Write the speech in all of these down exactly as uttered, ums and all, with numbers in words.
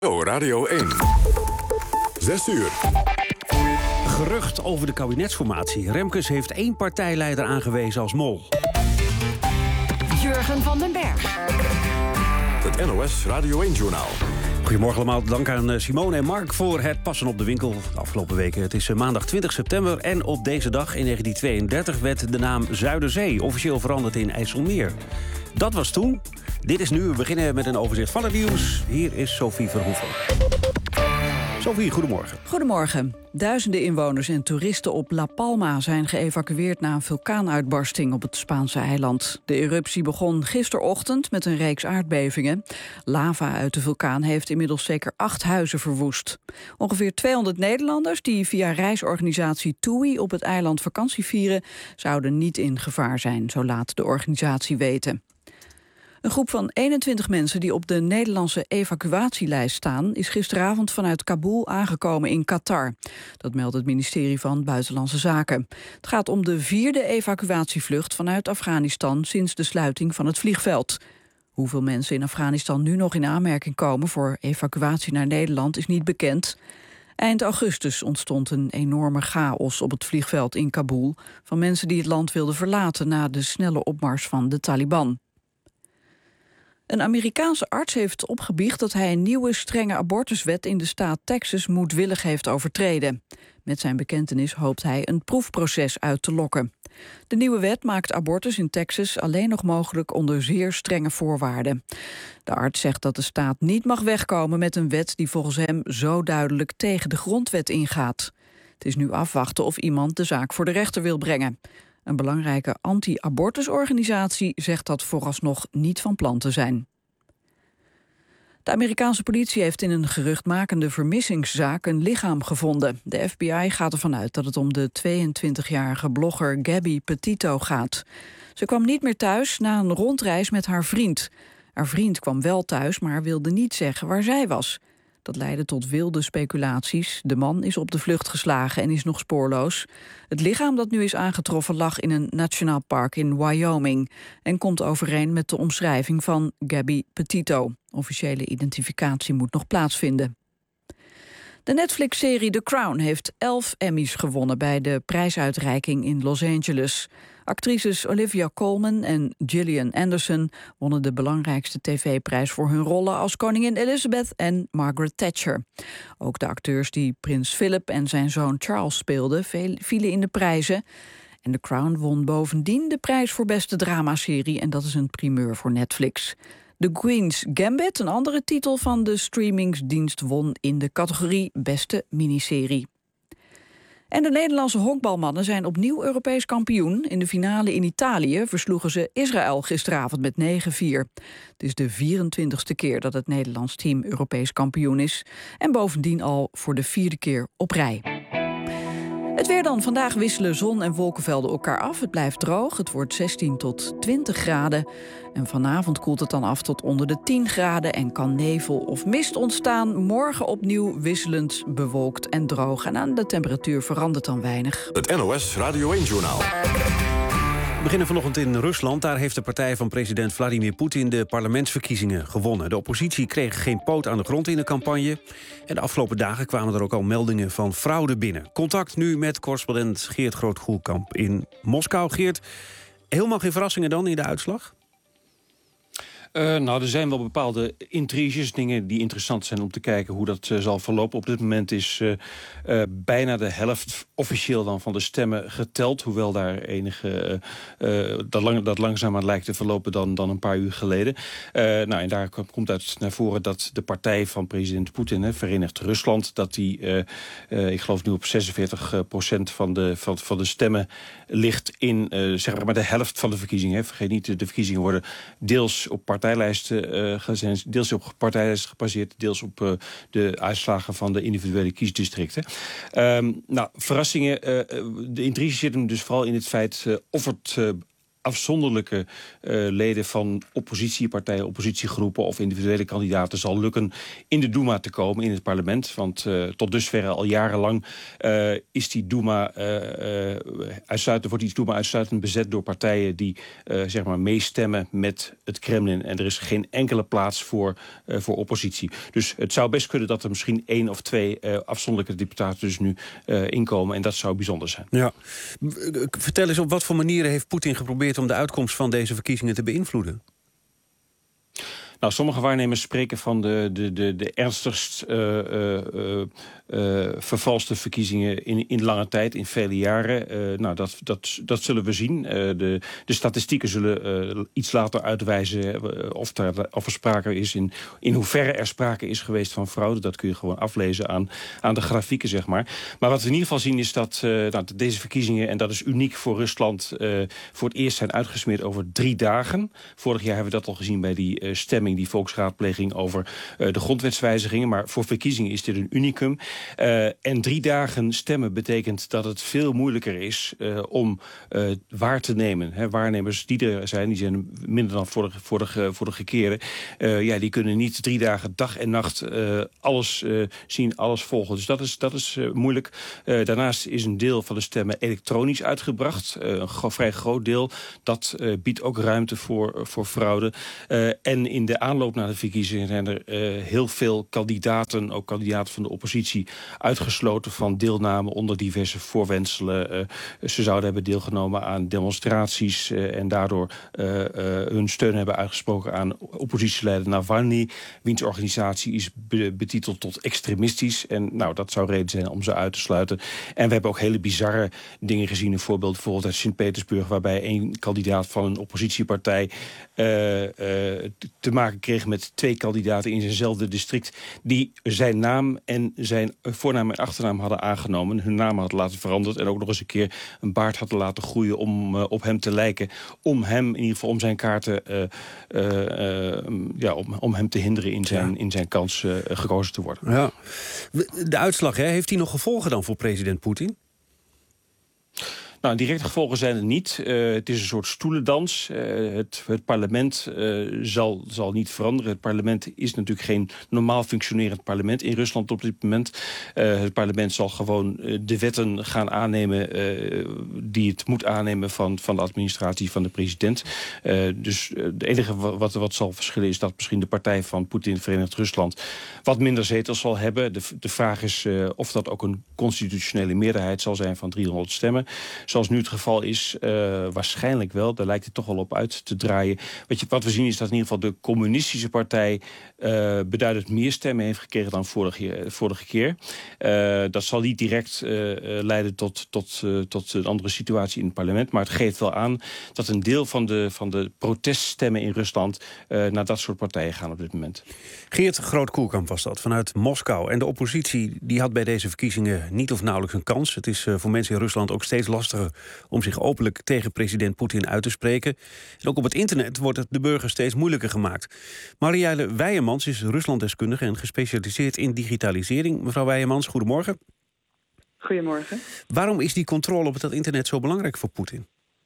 Oh, Radio één. Zes uur. Gerucht over de kabinetsformatie. Remkes heeft één partijleider aangewezen als mol. Jurgen van den Berg. Het N O S Radio één-journaal. Goedemorgen allemaal. Dank aan Simone en Mark voor het passen op de winkel de afgelopen weken. Het is maandag twintig september en op deze dag in negentien tweeëndertig... werd de naam Zuiderzee officieel veranderd in IJsselmeer. Dat was toen. Dit is nu. We beginnen met een overzicht van het nieuws. Hier is Sophie Verhoeven. Sophie, goedemorgen. Goedemorgen. Duizenden inwoners en toeristen op La Palma zijn geëvacueerd na een vulkaanuitbarsting op het Spaanse eiland. De eruptie begon gisterochtend met een reeks aardbevingen. Lava uit de vulkaan heeft inmiddels zeker acht huizen verwoest. Ongeveer tweehonderd Nederlanders die via reisorganisatie TUI op het eiland vakantie vieren, zouden niet in gevaar zijn, zo laat de organisatie weten. Een groep van eenentwintig mensen die op de Nederlandse evacuatielijst staan, is gisteravond vanuit Kabul aangekomen in Qatar. Dat meldt het ministerie van Buitenlandse Zaken. Het gaat om de vierde evacuatievlucht vanuit Afghanistan sinds de sluiting van het vliegveld. Hoeveel mensen in Afghanistan nu nog in aanmerking komen voor evacuatie naar Nederland is niet bekend. Eind augustus ontstond een enorme chaos op het vliegveld in Kabul van mensen die het land wilden verlaten na de snelle opmars van de Taliban. Een Amerikaanse arts heeft opgebiecht dat hij een nieuwe strenge abortuswet in de staat Texas moedwillig heeft overtreden. Met zijn bekentenis hoopt hij een proefproces uit te lokken. De nieuwe wet maakt abortus in Texas alleen nog mogelijk onder zeer strenge voorwaarden. De arts zegt dat de staat niet mag wegkomen met een wet die volgens hem zo duidelijk tegen de grondwet ingaat. Het is nu afwachten of iemand de zaak voor de rechter wil brengen. Een belangrijke anti-abortusorganisatie zegt dat vooralsnog niet van plan te zijn. De Amerikaanse politie heeft in een geruchtmakende vermissingszaak een lichaam gevonden. De F B I gaat ervan uit dat het om de tweeëntwintigjarige blogger Gabby Petito gaat. Ze kwam niet meer thuis na een rondreis met haar vriend. Haar vriend kwam wel thuis, maar wilde niet zeggen waar zij was. Dat leidde tot wilde speculaties. De man is op de vlucht geslagen en is nog spoorloos. Het lichaam dat nu is aangetroffen lag in een nationaal park in Wyoming en komt overeen met de omschrijving van Gabby Petito. Officiële identificatie moet nog plaatsvinden. De Netflix-serie The Crown heeft elf Emmys gewonnen bij de prijsuitreiking in Los Angeles. Actrices Olivia Colman en Gillian Anderson wonnen de belangrijkste tv-prijs voor hun rollen als koningin Elizabeth en Margaret Thatcher. Ook de acteurs die prins Philip en zijn zoon Charles speelden vielen in de prijzen. En The Crown won bovendien de prijs voor beste dramaserie en dat is een primeur voor Netflix. The Queen's Gambit, een andere titel van de streamingsdienst, won in de categorie beste miniserie. En de Nederlandse honkbalmannen zijn opnieuw Europees kampioen. In de finale in Italië versloegen ze Israël gisteravond met negen vier. Het is de vierentwintigste keer dat het Nederlands team Europees kampioen is. En bovendien al voor de vierde keer op rij. Het weer dan. Vandaag wisselen zon en wolkenvelden elkaar af. Het blijft droog. Het wordt zestien tot twintig graden. En vanavond koelt het dan af tot onder de tien graden... en kan nevel of mist ontstaan. Morgen opnieuw wisselend bewolkt en droog. En aan de temperatuur verandert dan weinig. Het N O S Radio één-journaal. We beginnen vanochtend in Rusland. Daar heeft de partij van president Vladimir Poetin de parlementsverkiezingen gewonnen. De oppositie kreeg geen poot aan de grond in de campagne. En de afgelopen dagen kwamen er ook al meldingen van fraude binnen. Contact nu met correspondent Geert Groot-Goelkamp in Moskou. Geert, helemaal geen verrassingen dan in de uitslag? Uh, nou, er zijn wel bepaalde intriges, dingen die interessant zijn om te kijken hoe dat uh, zal verlopen. Op dit moment is uh, uh, bijna de helft officieel dan van de stemmen geteld, hoewel daar enige uh, uh, dat, lang, dat langzamer lijkt te verlopen dan, dan een paar uur geleden. Uh, nou, en daar komt uit naar voren dat de partij van president Poetin, Verenigd Rusland, dat die, uh, uh, ik geloof nu op zesenveertig procent van de, van, van de stemmen ligt in, uh, zeg maar de helft van de verkiezingen. Hè. Vergeet niet, de verkiezingen worden deels op partijlijsten uh, zijn deels op partijlijsten gebaseerd, deels op uh, de uitslagen van de individuele kiesdistricten. Um, nou, verrassingen. Uh, de intrige zit hem dus vooral in het feit uh, of het uh, afzonderlijke uh, leden van oppositiepartijen, oppositiegroepen of individuele kandidaten zal lukken in de Duma te komen, in het parlement. Want uh, tot dusver al jarenlang uh, is die Duma, uh, uh, uitsluitend, wordt die Duma uitsluitend bezet door partijen die uh, zeg maar meestemmen met het Kremlin. En er is geen enkele plaats voor, uh, voor oppositie. Dus het zou best kunnen dat er misschien één of twee uh, afzonderlijke deputaten dus nu uh, inkomen. En dat zou bijzonder zijn. Ja. Vertel eens, op wat voor manieren heeft Poetin geprobeerd om de uitkomst van deze verkiezingen te beïnvloeden? Nou, sommige waarnemers spreken van de, de, de, de ernstigst uh, uh, uh, vervalste verkiezingen in, in lange tijd, in vele jaren. Uh, nou, dat, dat, dat zullen we zien. Uh, de, de statistieken zullen uh, iets later uitwijzen uh, of, er, of er sprake is, in, in hoeverre er sprake is geweest van fraude. Dat kun je gewoon aflezen aan, aan de grafieken, zeg maar. Maar wat we in ieder geval zien is dat uh, nou, deze verkiezingen, en dat is uniek voor Rusland, uh, voor het eerst zijn uitgesmeerd over drie dagen. Vorig jaar hebben we dat al gezien bij die uh, stemming, die volksraadpleging over uh, de grondwetswijzigingen. Maar voor verkiezingen is dit een unicum. Uh, en drie dagen stemmen betekent dat het veel moeilijker is uh, om uh, waar te nemen. He, waarnemers die er zijn, die zijn minder dan vorige, vorige, vorige keren. Uh, ja, die kunnen niet drie dagen dag en nacht uh, alles uh, zien, alles volgen. Dus dat is, dat is uh, moeilijk. Uh, daarnaast is een deel van de stemmen elektronisch uitgebracht. Uh, een gro- vrij groot deel. Dat uh, biedt ook ruimte voor, uh, voor fraude. Uh, en in de aanloop naar de verkiezingen zijn er uh, heel veel kandidaten, ook kandidaten van de oppositie, uitgesloten van deelname onder diverse voorwendselen. Uh, ze zouden hebben deelgenomen aan demonstraties uh, en daardoor uh, uh, hun steun hebben uitgesproken aan oppositieleider Navalny, wiens organisatie is be- betiteld tot extremistisch. En nou, dat zou reden zijn om ze uit te sluiten. En we hebben ook hele bizarre dingen gezien. Een voorbeeld bijvoorbeeld uit Sint-Petersburg, waarbij een kandidaat van een oppositiepartij uh, uh, te maken kreeg met twee kandidaten in zijnzelfde district die zijn naam en zijn voornaam en achternaam hadden aangenomen, hun naam hadden laten veranderd en ook nog eens een keer een baard hadden laten groeien om uh, op hem te lijken, om hem in ieder geval om zijn kaarten uh, uh, uh, ja, om, om hem te hinderen in zijn, ja. in zijn kans uh, gekozen te worden. Ja. De uitslag, hè, heeft die nog gevolgen dan voor president Poetin? Nou, directe gevolgen zijn er niet. Uh, het is een soort stoelendans. Uh, het, het parlement uh, zal, zal niet veranderen. Het parlement is natuurlijk geen normaal functionerend parlement in Rusland op dit moment. Uh, het parlement zal gewoon uh, de wetten gaan aannemen uh, die het moet aannemen van, van de administratie van de president. Uh, dus uh, het enige wat, wat zal verschillen is dat misschien de partij van Poetin, Verenigd Rusland, wat minder zetels zal hebben. De, de vraag is uh, of dat ook een constitutionele meerderheid zal zijn van driehonderd stemmen. Zoals nu het geval is, uh, waarschijnlijk wel. Daar lijkt het toch wel op uit te draaien. Wat, je, wat we zien is dat in ieder geval de communistische partij uh, beduidend meer stemmen heeft gekregen dan vorige, vorige keer. Uh, dat zal niet direct uh, leiden tot, tot, uh, tot een andere situatie in het parlement. Maar het geeft wel aan dat een deel van de, van de proteststemmen in Rusland uh, naar dat soort partijen gaan op dit moment. Geert Groot-Koerkamp was dat, vanuit Moskou. En de oppositie die had bij deze verkiezingen niet of nauwelijks een kans. Het is uh, voor mensen in Rusland ook steeds lastiger om zich openlijk tegen president Poetin uit te spreken. En ook op het internet wordt het de burgers steeds moeilijker gemaakt. Marielle Weijemans is Ruslanddeskundige en gespecialiseerd in digitalisering. Mevrouw Weijemans, goedemorgen. Goedemorgen. Waarom is die controle op dat internet zo belangrijk voor Poetin?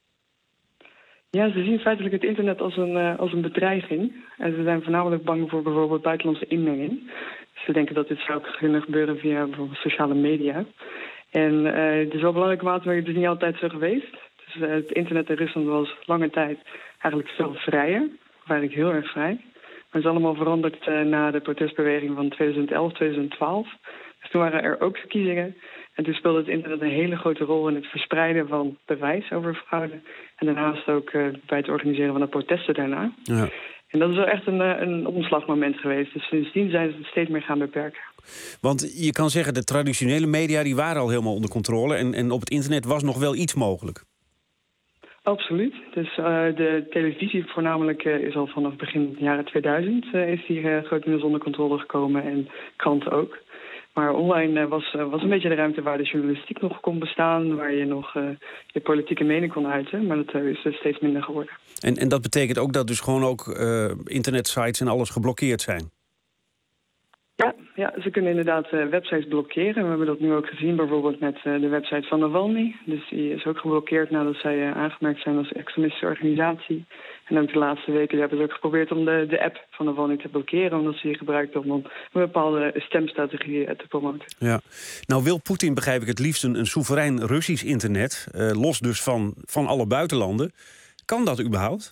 Ja, ze zien feitelijk het internet als een, uh, als een bedreiging. En ze zijn voornamelijk bang voor bijvoorbeeld buitenlandse inmenging. Ze denken dat dit zou kunnen gebeuren via bijvoorbeeld sociale media. En uh, het is wel belangrijke maatregelen, het is niet altijd zo geweest. Dus, uh, het internet in Rusland was lange tijd eigenlijk veel vrijer. Of eigenlijk heel erg vrij. Maar het is allemaal veranderd uh, na de protestbeweging van twintig elf, twintig twaalf. Dus toen waren er ook verkiezingen. En toen speelde het internet een hele grote rol in het verspreiden van bewijs over fraude. En daarnaast ook uh, bij het organiseren van de protesten daarna. Ja. En dat is wel echt een, een omslagmoment geweest. Dus sindsdien zijn ze het steeds meer gaan beperken. Want je kan zeggen, de traditionele media die waren al helemaal onder controle. En, en op het internet was nog wel iets mogelijk. Absoluut. Dus uh, de televisie voornamelijk uh, is al vanaf begin jaren tweeduizend... Uh, is die uh, grotendeels onder controle gekomen en kranten ook. Maar online uh, was, uh, was een beetje de ruimte waar de journalistiek nog kon bestaan, waar je nog uh, je politieke mening kon uiten. Maar dat uh, is dus steeds minder geworden. En, en dat betekent ook dat dus gewoon ook uh, internetsites en alles geblokkeerd zijn? Ja, Ja, ze kunnen inderdaad uh, websites blokkeren. We hebben dat nu ook gezien bijvoorbeeld met uh, de website van Navalny. Dus die is ook geblokkeerd nadat zij uh, aangemerkt zijn als extremistische organisatie. En ook de laatste weken hebben ze ook geprobeerd om de, de app van Navalny te blokkeren, omdat ze die gebruikt om een bepaalde stemstrategie uh, te promoten. Ja. Nou wil Poetin, begrijp ik, het liefst een, een soeverein Russisch internet, uh, los dus van, van alle buitenlanden. Kan dat überhaupt?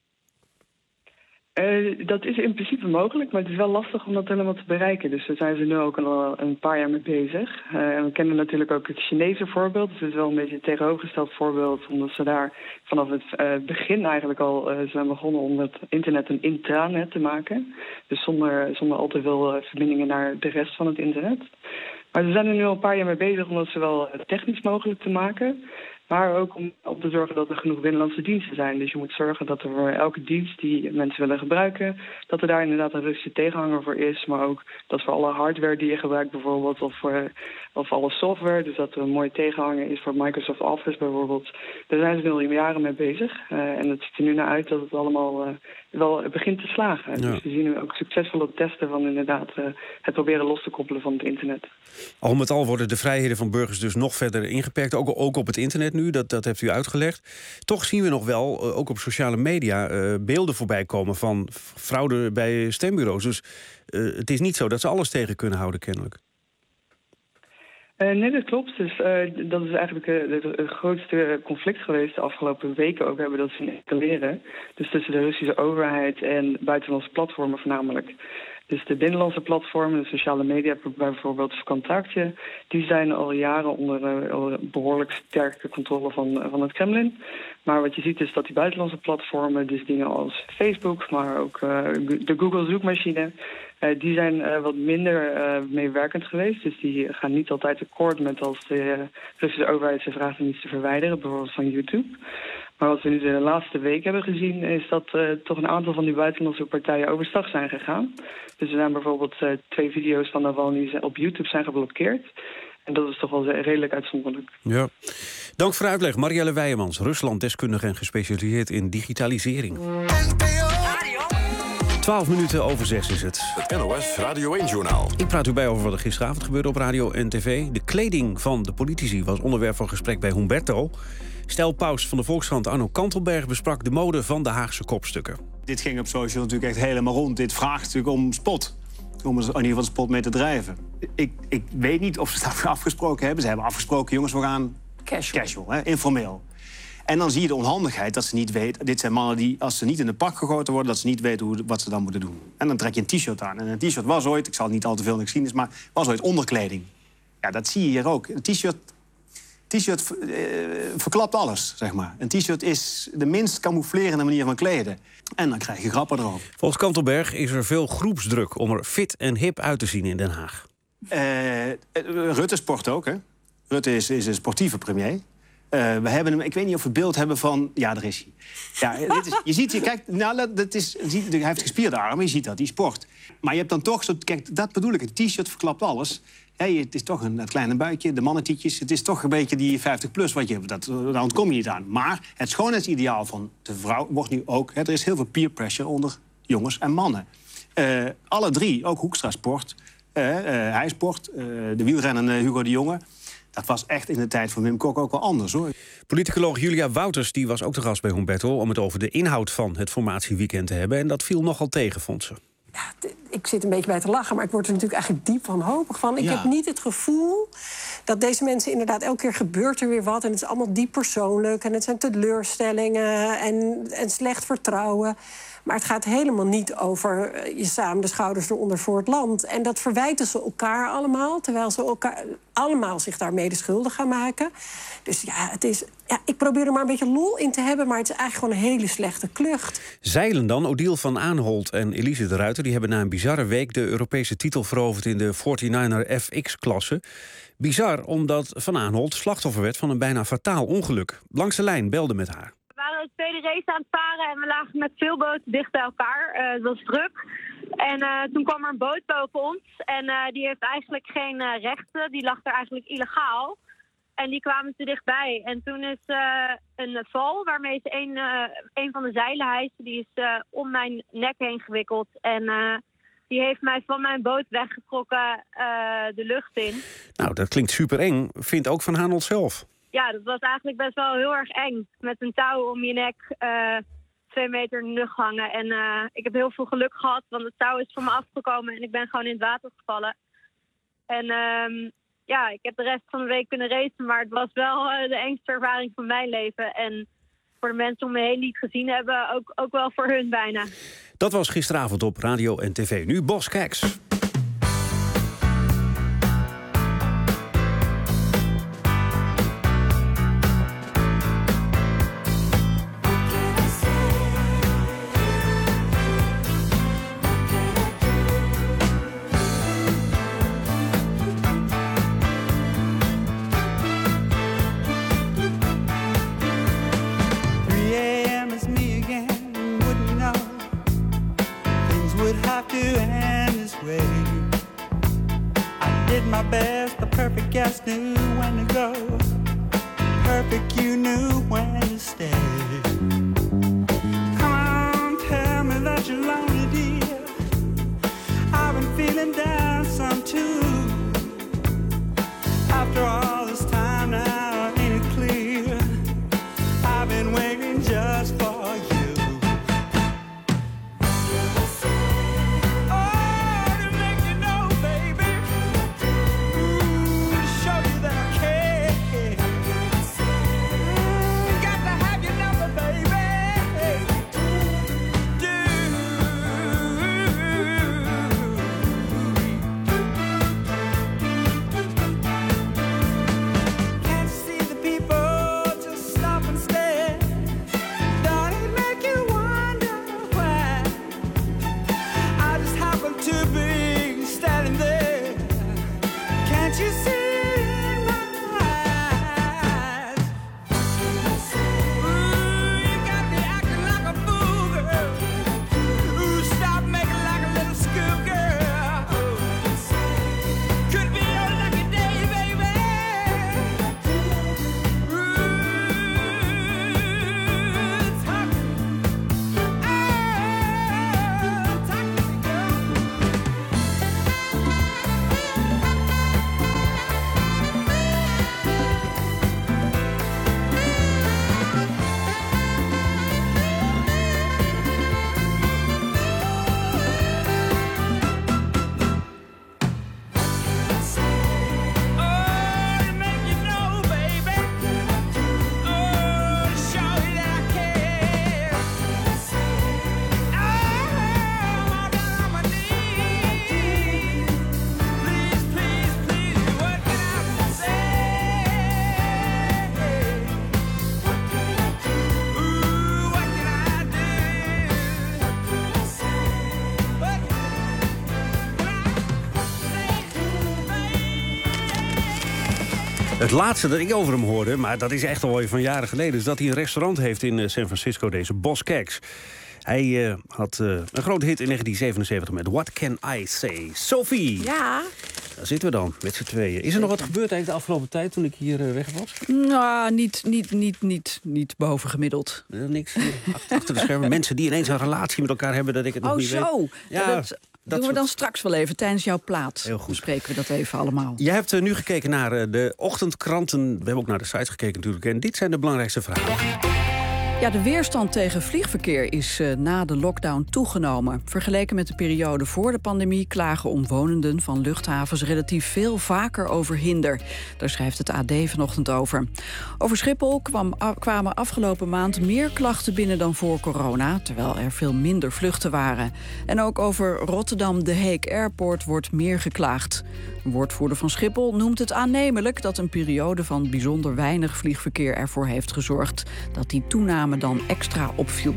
Uh, dat is in principe mogelijk, maar het is wel lastig om dat helemaal te bereiken. Dus daar zijn ze nu ook al een paar jaar mee bezig. Uh, en we kennen natuurlijk ook het Chinese voorbeeld. Dus het is wel een beetje een tegenovergesteld voorbeeld, omdat ze daar vanaf het uh, begin eigenlijk al uh, zijn begonnen om het internet een intranet te maken. Dus zonder, zonder al te veel uh, verbindingen naar de rest van het internet. Maar ze zijn er nu al een paar jaar mee bezig om dat zowel technisch mogelijk te maken, maar ook om op te zorgen dat er genoeg binnenlandse diensten zijn. Dus je moet zorgen dat er voor elke dienst die mensen willen gebruiken, dat er daar inderdaad een Russische tegenhanger voor is. Maar ook dat voor alle hardware die je gebruikt bijvoorbeeld, of voor of alle software, dus dat er een mooie tegenhanger is voor Microsoft Office bijvoorbeeld. Daar zijn ze nu al jaren mee bezig. Uh, en het ziet er nu naar uit dat het allemaal uh, wel begint te slagen. Ja. Dus we zien nu ook succesvolle testen van inderdaad uh, het proberen los te koppelen van het internet. Al met al worden de vrijheden van burgers dus nog verder ingeperkt, ook, ook op het internet nu, dat, dat heeft u uitgelegd. Toch zien we nog wel, uh, ook op sociale media, uh, beelden voorbij komen van fraude bij stembureaus. Dus uh, het is niet zo dat ze alles tegen kunnen houden, kennelijk. Uh, nee, dat klopt. Dus, uh, dat is eigenlijk uh, het grootste conflict geweest de afgelopen weken. Ook hebben we dat zien escaleren. Dus tussen de Russische overheid en buitenlandse platformen voornamelijk. Dus de binnenlandse platformen, de sociale media, bijvoorbeeld Vkontakte, die zijn al jaren onder uh, behoorlijk sterke controle van, uh, van het Kremlin. Maar wat je ziet is dat die buitenlandse platformen, dus dingen als Facebook, maar ook uh, de Google zoekmachine, uh, die zijn uh, wat minder uh, meewerkend geweest. Dus die gaan niet altijd akkoord met als de uh, Russische overheid ze vraagt om iets te verwijderen, bijvoorbeeld van YouTube. Maar wat we nu de laatste week hebben gezien, is dat uh, toch een aantal van die buitenlandse partijen overstag zijn gegaan. Dus er zijn bijvoorbeeld uh, twee video's van Navalny op YouTube zijn geblokkeerd. En dat is toch wel redelijk uitzonderlijk. Ja. Dank voor de uitleg. Marielle Weijemans, Rusland-deskundige en gespecialiseerd in digitalisering. Twaalf minuten over zes is het. Het N O S Radio één-journaal. Ik praat u bij over wat er gisteravond gebeurde op radio en tv. De kleding van de politici was onderwerp van gesprek bij Humberto. Stijlpaus van de Volkskrant Arno Kantelberg besprak de mode van de Haagse kopstukken. Dit ging op social natuurlijk echt helemaal rond. Dit vraagt natuurlijk om spot. Om er in ieder geval spot mee te drijven. Ik, ik weet niet of ze dat afgesproken hebben. Ze hebben afgesproken, jongens, we gaan casual, casual hè, informeel. En dan zie je de onhandigheid dat ze niet weten. Dit zijn mannen die, als ze niet in de pak gegoten worden, dat ze niet weten hoe, wat ze dan moeten doen. En dan trek je een t-shirt aan. En een t-shirt was ooit, ik zal niet al te veel in de geschiedenis, maar was ooit onderkleding. Ja, dat zie je hier ook. Een t-shirt T-shirt uh, verklapt alles, zeg maar. Een t-shirt is de minst camouflerende manier van kleden. En dan krijg je grappen erop. Volgens Kantelberg is er veel groepsdruk om er fit en hip uit te zien in Den Haag. Uh, Rutte sport ook, hè. Rutte is, is een sportieve premier. Uh, we hebben hem, ik weet niet of we beeld hebben van... Ja, daar is hij. Ja, dit is, je ziet hier, kijk, nou, dat is, hij heeft gespierde armen, je ziet dat, die sport. Maar je hebt dan toch, zo, kijk, dat bedoel ik, een t-shirt verklapt alles. Hey, het is toch een, een kleine buikje, de mannetietjes. Het is toch een beetje die vijftig plus wat je hebt. Dat, daar ontkom je niet aan. Maar het schoonheidsideaal van de vrouw wordt nu ook... Hè, er is heel veel peer pressure onder jongens en mannen. Uh, alle drie, ook Hoekstra sport, uh, uh, hij sport, uh, de wielrenner Hugo de Jonge... Dat was echt in de tijd van Wim Kok ook wel anders, hoor. Politicoloog Julia Wouters die was ook te gast bij Humberto om het over de inhoud van het formatieweekend te hebben. En dat viel nogal tegen, vond ze. Ja, ik zit een beetje bij te lachen, maar ik word er natuurlijk eigenlijk diep wanhopig van. Ik ja. heb niet het gevoel dat deze mensen inderdaad... elke keer gebeurt er weer wat en het is allemaal diep persoonlijk... en het zijn teleurstellingen en, en slecht vertrouwen. Maar het gaat helemaal niet over uh, je samen de schouders eronder voor het land. En dat verwijten ze elkaar allemaal, terwijl ze elkaar allemaal zich daarmee de schuldig gaan maken. Dus ja, het is, ja, ik probeer er maar een beetje lol in te hebben... maar het is eigenlijk gewoon een hele slechte klucht. Zeilen dan, Odile van Aanholt en Elise de Ruiter... die hebben na een bizarre week de Europese titel veroverd... in de negenenveertiger F X-klasse. Bizar omdat Van Aanholt slachtoffer werd van een bijna fataal ongeluk. Langs de lijn belde met haar. We waren de tweede race aan het varen en we lagen met veel boten dicht bij elkaar. Uh, het was druk. En uh, toen kwam er een boot boven ons. En uh, die heeft eigenlijk geen uh, rechten. Die lag er eigenlijk illegaal. En die kwamen te dichtbij. En toen is uh, een val waarmee ze een, uh, een van de zeilen hijsen... die is uh, om mijn nek heen gewikkeld. En uh, die heeft mij van mijn boot weggetrokken uh, de lucht in. Nou, dat klinkt super eng. Vindt ook Van Hanold zelf. Ja, dat was eigenlijk best wel heel erg eng. Met een touw om je nek, uh, twee meter in de lucht hangen. En uh, ik heb heel veel geluk gehad, want het touw is van me afgekomen en ik ben gewoon in het water gevallen. En uh, ja, ik heb de rest van de week kunnen racen, maar het was wel uh, de engste ervaring van mijn leven. En voor de mensen om me heen die het gezien hebben, ook, ook wel voor hun bijna. Dat was gisteravond op radio en tv. Nu Boz Scaggs. Just knew when to go. Perfect, you knew when to stay. Come on, tell me that you're lonely, dear. I've been feeling down some too. After all this time now, ain't it clear? I've been waiting just for you. Het laatste dat ik over hem hoorde, maar dat is echt al van jaren geleden, is dat hij een restaurant heeft in San Francisco, deze Boz Scaggs. Hij uh, had uh, een grote hit in negentien zevenenzeventig met What Can I Say? Sophie! Ja? Daar zitten we dan, met z'n tweeën. Is er nog wat gebeurd eigenlijk de afgelopen tijd toen ik hier uh, weg was? Nou, niet, niet, niet, niet, niet bovengemiddeld. Uh, niks achter de schermen. Mensen die ineens een relatie met elkaar hebben, dat ik het nog oh, niet weet. Oh, zo! Ja, dat dat doen we soort... dan straks wel even tijdens jouw plaat. Heel goed. Bespreken we dat even allemaal. Jij hebt uh, nu gekeken naar uh, de ochtendkranten. We hebben ook naar de site gekeken natuurlijk. En dit zijn de belangrijkste vragen. Ja, de weerstand tegen vliegverkeer is uh, na de lockdown toegenomen. Vergeleken met de periode voor de pandemie klagen omwonenden van luchthavens relatief veel vaker over hinder. Daar schrijft het A D vanochtend over. Over Schiphol kwam, a, kwamen afgelopen maand meer klachten binnen dan voor corona, terwijl er veel minder vluchten waren. En ook over Rotterdam de Heek Airport wordt meer geklaagd. Een woordvoerder van Schiphol noemt het aannemelijk dat een periode van bijzonder weinig vliegverkeer ervoor heeft gezorgd dat die toename dan extra opviel.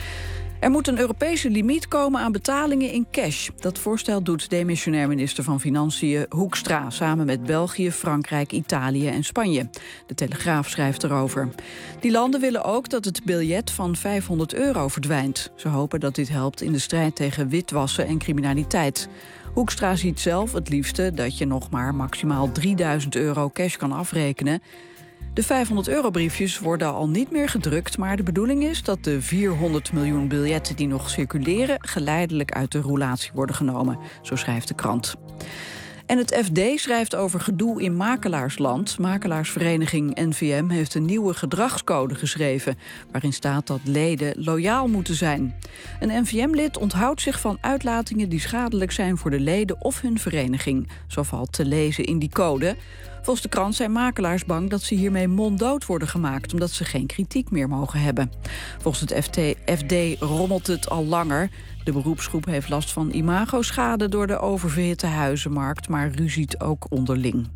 Er moet een Europese limiet komen aan betalingen in cash. Dat voorstel doet demissionair minister van Financiën Hoekstra samen met België, Frankrijk, Italië en Spanje. De Telegraaf schrijft erover. Die landen willen ook dat het biljet van vijfhonderd euro verdwijnt. Ze hopen dat dit helpt in de strijd tegen witwassen en criminaliteit. Hoekstra ziet zelf het liefste dat je nog maar maximaal drieduizend euro cash kan afrekenen. De vijfhonderd-euro-briefjes worden al niet meer gedrukt, maar de bedoeling is dat de vierhonderd miljoen biljetten die nog circuleren geleidelijk uit de roulatie worden genomen, zo schrijft de krant. En het F D schrijft over gedoe in makelaarsland. Makelaarsvereniging N V M heeft een nieuwe gedragscode geschreven, waarin staat dat leden loyaal moeten zijn. Een N V M-lid onthoudt zich van uitlatingen die schadelijk zijn voor de leden of hun vereniging. Zo valt te lezen in die code. Volgens de krant zijn makelaars bang dat ze hiermee monddood worden gemaakt, omdat ze geen kritiek meer mogen hebben. Volgens het F D rommelt het al langer. De beroepsgroep heeft last van imagoschade door de oververhitte huizenmarkt, maar ruziet ook onderling.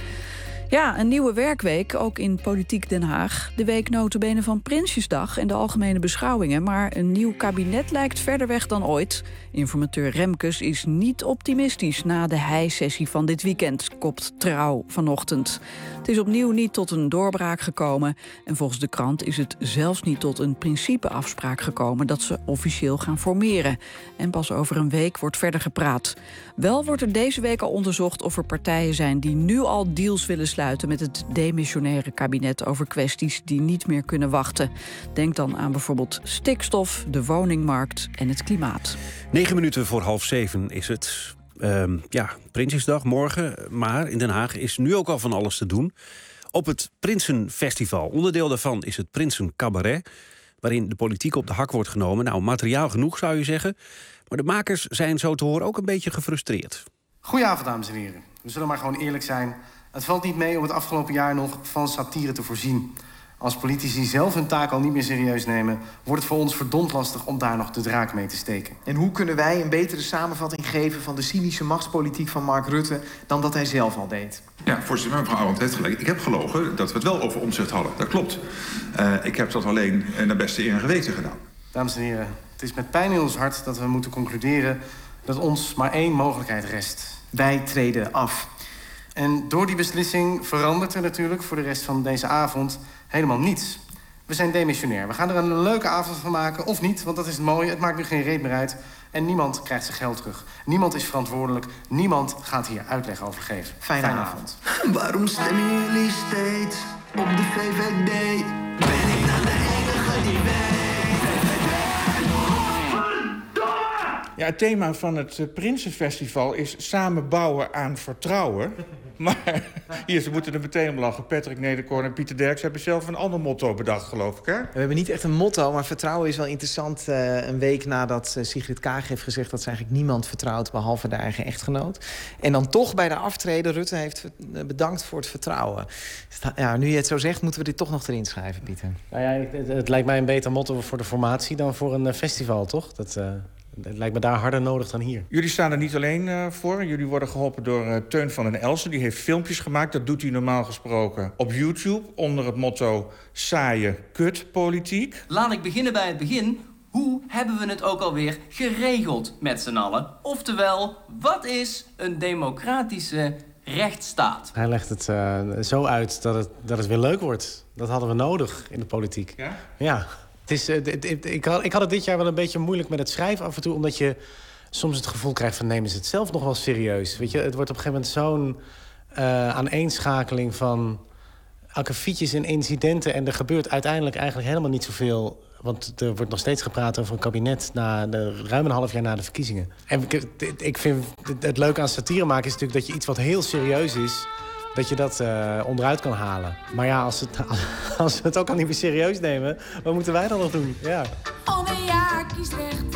Ja, een nieuwe werkweek, ook in Politiek Den Haag. De week nota bene van Prinsjesdag en de algemene beschouwingen. Maar een nieuw kabinet lijkt verder weg dan ooit. Informateur Remkes is niet optimistisch na de heisessie van dit weekend, kopt Trouw vanochtend. Het is opnieuw niet tot een doorbraak gekomen. En volgens de krant is het zelfs niet tot een principeafspraak gekomen dat ze officieel gaan formeren. En pas over een week wordt verder gepraat. Wel wordt er deze week al onderzocht of er partijen zijn die nu al deals willen sluiten met het demissionaire kabinet over kwesties die niet meer kunnen wachten. Denk dan aan bijvoorbeeld stikstof, de woningmarkt en het klimaat. Negen minuten voor half zeven is het. Um, ja, Prinsjesdag morgen, maar in Den Haag is nu ook al van alles te doen. Op het Prinsenfestival. Onderdeel daarvan is het Prinsencabaret, waarin de politiek op de hak wordt genomen. Nou, materiaal genoeg zou je zeggen. Maar de makers zijn zo te horen ook een beetje gefrustreerd. Goedenavond, dames en heren. We zullen maar gewoon eerlijk zijn. Het valt niet mee om het afgelopen jaar nog van satire te voorzien. Als politici zelf hun taak al niet meer serieus nemen, wordt het voor ons verdomd lastig om daar nog de draak mee te steken. En hoe kunnen wij een betere samenvatting geven van de cynische machtspolitiek van Mark Rutte dan dat hij zelf al deed? Ja, voorzitter, mevrouw Arendt heeft gelijk. Ik heb gelogen dat we het wel over Omtzigt hadden. Dat klopt. Uh, ik heb dat alleen naar beste eer en geweten gedaan. Dames en heren, het is met pijn in ons hart dat we moeten concluderen dat ons maar één mogelijkheid rest. Wij treden af. En door die beslissing verandert er natuurlijk voor de rest van deze avond helemaal niets. We zijn demissionair. We gaan er een leuke avond van maken, of niet, want dat is het mooie. Het maakt nu geen reet meer uit. En niemand krijgt zijn geld terug. Niemand is verantwoordelijk. Niemand gaat hier uitleg over geven. Fijne, Fijne avond. avond. Waarom stemmen jullie steeds op de V V D? Ben ik dan de enige die weet? Ja, het thema van het uh, Prinsenfestival is samen bouwen aan vertrouwen. Maar hier, ze moeten er meteen om lachen. Patrick Nederkoorn en Pieter Derks hebben zelf een ander motto bedacht, geloof ik, hè? We hebben niet echt een motto, maar vertrouwen is wel interessant. Uh, een week nadat uh, Sigrid Kaag heeft gezegd dat ze eigenlijk niemand vertrouwt, behalve de eigen echtgenoot. En dan toch bij de aftreden, Rutte heeft bedankt voor het vertrouwen. Ja, nu je het zo zegt, moeten we dit toch nog erin schrijven, Pieter. Nou ja, het, het lijkt mij een beter motto voor de formatie dan voor een uh, festival, toch? Dat... Uh... Het lijkt me daar harder nodig dan hier. Jullie staan er niet alleen uh, voor. Jullie worden geholpen door uh, Teun van den Elsen. Die heeft filmpjes gemaakt. Dat doet hij normaal gesproken op YouTube. Onder het motto saaie kutpolitiek. Laat ik beginnen bij het begin. Hoe hebben we het ook alweer geregeld met z'n allen? Oftewel, wat is een democratische rechtsstaat? Hij legt het uh, zo uit dat het, dat het weer leuk wordt. Dat hadden we nodig in de politiek. Ja? Ja. Het is, uh, het, het, ik, had, ik had het dit jaar wel een beetje moeilijk met het schrijven af en toe, omdat je soms het gevoel krijgt van nemen ze het zelf nog wel serieus. Weet je, het wordt op een gegeven moment zo'n uh, aaneenschakeling van akkefietjes en incidenten en er gebeurt uiteindelijk eigenlijk helemaal niet zoveel. Want er wordt nog steeds gepraat over een kabinet na de, ruim een half jaar na de verkiezingen. En ik, ik vind het, het leuke aan satire maken is natuurlijk dat je iets wat heel serieus is, dat je dat uh, onderuit kan halen. Maar ja, als, het, als we het ook al niet meer serieus nemen, wat moeten wij dan nog doen? Ja. Oh nee, ja, kies recht.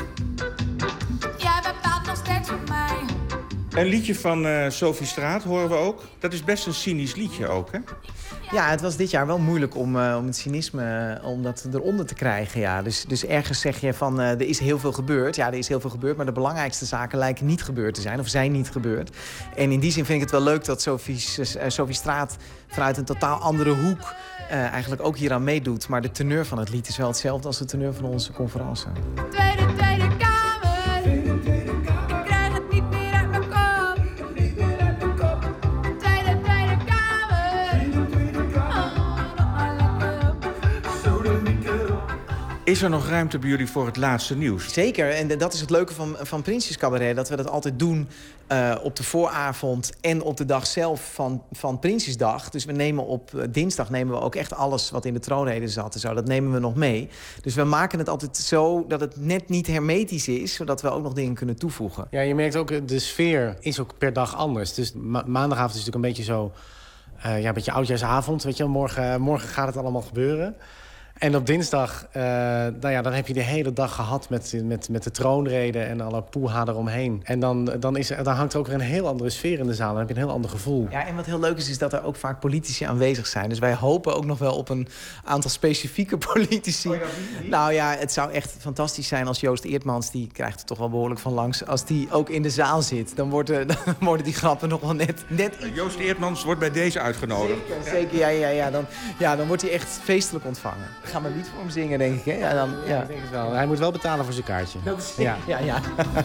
Jij bepaalt nog steeds voor mij. Een liedje van uh, Sophie Straat horen we ook. Dat is best een cynisch liedje ook, hè? Ja, het was dit jaar wel moeilijk om, uh, om het cynisme uh, om dat eronder te krijgen. Ja. Dus, dus ergens zeg je van, uh, er is heel veel gebeurd. Ja, er is heel veel gebeurd, maar de belangrijkste zaken lijken niet gebeurd te zijn. Of zijn niet gebeurd. En in die zin vind ik het wel leuk dat Sophie, uh, Sophie Straat vanuit een totaal andere hoek uh, eigenlijk ook hieraan meedoet. Maar de teneur van het lied is wel hetzelfde als de teneur van onze conferentie. Tweede, tweede Kamer. Tweede, tweede Kamer. Ik krijg het niet meer uit mijn kop. Niet meer uit mijn kop. Tweede, tweede Kamer. Tweede, tweede Kamer. Is er nog ruimte bij jullie voor het laatste nieuws? Zeker, en dat is het leuke van, van Prinsjes Cabaret. Dat we dat altijd doen uh, op de vooravond en op de dag zelf van, van Prinsjesdag. Dus we nemen op uh, dinsdag nemen we ook echt alles wat in de troonrede zat en zo. Dat nemen we nog mee. Dus we maken het altijd zo dat het net niet hermetisch is, zodat we ook nog dingen kunnen toevoegen. Ja, je merkt ook, de sfeer is ook per dag anders. Dus ma- maandagavond is natuurlijk een beetje zo, uh, ja, een beetje oudjaarsavond. Weet je, morgen, morgen gaat het allemaal gebeuren. En op dinsdag, uh, nou ja, dan heb je de hele dag gehad met, met, met de troonrede en alle poeha eromheen. En dan, dan, is, dan hangt er ook weer een heel andere sfeer in de zaal. Dan heb je een heel ander gevoel. Ja, en wat heel leuk is, is dat er ook vaak politici aanwezig zijn. Dus wij hopen ook nog wel op een aantal specifieke politici. Oh ja, wie, wie? Nou ja, het zou echt fantastisch zijn als Joost Eertmans, die krijgt er toch wel behoorlijk van langs, als die ook in de zaal zit. Dan worden, dan worden die grappen nog wel net... net... Joost Eertmans wordt bij deze uitgenodigd. Zeker, zeker ja, ja, ja. Dan, ja, dan wordt hij echt feestelijk ontvangen. Ga maar lied voor hem zingen, denk ik. Hè? Ja, dan, ja. Ja, ik denk het wel. Hij moet wel betalen voor zijn kaartje. Dat is, ja, ja. ja.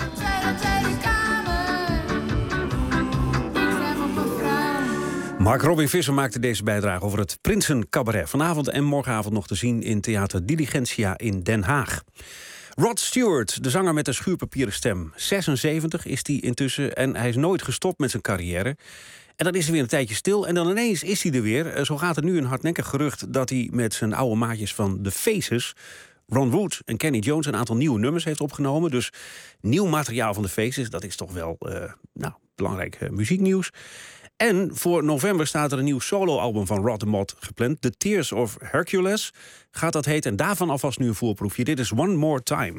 Mark Robin Visser maakte deze bijdrage over het Prinsencabaret. Vanavond en morgenavond nog te zien in Theater Diligentia in Den Haag. Rod Stewart, de zanger met de schuurpapieren stem. zesenzeventig is hij intussen en hij is nooit gestopt met zijn carrière. En dan is hij weer een tijdje stil en dan ineens is hij er weer. Zo gaat er nu een hardnekkig gerucht dat hij met zijn oude maatjes van The Faces, Ron Wood en Kenny Jones, een aantal nieuwe nummers heeft opgenomen. Dus nieuw materiaal van The Faces, dat is toch wel uh, nou, belangrijk uh, muzieknieuws. En voor november staat er een nieuw soloalbum van Rod de Mott gepland. The Tears of Hercules gaat dat heten. En daarvan alvast nu een voorproefje. Dit is One More Time.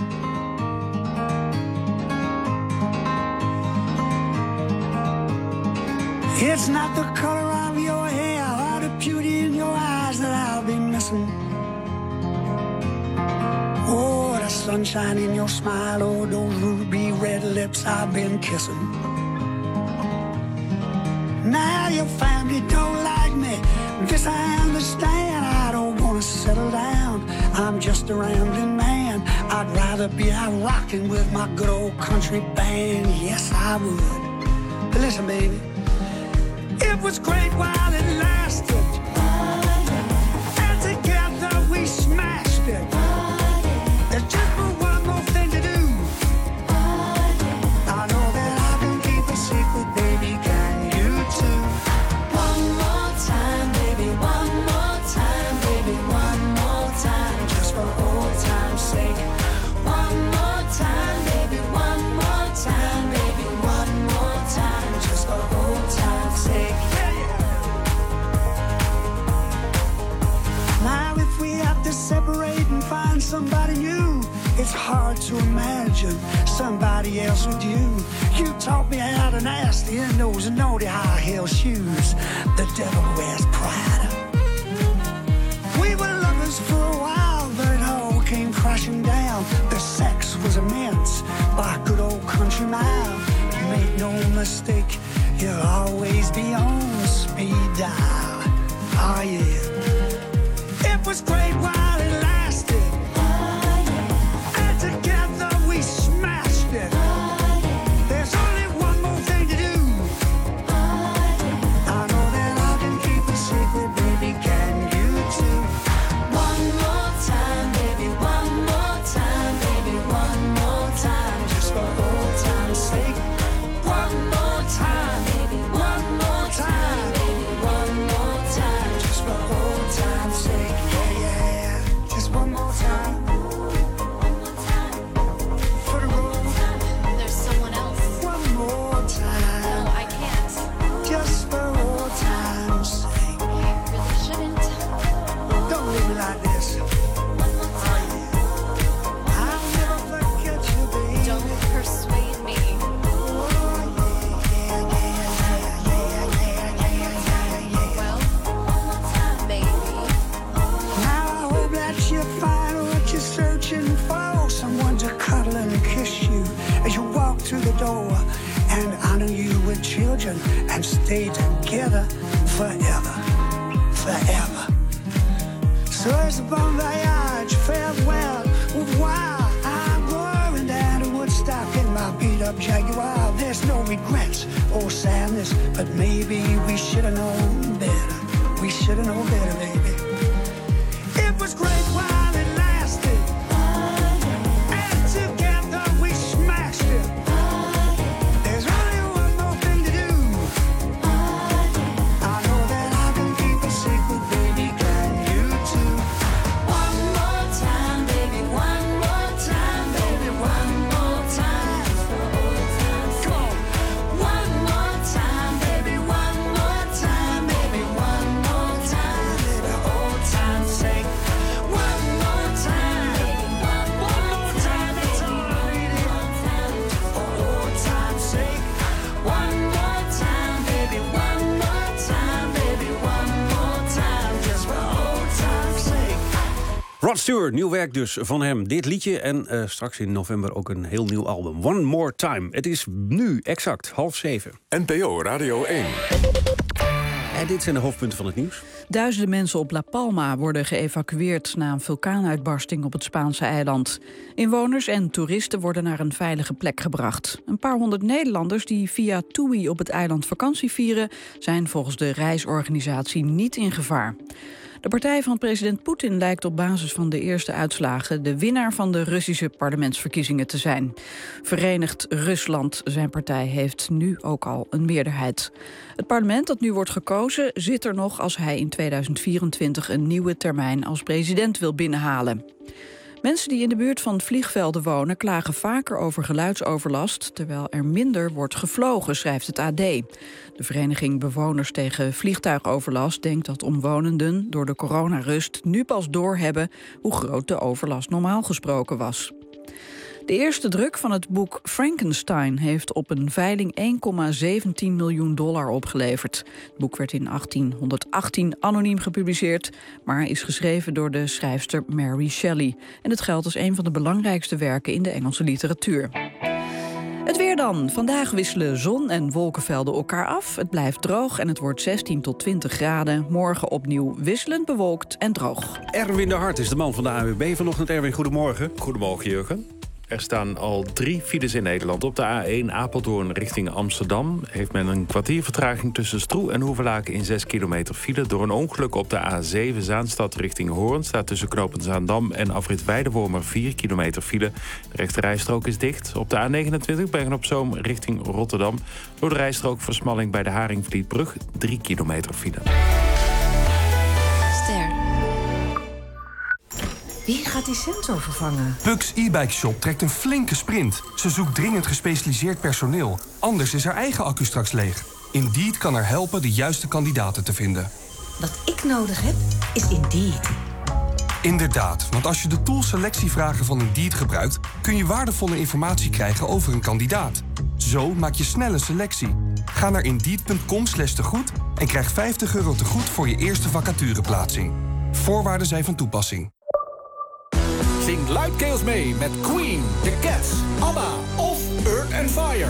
It's not the color of your hair or the beauty in your eyes that I'll be missing. Oh, the sunshine in your smile, oh, those ruby red lips I've been kissing. Now your family don't like me, this I understand. I don't wanna settle down, I'm just a rambling man. I'd rather be out rocking with my good old country band. Yes, I would. But listen, baby, it was great while it lasted, and together we smashed it. There's just one more thing to do. I know that I can keep a secret, baby, can you too? One more time, baby, one more time, baby, one more time, just for old time's sake. One more time, baby, one more time, baby, one more time, just for old time's sake. Now if we have to separate and find somebody new, it's hard to imagine somebody else with you. You taught me how to nasty in those naughty high heel shoes. The devil wears Prada. We were lovers for a while, but it all came crashing down. The sex was immense by good old country mile. Make no mistake, you'll always be on speed dial. Oh yeah. It was great while it lasted, and together we smashed it. There's only one more thing to do. I know that I can keep a secret, baby, can you too? One more time, baby, one more time, baby, one more time, just for old time's sake. One more time, baby, one more time, baby, one more time, just for old time's sake. One more time. One more time. For the road. There's someone else. One more time. No, I can't. Just for old time's sake. I really shouldn't. Don't leave me like this. One more time. I'll never forget you, baby. Don't persuade me. Oh, yeah, yeah, yeah, yeah, yeah, yeah, yeah, yeah. Well, one more time, baby. Now I hope that you find what you're searching for, someone to cuddle and kiss you as you walk through the door, and honor you with children and stay together forever, forever. So it's a bon voyage, farewell, au revoir. I'm going down to Woodstock in my beat-up Jaguar. There's no regrets or sadness, but maybe we should have known better. We should have known better, baby. It was great while it lasted, Rod Stewart, nieuw werk dus van hem. Dit liedje en uh, straks in november ook een heel nieuw album. One More Time. Het is nu exact half zeven. N P O Radio één. En dit zijn de hoofdpunten van het nieuws. Duizenden mensen op La Palma worden geëvacueerd na een vulkaanuitbarsting op het Spaanse eiland. Inwoners en toeristen worden naar een veilige plek gebracht. Een paar honderd Nederlanders die via TUI op het eiland vakantie vieren, zijn volgens de reisorganisatie niet in gevaar. De partij van president Poetin lijkt op basis van de eerste uitslagen de winnaar van de Russische parlementsverkiezingen te zijn. Verenigd Rusland, zijn partij, heeft nu ook al een meerderheid. Het parlement dat nu wordt gekozen zit er nog als hij in tweeduizend vierentwintig een nieuwe termijn als president wil binnenhalen. Mensen die in de buurt van vliegvelden wonen klagen vaker over geluidsoverlast, terwijl er minder wordt gevlogen, schrijft het A D. De vereniging Bewoners tegen Vliegtuigoverlast denkt dat omwonenden door de coronarust nu pas doorhebben hoe groot de overlast normaal gesproken was. De eerste druk van het boek Frankenstein heeft op een veiling één komma zeventien miljoen dollar opgeleverd. Het boek werd in achttienhonderdachttien anoniem gepubliceerd, maar is geschreven door de schrijfster Mary Shelley. En het geldt als een van de belangrijkste werken in de Engelse literatuur. Het weer dan. Vandaag wisselen zon en wolkenvelden elkaar af. Het blijft droog en het wordt zestien tot twintig graden. Morgen opnieuw wisselend bewolkt en droog. Erwin de Hart is de man van de A W B vanochtend. Erwin, goedemorgen. Goedemorgen, Jurgen. Er staan al drie files in Nederland. Op de A één Apeldoorn richting Amsterdam heeft men een kwartier vertraging tussen Stroe en Hoevelaken in zes kilometer file. Door een ongeluk op de A zeven Zaanstad richting Hoorn staat tussen knooppunt Zaandam en afrit Weidewormer vier kilometer file. De rechterrijstrook is dicht. Op de A negenentwintig Bergen-op-Zoom richting Rotterdam. Door de rijstrook versmalling bij de Haringvlietbrug drie kilometer file. Ster. Wie gaat die sensor vervangen? Pucks e-bike shop trekt een flinke sprint. Ze zoekt dringend gespecialiseerd personeel. Anders is haar eigen accu straks leeg. Indeed kan haar helpen de juiste kandidaten te vinden. Wat ik nodig heb, is Indeed. Inderdaad, want als je de tool selectievragen van Indeed gebruikt, kun je waardevolle informatie krijgen over een kandidaat. Zo maak je snel een selectie. Ga naar indeed.com slash tegoed en krijg vijftig euro tegoed voor je eerste vacatureplaatsing. Voorwaarden zijn van toepassing. Zing luidkeels mee met Queen, The Cats, ABBA of Earth and Fire.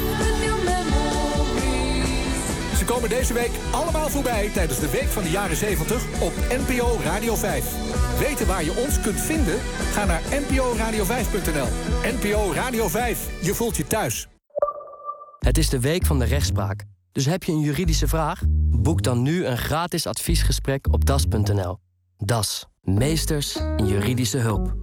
Ze komen deze week allemaal voorbij tijdens de Week van de Jaren zeventig op N P O Radio vijf. Weten waar je ons kunt vinden? Ga naar n p o radio vijf punt n l. N P O Radio vijf, je voelt je thuis. Het is de Week van de Rechtspraak. Dus heb je een juridische vraag? Boek dan nu een gratis adviesgesprek op das punt n l. D A S. Meesters in juridische hulp.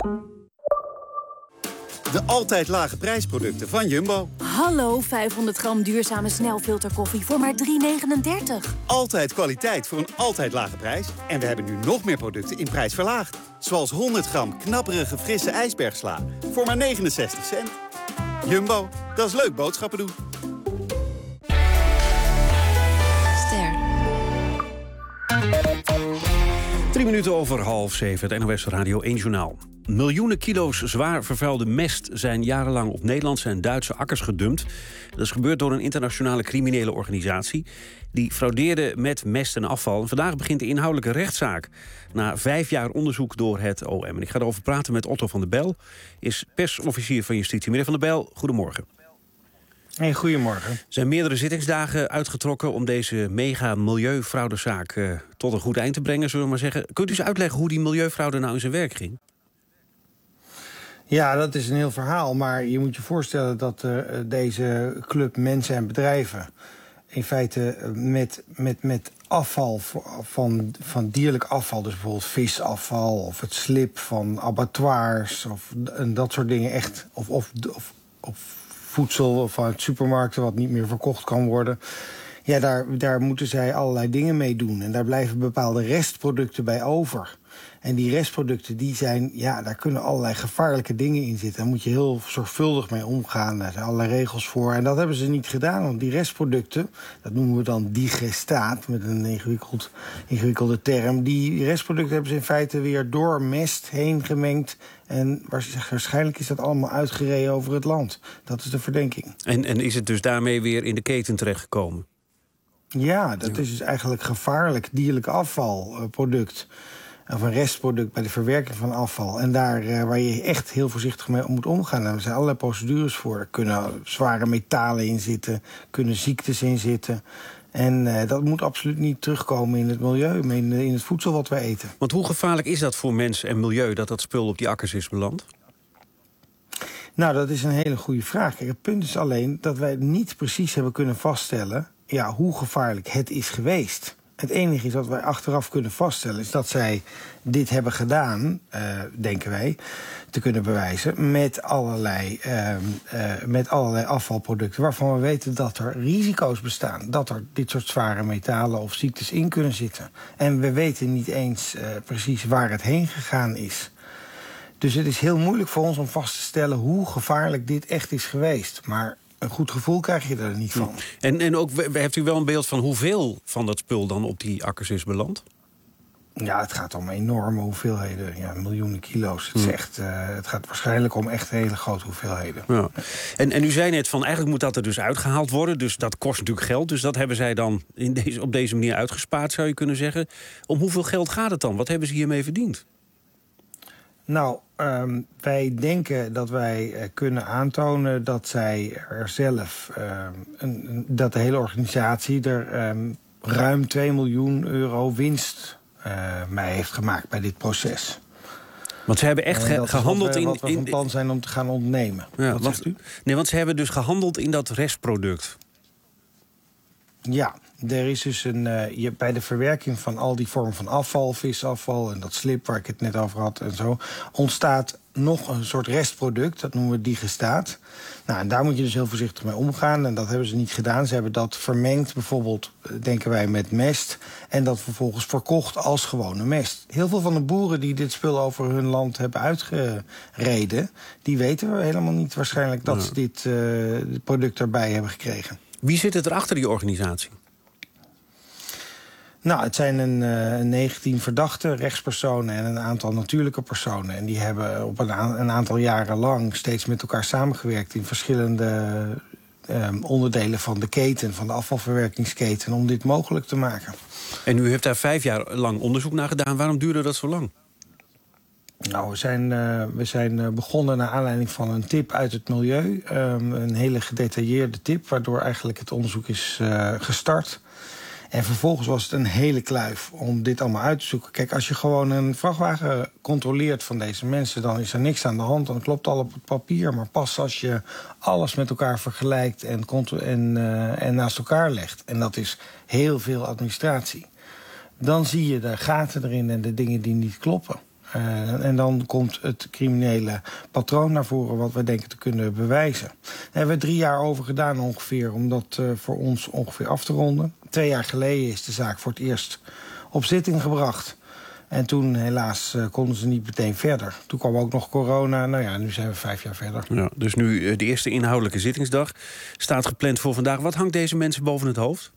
De altijd lage prijsproducten van Jumbo. Hallo, vijfhonderd gram duurzame snelfilterkoffie voor maar drie negenendertig. Altijd kwaliteit voor een altijd lage prijs. En we hebben nu nog meer producten in prijs verlaagd. Zoals honderd gram knapperige frisse ijsbergsla voor maar negenenzestig cent. Jumbo, dat is leuk boodschappen doen. Ster. Drie minuten over half zeven, het N O S Radio één Journaal. Miljoenen kilo's zwaar vervuilde mest zijn jarenlang op Nederlandse en Duitse akkers gedumpt. Dat is gebeurd door een internationale criminele organisatie. Die fraudeerde met mest en afval. En vandaag begint de inhoudelijke rechtszaak. Na vijf jaar onderzoek door het O M. En ik ga erover praten met Otto van der Bijl. Is persofficier van Justitie. Meneer van der Bijl, goedemorgen. Hey, goedemorgen. Er zijn meerdere zittingsdagen uitgetrokken om deze mega milieufraudezaak uh, tot een goed eind te brengen, zullen we maar zeggen. Kunt u eens uitleggen hoe die milieufraude nou in zijn werk ging? Ja, dat is een heel verhaal. Maar je moet je voorstellen dat uh, deze club mensen en bedrijven in feite met, met, met afval van, van dierlijk afval, dus bijvoorbeeld visafval of het slip van abattoirs of en dat soort dingen echt, of, of, of, of voedsel van het supermarkten wat niet meer verkocht kan worden. Ja, daar, daar moeten zij allerlei dingen mee doen. En daar blijven bepaalde restproducten bij over. En die restproducten, die zijn, ja, daar kunnen allerlei gevaarlijke dingen in zitten. Daar moet je heel zorgvuldig mee omgaan. Daar zijn allerlei regels voor. En dat hebben ze niet gedaan. Want die restproducten, dat noemen we dan digestaat, met een ingewikkeld, ingewikkelde term. Die restproducten hebben ze in feite weer door mest heen gemengd. En waarschijnlijk is dat allemaal uitgereden over het land. Dat is de verdenking. En, en is het dus daarmee weer in de keten terechtgekomen? Ja, dat is dus eigenlijk gevaarlijk dierlijk afvalproduct. of een restproduct bij de verwerking van afval. En daar uh, waar je echt heel voorzichtig mee moet omgaan. En er zijn allerlei procedures voor. Er kunnen zware metalen in zitten, kunnen ziektes in zitten. En uh, dat moet absoluut niet terugkomen in het milieu, maar in, in het voedsel wat we eten. Want hoe gevaarlijk is dat voor mens en milieu dat dat spul op die akkers is beland? Nou, dat is een hele goede vraag. Kijk, het punt is alleen dat wij niet precies hebben kunnen vaststellen ja, hoe gevaarlijk het is geweest. Het enige is wat wij achteraf kunnen vaststellen is dat zij dit hebben gedaan, uh, denken wij, te kunnen bewijzen met allerlei, uh, uh, met allerlei afvalproducten waarvan we weten dat er risico's bestaan. Dat er dit soort zware metalen of ziektes in kunnen zitten. En we weten niet eens uh, precies waar het heen gegaan is. Dus het is heel moeilijk voor ons om vast te stellen hoe gevaarlijk dit echt is geweest. Maar een goed gevoel krijg je er niet van. En, en ook, heeft u wel een beeld van hoeveel van dat spul dan op die akkers is beland? Ja, het gaat om enorme hoeveelheden. Ja, miljoenen kilo's. Het, is echt, uh, het gaat waarschijnlijk om echt hele grote hoeveelheden. Ja. En, en u zei net van eigenlijk moet dat er dus uitgehaald worden. Dus dat kost natuurlijk geld. Dus dat hebben zij dan in deze, op deze manier uitgespaard, zou je kunnen zeggen. Om hoeveel geld gaat het dan? Wat hebben ze hiermee verdiend? Nou, um, wij denken dat wij uh, kunnen aantonen dat zij er zelf, uh, een, een, dat de hele organisatie er um, ruim twee miljoen euro winst uh, mee heeft gemaakt bij dit proces. Want ze hebben echt ge- gehandeld in... wat we in, van plan zijn om te gaan ontnemen. Ja, wat want, zegt u? Nee, want ze hebben dus gehandeld in dat restproduct. Ja, er is dus een, uh, je, bij de verwerking van al die vormen van afval, visafval en dat slip waar ik het net over had en zo, ontstaat nog een soort restproduct, dat noemen we digestaat. Nou, en daar moet je dus heel voorzichtig mee omgaan en dat hebben ze niet gedaan. Ze hebben dat vermengd, bijvoorbeeld, denken wij, met mest en dat vervolgens verkocht als gewone mest. Heel veel van de boeren die dit spul over hun land hebben uitgereden, die weten we helemaal niet waarschijnlijk dat ja. ze dit uh, product erbij hebben gekregen. Wie zit er achter die organisatie? Nou, het zijn een uh, negentien verdachte rechtspersonen en een aantal natuurlijke personen. En die hebben op een, a- een aantal jaren lang steeds met elkaar samengewerkt in verschillende uh, onderdelen van de keten, van de afvalverwerkingsketen, om dit mogelijk te maken. En u heeft daar vijf jaar lang onderzoek naar gedaan. Waarom duurde dat zo lang? Nou, we zijn, uh, we zijn begonnen naar aanleiding van een tip uit het milieu. Um, een hele gedetailleerde tip, waardoor eigenlijk het onderzoek is uh, gestart. En vervolgens was het een hele kluif om dit allemaal uit te zoeken. Kijk, als je gewoon een vrachtwagen controleert van deze mensen, dan is er niks aan de hand. Dan klopt al op het papier. Maar pas als je alles met elkaar vergelijkt en, contro- en, uh, en naast elkaar legt, en dat is heel veel administratie, dan zie je de gaten erin en de dingen die niet kloppen. Uh, en dan komt het criminele patroon naar voren, wat we denken te kunnen bewijzen. Daar hebben we drie jaar over gedaan ongeveer, om dat uh, voor ons ongeveer af te ronden. Twee jaar geleden is de zaak voor het eerst op zitting gebracht. En toen helaas uh, konden ze niet meteen verder. Toen kwam ook nog corona. Nou ja, nu zijn we vijf jaar verder. Ja, dus nu uh, de eerste inhoudelijke zittingsdag staat gepland voor vandaag. Wat hangt deze mensen boven het hoofd?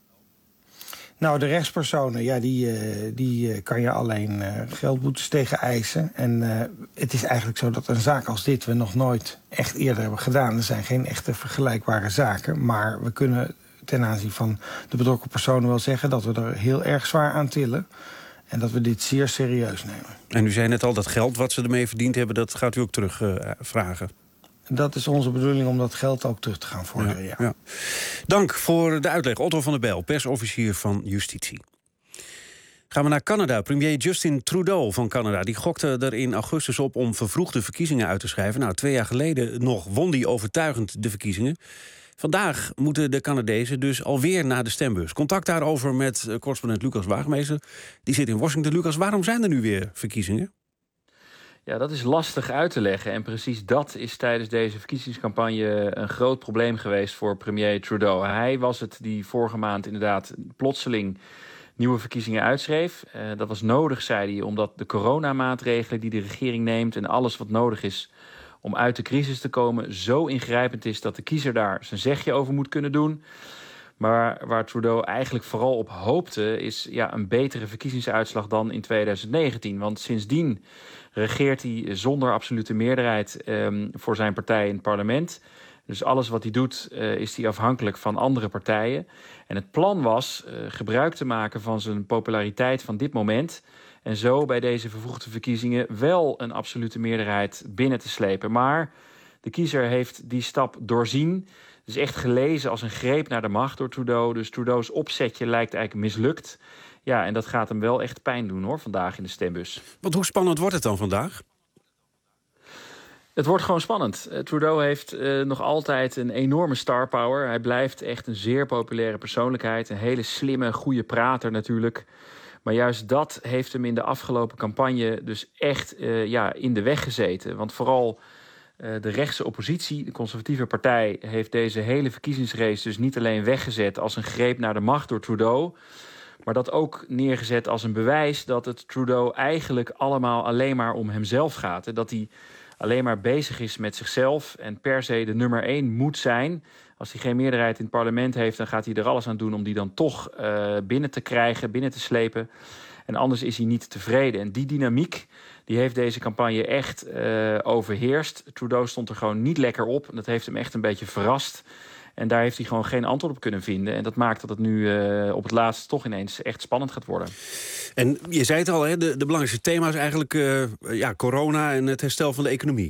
Nou, de rechtspersonen, ja, die, uh, die uh, kan je alleen uh, geldboetes tegen eisen. En uh, het is eigenlijk zo dat een zaak als dit we nog nooit echt eerder hebben gedaan. Er zijn geen echte vergelijkbare zaken. Maar we kunnen ten aanzien van de betrokken personen wel zeggen dat we er heel erg zwaar aan tillen. En dat we dit zeer serieus nemen. En u zei net al, dat geld wat ze ermee verdiend hebben, dat gaat u ook terug uh, vragen. Dat is onze bedoeling om dat geld ook terug te gaan vorderen, ja. ja. ja. Dank voor de uitleg. Otto van der Bijl, persofficier van Justitie. Gaan we naar Canada. Premier Justin Trudeau van Canada die gokte er in augustus op om vervroegde verkiezingen uit te schrijven. Nou, twee jaar geleden nog won die overtuigend de verkiezingen. Vandaag moeten de Canadezen dus alweer naar de stembus. Contact daarover met correspondent Lucas Waagmeester. Die zit in Washington. Lucas, waarom zijn er nu weer verkiezingen? Ja, dat is lastig uit te leggen. En precies dat is tijdens deze verkiezingscampagne een groot probleem geweest voor premier Trudeau. Hij was het die vorige maand inderdaad plotseling nieuwe verkiezingen uitschreef. Uh, dat was nodig, zei hij, omdat de coronamaatregelen die de regering neemt en alles wat nodig is om uit de crisis te komen zo ingrijpend is dat de kiezer daar zijn zegje over moet kunnen doen. Maar waar Trudeau eigenlijk vooral op hoopte is ja, een betere verkiezingsuitslag dan in tweeduizend negentien. Want sindsdien regeert hij zonder absolute meerderheid um, voor zijn partij in het parlement. Dus alles wat hij doet, uh, is hij afhankelijk van andere partijen. En het plan was uh, gebruik te maken van zijn populariteit van dit moment en zo bij deze vervroegde verkiezingen wel een absolute meerderheid binnen te slepen. Maar de kiezer heeft die stap doorzien. Het is echt gelezen als een greep naar de macht door Trudeau. Dus Trudeau's opzetje lijkt eigenlijk mislukt. Ja, en dat gaat hem wel echt pijn doen, hoor, vandaag in de stembus. Want hoe spannend wordt het dan vandaag? Het wordt gewoon spannend. Uh, Trudeau heeft uh, nog altijd een enorme star power. Hij blijft echt een zeer populaire persoonlijkheid. Een hele slimme, goede prater natuurlijk. Maar juist dat heeft hem in de afgelopen campagne dus echt uh, ja, in de weg gezeten. Want vooral uh, de rechtse oppositie, de conservatieve partij, heeft deze hele verkiezingsrace dus niet alleen weggezet als een greep naar de macht door Trudeau, maar dat ook neergezet als een bewijs dat het Trudeau eigenlijk allemaal alleen maar om hemzelf gaat. En dat hij alleen maar bezig is met zichzelf en per se de nummer één moet zijn. Als hij geen meerderheid in het parlement heeft, dan gaat hij er alles aan doen om die dan toch uh, binnen te krijgen, binnen te slepen. En anders is hij niet tevreden. En die dynamiek, die heeft deze campagne echt uh, overheerst. Trudeau stond er gewoon niet lekker op. Dat heeft hem echt een beetje verrast. En daar heeft hij gewoon geen antwoord op kunnen vinden. En dat maakt dat het nu uh, op het laatst toch ineens echt spannend gaat worden. En je zei het al, hè, de, de belangrijkste thema is eigenlijk uh, ja, corona en het herstel van de economie.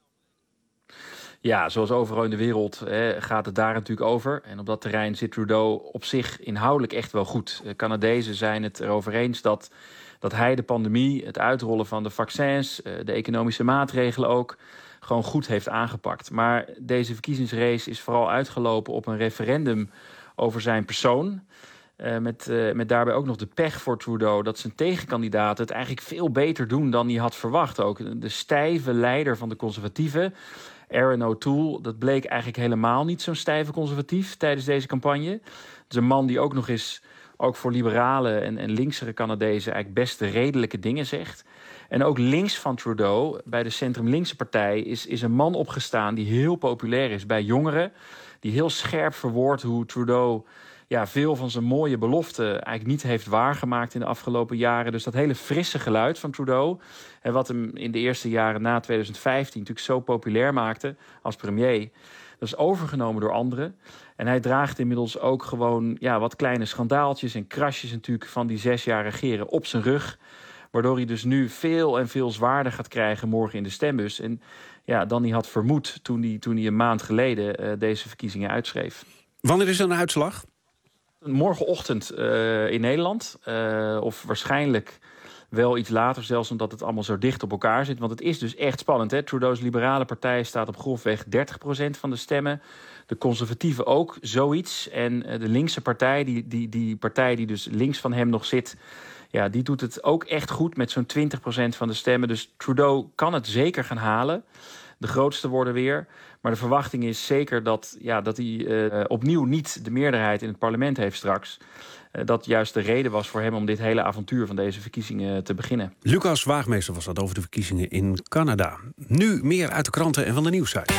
Ja, zoals overal in de wereld hè, gaat het daar natuurlijk over. En op dat terrein zit Trudeau op zich inhoudelijk echt wel goed. De Canadezen zijn het erover eens dat, dat hij de pandemie, het uitrollen van de vaccins, de economische maatregelen ook, gewoon goed heeft aangepakt. Maar deze verkiezingsrace is vooral uitgelopen op een referendum over zijn persoon. Uh, met, uh, met daarbij ook nog de pech voor Trudeau dat zijn tegenkandidaten het eigenlijk veel beter doen dan hij had verwacht. Ook de stijve leider van de conservatieven, Erin O'Toole, dat bleek eigenlijk helemaal niet zo'n stijve conservatief tijdens deze campagne. Het is een man die ook nog eens, ook voor liberalen en, en linksere Canadezen, eigenlijk best redelijke dingen zegt. En ook links van Trudeau, bij de centrum-linkse partij, is, is een man opgestaan die heel populair is bij jongeren. Die heel scherp verwoordt hoe Trudeau ja, veel van zijn mooie beloften eigenlijk niet heeft waargemaakt in de afgelopen jaren. Dus dat hele frisse geluid van Trudeau, en wat hem in de eerste jaren na twintig vijftien natuurlijk zo populair maakte als premier, dat is overgenomen door anderen. En hij draagt inmiddels ook gewoon ja, wat kleine schandaaltjes en krasjes natuurlijk van die zes jaar regeren op zijn rug. Waardoor hij dus nu veel en veel zwaarder gaat krijgen morgen in de stembus. En ja, dan hij had vermoed toen hij, toen hij een maand geleden uh, deze verkiezingen uitschreef. Wanneer is er een uitslag? Morgenochtend uh, in Nederland. Uh, of waarschijnlijk wel iets later, zelfs omdat het allemaal zo dicht op elkaar zit. Want het is dus echt spannend. Hè? Trudeau's liberale partij staat op grofweg dertig procent van de stemmen. De conservatieven ook, zoiets. En uh, de linkse partij, die, die, die partij die dus links van hem nog zit, ja, die doet het ook echt goed met zo'n twintig procent van de stemmen. Dus Trudeau kan het zeker gaan halen. De grootste worden weer. Maar de verwachting is zeker dat, ja, dat hij uh, opnieuw niet de meerderheid in het parlement heeft straks. Uh, dat juist de reden was voor hem om dit hele avontuur van deze verkiezingen te beginnen. Lucas Waagmeester was dat over de verkiezingen in Canada. Nu meer uit de kranten en van de nieuwssite.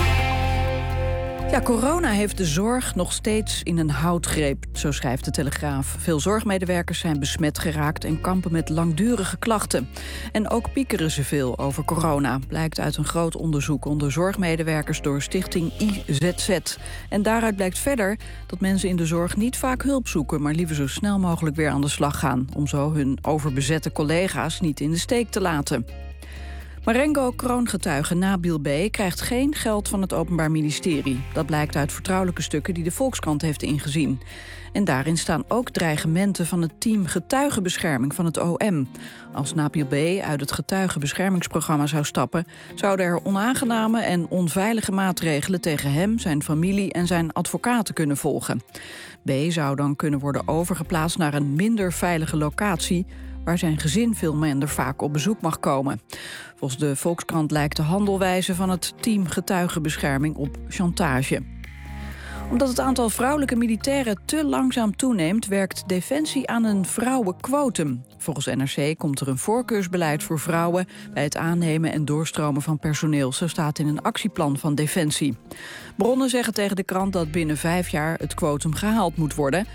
Ja, corona heeft de zorg nog steeds in een houtgreep, zo schrijft de Telegraaf. Veel zorgmedewerkers zijn besmet geraakt en kampen met langdurige klachten. En ook piekeren ze veel over corona, blijkt uit een groot onderzoek onder zorgmedewerkers door stichting I Z Z. En daaruit blijkt verder dat mensen in de zorg niet vaak hulp zoeken, maar liever zo snel mogelijk weer aan de slag gaan, om zo hun overbezette collega's niet in de steek te laten. Marengo-kroongetuige Nabil B. krijgt geen geld van het Openbaar Ministerie. Dat blijkt uit vertrouwelijke stukken die de Volkskrant heeft ingezien. En daarin staan ook dreigementen van het team getuigenbescherming van het O M. Als Nabil B. uit het getuigenbeschermingsprogramma zou stappen, zouden er onaangename en onveilige maatregelen tegen hem, zijn familie en zijn advocaten kunnen volgen. B. zou dan kunnen worden overgeplaatst naar een minder veilige locatie, waar zijn gezin veel minder vaak op bezoek mag komen. Volgens de Volkskrant lijkt de handelwijze van het team getuigenbescherming op chantage. Omdat het aantal vrouwelijke militairen te langzaam toeneemt, werkt Defensie aan een vrouwenquotum. Volgens N R C komt er een voorkeursbeleid voor vrouwen bij het aannemen en doorstromen van personeel. Zo staat in een actieplan van Defensie. Bronnen zeggen tegen de krant dat binnen vijf jaar het quotum gehaald moet worden.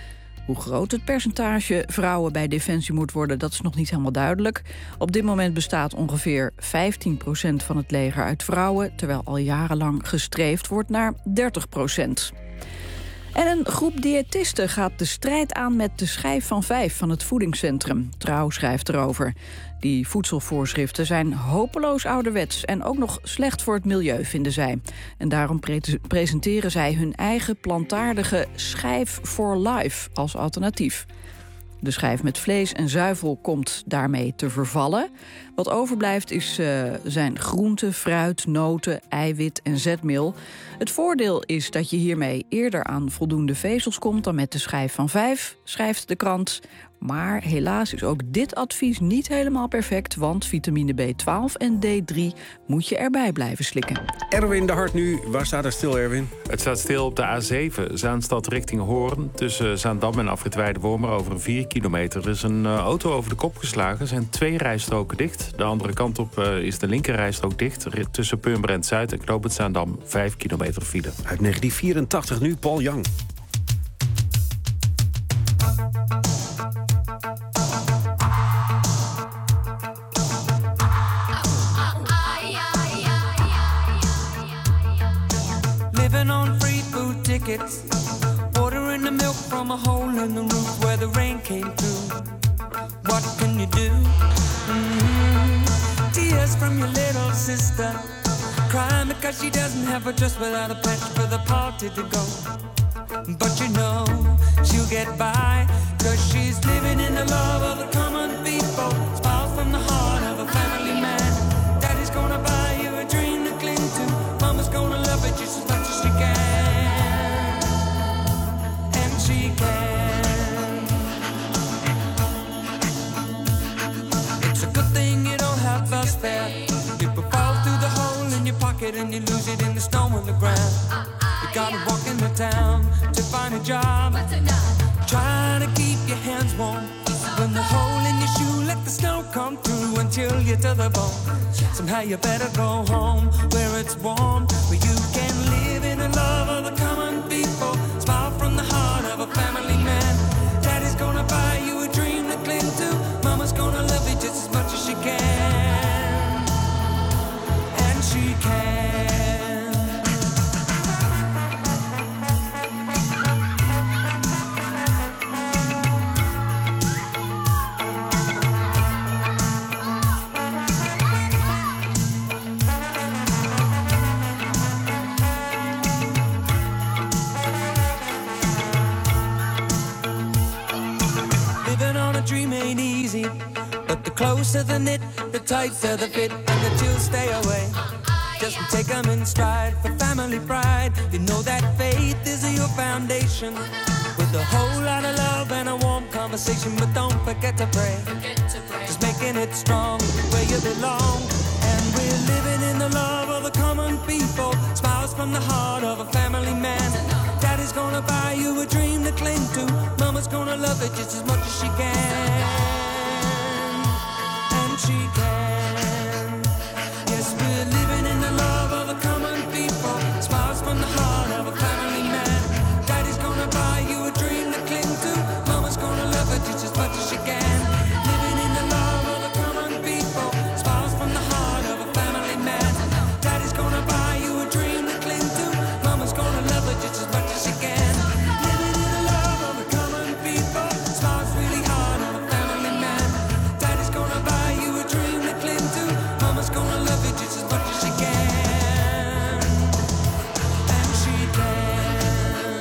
Hoe groot het percentage vrouwen bij Defensie moet worden, dat is nog niet helemaal duidelijk. Op dit moment bestaat ongeveer vijftien procent van het leger uit vrouwen, terwijl al jarenlang gestreefd wordt naar dertig procent. En een groep diëtisten gaat de strijd aan met de schijf van vijf van het voedingscentrum. Trouw schrijft erover. Die voedselvoorschriften zijn hopeloos ouderwets en ook nog slecht voor het milieu, vinden zij. En daarom pre- presenteren zij hun eigen plantaardige schijf for life als alternatief. De schijf met vlees en zuivel komt daarmee te vervallen. Wat overblijft is, uh, zijn groente, fruit, noten, eiwit en zetmeel. Het voordeel is dat je hiermee eerder aan voldoende vezels komt dan met de schijf van vijf, schrijft de krant. Maar helaas is ook dit advies niet helemaal perfect, want vitamine B twaalf en D drie moet je erbij blijven slikken. Erwin de Hart nu, waar staat er stil, Erwin? Het staat stil op de A zeven, Zaanstad richting Hoorn. Tussen Zaandam en Afrit Weidewormer over vier kilometer. Er is een uh, auto over de kop geslagen, er zijn twee rijstroken dicht. De andere kant op uh, is de linkerrijstrook dicht. Tussen Purmerend Zuid en Knoopend Zaandam vijf kilometer file. Uit negentien vierentachtig nu, Paul Young. Living on free food tickets, ordering the milk from a hole in the roof where the rain came through. What can you do? Mm-hmm. Tears from your little sister, crying because she doesn't have a dress without a patch for the party to go. But you know she'll get by, cause she's living in the love of the common people. Smiles from the heart of a family man. Daddy's gonna buy you a dream to cling to. Mama's gonna love it just as much as she can. And she can. It's a good thing you don't have us there. People fall through the hole in your pocket and you lose it in the snow on the ground. You gotta walk in the town to find a job. Trying to keep your hands warm. When the hole in your shoe, let the snow come through and chill you to the bone. Somehow you better go home where it's warm, where you can live in the love of the common people. Smile from the heart of a family man. Daddy's gonna buy you a dream to cling to. Mama's gonna love you just as much as she can. And she can. Dream ain't easy, but the closer the knit, the tighter the fit, and the chills stay away. Just take them in stride for family pride. You know that faith is your foundation, with a whole lot of love and a warm conversation. But don't forget to pray, just making it strong where you belong. And we're living in the love of the common people. Smiles from the heart of a family man. Daddy's gonna buy you a dream to cling to. Mama's gonna love it just as much as she can. And she can. Yes, we're living in the love of the common people. Smiles from the heart of a family man. Daddy's gonna buy you a dream to cling to. Mama's gonna love it just as much as she can. Living in the love of the common people. Smiles from the heart of a family man. Daddy's gonna buy you a dream to cling to. Mama's gonna love it just as much as she can. Living in the love of the common people. Smiles really hard of a family man. Daddy's gonna buy you a dream to cling to. Mama's gonna love it just as much as she can. And she can.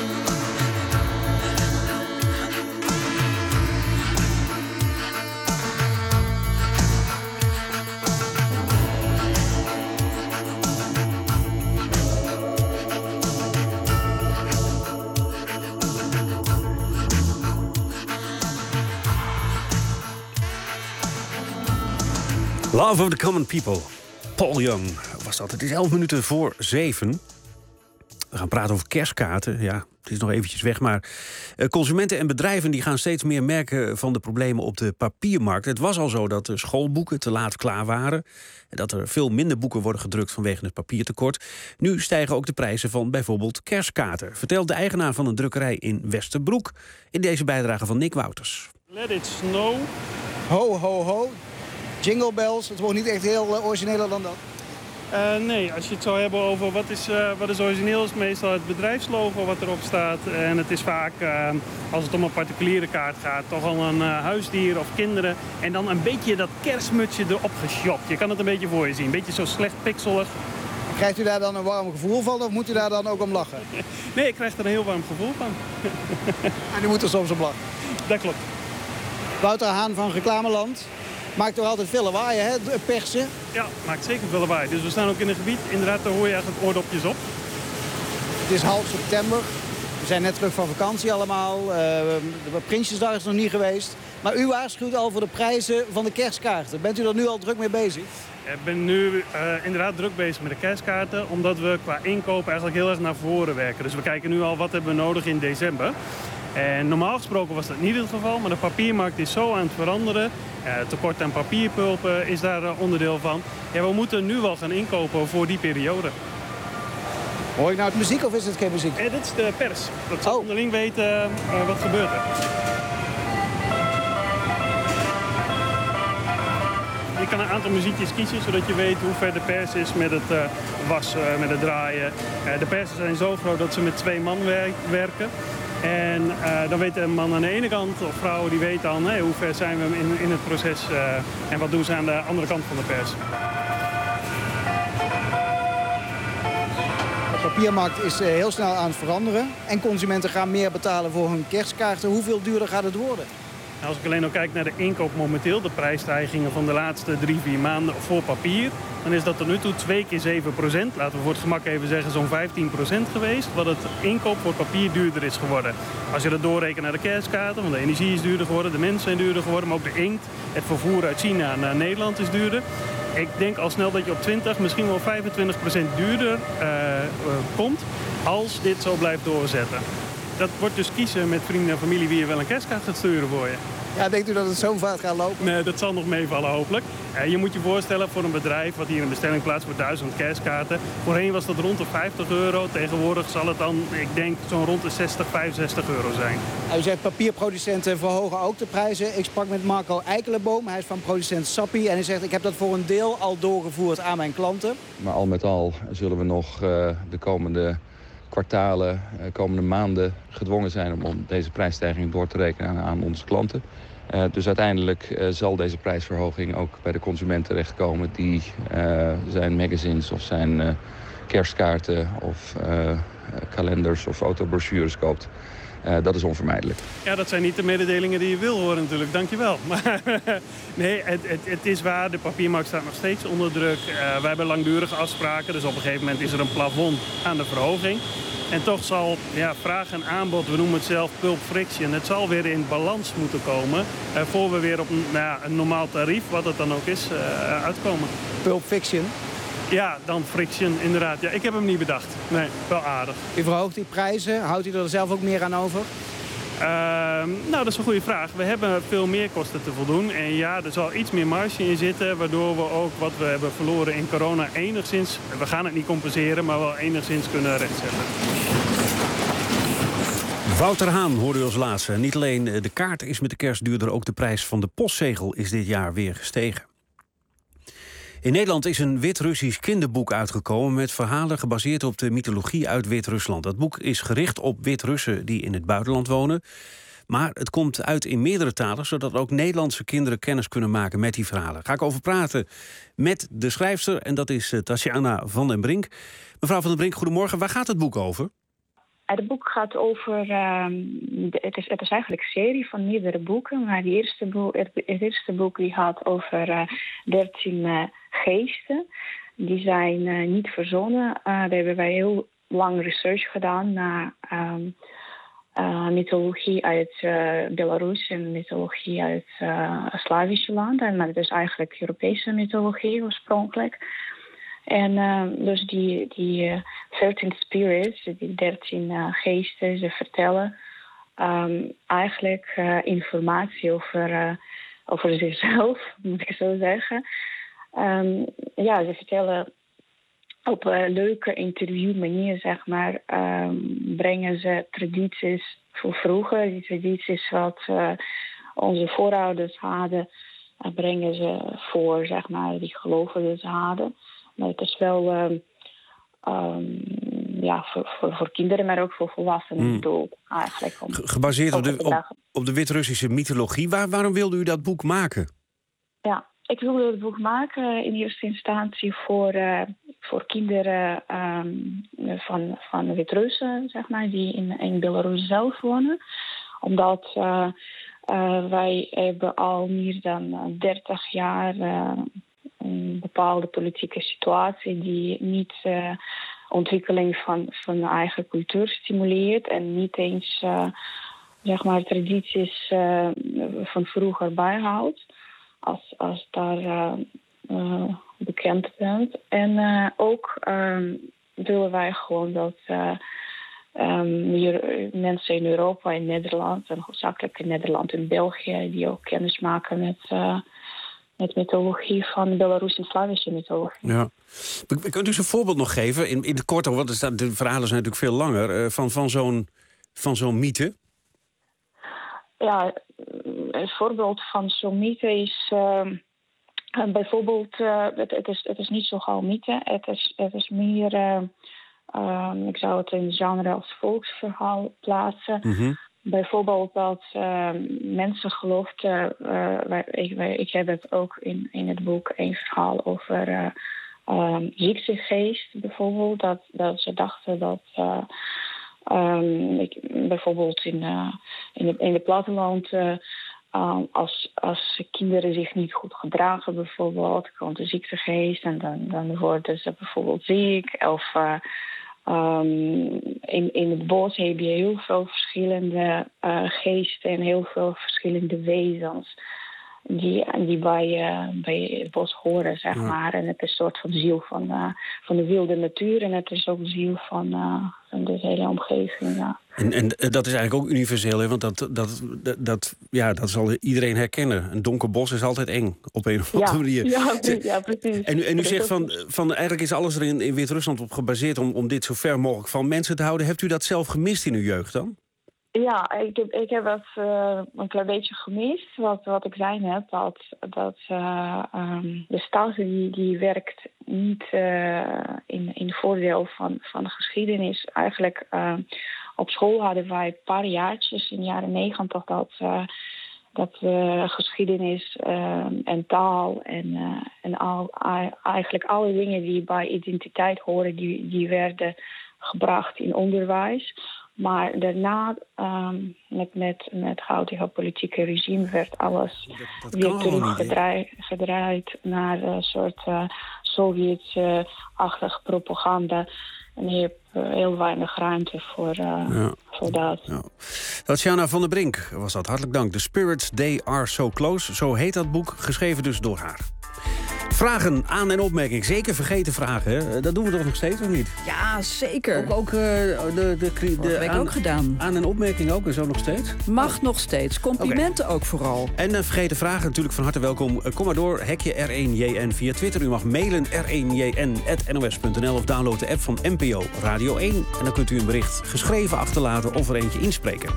Love of the Common People. Paul Young was dat. Het is elf minuten voor zeven. We gaan praten over kerstkaarten. Ja, Het is nog eventjes weg, maar uh, consumenten en bedrijven die gaan steeds meer merken van de problemen op de papiermarkt. Het was al zo dat de schoolboeken te laat klaar waren en dat er veel minder boeken worden gedrukt vanwege het papiertekort. Nu stijgen ook de prijzen van bijvoorbeeld kerstkaarten, vertelt de eigenaar van een drukkerij in Westerbroek in deze bijdrage van Nick Wouters. Let it snow. Ho, ho, ho. Jingle bells. Het wordt niet echt heel uh, origineler dan dat. Uh, nee, als je het zou hebben over wat is, uh, wat is origineel, is het meestal het bedrijfslogo wat erop staat. En het is vaak, uh, als het om een particuliere kaart gaat, toch al een uh, huisdier of kinderen. En dan een beetje dat kerstmutsje erop geshopt. Je kan het een beetje voor je zien. Een beetje zo slecht pixelig. Krijgt u daar dan een warm gevoel van of moet u daar dan ook om lachen? Nee, ik krijg er een heel warm gevoel van. En u moet er soms om lachen? Dat klopt. Wouter Haan van Reclameland. Maakt toch altijd veel lawaai, hè? Persen? Ja, maakt zeker veel lawaai. Dus we staan ook in een gebied, inderdaad, daar hoor je eigenlijk oordopjes op. Het is half september. We zijn net terug van vakantie allemaal. Uh, de Prinsjesdag is nog niet geweest. Maar u waarschuwt al voor de prijzen van de kerstkaarten. Bent u er nu al druk mee bezig? Ik ben nu uh, inderdaad druk bezig met de kerstkaarten. Omdat we qua inkoop eigenlijk heel erg naar voren werken. Dus we kijken nu al wat hebben we nodig in december. En normaal gesproken was dat niet het geval, maar de papiermarkt is zo aan het veranderen. Uh, tekort aan papierpulpen is daar uh, onderdeel van. Ja, we moeten nu wel gaan inkopen voor die periode. Hoor ik nou het muziek of is het geen muziek? Eh, dit is de pers. Dat zal oh. onderling weten uh, wat gebeurt er. Je kan een aantal muziekjes kiezen, zodat je weet hoe ver de pers is met het uh, wassen, met het draaien. Uh, de persen zijn zo groot dat ze met twee man wer- werken. En uh, dan weet een man aan de ene kant, of vrouwen die weten dan hey, hoe ver zijn we in, in het proces uh, en wat doen ze aan de andere kant van de pers. De papiermarkt is uh, heel snel aan het veranderen en consumenten gaan meer betalen voor hun kerstkaarten. Hoeveel duurder gaat het worden? Als ik alleen al kijk naar de inkoop momenteel, de prijsstijgingen van de laatste drie, vier maanden voor papier, dan is dat tot nu toe twee keer zeven procent. Laten we voor het gemak even zeggen zo'n vijftien procent geweest, wat het inkoop voor papier duurder is geworden. Als je dat doorrekent naar de kerstkaarten, want de energie is duurder geworden, de mensen zijn duurder geworden, maar ook de inkt, het vervoer uit China naar Nederland is duurder. Ik denk al snel dat je op twintig, misschien wel vijfentwintig procent duurder uh, uh, komt als dit zo blijft doorzetten. Dat wordt dus kiezen met vrienden en familie wie je wel een kerstkaart gaat sturen voor je. Ja, denkt u dat het zo'n vaart gaat lopen? Nee, dat zal nog meevallen hopelijk. Uh, je moet je voorstellen voor een bedrijf wat hier een bestelling plaatst voor duizend kerstkaarten. Voorheen was dat rond de vijftig euro. Tegenwoordig zal het dan, ik denk, zo'n rond de zestig, vijfenzestig euro zijn. U zegt papierproducenten verhogen ook de prijzen. Ik sprak met Marco Eikelenboom, hij is van producent Sappi. En hij zegt, ik heb dat voor een deel al doorgevoerd aan mijn klanten. Maar al met al zullen we nog uh, de komende kwartalen, uh, komende maanden gedwongen zijn om, om deze prijsstijging door te rekenen aan, aan onze klanten. Uh, dus uiteindelijk uh, zal deze prijsverhoging ook bij de consument terechtkomen die uh, zijn magazines of zijn uh, kerstkaarten of uh, kalenders of autobrochures koopt. Uh, dat is onvermijdelijk. Ja, dat zijn niet de mededelingen die je wil horen natuurlijk, dankjewel. Maar nee, het, het, het is waar, de papiermarkt staat nog steeds onder druk. Uh, wij hebben langdurige afspraken, dus op een gegeven moment is er een plafond aan de verhoging. En toch zal ja, vraag en aanbod, we noemen het zelf pulp friction, het zal weer in balans moeten komen uh, voor we weer op een, nou ja, een normaal tarief, wat het dan ook is, uh, uitkomen. Pulp fiction? Ja, dan friction, inderdaad. Ja, ik heb hem niet bedacht. Nee, wel aardig. U verhoogt die prijzen, houdt u er zelf ook meer aan over? Uh, nou, dat is een goede vraag. We hebben veel meer kosten te voldoen. En ja, er zal iets meer marge in zitten, waardoor we ook wat we hebben verloren in corona enigszins, we gaan het niet compenseren, maar wel enigszins kunnen rechtzetten. Wouter Haan hoorde u als laatste. Niet alleen de kaart is met de kerst duurder, ook de prijs van de postzegel is dit jaar weer gestegen. In Nederland is een Wit-Russisch kinderboek uitgekomen met verhalen gebaseerd op de mythologie uit Wit-Rusland. Dat boek is gericht op Wit-Russen die in het buitenland wonen. Maar het komt uit in meerdere talen, zodat ook Nederlandse kinderen kennis kunnen maken met die verhalen. Ga ik over praten met de schrijfster, en dat is Tatjana van den Brink. Mevrouw van den Brink, goedemorgen. Waar gaat het boek over? Het boek gaat over, uh, het, is, het is eigenlijk een serie van meerdere boeken. Maar het eerste boek, het, het eerste boek die gaat over uh, dertien uh, geesten. Die zijn uh, niet verzonnen. Uh, daar hebben wij heel lang research gedaan naar um, uh, mythologie uit uh, Belarus en mythologie uit uh, Slavische landen. Maar het is eigenlijk Europese mythologie oorspronkelijk. En uh, dus die, die uh, dertien spirits, die dertien uh, geesten, ze vertellen um, eigenlijk uh, informatie over, uh, over zichzelf, moet ik zo zeggen. Um, ja, ze vertellen op een leuke interviewmanier, zeg maar, um, brengen ze tradities voor vroeger, die tradities wat uh, onze voorouders hadden, uh, brengen ze voor, zeg maar, die geloven dat ze hadden. Maar het is wel um, um, ja, voor, voor, voor kinderen, maar ook voor volwassenen Hmm. bedoeld, eigenlijk. Om, Gebaseerd op de, op, op de Wit-Russische mythologie. Waar, waarom wilde u dat boek maken? Ja, ik wilde het boek maken in eerste instantie voor, uh, voor kinderen um, van, van Wit-Russen, zeg maar, die in, in Belarus zelf wonen. Omdat uh, uh, wij hebben al meer dan dertig jaar uh, een bepaalde politieke situatie die niet uh, ontwikkeling van, van de eigen cultuur stimuleert en niet eens uh, zeg maar, tradities uh, van vroeger bijhoudt. Als, als daar uh, uh, bekend bent. En uh, ook um, willen wij gewoon dat uh, um, hier, mensen in Europa, in Nederland, en hoofdzakelijk in Nederland en België, die ook kennis maken met, uh, met mythologie van Belarus en Slavische mythologie. Ja. Kunt u eens een voorbeeld nog geven, in, in het kort, want er staan, de verhalen zijn natuurlijk veel langer, uh, van, van zo'n van zo'n mythe? Ja, een voorbeeld van zo'n mythe is uh, bijvoorbeeld, uh, het, het, is, het is niet zo gauw mythe, het is, het is meer, uh, um, ik zou het in het genre als volksverhaal plaatsen. Mm-hmm. Bijvoorbeeld dat uh, mensen geloofden, uh, wij, ik, wij, ik heb het ook in, in het boek een verhaal over uh, um, ziektegeest bijvoorbeeld, dat, dat ze dachten dat... Uh, Um, ik, bijvoorbeeld in, uh, in, de, in het platteland, uh, um, als, als kinderen zich niet goed gedragen, bijvoorbeeld, komt de ziektegeest en dan, dan worden ze bijvoorbeeld ziek. Of uh, um, in, in het bos heb je heel veel verschillende uh, geesten en heel veel verschillende wezens die, die bij, uh, bij het bos horen, zeg ja. maar. En het is een soort van ziel van, uh, van de wilde natuur en het is ook de ziel van... Uh, van de hele omgeving, ja. En, en dat is eigenlijk ook universeel, hè? Want dat, dat, dat, dat, ja, dat zal iedereen herkennen. Een donker bos is altijd eng, op een of andere ja, manier. Ja, ja, precies. En, en u zegt van, van, eigenlijk is alles er in, in Wit-Rusland op gebaseerd... Om, om dit zo ver mogelijk van mensen te houden. Hebt u dat zelf gemist in uw jeugd dan? Ja, ik heb, ik heb het uh, een klein beetje gemist. Wat, wat ik zei net, dat, dat uh, um, de stad die, die werkt niet uh, in, in voordeel van, van de geschiedenis. Eigenlijk uh, op school hadden wij een paar jaartjes in de jaren negentig dat, uh, dat uh, geschiedenis uh, en taal en, uh, en al, eigenlijk alle dingen die bij identiteit horen, die, die werden gebracht in onderwijs. Maar daarna, um, met, met, met het huidige politieke regime, werd alles dat, dat weer teruggedraaid gedraaid naar een soort uh, Sovjet-achtige propaganda. En je hebt uh, heel weinig ruimte voor, uh, ja. voor dat. Ja. Tatjana van der Brink was dat. Hartelijk dank. The Spirits, They Are So Close. Zo heet dat boek, geschreven dus door haar. Vragen, aan- en opmerkingen. Zeker vergeten vragen, hè? Dat doen we toch nog steeds, of niet? Ja, zeker. Ook, ook uh, de, de, de, de week aan, ook gedaan. Aan- en opmerkingen ook, en zo nog steeds? Mag oh. nog steeds. Complimenten okay. ook vooral. En uh, vergeten vragen, natuurlijk van harte welkom. Uh, kom maar door, hekje R één J N via Twitter. U mag mailen r één j n at n o s punt n l of download de app van N P O Radio één. En dan kunt u een bericht geschreven achterlaten of er eentje inspreken.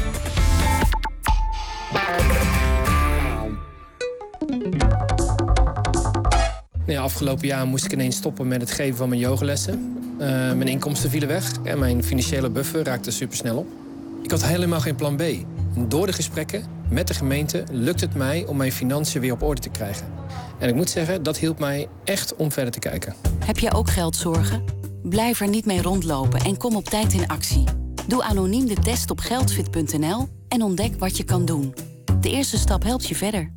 Ja, afgelopen jaar moest ik ineens stoppen met het geven van mijn yogalessen. Uh, mijn inkomsten vielen weg en mijn financiële buffer raakte supersnel op. Ik had helemaal geen plan B. En door de gesprekken met de gemeente lukt het mij om mijn financiën weer op orde te krijgen. En ik moet zeggen, dat hielp mij echt om verder te kijken. Heb jij ook geldzorgen? Blijf er niet mee rondlopen en kom op tijd in actie. Doe anoniem de test op geldfit punt n l en ontdek wat je kan doen. De eerste stap helpt je verder.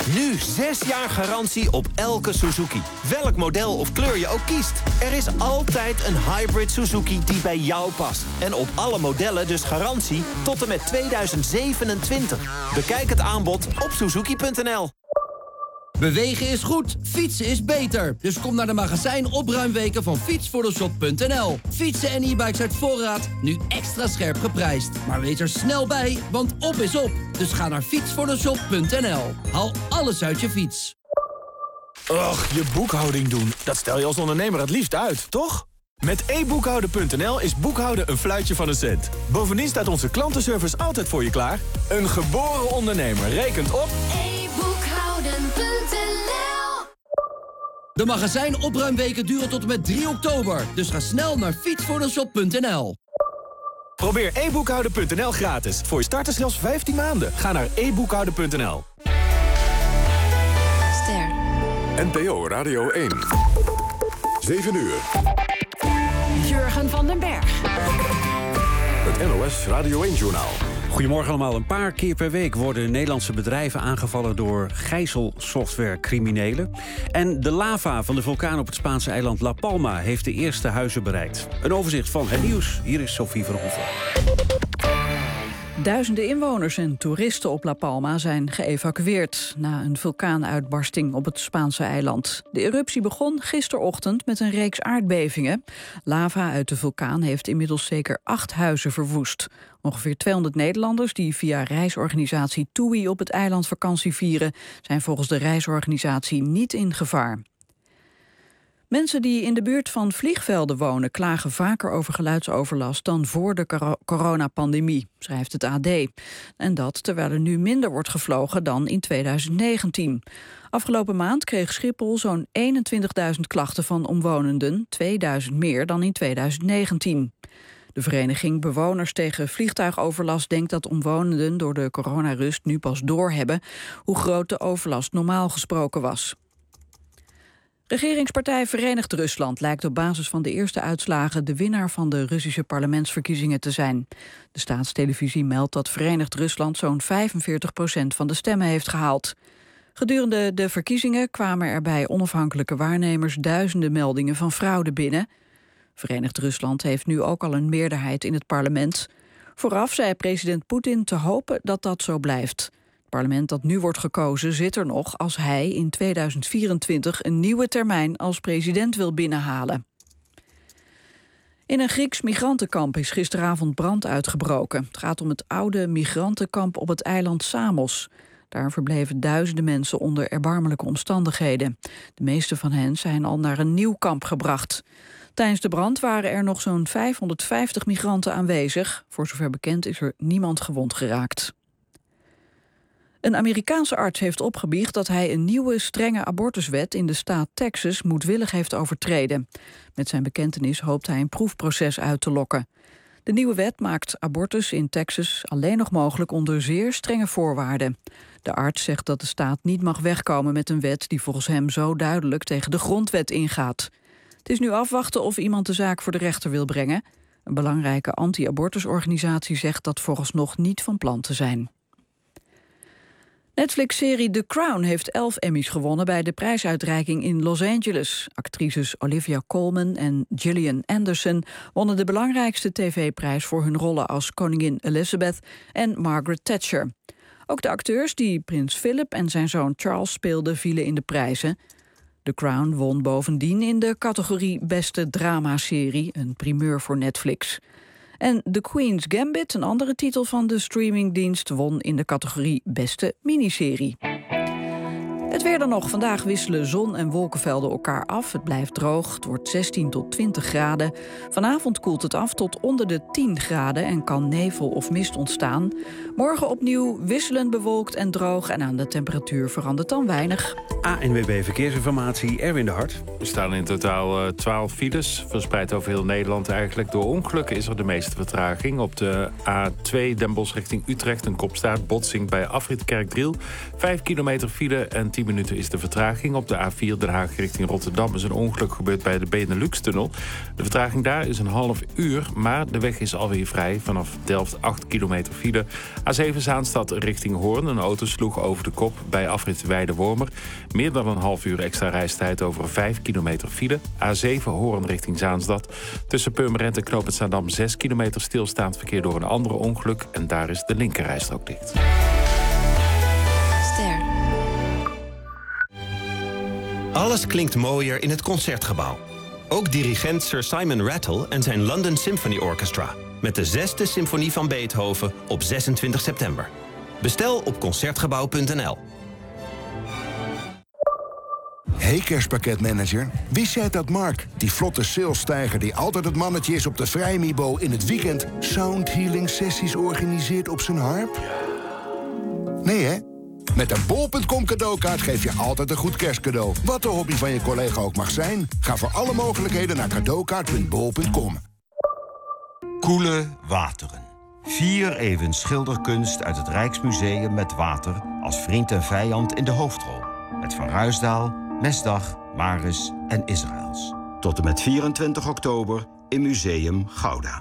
Nu zes jaar garantie op elke Suzuki. Welk model of kleur je ook kiest. Er is altijd een hybrid Suzuki die bij jou past. En op alle modellen dus garantie tot en met tweeduizend zevenentwintig. Bekijk het aanbod op suzuki punt n l. Bewegen is goed, fietsen is beter. Dus kom naar de magazijn opruimweken van fietsfotoshop punt n l. Fietsen en e-bikes uit voorraad, nu extra scherp geprijsd. Maar wees er snel bij, want op is op. Dus ga naar fietsfotoshop punt n l. Haal alles uit je fiets. Och, je boekhouding doen. Dat stel je als ondernemer het liefst uit, toch? Met e boekhouden punt n l is boekhouden een fluitje van een cent. Bovendien staat onze klantenservice altijd voor je klaar. Een geboren ondernemer rekent op... e boekhouden punt n l. De magazijn opruimweken duren tot en met drie oktober. Dus ga snel naar fietsfotoshop punt n l. Probeer e boekhouden punt n l gratis. Voor je starters zelfs vijftien maanden. Ga naar e boekhouden punt n l. Ster. N P O Radio één. zeven uur. Jurgen van den Berg. Het N O S Radio één-journaal. Goedemorgen allemaal. Een paar keer per week worden Nederlandse bedrijven aangevallen door gijzelsoftwarecriminelen. En de lava van de vulkaan op het Spaanse eiland La Palma heeft de eerste huizen bereikt. Een overzicht van het nieuws. Hier is Sophie Verhoeven. Duizenden inwoners en toeristen op La Palma zijn geëvacueerd na een vulkaanuitbarsting op het Spaanse eiland. De eruptie begon gisterochtend met een reeks aardbevingen. Lava uit de vulkaan heeft inmiddels zeker acht huizen verwoest. Ongeveer tweehonderd Nederlanders die via reisorganisatie TUI op het eiland vakantie vieren, zijn volgens de reisorganisatie niet in gevaar. Mensen die in de buurt van vliegvelden wonen klagen vaker over geluidsoverlast dan voor de cor- coronapandemie, schrijft het A D. En dat terwijl er nu minder wordt gevlogen dan in tweeduizend negentien. Afgelopen maand kreeg Schiphol zo'n eenentwintigduizend klachten van omwonenden, tweeduizend meer dan in tweeduizend negentien. De vereniging Bewoners tegen Vliegtuigoverlast denkt dat omwonenden door de coronarust nu pas doorhebben hoe groot de overlast normaal gesproken was. Regeringspartij Verenigd Rusland lijkt op basis van de eerste uitslagen de winnaar van de Russische parlementsverkiezingen te zijn. De staatstelevisie meldt dat Verenigd Rusland zo'n vijfenveertig procent van de stemmen heeft gehaald. Gedurende de verkiezingen kwamen er bij onafhankelijke waarnemers duizenden meldingen van fraude binnen. Verenigd Rusland heeft nu ook al een meerderheid in het parlement. Vooraf zei president Poetin te hopen dat dat zo blijft. Het parlement dat nu wordt gekozen zit er nog als hij in tweeduizend vierentwintig een nieuwe termijn als president wil binnenhalen. In een Grieks migrantenkamp is gisteravond brand uitgebroken. Het gaat om het oude migrantenkamp op het eiland Samos. Daar verbleven duizenden mensen onder erbarmelijke omstandigheden. De meeste van hen zijn al naar een nieuw kamp gebracht. Tijdens de brand waren er nog zo'n vijfhonderdvijftig migranten aanwezig. Voor zover bekend is er niemand gewond geraakt. Een Amerikaanse arts heeft opgebiecht dat hij een nieuwe strenge abortuswet in de staat Texas moedwillig heeft overtreden. Met zijn bekentenis hoopt hij een proefproces uit te lokken. De nieuwe wet maakt abortus in Texas alleen nog mogelijk onder zeer strenge voorwaarden. De arts zegt dat de staat niet mag wegkomen met een wet die volgens hem zo duidelijk tegen de grondwet ingaat. Het is nu afwachten of iemand de zaak voor de rechter wil brengen. Een belangrijke anti-abortusorganisatie zegt dat vooralsnog niet van plan te zijn. Netflix-serie The Crown heeft elf Emmys gewonnen bij de prijsuitreiking in Los Angeles. Actrices Olivia Colman en Gillian Anderson wonnen de belangrijkste tv-prijs voor hun rollen als koningin Elizabeth en Margaret Thatcher. Ook de acteurs die prins Philip en zijn zoon Charles speelden vielen in de prijzen. The Crown won bovendien in de categorie Beste Dramaserie, een primeur voor Netflix. En The Queen's Gambit, een andere titel van de streamingdienst, won in de categorie Beste Miniserie. Het weer dan nog. Vandaag wisselen zon en wolkenvelden elkaar af. Het blijft droog. Het wordt zestien tot twintig graden. Vanavond koelt het af tot onder de tien graden en kan nevel of mist ontstaan. Morgen opnieuw wisselend bewolkt en droog en aan de temperatuur verandert dan weinig. A N W B Verkeersinformatie, Erwin de Hart. Er staan in totaal uh, twaalf files, verspreid over heel Nederland eigenlijk. Door ongelukken is er de meeste vertraging. Op de A twee Den Bosch richting Utrecht een kopstaart, botsing bij afrit Kerkdriel. Vijf kilometer file en tien minuten is de vertraging. Op de A vier Den Haag richting Rotterdam is een ongeluk gebeurd bij de Benelux-tunnel. De vertraging daar is een half uur, maar de weg is alweer vrij. Vanaf Delft acht kilometer file. A zeven Zaanstad richting Hoorn. Een auto sloeg over de kop bij afrit Weide-Wormer. Meer dan een half uur extra reistijd over vijf kilometer file. A zeven Hoorn richting Zaanstad. Tussen Purmerend en Knoop het Zaandam zes kilometer stilstaand verkeer door een andere ongeluk. En daar is de linkerrijstrook dicht. Ster. Alles klinkt mooier in het Concertgebouw. Ook dirigent Sir Simon Rattle en zijn London Symphony Orchestra. Met de zesde symfonie van Beethoven op zesentwintig september. Bestel op concertgebouw punt n l. Hey kerstpakketmanager, wist jij dat Mark, die vlotte salesstijger die altijd het mannetje is op de vrijmibo, in het weekend sound healing sessies organiseert op zijn harp? Nee hè? Met een bol punt com cadeaukaart geef je altijd een goed kerstcadeau. Wat de hobby van je collega ook mag zijn. Ga voor alle mogelijkheden naar cadeaukaart punt bol punt com. Koele wateren. Vier even schilderkunst uit het Rijksmuseum met water als vriend en vijand in de hoofdrol. Met Van Ruisdael, Mesdag, Maris en Israëls. Tot en met vierentwintig oktober in Museum Gouda.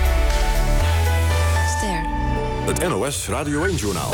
Ster. Het N O S Radio één-journaal.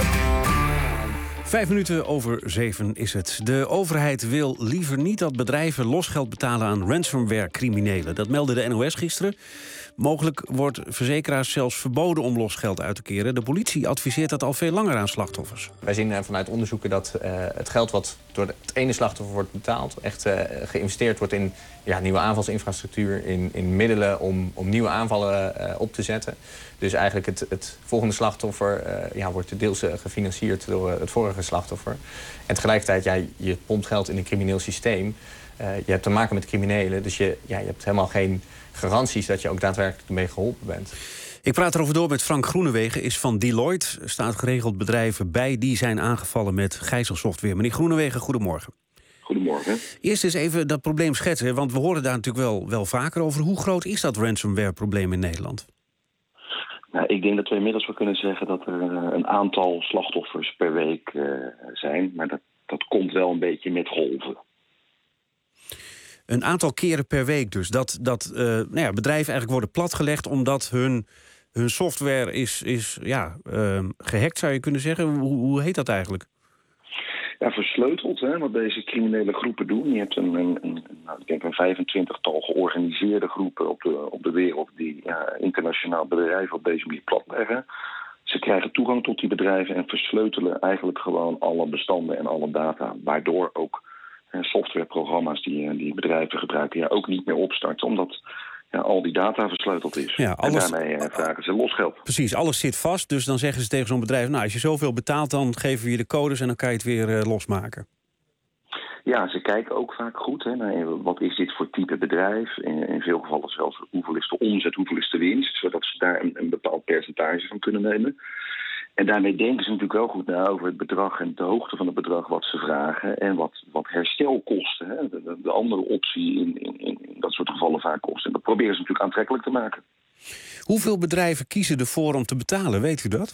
Vijf minuten over zeven is het. De overheid wil liever niet dat bedrijven losgeld betalen aan ransomware-criminelen. Dat meldde de N O S gisteren. Mogelijk wordt verzekeraars zelfs verboden om losgeld uit te keren. De politie adviseert dat al veel langer aan slachtoffers. Wij zien uh, vanuit onderzoeken dat uh, het geld wat door het ene slachtoffer wordt betaald echt uh, geïnvesteerd wordt in ja, nieuwe aanvalsinfrastructuur, in, in middelen om, om nieuwe aanvallen uh, op te zetten. Dus eigenlijk het, het volgende slachtoffer uh, ja, wordt deels uh, gefinancierd door uh, het vorige slachtoffer. En tegelijkertijd, ja, je pompt geld in een crimineel systeem. Uh, je hebt te maken met criminelen, dus je, ja, je hebt helemaal geen garanties dat je ook daadwerkelijk ermee geholpen bent. Ik praat erover door met Frank Groenewegen, is van Deloitte. Staat geregeld bedrijven bij die zijn aangevallen met gijzelsoftware. Meneer Groenewegen, goedemorgen. Goedemorgen. Eerst eens even dat probleem schetsen, want we horen daar natuurlijk wel, wel vaker over. Hoe groot is dat ransomware-probleem in Nederland? Nou, ik denk dat we inmiddels wel kunnen zeggen dat er een aantal slachtoffers per week uh, zijn. Maar dat, dat komt wel een beetje met golven. Een aantal keren per week dus. Dat, dat uh, nou ja, bedrijven eigenlijk worden platgelegd omdat hun, hun software is, is ja, uh, gehackt, zou je kunnen zeggen. Hoe, hoe heet dat eigenlijk? Ja, versleuteld, hè, wat deze criminele groepen doen. Je hebt een, een, een, nou, ik denk een vijfentwintigtal georganiseerde groepen op de, op de wereld die ja, internationaal bedrijven op deze manier platleggen. Ze krijgen toegang tot die bedrijven en versleutelen eigenlijk gewoon alle bestanden en alle data, waardoor ook softwareprogramma's die, die bedrijven gebruiken ja, ook niet meer opstarten, omdat ja, al die data versleuteld is. Ja, alles, en daarmee uh, vragen ze losgeld. Precies, alles zit vast, dus dan zeggen ze tegen zo'n bedrijf, nou, als je zoveel betaalt, dan geven we je de codes en dan kan je het weer uh, losmaken. Ja, ze kijken ook vaak goed hè, naar wat is dit voor type bedrijf. In, in veel gevallen zelfs hoeveel is de omzet, hoeveel is de winst, zodat ze daar een, een bepaald percentage van kunnen nemen. En daarmee denken ze natuurlijk wel goed na over het bedrag en de hoogte van het bedrag wat ze vragen. En wat, wat herstelkosten, hè, de, de andere optie in, in, in dat soort gevallen vaak kost. En dat proberen ze natuurlijk aantrekkelijk te maken. Hoeveel bedrijven kiezen ervoor om te betalen, weet u dat?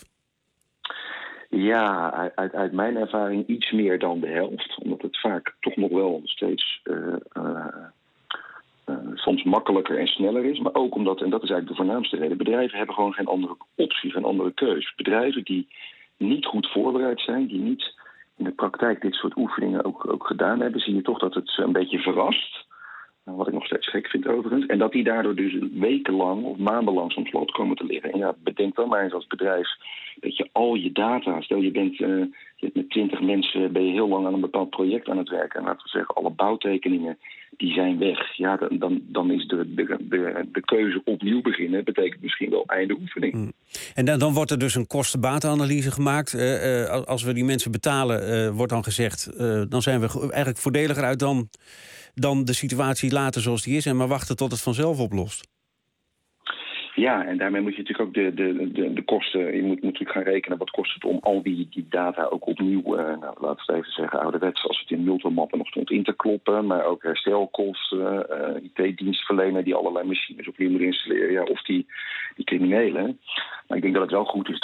Ja, uit, uit mijn ervaring iets meer dan de helft. Omdat het vaak toch nog wel steeds uh, uh, uh, soms makkelijker en sneller is. Maar ook omdat, en dat is eigenlijk de voornaamste reden, bedrijven hebben gewoon geen andere optie, geen andere keus. Bedrijven die niet goed voorbereid zijn, die niet in de praktijk dit soort oefeningen ook, ook gedaan hebben, zie je toch dat het een beetje verrast. Wat ik nog steeds gek vind overigens. En dat die daardoor dus wekenlang of maandenlang soms lot komen te liggen. En ja, bedenk dan maar eens als bedrijf dat je al je data, stel je bent uh, je hebt met twintig mensen, ben je heel lang aan een bepaald project aan het werken. En laten we zeggen, alle bouwtekeningen, die zijn weg. Ja, dan, dan is de, de, de, de keuze opnieuw beginnen, betekent misschien wel einde oefening. Hmm. En dan, dan wordt er dus een kosten-batenanalyse gemaakt. Uh, uh, als we die mensen betalen, uh, wordt dan gezegd, uh, dan zijn we eigenlijk voordeliger uit dan, dan de situatie laten zoals die is en maar wachten tot het vanzelf oplost. Ja, en daarmee moet je natuurlijk ook de, de, de, de kosten, je moet, moet natuurlijk gaan rekenen wat kost het om al die, die data ook opnieuw, uh, nou, laten we het even zeggen, ouderwets als het in multimappen nog stond in te kloppen, maar ook herstelkosten, uh, I T-dienstverlener die allerlei machines opnieuw moet installeren, ja, of die, die criminelen. Maar ik denk dat het wel goed is dat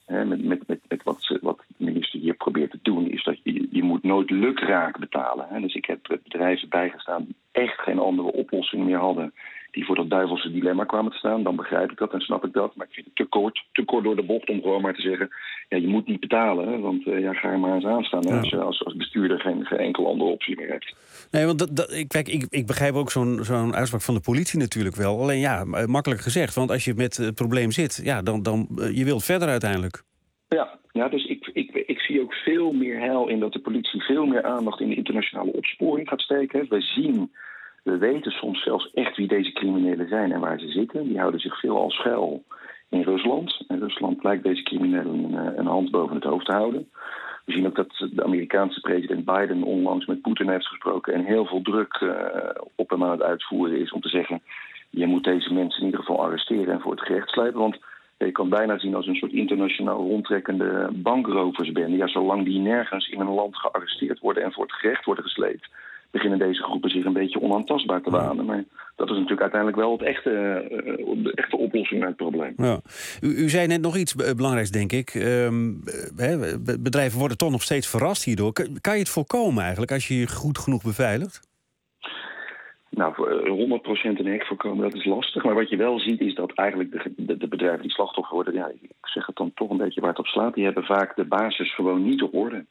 Hè, met, met, met, met wat, ze, wat de minister hier probeert te doen, is dat je, je moet nooit lukraak betalen. Hè. Dus ik heb bedrijven bijgestaan die echt geen andere oplossing meer hadden, die voor dat duivelse dilemma kwamen te staan. Dan begrijp ik dat en snap ik dat. Maar ik vind het te kort, te kort door de bocht om gewoon maar te zeggen, ja, je moet niet betalen. Hè, want uh, ja, ga er maar eens aan staan. Hè, als je als, als bestuurder geen, geen enkele andere optie meer hebt. Nee, want dat, dat, ik, kijk, ik, ik begrijp ook zo'n zo'n uitspraak van de politie natuurlijk wel. Alleen ja, makkelijk gezegd. Want als je met het probleem zit, ja, dan, dan uh, je wilt verder uiteindelijk. Ja, ja dus ik, ik, ik zie ook veel meer heil in dat de politie veel meer aandacht in de internationale opsporing gaat steken. We zien, we weten soms zelfs echt wie deze criminelen zijn en waar ze zitten. Die houden zich veelal schuil in Rusland. En Rusland lijkt deze criminelen een, een hand boven het hoofd te houden. We zien ook dat de Amerikaanse president Biden onlangs met Poetin heeft gesproken en heel veel druk uh, op hem aan het uitvoeren is om te zeggen, je moet deze mensen in ieder geval arresteren en voor het gerecht slepen. Want je kan bijna zien als een soort internationaal rondtrekkende bankroversbende. Ja, zolang die nergens in een land gearresteerd worden en voor het gerecht worden gesleept, beginnen deze groepen zich een beetje onaantastbaar te wanen. Maar dat is natuurlijk uiteindelijk wel het echte, uh, de echte oplossing naar het probleem. Ja. U, u zei net nog iets belangrijks, denk ik. Um, he, bedrijven worden toch nog steeds verrast hierdoor. Kan je het voorkomen eigenlijk als je je goed genoeg beveiligt? Nou, honderd procent een hek voorkomen, dat is lastig. Maar wat je wel ziet is dat eigenlijk de, de, de bedrijven die slachtoffer worden, ja, ik zeg het dan toch een beetje waar het op slaat, die hebben vaak de basis gewoon niet op orde.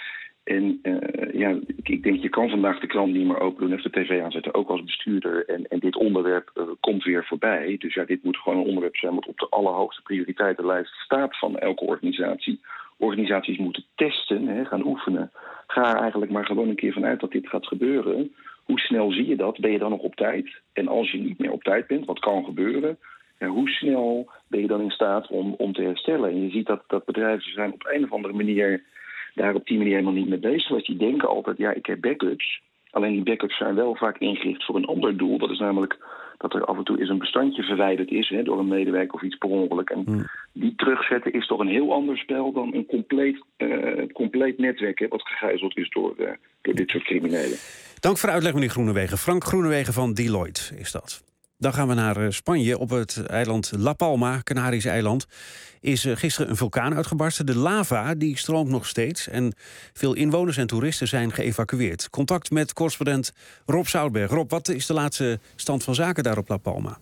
En uh, ja, ik, ik denk, je kan vandaag de krant niet meer open doen, even de tv aanzetten, ook als bestuurder. En, en dit onderwerp uh, komt weer voorbij. Dus ja, dit moet gewoon een onderwerp zijn wat op de allerhoogste prioriteitenlijst staat van elke organisatie. Organisaties moeten testen, hè, gaan oefenen. Ga er eigenlijk maar gewoon een keer vanuit dat dit gaat gebeuren. Hoe snel zie je dat? Ben je dan nog op tijd? En als je niet meer op tijd bent, wat kan gebeuren, ja, hoe snel ben je dan in staat om, om te herstellen? En je ziet dat, dat bedrijven zijn op een of andere manier daar op die manier helemaal niet mee bezig. Want die denken altijd, ja, ik heb backups. Alleen die backups zijn wel vaak ingericht voor een ander doel. Dat is namelijk dat er af en toe eens een bestandje verwijderd is, hè, door een medewerker of iets per ongeluk. En hmm. die terugzetten is toch een heel ander spel dan een compleet, uh, compleet netwerk, hè, wat gegijzeld is door, uh, door dit soort criminelen. Dank voor de uitleg, meneer Groenewegen. Frank Groenewegen van Deloitte is dat. Dan gaan we naar Spanje. Op het eiland La Palma, Canarische eiland, is gisteren een vulkaan uitgebarsten. De lava die stroomt nog steeds en veel inwoners en toeristen zijn geëvacueerd. Contact met correspondent Rob Zoutberg. Rob, wat is de laatste stand van zaken daar op La Palma?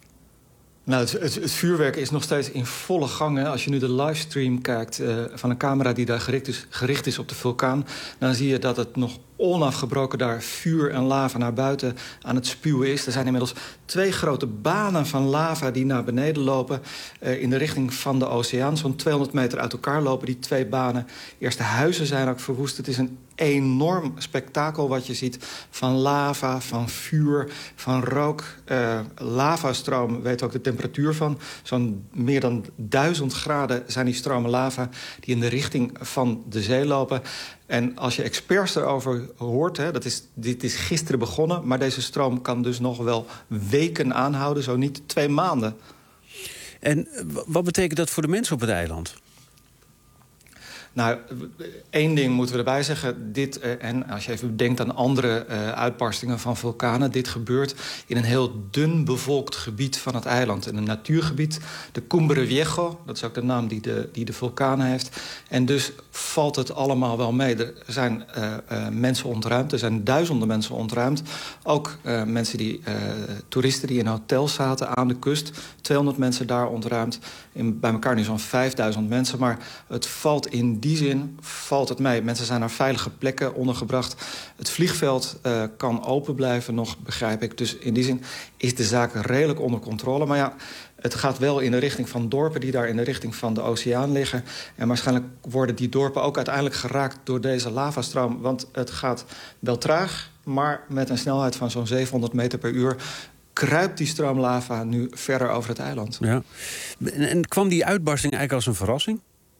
Nou, het, het, het vuurwerk is nog steeds in volle gang. Hè. Als je nu de livestream kijkt uh, van een camera die daar gericht is, gericht is op de vulkaan, dan zie je dat het nog onafgebroken daar vuur en lava naar buiten aan het spuwen is. Er zijn inmiddels twee grote banen van lava die naar beneden lopen uh, in de richting van de oceaan. Zo'n tweehonderd meter uit elkaar lopen die twee banen. Eerste huizen zijn ook verwoest. Het is een enorm spektakel wat je ziet van lava, van vuur, van rook. Uh, lavastroom weet ook de temperatuur van. Zo'n meer dan duizend graden zijn die stromen lava die in de richting van de zee lopen. En als je experts erover hoort, hè, dat is, dit is gisteren begonnen, maar deze stroom kan dus nog wel weken aanhouden, zo niet twee maanden. En wat betekent dat voor de mensen op het eiland? Nou, één ding moeten we erbij zeggen. Dit, en als je even denkt aan andere uh, uitbarstingen van vulkanen, dit gebeurt in een heel dun bevolkt gebied van het eiland. In een natuurgebied, de Cumbre Viejo, dat is ook de naam die de, die de vulkaan heeft. En dus valt het allemaal wel mee. Er zijn uh, uh, mensen ontruimd, er zijn duizenden mensen ontruimd. Ook uh, mensen die, uh, toeristen die in hotels zaten aan de kust. tweehonderd mensen daar ontruimd. In, bij elkaar nu zo'n vijfduizend mensen. Maar het valt in die zin valt het mee. Mensen zijn naar veilige plekken ondergebracht. Het vliegveld uh, kan open blijven nog, begrijp ik. Dus in die zin is de zaak redelijk onder controle. Maar ja, het gaat wel in de richting van dorpen die daar in de richting van de oceaan liggen. En waarschijnlijk worden die dorpen ook uiteindelijk geraakt door deze lavastroom. Want het gaat wel traag, maar met een snelheid van zo'n zevenhonderd meter per uur kruipt die stroom lava nu verder over het eiland. Ja. En, en kwam die uitbarsting eigenlijk als een verrassing?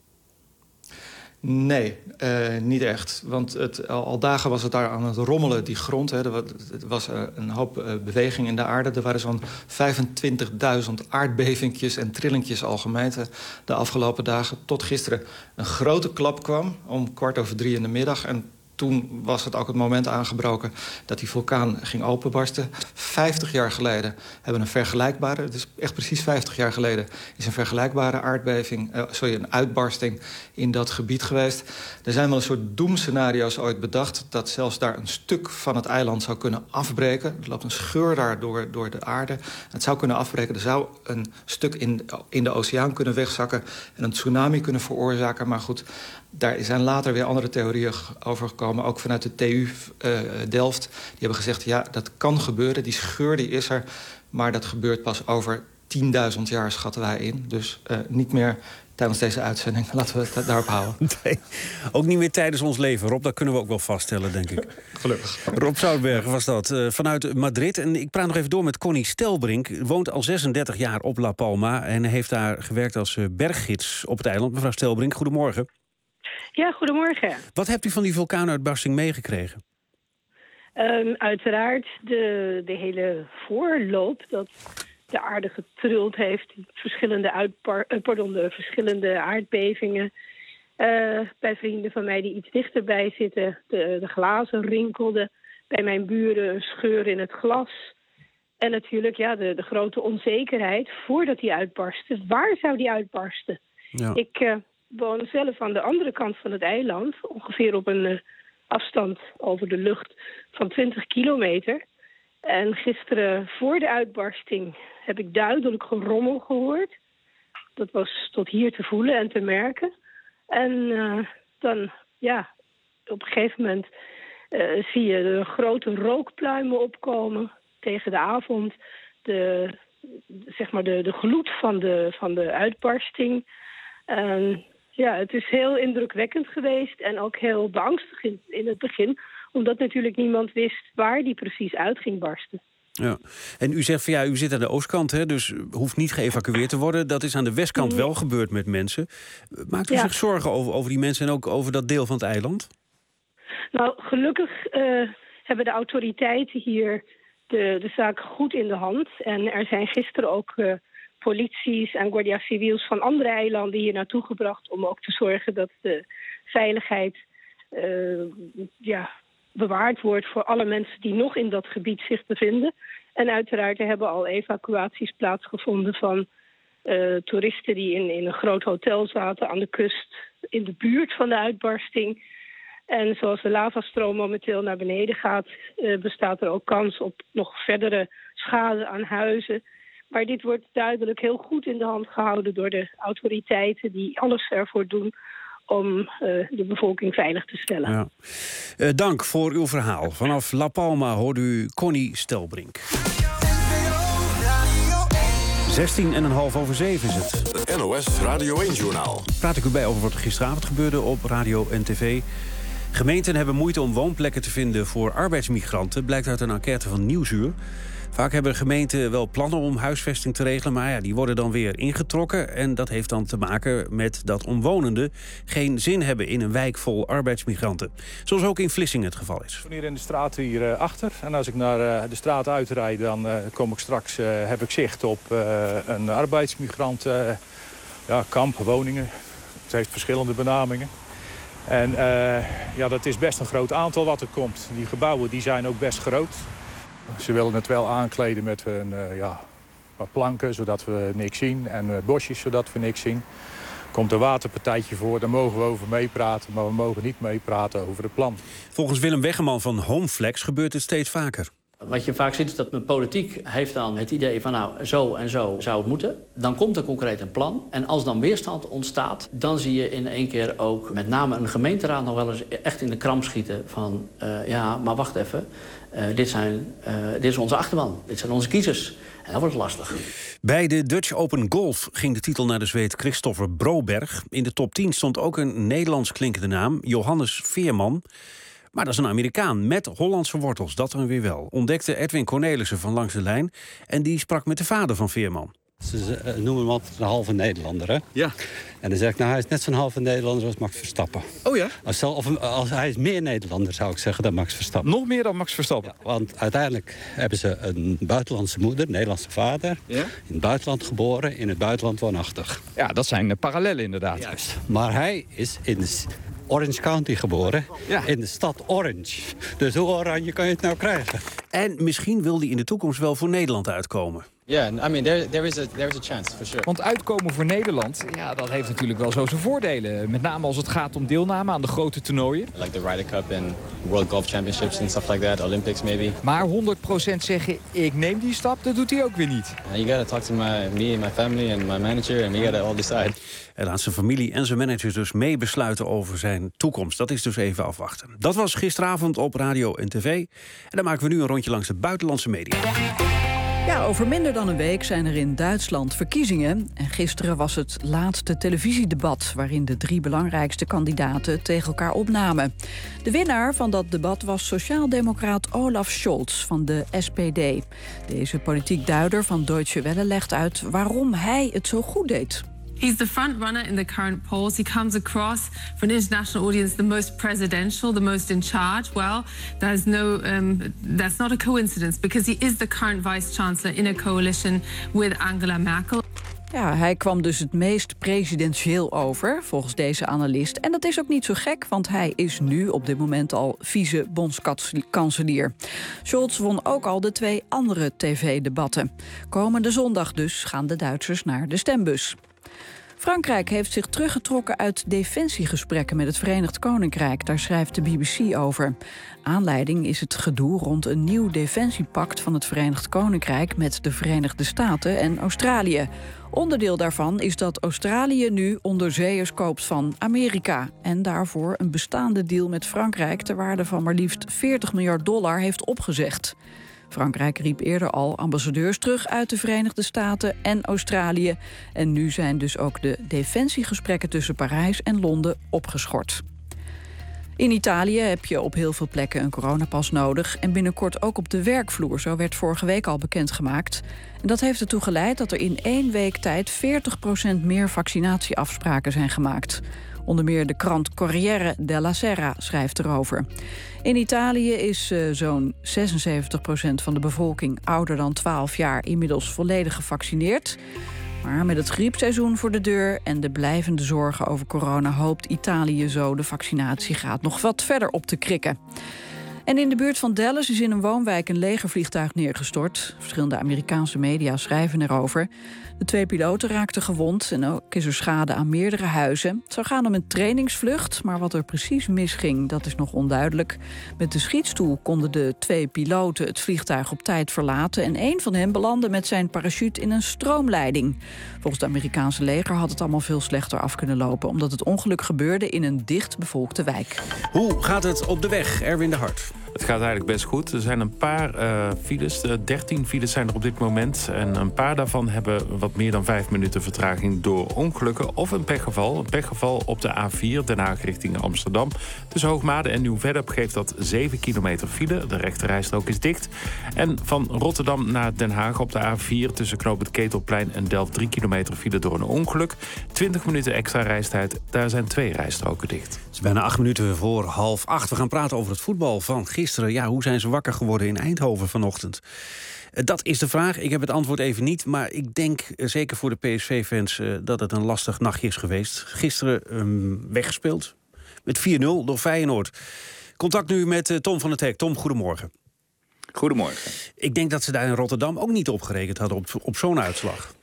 Nee, uh, niet echt. Want het, al, al dagen was het daar aan het rommelen, die grond. Hè. Er was uh, een hoop uh, beweging in de aarde. Er waren zo'n vijfentwintigduizend aardbevingjes en trillingjes al gemeten de afgelopen dagen. Tot gisteren een grote klap kwam om kwart over drie in de middag. En toen was het ook het moment aangebroken dat die vulkaan ging openbarsten. Vijftig jaar geleden hebben we een vergelijkbare, het is echt precies vijftig jaar geleden, is een vergelijkbare aardbeving, uh, sorry, een uitbarsting in dat gebied geweest. Er zijn wel een soort doemscenario's ooit bedacht dat zelfs daar een stuk van het eiland zou kunnen afbreken. Er loopt een scheur daar door, door de aarde. Het zou kunnen afbreken. Er zou een stuk in, in de oceaan kunnen wegzakken en een tsunami kunnen veroorzaken. Maar goed, daar zijn later weer andere theorieën over gekomen, ook vanuit de T U uh, Delft. Die hebben gezegd, ja, dat kan gebeuren. Die scheur die is er, maar dat gebeurt pas over tienduizend jaar, schatten wij in. Dus uh, niet meer tijdens deze uitzending. Laten we het daarop houden. Nee, ook niet meer tijdens ons leven, Rob. Dat kunnen we ook wel vaststellen, denk ik. Gelukkig. Rob Zoutberg was dat, uh, vanuit Madrid. En ik praat nog even door met Connie Stelbrink. Woont al zesendertig jaar op La Palma en heeft daar gewerkt als uh, berggids op het eiland. Mevrouw Stelbrink, goedemorgen. Ja, goedemorgen. Wat hebt u van die vulkaanuitbarsting meegekregen? Um, uiteraard de, de hele voorloop, dat de aarde getrild heeft, verschillende, uitpar, uh, pardon, de verschillende aardbevingen. Uh, bij vrienden van mij die iets dichterbij zitten, de, de glazen rinkelden. Bij mijn buren een scheur in het glas. En natuurlijk ja, de, de grote onzekerheid voordat die uitbarstte. Waar zou die uitbarsten? Ja. Ik uh, woon zelf aan de andere kant van het eiland, ongeveer op een uh, afstand over de lucht van twintig kilometer. En gisteren voor de uitbarsting heb ik duidelijk gerommel gehoord. Dat was tot hier te voelen en te merken. En uh, dan, ja, op een gegeven moment uh, zie je de grote rookpluimen opkomen tegen de avond. De, zeg maar de, de gloed van de, van de uitbarsting. En ja, het is heel indrukwekkend geweest en ook heel beangstigend in het begin, omdat natuurlijk niemand wist waar die precies uit ging barsten. Ja. En u zegt van ja, u zit aan de oostkant, hè, dus hoeft niet geëvacueerd te worden. Dat is aan de westkant nee. wel gebeurd met mensen. Maakt u ja. zich zorgen over, over die mensen en ook over dat deel van het eiland? Nou, gelukkig uh, hebben de autoriteiten hier de, de zaak goed in de hand. En er zijn gisteren ook uh, polities en guardia civils van andere eilanden hier naartoe gebracht om ook te zorgen dat de veiligheid uh, ja, bewaard wordt voor alle mensen die nog in dat gebied zich bevinden. En uiteraard er hebben al evacuaties plaatsgevonden van uh, toeristen die in, in een groot hotel zaten aan de kust in de buurt van de uitbarsting. En zoals de lavastroom momenteel naar beneden gaat, uh, bestaat er ook kans op nog verdere schade aan huizen. Maar dit wordt duidelijk heel goed in de hand gehouden door de autoriteiten die alles ervoor doen om uh, de bevolking veilig te stellen. Ja. Uh, dank voor uw verhaal. Vanaf La Palma hoort u Connie Stelbrink. zestien en een half over zeven is het. Het N O S Radio één-journaal. Praat ik u bij over wat gisteravond gebeurde op radio en tv. Gemeenten hebben moeite om woonplekken te vinden voor arbeidsmigranten, blijkt uit een enquête van Nieuwsuur. Vaak hebben gemeenten wel plannen om huisvesting te regelen, maar ja, die worden dan weer ingetrokken. En dat heeft dan te maken met dat omwonenden geen zin hebben in een wijk vol arbeidsmigranten. Zoals ook in Vlissingen het geval is. Ik ben hier in de straat hierachter. achter. En als ik naar uh, de straat uitrijd, dan uh, kom ik straks, uh, heb ik zicht op uh, een arbeidsmigrant uh, ja, kamp, woningen. Het heeft verschillende benamingen. En uh, ja, dat is best een groot aantal wat er komt. Die gebouwen die zijn ook best groot. Ze willen het wel aankleden met een, uh, ja, wat planken, zodat we niks zien. En uh, bosjes, zodat we niks zien. Komt een waterpartijtje voor, daar mogen we over meepraten. Maar we mogen niet meepraten over het plan. Volgens Willem Weggeman van Homeflex gebeurt het steeds vaker. Wat je vaak ziet is dat de politiek heeft dan het idee van nou, zo en zo zou het moeten. Dan komt er concreet een plan. En als dan weerstand ontstaat, dan zie je in één keer ook met name een gemeenteraad nog wel eens echt in de kramp schieten van uh, ja, maar wacht even. Uh, dit, zijn, uh, dit is onze achterban, dit zijn onze kiezers. En dat wordt lastig. Bij de Dutch Open Golf ging de titel naar de Zweed Christopher Broberg. In de top tien stond ook een Nederlands klinkende naam, Johannes Veerman. Maar dat is een Amerikaan met Hollandse wortels, dat dan weer wel. Ontdekte Edwin Cornelissen van Langs de Lijn en die sprak met de vader van Veerman. Ze noemen hem altijd een halve Nederlander, hè? Ja. En dan zeg ik, nou, hij is net zo'n halve Nederlander als Max Verstappen. Oh ja? Als, of, als hij is meer Nederlander, zou ik zeggen, dan Max Verstappen. Nog meer dan Max Verstappen? Ja, want uiteindelijk hebben ze een buitenlandse moeder, een Nederlandse vader. Ja? In het buitenland geboren, in het buitenland woonachtig. Ja, dat zijn uh, parallellen inderdaad. Juist. Maar hij is in de Orange County geboren. Ja. In de stad Orange. Dus hoe oranje kan je het nou krijgen? En misschien wil hij in de toekomst wel voor Nederland uitkomen. Ja, yeah, I mean, there, there, is a, there is a chance, for sure. Want uitkomen voor Nederland, ja, dat heeft natuurlijk wel zo zijn voordelen. Met name als het gaat om deelname aan de grote toernooien. Like the Ryder Cup and World Golf Championships and stuff like that, Olympics maybe. Maar honderd procent zeggen, ik neem die stap, dat doet hij ook weer niet. Uh, you gotta talk to my, me and my family and my manager and we gotta all decide. Hij laat zijn familie en zijn manager dus mee besluiten over zijn toekomst. Dat is dus even afwachten. Dat was gisteravond op radio en tv. En dan maken we nu een rondje langs de buitenlandse media. Ja, over minder dan een week zijn er in Duitsland verkiezingen. En gisteren was het laatste televisiedebat, waarin de drie belangrijkste kandidaten tegen elkaar opnamen. De winnaar van dat debat was sociaaldemocraat Olaf Scholz van de S P D. Deze politiek duider van Deutsche Welle legt uit waarom hij het zo goed deed. He's the front runner in the current polls. He comes across for an international audience the most presidential, the most in charge. Well, there's no, um, that's not a coincidence because he is the current vice chancellor in a coalition with Angela Merkel. Ja, hij kwam dus het meest presidentieel over, volgens deze analist. En dat is ook niet zo gek, want hij is nu op dit moment al vice-bondskanselier. Scholz won ook al de twee andere tv-debatten. Komende zondag dus gaan de Duitsers naar de stembus. Frankrijk heeft zich teruggetrokken uit defensiegesprekken met het Verenigd Koninkrijk. Daar schrijft de B B C over. Aanleiding is het gedoe rond een nieuw defensiepact van het Verenigd Koninkrijk met de Verenigde Staten en Australië. Onderdeel daarvan is dat Australië nu onderzeeërs koopt van Amerika. En daarvoor een bestaande deal met Frankrijk ter waarde van maar liefst veertig miljard dollar heeft opgezegd. Frankrijk riep eerder al ambassadeurs terug uit de Verenigde Staten en Australië. En nu zijn dus ook de defensiegesprekken tussen Parijs en Londen opgeschort. In Italië heb je op heel veel plekken een coronapas nodig. En binnenkort ook op de werkvloer, zo werd vorige week al bekendgemaakt. En dat heeft ertoe geleid dat er in één week tijd veertig procent meer vaccinatieafspraken zijn gemaakt. Onder meer de krant Corriere della Sera schrijft erover. In Italië is uh, zo'n zesenzeventig procent van de bevolking ouder dan twaalf jaar inmiddels volledig gevaccineerd. Maar met het griepseizoen voor de deur en de blijvende zorgen over corona hoopt Italië zo de vaccinatiegraad nog wat verder op te krikken. En in de buurt van Dallas is in een woonwijk een legervliegtuig neergestort. Verschillende Amerikaanse media schrijven erover. De twee piloten raakten gewond en ook is er schade aan meerdere huizen. Het zou gaan om een trainingsvlucht, maar wat er precies misging, dat is nog onduidelijk. Met de schietstoel konden de twee piloten het vliegtuig op tijd verlaten en één van hen belandde met zijn parachute in een stroomleiding. Volgens het Amerikaanse leger had het allemaal veel slechter af kunnen lopen, omdat het ongeluk gebeurde in een dicht bevolkte wijk. Hoe gaat het op de weg, Erwin de Hart? Het gaat eigenlijk best goed. Er zijn een paar uh, files. Uh, dertien files zijn er op dit moment. En een paar daarvan hebben wat meer dan vijf minuten vertraging door ongelukken of een pechgeval. Een pechgeval op de A vier, Den Haag richting Amsterdam. Tussen Hoogmade en Nieuw-Vennep geeft dat zeven kilometer file. De rechterrijstrook is dicht. En van Rotterdam naar Den Haag op de A vier... tussen Knoop het Ketelplein en Delft drie kilometer file door een ongeluk. twintig minuten extra reistijd. Daar zijn twee rijstroken dicht. Het is bijna acht minuten voor half acht. We gaan praten over het voetbal van gisteren. Gisteren, ja, hoe zijn ze wakker geworden in Eindhoven vanochtend? Dat is de vraag. Ik heb het antwoord even niet. Maar ik denk, zeker voor de P S V-fans, uh, dat het een lastig nachtje is geweest. Gisteren um, weggespeeld met vier nul door Feyenoord. Contact nu met uh, Tom van het Hek. Tom, goedemorgen. Goedemorgen. Ik denk dat ze daar in Rotterdam ook niet op gerekend hadden op, op zo'n uitslag.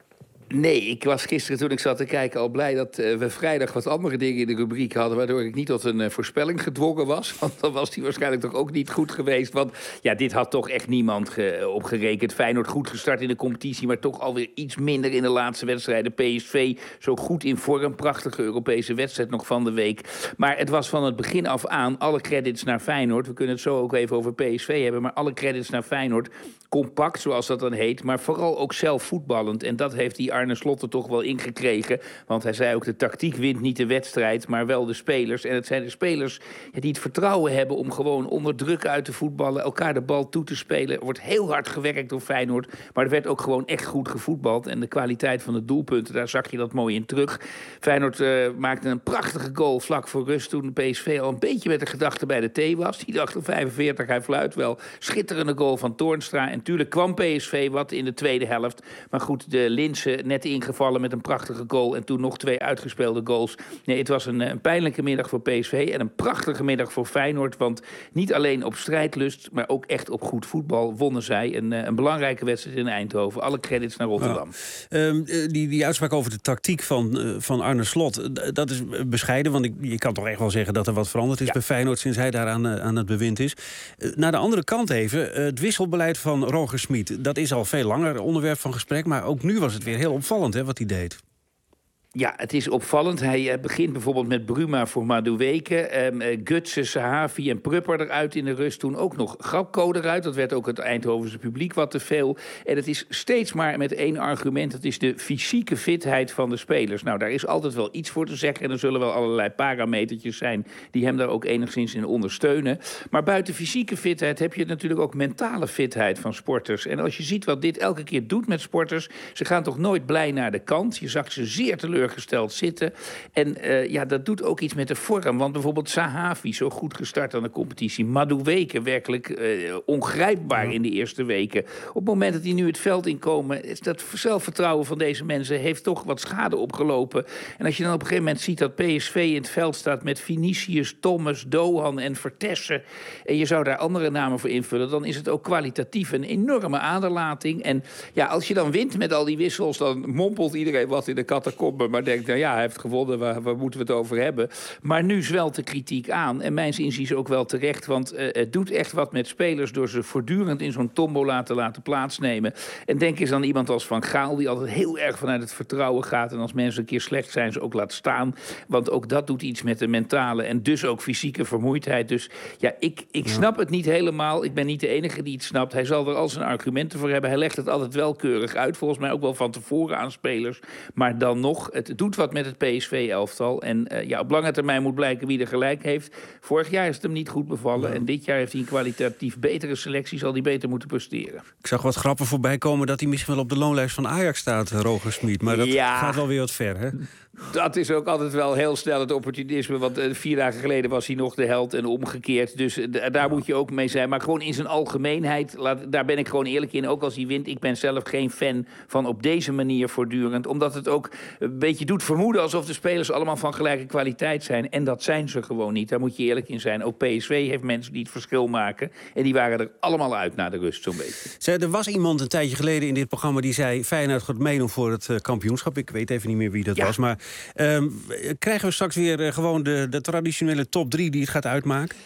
Nee, ik was gisteren toen ik zat te kijken al blij dat uh, we vrijdag wat andere dingen in de rubriek hadden, waardoor ik niet tot een uh, voorspelling gedwongen was. Want dan was die waarschijnlijk toch ook niet goed geweest. Want ja, dit had toch echt niemand ge- opgerekend. Feyenoord goed gestart in de competitie, maar toch alweer iets minder in de laatste wedstrijden. P S V zo goed in vorm, prachtige Europese wedstrijd nog van de week. Maar het was van het begin af aan alle credits naar Feyenoord. We kunnen het zo ook even over P S V hebben, maar alle credits naar Feyenoord. Compact, zoals dat dan heet, maar vooral ook zelf voetballend. En dat heeft die Arne Slot er toch wel ingekregen. Want hij zei ook, de tactiek wint niet de wedstrijd, maar wel de spelers. En het zijn de spelers ja, die het vertrouwen hebben om gewoon onder druk uit te voetballen, elkaar de bal toe te spelen. Er wordt heel hard gewerkt door Feyenoord, maar er werd ook gewoon echt goed gevoetbald. En de kwaliteit van de doelpunten, daar zag je dat mooi in terug. Feyenoord uh, maakte een prachtige goal vlak voor rust toen de P S V al een beetje met de gedachte bij de thee was. Die dacht op vijfenveertig, hij fluit wel. Schitterende goal van Toornstra. En natuurlijk kwam P S V wat in de tweede helft. Maar goed, de Linse net ingevallen met een prachtige goal en toen nog twee uitgespeelde goals. Nee, het was een, een pijnlijke middag voor P S V en een prachtige middag voor Feyenoord. Want niet alleen op strijdlust, maar ook echt op goed voetbal wonnen zij een, een belangrijke wedstrijd in Eindhoven. Alle credits naar Rotterdam. Ja. Um, die, die uitspraak over de tactiek van, uh, van Arne Slot, dat is bescheiden. Want ik, je kan toch echt wel zeggen dat er wat veranderd is ja. bij Feyenoord sinds hij daar aan, uh, aan het bewind is. Uh, naar de andere kant even, uh, het wisselbeleid van Roger Smit. Dat is al veel langer onderwerp van gesprek, maar ook nu was het weer heel opvallend hè, wat hij deed. Ja, het is opvallend. Hij uh, begint bijvoorbeeld met Bruma voor Madueke. Um, uh, Gutsen, Sahavi en Prupper eruit in de rust. Toen ook nog Gakpo eruit. Dat werd ook het Eindhovense publiek wat te veel. En het is steeds maar met één argument. Dat is de fysieke fitheid van de spelers. Nou, daar is altijd wel iets voor te zeggen. En er zullen wel allerlei parametertjes zijn die hem daar ook enigszins in ondersteunen. Maar buiten fysieke fitheid heb je natuurlijk ook mentale fitheid van sporters. En als je ziet wat dit elke keer doet met sporters. Ze gaan toch nooit blij naar de kant. Je zag ze zeer teleur gesteld zitten. En uh, ja, dat doet ook iets met de vorm. Want bijvoorbeeld Sahavi, zo goed gestart aan de competitie. Madueke, werkelijk uh, ongrijpbaar in de eerste weken. Op het moment dat die nu het veld inkomen, is dat zelfvertrouwen van deze mensen heeft toch wat schade opgelopen. En als je dan op een gegeven moment ziet dat P S V in het veld staat met Vinicius, Thomas, Dohan en Vertessen. En je zou daar andere namen voor invullen, dan is het ook kwalitatief een enorme aderlating. En ja, als je dan wint met al die wissels, dan mompelt iedereen wat in de catacomben. Maar denkt, nou ja, hij heeft gewonnen, waar, waar moeten we het over hebben? Maar nu zwelt de kritiek aan. En mijns inziens ook wel terecht, want uh, het doet echt wat met spelers door ze voortdurend in zo'n tombola te laten plaatsnemen. En denk eens aan iemand als Van Gaal, die altijd heel erg vanuit het vertrouwen gaat. En als mensen een keer slecht zijn, ze ook laat staan. Want ook dat doet iets met de mentale en dus ook fysieke vermoeidheid. Dus ja, ik, ik snap het niet helemaal. Ik ben niet de enige die het snapt. Hij zal er al zijn argumenten voor hebben. Hij legt het altijd wel keurig uit. Volgens mij ook wel van tevoren aan spelers. Maar dan nog, het doet wat met het P S V-elftal. En uh, ja, op lange termijn moet blijken wie er gelijk heeft. Vorig jaar is het hem niet goed bevallen. Ja. En dit jaar heeft hij een kwalitatief betere selectie. Zal hij beter moeten presteren. Ik zag wat grappen voorbij komen dat hij misschien wel op de loonlijst van Ajax staat, Roger Smit. Maar dat ja. gaat wel weer wat ver, hè? Dat is ook altijd wel heel snel het opportunisme. Want uh, vier dagen geleden was hij nog de held en omgekeerd. Dus uh, daar moet je ook mee zijn. Maar gewoon in zijn algemeenheid, laat, daar ben ik gewoon eerlijk in. Ook als hij wint, ik ben zelf geen fan van op deze manier voortdurend. Omdat het ook een beetje doet vermoeden alsof de spelers allemaal van gelijke kwaliteit zijn. En dat zijn ze gewoon niet. Daar moet je eerlijk in zijn. Ook P S V heeft mensen die het verschil maken. En die waren er allemaal uit na de rust zo'n beetje. Zij, er was iemand een tijdje geleden in dit programma die zei Feyenoord gaat meedoen voor het uh, kampioenschap. Ik weet even niet meer wie dat ja. was, maar Um, krijgen we straks weer uh, gewoon de, de traditionele top drie die het gaat uitmaken?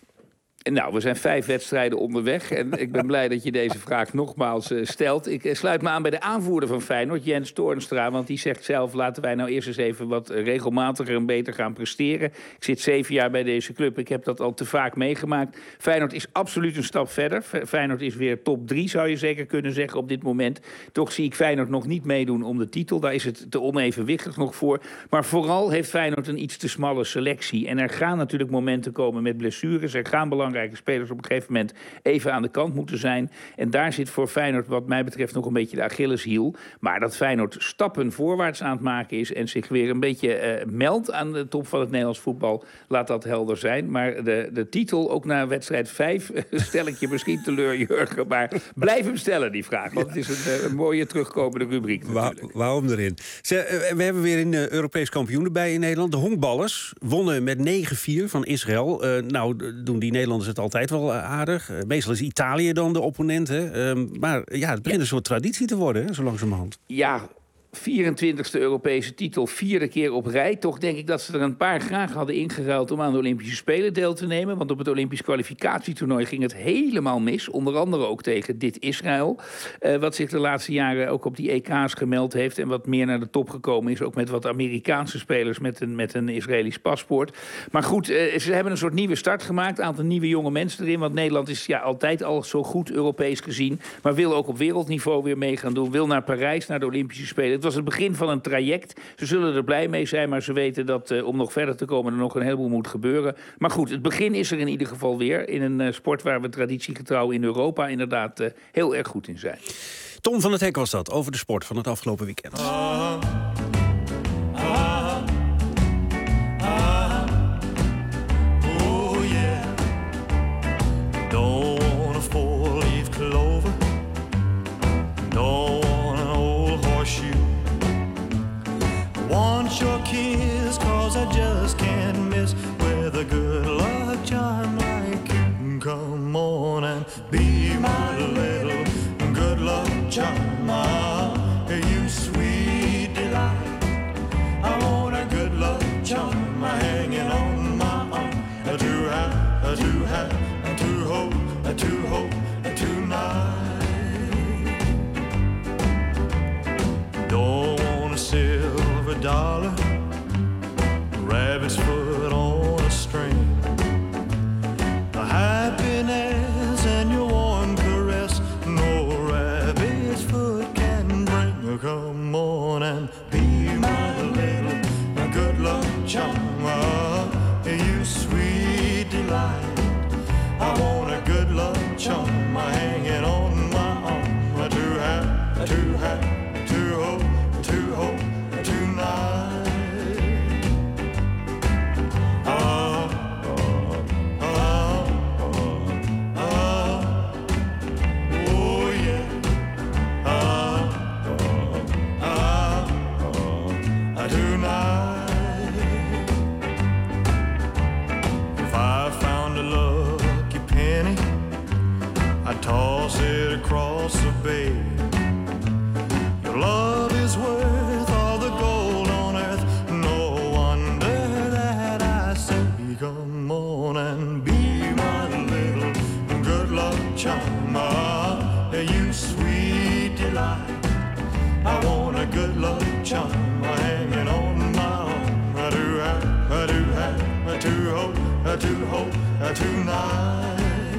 Nou, we zijn vijf wedstrijden onderweg. En ik ben blij dat je deze vraag nogmaals uh, stelt. Ik uh, sluit me aan bij de aanvoerder van Feyenoord, Jens Toornstra. Want die zegt zelf, laten wij nou eerst eens even wat regelmatiger en beter gaan presteren. Ik zit zeven jaar bij deze club. Ik heb dat al te vaak meegemaakt. Feyenoord is absoluut een stap verder. Feyenoord is weer top drie, zou je zeker kunnen zeggen op dit moment. Toch zie ik Feyenoord nog niet meedoen om de titel. Daar is het te onevenwichtig nog voor. Maar vooral heeft Feyenoord een iets te smalle selectie. En er gaan natuurlijk momenten komen met blessures. Er gaan belangrijke spelers op een gegeven moment even aan de kant moeten zijn. En daar zit voor Feyenoord wat mij betreft nog een beetje de Achilleshiel. Maar dat Feyenoord stappen voorwaarts aan het maken is en zich weer een beetje uh, meldt aan de top van het Nederlands voetbal, laat dat helder zijn. Maar de, de titel, ook na wedstrijd vijf, stel ik je misschien teleur, Jurgen. Maar blijf hem stellen, die vraag. Want het is een, een mooie terugkomende rubriek natuurlijk. Waar, waarom erin? Ze, we hebben weer een uh, Europees kampioen erbij in Nederland. De honkballers wonnen met negen vier van Israël. Uh, nou, doen die Nederlanders het altijd wel aardig. Uh, meestal is Italië dan de opponent. Hè? Uh, maar ja, het begint ja. een soort traditie te worden, hè, zo langzamerhand. Ja, vierentwintigste Europese titel, vierde keer op rij. Toch denk ik dat ze er een paar graag hadden ingeruild om aan de Olympische Spelen deel te nemen. Want op het Olympisch kwalificatietoernooi ging het helemaal mis. Onder andere ook tegen dit Israël. Uh, wat zich de laatste jaren ook op die E K's gemeld heeft. En wat meer naar de top gekomen is. Ook met wat Amerikaanse spelers met een, met een Israëlisch paspoort. Maar goed, uh, ze hebben een soort nieuwe start gemaakt. Een aantal nieuwe jonge mensen erin. Want Nederland is ja, altijd al zo goed Europees gezien. Maar wil ook op wereldniveau weer mee gaan doen. Wil naar Parijs, naar de Olympische Spelen. Het was het begin van een traject. Ze zullen er blij mee zijn, maar ze weten dat uh, om nog verder te komen er nog een heleboel moet gebeuren. Maar goed, het begin is er in ieder geval weer. In een uh, sport waar we traditiegetrouw in Europa inderdaad uh, heel erg goed in zijn. Tom van het Hek was dat, over de sport van het afgelopen weekend. Ah, ah, ah, oh yeah. Don't want a four-leaf clover. Don't want an old horseshoe. dollar, rabbit's foot on a string. Happiness and your warm caress, no rabbit's foot can bring. Come on and be my little good luck charm, you sweet delight. I want a good luck charm hanging on my arm, to have, to have, to hold, to hold tonight. Oh, oh, oh, oh, oh yeah. Oh, oh, oh, tonight. If I found a lucky penny, I'd toss it across the bay. Your love is worth all the gold on earth. No wonder that I say, come on and be my little good luck charm, you sweet delight. I want a good luck charm hanging on my arm. I do have, I do have, I do hope, I do hope, I tonight.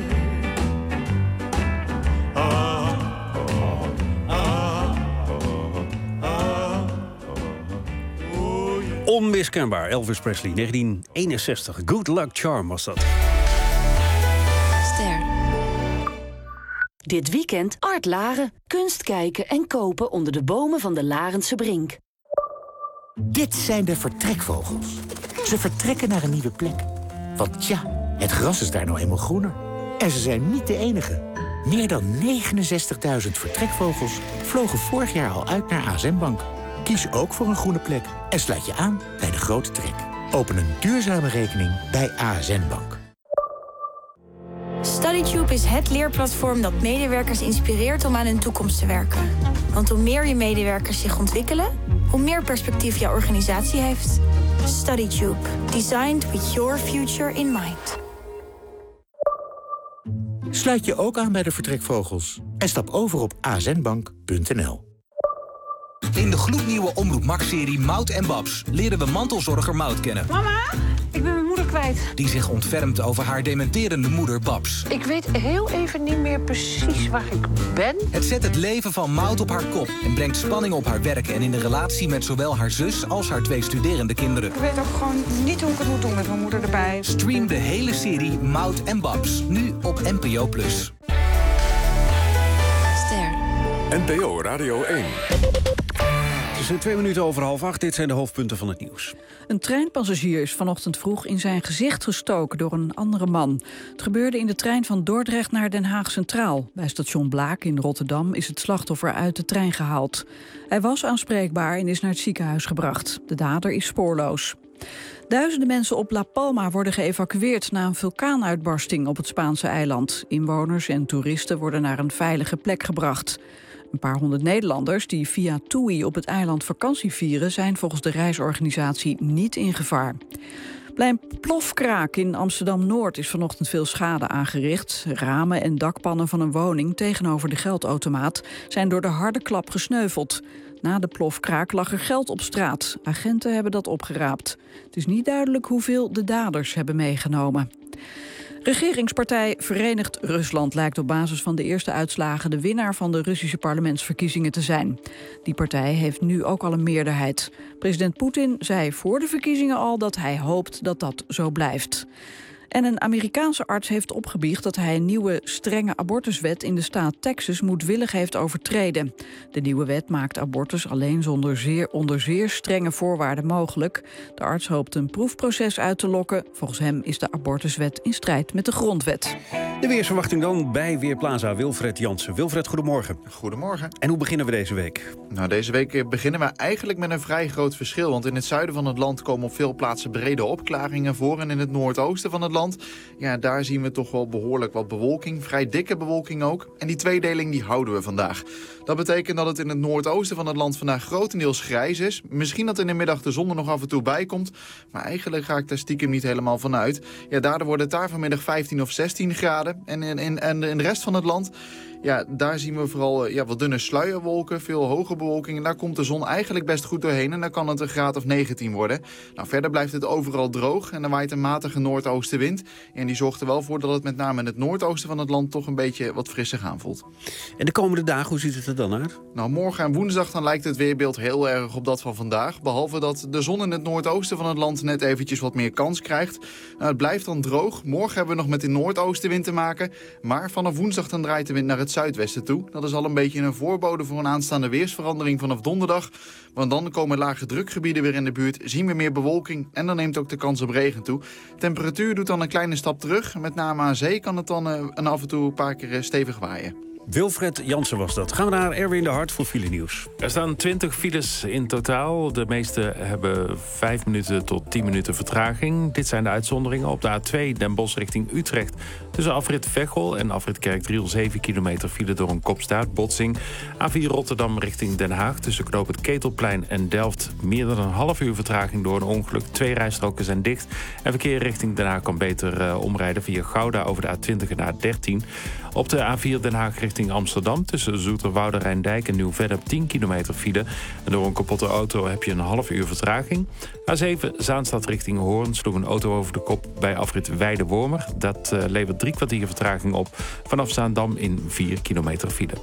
Ah, oh, ah, oh, ah, oh, yeah. Onmiskenbaar, Elvis Presley, negentien eenenzestig. Good Luck Charm was dat. Ster. Dit weekend Art Laren. Kunst kijken en kopen onder de bomen van de Larense Brink. Dit zijn de vertrekvogels. Ze vertrekken naar een nieuwe plek. Want ja, het gras is daar nou eenmaal groener. En ze zijn niet de enige. Meer dan negenenzestigduizend vertrekvogels vlogen vorig jaar al uit naar A S N Bank. Kies ook voor een groene plek en sluit je aan bij de grote trek. Open een duurzame rekening bij A S N Bank. StudyTube is het leerplatform dat medewerkers inspireert om aan hun toekomst te werken. Want hoe meer je medewerkers zich ontwikkelen, hoe meer perspectief jouw organisatie heeft. StudyTube. Designed with your future in mind. Sluit je ook aan bij de vertrekvogels en stap over op a s n bank punt n l. In de gloednieuwe Omroep Max-serie Mout en Babs leren we mantelzorger Mout kennen. Mama, ik ben mijn moeder kwijt. Die zich ontfermt over haar dementerende moeder Babs. Ik weet heel even niet meer precies waar ik ben. Het zet het leven van Mout op haar kop en brengt spanning op haar werk en in de relatie met zowel haar zus als haar twee studerende kinderen. Ik weet ook gewoon niet hoe ik het moet doen met mijn moeder erbij. Stream de hele serie Mout en Babs, nu op N P O plus. Ster. N P O Radio één. Het is twee minuten over half acht. Dit zijn de hoofdpunten van het nieuws. Een treinpassagier is vanochtend vroeg in zijn gezicht gestoken door een andere man. Het gebeurde in de trein van Dordrecht naar Den Haag Centraal. Bij station Blaak in Rotterdam is het slachtoffer uit de trein gehaald. Hij was aanspreekbaar en is naar het ziekenhuis gebracht. De dader is spoorloos. Duizenden mensen op La Palma worden geëvacueerd na een vulkaanuitbarsting op het Spaanse eiland. Inwoners en toeristen worden naar een veilige plek gebracht. Een paar honderd Nederlanders die via TUI op het eiland vakantie vieren zijn volgens de reisorganisatie niet in gevaar. Bij een plofkraak in Amsterdam-Noord is vanochtend veel schade aangericht. Ramen en dakpannen van een woning tegenover de geldautomaat zijn door de harde klap gesneuveld. Na de plofkraak lag er geld op straat. Agenten hebben dat opgeraapt. Het is niet duidelijk hoeveel de daders hebben meegenomen. Regeringspartij Verenigd Rusland lijkt op basis van de eerste uitslagen de winnaar van de Russische parlementsverkiezingen te zijn. Die partij heeft nu ook al een meerderheid. President Poetin zei voor de verkiezingen al dat hij hoopt dat dat zo blijft. En een Amerikaanse arts heeft opgebiecht dat hij een nieuwe strenge abortuswet in de staat Texas moedwillig heeft overtreden. De nieuwe wet maakt abortus alleen zonder zeer, onder zeer strenge voorwaarden mogelijk. De arts hoopt een proefproces uit te lokken. Volgens hem is de abortuswet in strijd met de grondwet. De weersverwachting dan bij Weerplaza. Wilfred Jansen. Wilfred, goedemorgen. Goedemorgen. En hoe beginnen we deze week? Nou, deze week beginnen we eigenlijk met een vrij groot verschil. Want in het zuiden van het land komen op veel plaatsen brede opklaringen voor. En in het noordoosten van het land, ja, daar zien we toch wel behoorlijk wat bewolking. Vrij dikke bewolking ook. En die tweedeling die houden we vandaag. Dat betekent dat het in het noordoosten van het land vandaag grotendeels grijs is. Misschien dat in de middag de zon er nog af en toe bij komt. Maar eigenlijk ga ik daar stiekem niet helemaal van uit. Ja, daardoor wordt het daar vanmiddag vijftien of zestien graden. En in, in, en in de rest van het land, Ja, daar zien we vooral ja, wat dunne sluierwolken, veel hoge bewolking. En daar komt de zon eigenlijk best goed doorheen. En dan kan het een graad of negentien worden. Nou, verder blijft het overal droog en er waait een matige noordoostenwind. En die zorgt er wel voor dat het met name in het noordoosten van het land toch een beetje wat frisser aanvoelt. En de komende dagen, hoe ziet het er dan uit? Nou, morgen en woensdag dan lijkt het weerbeeld heel erg op dat van vandaag. Behalve dat de zon in het noordoosten van het land net eventjes wat meer kans krijgt. Nou, het blijft dan droog. Morgen hebben we nog met de noordoostenwind te maken. Maar vanaf woensdag dan draait de wind naar het zuidwesten toe. Dat is al een beetje een voorbode voor een aanstaande weersverandering vanaf donderdag. Want dan komen lage drukgebieden weer in de buurt, zien we meer bewolking en dan neemt ook de kans op regen toe. Temperatuur doet dan een kleine stap terug. Met name aan zee kan het dan uh, en af en toe een paar keer stevig waaien. Wilfred Jansen was dat. Gaan we naar Erwin de Hart voor file nieuws. Er staan twintig files in totaal. De meeste hebben vijf minuten tot tien minuten vertraging. Dit zijn de uitzonderingen. Op de A twee Den Bosch richting Utrecht. Tussen afrit Veghel en afrit Kerkdriel zeven kilometer file door een kopstaartbotsing. A vier Rotterdam richting Den Haag. Tussen knoop het Ketelplein en Delft. Meer dan een half uur vertraging door een ongeluk. Twee rijstroken zijn dicht. En verkeer richting Den Haag kan beter uh, omrijden via Gouda over de A twintig en A dertien. Op de A vier Den Haag richting Amsterdam. Tussen Zoeterwoude, Rijndijk en Nieuw-Vennep tien kilometer file. En door een kapotte auto heb je een half uur vertraging. A zeven Zaanstad richting Hoorn sloeg een auto over de kop bij afrit Weide-Wormer. Dat uh, levert drie kwartier vertraging op. Vanaf Zaandam in vier kilometer file.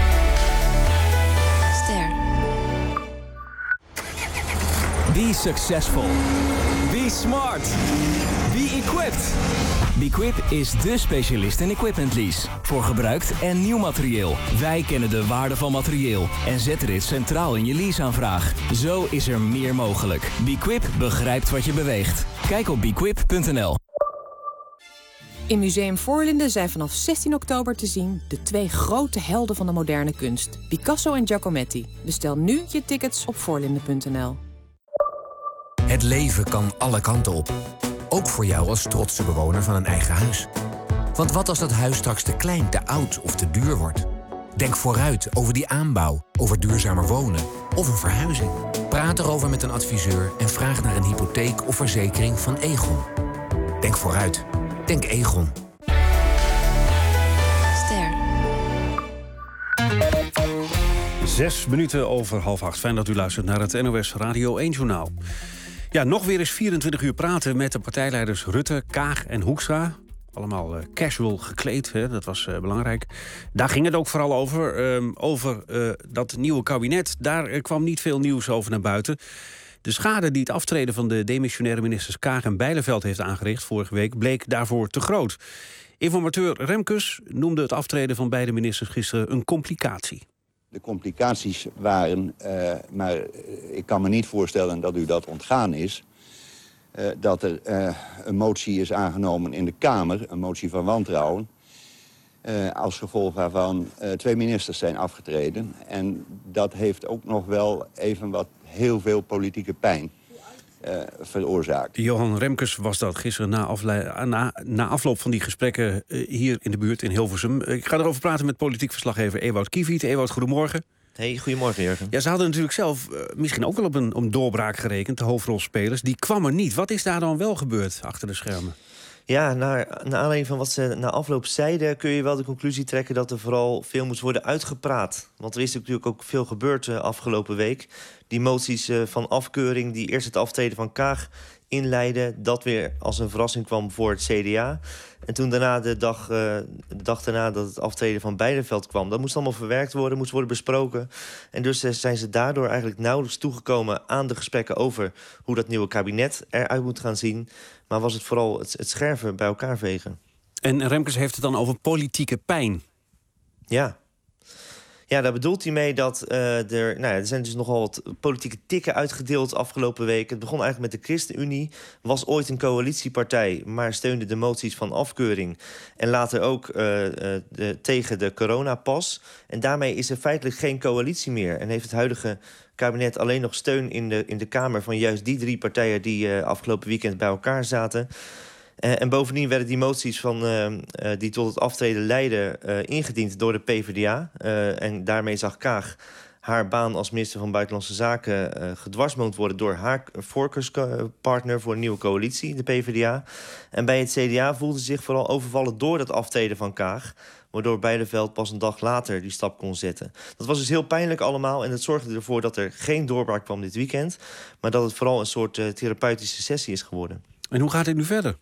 Ster. Be successful. Be smart. Be equipped. Bequip is dé specialist in equipment lease. Voor gebruikt en nieuw materieel. Wij kennen de waarde van materieel en zetten dit centraal in je leaseaanvraag. Zo is er meer mogelijk. Bequip begrijpt wat je beweegt. Kijk op bequip punt n l. In Museum Voorlinden zijn vanaf zestien oktober te zien de twee grote helden van de moderne kunst. Picasso en Giacometti. Bestel nu je tickets op voorlinden punt n l. Het leven kan alle kanten op. Ook voor jou als trotse bewoner van een eigen huis. Want wat als dat huis straks te klein, te oud of te duur wordt? Denk vooruit over die aanbouw, over duurzamer wonen of een verhuizing. Praat erover met een adviseur en vraag naar een hypotheek of verzekering van Egon. Denk vooruit. Denk Egon. Ster. Zes minuten over half acht. Fijn dat u luistert naar het N O S Radio één-journaal. Ja, nog weer eens vierentwintig uur praten met de partijleiders Rutte, Kaag en Hoekstra. Allemaal uh, casual gekleed, hè? Dat was uh, belangrijk. Daar ging het ook vooral over. Uh, over uh, dat nieuwe kabinet. Daar uh, kwam niet veel nieuws over naar buiten. De schade die het aftreden van de demissionaire ministers Kaag en Bijleveld heeft aangericht vorige week bleek daarvoor te groot. Informateur Remkes noemde het aftreden van beide ministers gisteren een complicatie. De complicaties waren, uh, maar ik kan me niet voorstellen dat u dat ontgaan is, Uh, dat er uh, een motie is aangenomen in de Kamer, een motie van wantrouwen. Uh, als gevolg waarvan uh, twee ministers zijn afgetreden. En dat heeft ook nog wel even wat heel veel politieke pijn uh, veroorzaakt. Johan Remkes was dat gisteren na, afle- na, na afloop van die gesprekken uh, hier in de buurt in Hilversum. Ik ga erover praten met politiek verslaggever Ewout Kiviet. Ewout, goedemorgen. Hey, goedemorgen, Jurgen. Ja, ze hadden natuurlijk zelf uh, misschien ook wel op een om doorbraak gerekend, de hoofdrolspelers. Die kwam er niet. Wat is daar dan wel gebeurd achter de schermen? Ja, naar, naar aanleiding van wat ze na afloop zeiden, kun je wel de conclusie trekken dat er vooral veel moet worden uitgepraat. Want er is natuurlijk ook veel gebeurd uh, afgelopen week. Die moties uh, van afkeuring die eerst het aftreden van Kaag inleidden, dat weer als een verrassing kwam voor het C D A. En toen daarna de dag, uh, de dag daarna dat het aftreden van Bijleveld kwam, dat moest allemaal verwerkt worden, moest worden besproken. En dus uh, zijn ze daardoor eigenlijk nauwelijks toegekomen aan de gesprekken over hoe dat nieuwe kabinet eruit moet gaan zien. Maar was het vooral het, het scherven bij elkaar vegen. En Remkes heeft het dan over politieke pijn. Ja. Ja, daar bedoelt hij mee dat uh, er... Nou ja, er zijn dus nogal wat politieke tikken uitgedeeld afgelopen week. Het begon eigenlijk met de ChristenUnie. Was ooit een coalitiepartij, maar steunde de moties van afkeuring. En later ook uh, uh, de, tegen de coronapas. En daarmee is er feitelijk geen coalitie meer. En heeft het huidige kabinet alleen nog steun in de, in de Kamer van juist die drie partijen die uh, afgelopen weekend bij elkaar zaten. Uh, en bovendien werden die moties van, uh, uh, die tot het aftreden leidden uh, ingediend door de PvdA. Uh, en daarmee zag Kaag haar baan als minister van Buitenlandse Zaken uh, gedwarsboomd worden door haar voorkeurspartner voor een nieuwe coalitie, de PvdA. En bij het C D A voelde ze zich vooral overvallen door dat aftreden van Kaag. waardoor Bijleveld pas een dag later die stap kon zetten. Dat was dus heel pijnlijk allemaal en dat zorgde ervoor dat er geen doorbraak kwam dit weekend, maar dat het vooral een soort uh, therapeutische sessie is geworden. En hoe gaat dit nu verder?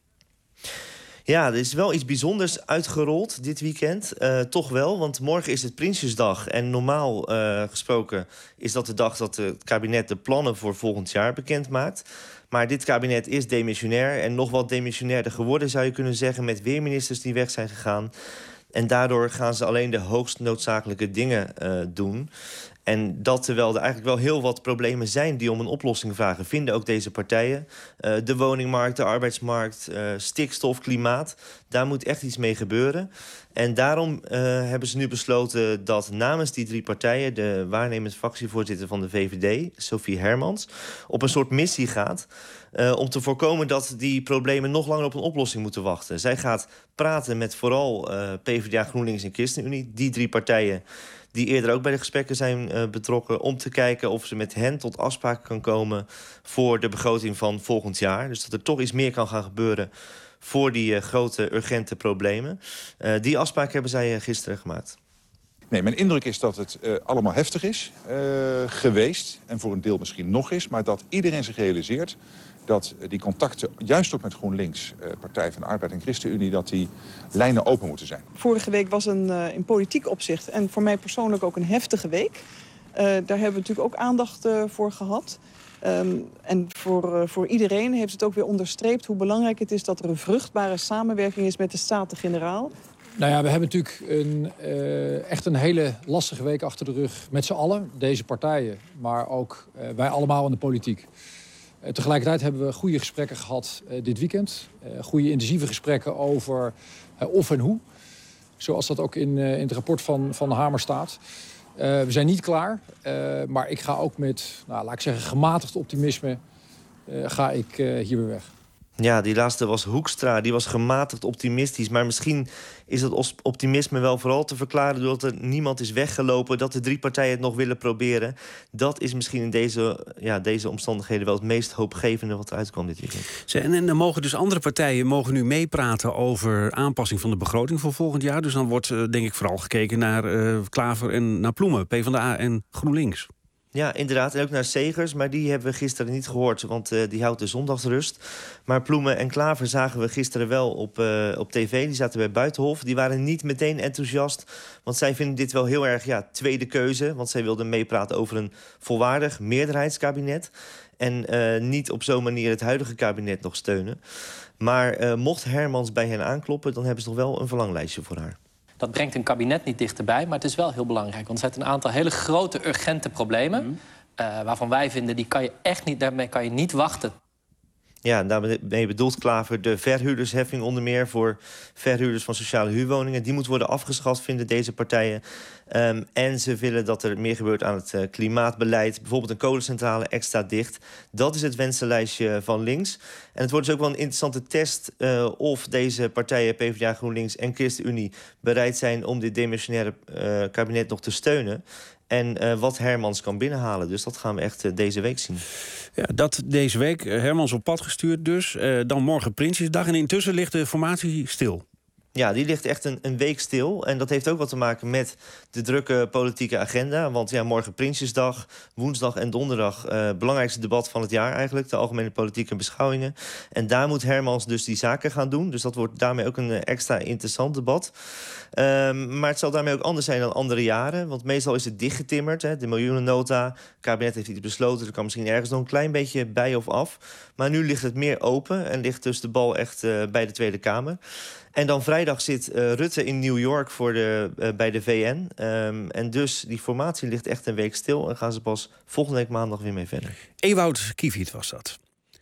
Ja, er is wel iets bijzonders uitgerold dit weekend. Uh, toch wel, want morgen is het Prinsjesdag. En normaal uh, gesproken is dat de dag dat het kabinet de plannen voor volgend jaar bekend maakt. Maar dit kabinet is demissionair en nog wat demissionairder geworden, zou je kunnen zeggen, met weer ministers die weg zijn gegaan. En daardoor gaan ze alleen de hoogst noodzakelijke dingen uh, doen. En dat terwijl er eigenlijk wel heel wat problemen zijn die om een oplossing vragen, vinden ook deze partijen. Uh, de woningmarkt, de arbeidsmarkt, uh, stikstof, klimaat. Daar moet echt iets mee gebeuren. En daarom uh, hebben ze nu besloten dat namens die drie partijen de waarnemend fractievoorzitter van de V V D, Sophie Hermans, op een soort missie gaat Uh, om te voorkomen dat die problemen nog langer op een oplossing moeten wachten. Zij gaat praten met vooral uh, PvdA, GroenLinks en ChristenUnie. Die drie partijen die eerder ook bij de gesprekken zijn uh, betrokken, om te kijken of ze met hen tot afspraken kan komen voor de begroting van volgend jaar. Dus dat er toch iets meer kan gaan gebeuren voor die uh, grote urgente problemen. Uh, die afspraak hebben zij uh, gisteren gemaakt. Nee, mijn indruk is dat het uh, allemaal heftig is uh, geweest. En voor een deel misschien nog is. Maar dat iedereen zich realiseert dat die contacten, juist ook met GroenLinks, uh, Partij van de Arbeid en ChristenUnie, dat die lijnen open moeten zijn. Vorige week was een, uh, in politiek opzicht en voor mij persoonlijk ook een heftige week. Uh, daar hebben we natuurlijk ook aandacht uh, voor gehad. Um, en voor, uh, voor iedereen heeft het ook weer onderstreept hoe belangrijk het is dat er een vruchtbare samenwerking is met de Staten-Generaal. Nou ja, we hebben natuurlijk een, uh, echt een hele lastige week achter de rug met z'n allen. Deze partijen, maar ook uh, wij allemaal in de politiek. Uh, tegelijkertijd hebben we goede gesprekken gehad uh, dit weekend. Uh, goede intensieve gesprekken over uh, of en hoe. Zoals dat ook in, uh, in het rapport van, van Hamer staat. Uh, we zijn niet klaar, uh, maar ik ga ook met, nou, laat ik zeggen, gematigd optimisme uh, ga ik uh, hier weer weg. Ja, die laatste was Hoekstra. Die was gematigd optimistisch. Maar misschien is dat optimisme wel vooral te verklaren doordat er niemand is weggelopen, dat de drie partijen het nog willen proberen. Dat is misschien in deze, ja, deze omstandigheden wel het meest hoopgevende wat eruit kwam dit weekend. En, en dan mogen dus andere partijen mogen nu meepraten over aanpassing van de begroting voor volgend jaar. Dus dan wordt denk ik vooral gekeken naar uh, Klaver en naar Ploemen, PvdA en GroenLinks. Ja, inderdaad. En ook naar Segers, maar die hebben we gisteren niet gehoord, want uh, die houdt de zondagsrust. Maar Ploemen en Klaver zagen we gisteren wel op, uh, op tv. Die zaten bij Buitenhof. Die waren niet meteen enthousiast, want zij vinden dit wel heel erg ja, tweede keuze. Want zij wilden meepraten over een volwaardig meerderheidskabinet. En uh, niet op zo'n manier het huidige kabinet nog steunen. Maar uh, mocht Hermans bij hen aankloppen, dan hebben ze nog wel een verlanglijstje voor haar. Dat brengt een kabinet niet dichterbij, maar het is wel heel belangrijk. Want er zijn een aantal hele grote, urgente problemen, mm. uh, waarvan wij vinden, die kan je echt niet, daarmee kan je niet wachten. Ja, daarmee bedoelt Klaver de verhuurdersheffing onder meer voor verhuurders van sociale huurwoningen. Die moet worden afgeschaft, vinden deze partijen. Um, en ze willen dat er meer gebeurt aan het uh, klimaatbeleid. Bijvoorbeeld een kolencentrale extra dicht. Dat is het wensenlijstje van links. En het wordt dus ook wel een interessante test uh, of deze partijen, PvdA, GroenLinks en ChristenUnie, bereid zijn om dit demissionaire uh, kabinet nog te steunen. En uh, wat Hermans kan binnenhalen. Dus dat gaan we echt uh, deze week zien. Ja, dat deze week. Hermans op pad gestuurd dus. Uh, dan morgen Prinsjesdag. En intussen ligt de formatie stil. Ja, die ligt echt een, een week stil. En dat heeft ook wat te maken met de drukke politieke agenda. Want ja, morgen Prinsjesdag, woensdag en donderdag uh, belangrijkste debat van het jaar eigenlijk. De algemene politieke beschouwingen. En daar moet Hermans dus die zaken gaan doen. Dus dat wordt daarmee ook een extra interessant debat. Um, maar het zal daarmee ook anders zijn dan andere jaren. Want meestal is het dichtgetimmerd. Hè, de miljoenennota. Het kabinet heeft iets besloten. Er kan misschien ergens nog een klein beetje bij of af. Maar nu ligt het meer open. En ligt dus de bal echt uh, bij de Tweede Kamer. En dan vrijdag zit uh, Rutte in New York voor de, uh, bij de V N. Um, en dus die formatie ligt echt een week stil. En gaan ze pas volgende week maandag weer mee verder. Ewout Kiviet was dat.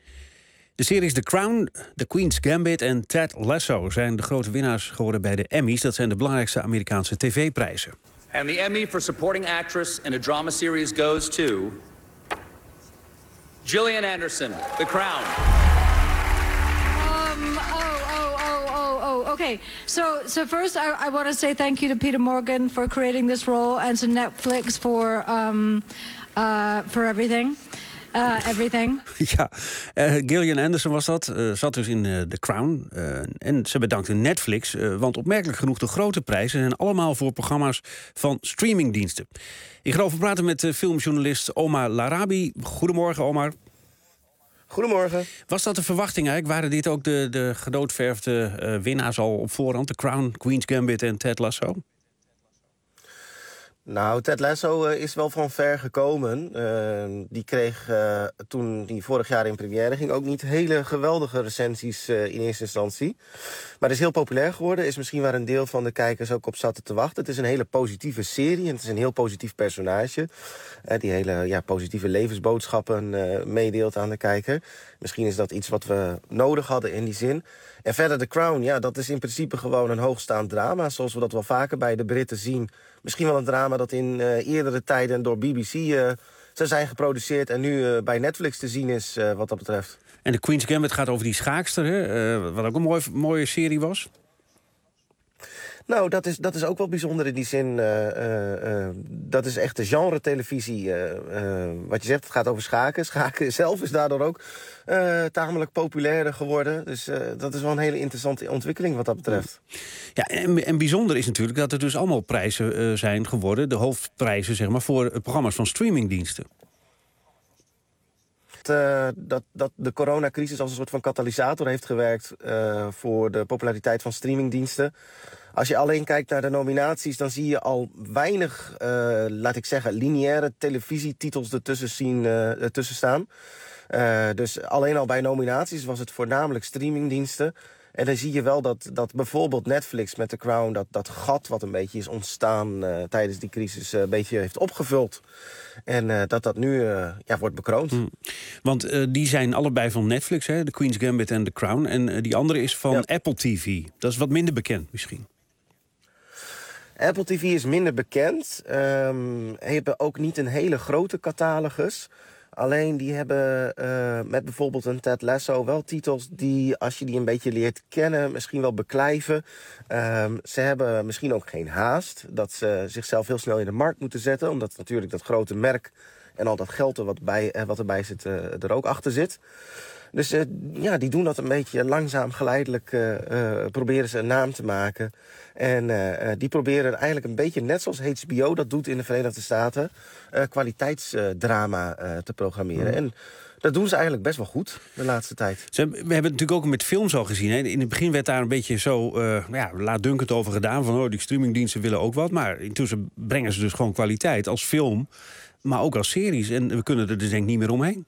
De series The Crown, The Queen's Gambit en Ted Lasso zijn de grote winnaars geworden bij de Emmys. Dat zijn de belangrijkste Amerikaanse tv-prijzen. And the Emmy for Supporting Actress in a Drama Series goes to Gillian Anderson, The Crown. Um, oh, oh, oh, oh, oh, okay. So, so first I, I want to say thank you to Peter Morgan for creating this role and to Netflix for, um, uh, for everything. uh, everything. Ja, uh, Gillian Anderson was dat. Uh, zat dus in uh, The Crown. Uh, en ze bedankte Netflix. Uh, want opmerkelijk genoeg de grote prijzen zijn allemaal voor programma's van streamingdiensten. Ik ga erover praten met uh, filmjournalist Omar Larabi. Goedemorgen, Omar. Goedemorgen. Was dat de verwachting eigenlijk? Waren dit ook de, de gedoodverfde uh, winnaars al op voorhand? The Crown, Queen's Gambit en Ted Lasso? Nou, Ted Lasso uh, is wel van ver gekomen. Uh, die kreeg uh, toen die vorig jaar in première ging ook niet hele geweldige recensies uh, in eerste instantie. Maar het is heel populair geworden. Is misschien waar een deel van de kijkers ook op zaten te wachten. Het is een hele positieve serie en het is een heel positief personage. Uh, die hele ja, positieve levensboodschappen uh, meedeelt aan de kijker. Misschien is dat iets wat we nodig hadden in die zin. En verder The Crown, ja, dat is in principe gewoon een hoogstaand drama. Zoals we dat wel vaker bij de Britten zien. Misschien wel een drama dat in uh, eerdere tijden door B B C uh, zou zijn geproduceerd en nu uh, bij Netflix te zien is uh, wat dat betreft. En de Queen's Gambit gaat over die schaakster, hè? Uh, wat ook een mooi, mooie serie was. Nou, dat is, dat is ook wel bijzonder in die zin. Uh, uh, uh, dat is echt de genre-televisie. Uh, uh, wat je zegt, het gaat over schaken. Schaken zelf is daardoor ook uh, tamelijk populairder geworden. Dus uh, dat is wel een hele interessante ontwikkeling wat dat betreft. Ja, en, en bijzonder is natuurlijk dat er dus allemaal prijzen uh, zijn geworden. De hoofdprijzen, zeg maar, voor programma's van streamingdiensten. Uh, dat, dat de coronacrisis als een soort van katalysator heeft gewerkt uh, voor de populariteit van streamingdiensten. Als je alleen kijkt naar de nominaties, dan zie je al weinig, uh, laat ik zeggen, lineaire televisietitels ertussen, zien, uh, ertussen staan. Uh, dus alleen al bij nominaties was het voornamelijk streamingdiensten. En dan zie je wel dat, dat bijvoorbeeld Netflix met The Crown dat, dat gat wat een beetje is ontstaan uh, tijdens die crisis uh, een beetje heeft opgevuld. En uh, dat dat nu uh, ja, wordt bekroond. Hmm. Want uh, die zijn allebei van Netflix, hè? The Queen's Gambit en The Crown. En uh, die andere is van ja. Apple T V. Dat is wat minder bekend misschien. Apple T V is minder bekend. Um, hebben ook niet een hele grote catalogus. Alleen die hebben uh, met bijvoorbeeld een Ted Lasso wel titels die, als je die een beetje leert kennen, misschien wel beklijven. Um, ze hebben misschien ook geen haast. Dat ze zichzelf heel snel in de markt moeten zetten. Omdat natuurlijk dat grote merk en al dat geld er wat, bij, wat erbij zit, uh, er ook achter zit. Dus uh, ja, die doen dat een beetje langzaam, geleidelijk uh, uh, proberen ze een naam te maken. En uh, die proberen eigenlijk een beetje, net zoals H B O dat doet in de Verenigde Staten, uh, kwaliteitsdrama uh, te programmeren. Mm. En dat doen ze eigenlijk best wel goed de laatste tijd. We hebben het natuurlijk ook met films al gezien. Hè? In het begin werd daar een beetje zo uh, ja, laatdunkend over gedaan. Van oh, die streamingdiensten willen ook wat. Maar intussen brengen ze dus gewoon kwaliteit als film, maar ook als series. En we kunnen er dus denk ik niet meer omheen.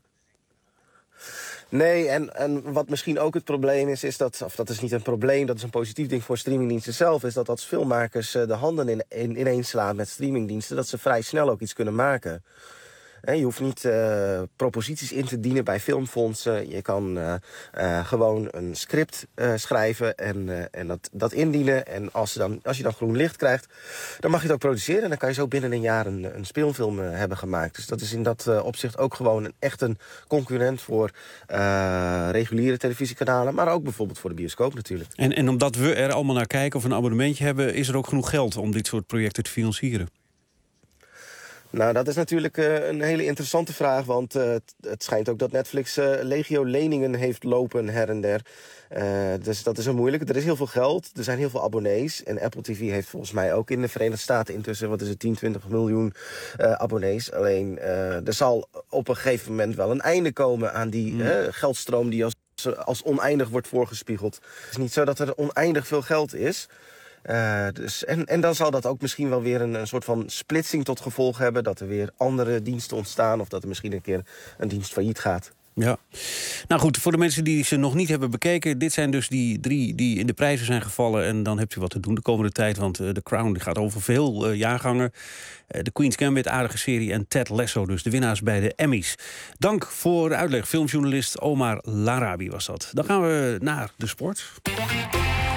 Nee, en, en wat misschien ook het probleem is, is dat, of dat is niet een probleem, dat is een positief ding voor streamingdiensten zelf, is dat als filmmakers uh, de handen in, in, ineens slaan met streamingdiensten, dat ze vrij snel ook iets kunnen maken. Je hoeft niet uh, proposities in te dienen bij filmfondsen. Je kan uh, uh, gewoon een script uh, schrijven en, uh, en dat, dat indienen. En als, je dan, als je dan groen licht krijgt, dan mag je het ook produceren. En dan kan je zo binnen een jaar een, een speelfilm uh, hebben gemaakt. Dus dat is in dat uh, opzicht ook gewoon een, echt een concurrent voor uh, reguliere televisiekanalen. Maar ook bijvoorbeeld voor de bioscoop natuurlijk. En, en omdat we er allemaal naar kijken of een abonnementje hebben, is er ook genoeg geld om dit soort projecten te financieren? Nou, dat is natuurlijk uh, een hele interessante vraag. Want uh, het, het schijnt ook dat Netflix uh, legio leningen heeft lopen her en der. Uh, dus dat is een moeilijke. Er is heel veel geld, er zijn heel veel abonnees. En Apple T V heeft volgens mij ook in de Verenigde Staten intussen, wat is het, tien, twintig miljoen uh, abonnees. Alleen, uh, er zal op een gegeven moment wel een einde komen aan die mm. uh, geldstroom die als, als oneindig wordt voorgespiegeld. Het is niet zo dat er oneindig veel geld is. Uh, dus, en, en dan zal dat ook misschien wel weer een, een soort van splitsing tot gevolg hebben. Dat er weer andere diensten ontstaan. Of dat er misschien een keer een dienst failliet gaat. Ja. Nou goed, voor de mensen die ze nog niet hebben bekeken, dit zijn dus die drie die in de prijzen zijn gevallen. En dan hebt u wat te doen de komende tijd. Want uh, The Crown die gaat over veel uh, jaargangen. Uh, The Queen's Gambit, aardige serie. En Ted Lasso, dus de winnaars bij de Emmys. Dank voor de uitleg. Filmjournalist Omar Larabi was dat. Dan gaan we naar de sport.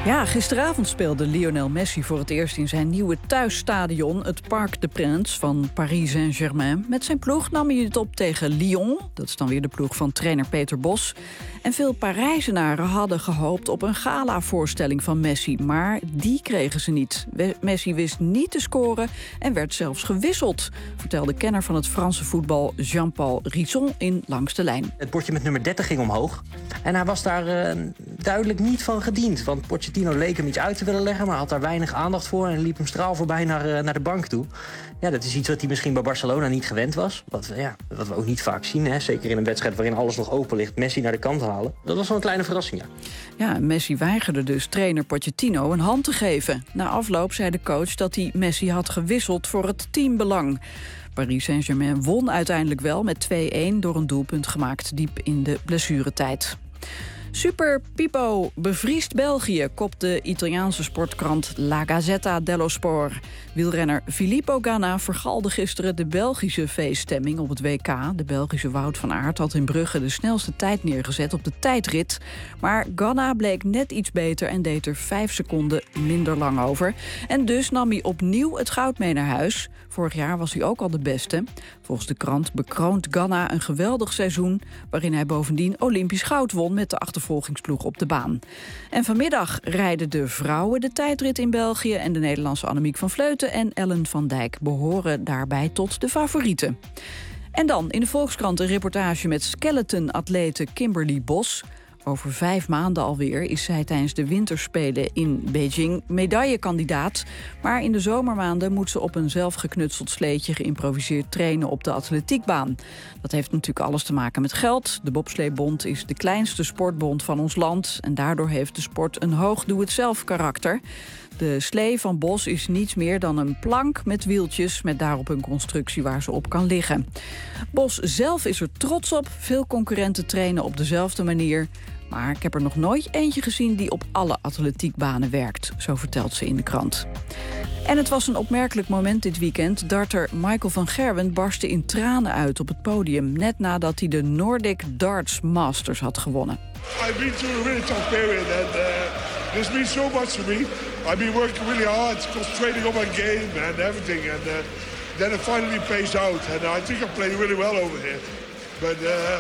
Ja, gisteravond speelde Lionel Messi voor het eerst in zijn nieuwe thuisstadion, het Parc des Princes van Paris Saint-Germain. Met zijn ploeg nam hij het op tegen Lyon. Dat is dan weer de ploeg van trainer Peter Bos. En veel Parijzenaren hadden gehoopt op een gala-voorstelling van Messi. Maar die kregen ze niet. Messi wist niet te scoren en werd zelfs gewisseld, vertelde kenner van het Franse voetbal Jean-Paul Risson in Langs de Lijn. Het bordje met nummer dertig ging omhoog. En hij was daar uh, duidelijk niet van gediend. Want Pochettino leek hem iets uit te willen leggen, maar had daar weinig aandacht voor en liep hem straal voorbij naar, uh, naar de bank toe. Ja, dat is iets wat hij misschien bij Barcelona niet gewend was. Wat, ja, wat we ook niet vaak zien, hè? Zeker in een wedstrijd waarin alles nog open ligt, Messi naar de kant halen. Dat was wel een kleine verrassing, ja. Ja, Messi weigerde dus trainer Pochettino een hand te geven. Na afloop zei de coach dat hij Messi had gewisseld voor het teambelang. Paris Saint-Germain won uiteindelijk wel met twee-een door een doelpunt gemaakt diep in de blessuretijd. Super Pipo bevriest België, kopt de Italiaanse sportkrant La Gazzetta dello Sport. Wielrenner Filippo Ganna vergalde gisteren de Belgische feeststemming op het W K. De Belgische Wout van Aert had in Brugge de snelste tijd neergezet op de tijdrit. Maar Ganna bleek net iets beter en deed er vijf seconden minder lang over. En dus nam hij opnieuw het goud mee naar huis. Vorig jaar was hij ook al de beste. Volgens de krant bekroont Ganna een geweldig seizoen, waarin hij bovendien Olympisch goud won met de achtervolgingsploeg op de baan. En vanmiddag rijden de vrouwen de tijdrit in België en de Nederlandse Annemiek van Vleuten en Ellen van Dijk behoren daarbij tot de favorieten. En dan in de Volkskrant een reportage met skeleton-atlete Kimberly Bos. Over vijf maanden alweer is zij tijdens de winterspelen in Beijing medaillekandidaat. Maar in de zomermaanden moet ze op een zelfgeknutseld sleetje geïmproviseerd trainen op de atletiekbaan. Dat heeft natuurlijk alles te maken met geld. De Bobsleebond is de kleinste sportbond van ons land en daardoor heeft de sport een hoog doe-het-zelf karakter. De slee van Bos is niets meer dan een plank met wieltjes met daarop een constructie waar ze op kan liggen. Bos zelf is er trots op. Veel concurrenten trainen op dezelfde manier. Maar ik heb er nog nooit eentje gezien die op alle atletiekbanen werkt, zo vertelt ze in de krant. En het was een opmerkelijk moment dit weekend. Darter Michael van Gerwen barstte in tranen uit op het podium, net nadat hij de Nordic Darts Masters had gewonnen. I've been through a really tough period and uh, there's been so much for me. I've been working really hard, concentrating on my game and everything, and uh, then it finally pays out. And I think I played really well over here. But uh,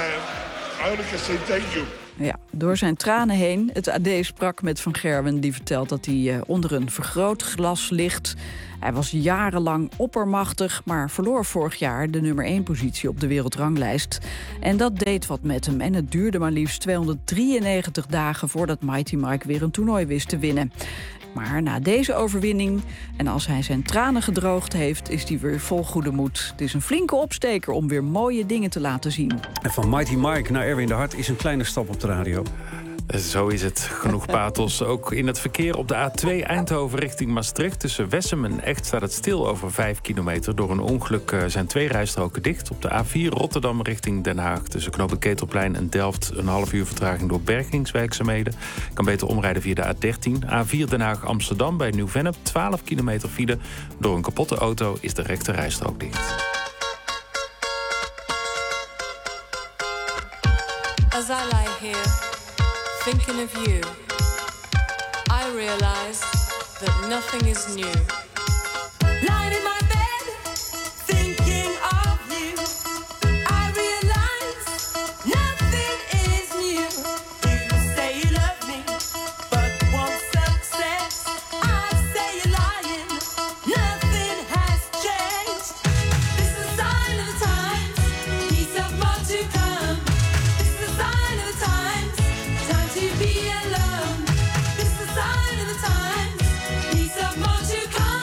yeah, I only can say thank you. Ja, door zijn tranen heen. Het A D sprak met Van Gerwen, die vertelt dat hij uh, onder een vergrootglas ligt. Hij was jarenlang oppermachtig, maar verloor vorig jaar de nummer één positie op de wereldranglijst. En dat deed wat met hem. En het duurde maar liefst tweehonderddrieënnegentig dagen voordat Mighty Mike weer een toernooi wist te winnen. Maar na deze overwinning, en als hij zijn tranen gedroogd heeft, is hij weer vol goede moed. Het is een flinke opsteker om weer mooie dingen te laten zien. En van Mighty Mike naar Erwin de Hart is een kleine stap op de radio. Zo is het. Genoeg pathos. Ook in het verkeer op de A twee Eindhoven richting Maastricht. Tussen Wessem en Echt staat het stil over vijf kilometer. Door een ongeluk zijn twee rijstroken dicht. Op de A vier Rotterdam richting Den Haag. Tussen knooppunt Ketelplein en Delft een half uur vertraging door bergingswerkzaamheden. Kan beter omrijden via de A dertien. A vier Den Haag Amsterdam bij Nieuw-Vennep. twaalf kilometer file. Door een kapotte auto is de rechte rijstrook dicht. As I lie here, thinking of you, I realize that nothing is new. Lying in my bed, thinking of you, I realize nothing is new. You say you love me, but won't success. I say you're lying, nothing has changed. This is a sign of the times, peace of more to come. This is a sign of the times, time to be alone. This is a sign of the times, peace of more to come.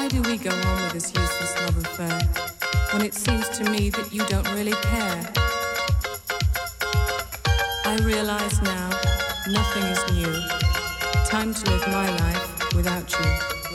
do we go on with this useless love affair when it seems to me that you don't really care? I realize now nothing is new. Time to live my life without you.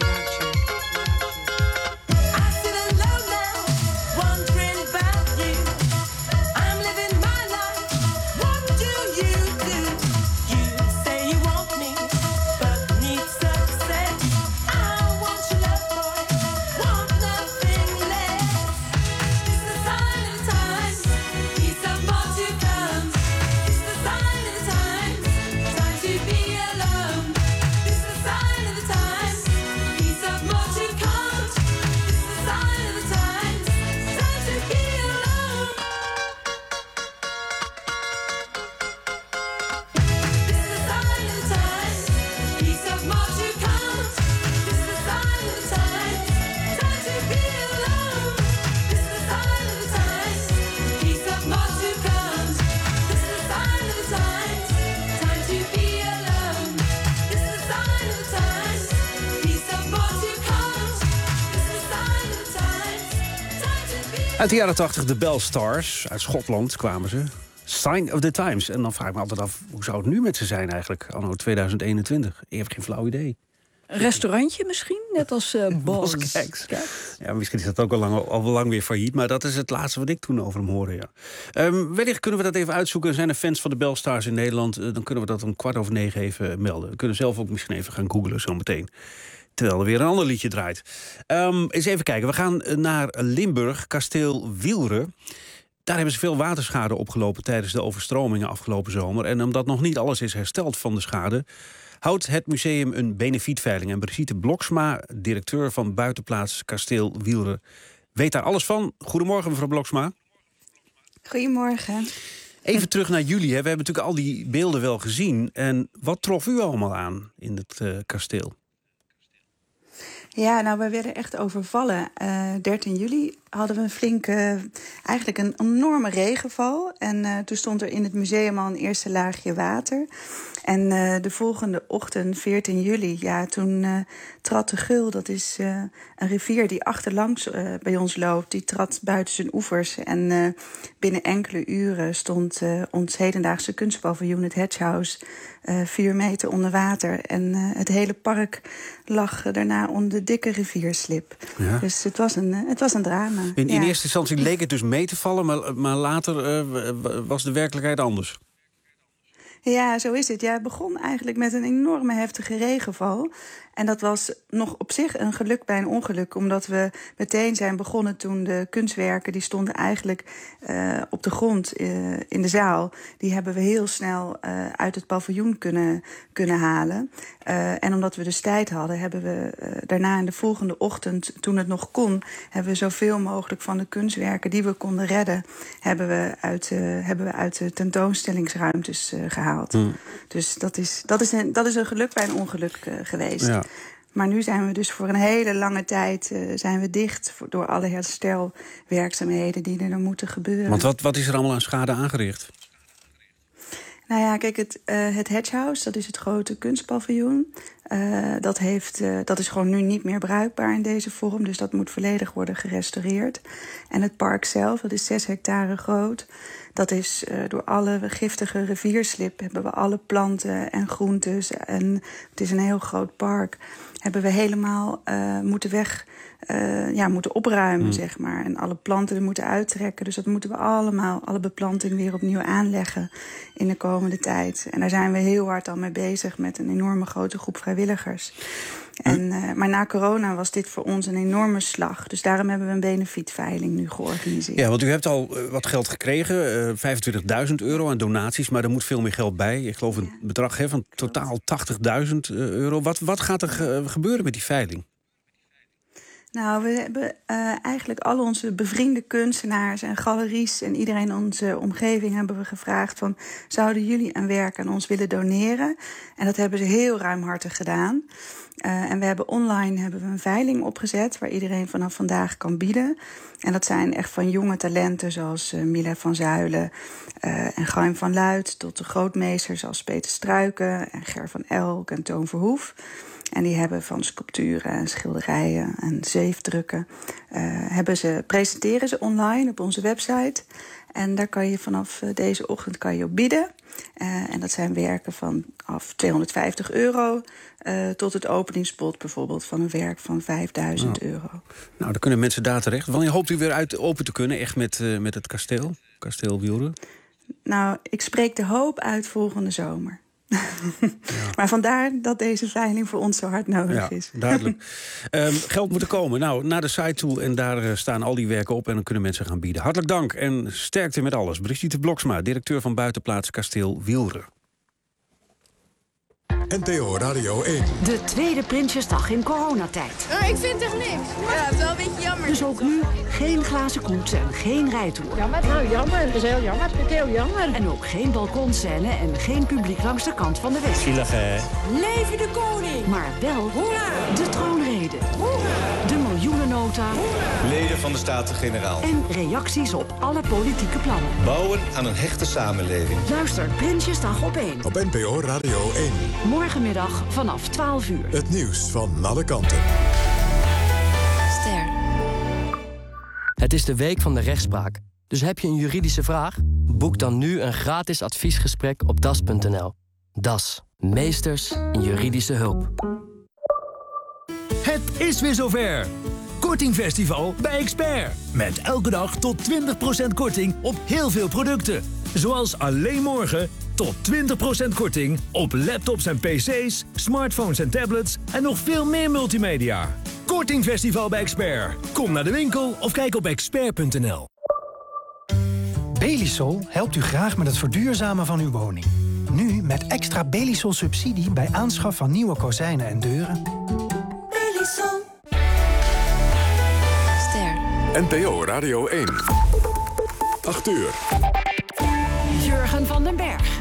Uit de jaren tachtig, de Belstars. Uit Schotland kwamen ze. Sign of the Times. En dan vraag ik me altijd af, hoe zou het nu met ze zijn eigenlijk? Anno tweeduizend eenentwintig. Ik heb geen flauw idee. Een restaurantje misschien? Net als uh, Bos. Ja, misschien is dat ook al lang, al lang weer failliet. Maar dat is het laatste wat ik toen over hem hoorde. Ja. Um, wellicht kunnen we dat even uitzoeken. Zijn er fans van de Belstars in Nederland? Uh, dan kunnen we dat om kwart over negen even melden. We kunnen zelf ook misschien even gaan googlen zometeen. Terwijl er weer een ander liedje draait. Um, eens even kijken. We gaan naar Limburg, kasteel Wielre. Daar hebben ze veel waterschade opgelopen tijdens de overstromingen afgelopen zomer. En omdat nog niet alles is hersteld van de schade, houdt het museum een benefietveiling. En Brigitte Bloksma, directeur van buitenplaats kasteel Wielre, weet daar alles van. Goedemorgen, mevrouw Bloksma. Goedemorgen. Even terug naar jullie. Hè. We hebben natuurlijk al die beelden wel gezien. En wat trof u allemaal aan in het uh, kasteel? Ja, nou, we werden echt overvallen. Uh, dertien juli hadden we een flinke, eigenlijk een enorme regenval. En uh, toen stond er in het museum al een eerste laagje water. En uh, de volgende ochtend, veertien juli, ja, toen uh, trad de Geul. Dat is uh, een rivier die achterlangs uh, bij ons loopt. Die trad buiten zijn oevers. En uh, binnen enkele uren stond uh, ons hedendaagse kunstpaviljoen, het Hedge House, uh, vier meter onder water. En uh, het hele park lag uh, daarna onder de dikke rivierslip. Ja. Dus het was een, uh, het was een drama. In, in ja. eerste instantie leek het dus mee te vallen, maar, maar later uh, was de werkelijkheid anders. Ja, zo is het. Ja, het begon eigenlijk met een enorme heftige regenval. En dat was nog op zich een geluk bij een ongeluk. Omdat we meteen zijn begonnen toen de kunstwerken, die stonden eigenlijk uh, op de grond uh, in de zaal. Die hebben we heel snel uh, uit het paviljoen kunnen, kunnen halen. Uh, en omdat we dus tijd hadden, hebben we uh, daarna in de volgende ochtend, toen het nog kon, hebben we zoveel mogelijk van de kunstwerken die we konden redden, hebben we uit, uh, hebben we uit de tentoonstellingsruimtes uh, gehaald. Hmm. Dus dat is, dat, is een, dat is een geluk bij een ongeluk uh, geweest. Ja. Maar nu zijn we dus voor een hele lange tijd uh, zijn we dicht voor, door alle herstelwerkzaamheden die er moeten gebeuren. Want wat, wat is er allemaal aan schade aangericht? Nou ja, kijk, het, uh, het Hedge House, dat is het grote kunstpaviljoen. Uh, dat, heeft, uh, dat is gewoon nu niet meer bruikbaar in deze vorm. Dus dat moet volledig worden gerestaureerd. En het park zelf, dat is zes hectare groot. Dat is uh, door alle giftige rivierslip hebben we alle planten en groentes. En het is een heel groot park. Hebben we helemaal uh, moeten weg, uh, ja, moeten opruimen, mm. zeg maar. En alle planten er moeten uittrekken. Dus dat moeten we allemaal, alle beplanting weer opnieuw aanleggen in de komende tijd. En daar zijn we heel hard al mee bezig met een enorme grote groep vrijwilligers. En, uh, maar na corona was dit voor ons een enorme slag. Dus daarom hebben we een benefietveiling nu georganiseerd. Ja, want u hebt al uh, wat geld gekregen, uh, vijfentwintigduizend euro aan donaties, maar er moet veel meer geld bij. Ik geloof een ja. bedrag hè, van totaal tachtigduizend euro. Wat, wat gaat er ge- gebeuren met die veiling? Nou, we hebben uh, eigenlijk al onze bevriende kunstenaars en galeries en iedereen in onze omgeving hebben we gevraagd van, zouden jullie een werk aan ons willen doneren? En dat hebben ze heel ruimhartig gedaan. Uh, en we hebben online hebben we een veiling opgezet waar iedereen vanaf vandaag kan bieden. En dat zijn echt van jonge talenten zoals uh, Mila van Zuilen uh, en Chaim van Luit, tot de grootmeesters als Peter Struiken en Ger van Elk en Toon Verhoef. En die hebben van sculpturen en schilderijen en zeefdrukken... Uh, hebben ze, presenteren ze online op onze website. En daar kan je vanaf deze ochtend kan je op bieden. Uh, en dat zijn werken van af tweehonderdvijftig euro... Uh, tot het openingsbod bijvoorbeeld van een werk van vijfduizend oh. euro. Nou, dan kunnen mensen daar terecht. Wanneer hoopt u weer uit open te kunnen, echt met, uh, met het kasteel? Kasteel Wielren? Nou, ik spreek de hoop uit volgende zomer. Ja. Maar vandaar dat deze veiling voor ons zo hard nodig ja, is. Duidelijk. um, geld moet er komen. Nou, naar de site toe en daar uh, staan al die werken op... en dan kunnen mensen gaan bieden. Hartelijk dank en sterkte met alles. Brigitte Bloksma, directeur van Buitenplaats Kasteel Wielren. N P O Radio één. De tweede Prinsjesdag in coronatijd. Nou, ik vind echt niks. Ja, het is wel een beetje jammer. Dus ook nu geen glazen koets en geen rijtour. Jammer, nou jammer. Het is heel jammer. Het is heel jammer. En ook geen balkonscène en geen publiek langs de kant van de weg. Zielig, hè? Leven de koning! Maar wel Hoera! de troonrede. Hoera! De miljoenennota. Hoera! Leden van de Staten-Generaal. En reacties op alle politieke plannen. Bouwen aan een hechte samenleving. Luister Prinsjesdag op één. Op N P O Radio één. Morgenmiddag vanaf twaalf uur. Het nieuws van alle kanten. Ster. Het is de week van de rechtspraak. Dus heb je een juridische vraag? Boek dan nu een gratis adviesgesprek op das punt n l. D A S. Meesters in juridische hulp. Het is weer zover. Kortingfestival bij Expert. Met elke dag tot twintig procent korting op heel veel producten. Zoals alleen morgen tot twintig procent korting op laptops en pc's, smartphones en tablets en nog veel meer multimedia. Kortingfestival bij Expert. Kom naar de winkel of kijk op expert punt n l. Belisol helpt u graag met het verduurzamen van uw woning. Nu met extra Belisol subsidie bij aanschaf van nieuwe kozijnen en deuren. Belisol. Ster. N P O Radio één. acht uur. Jurgen van den Berg.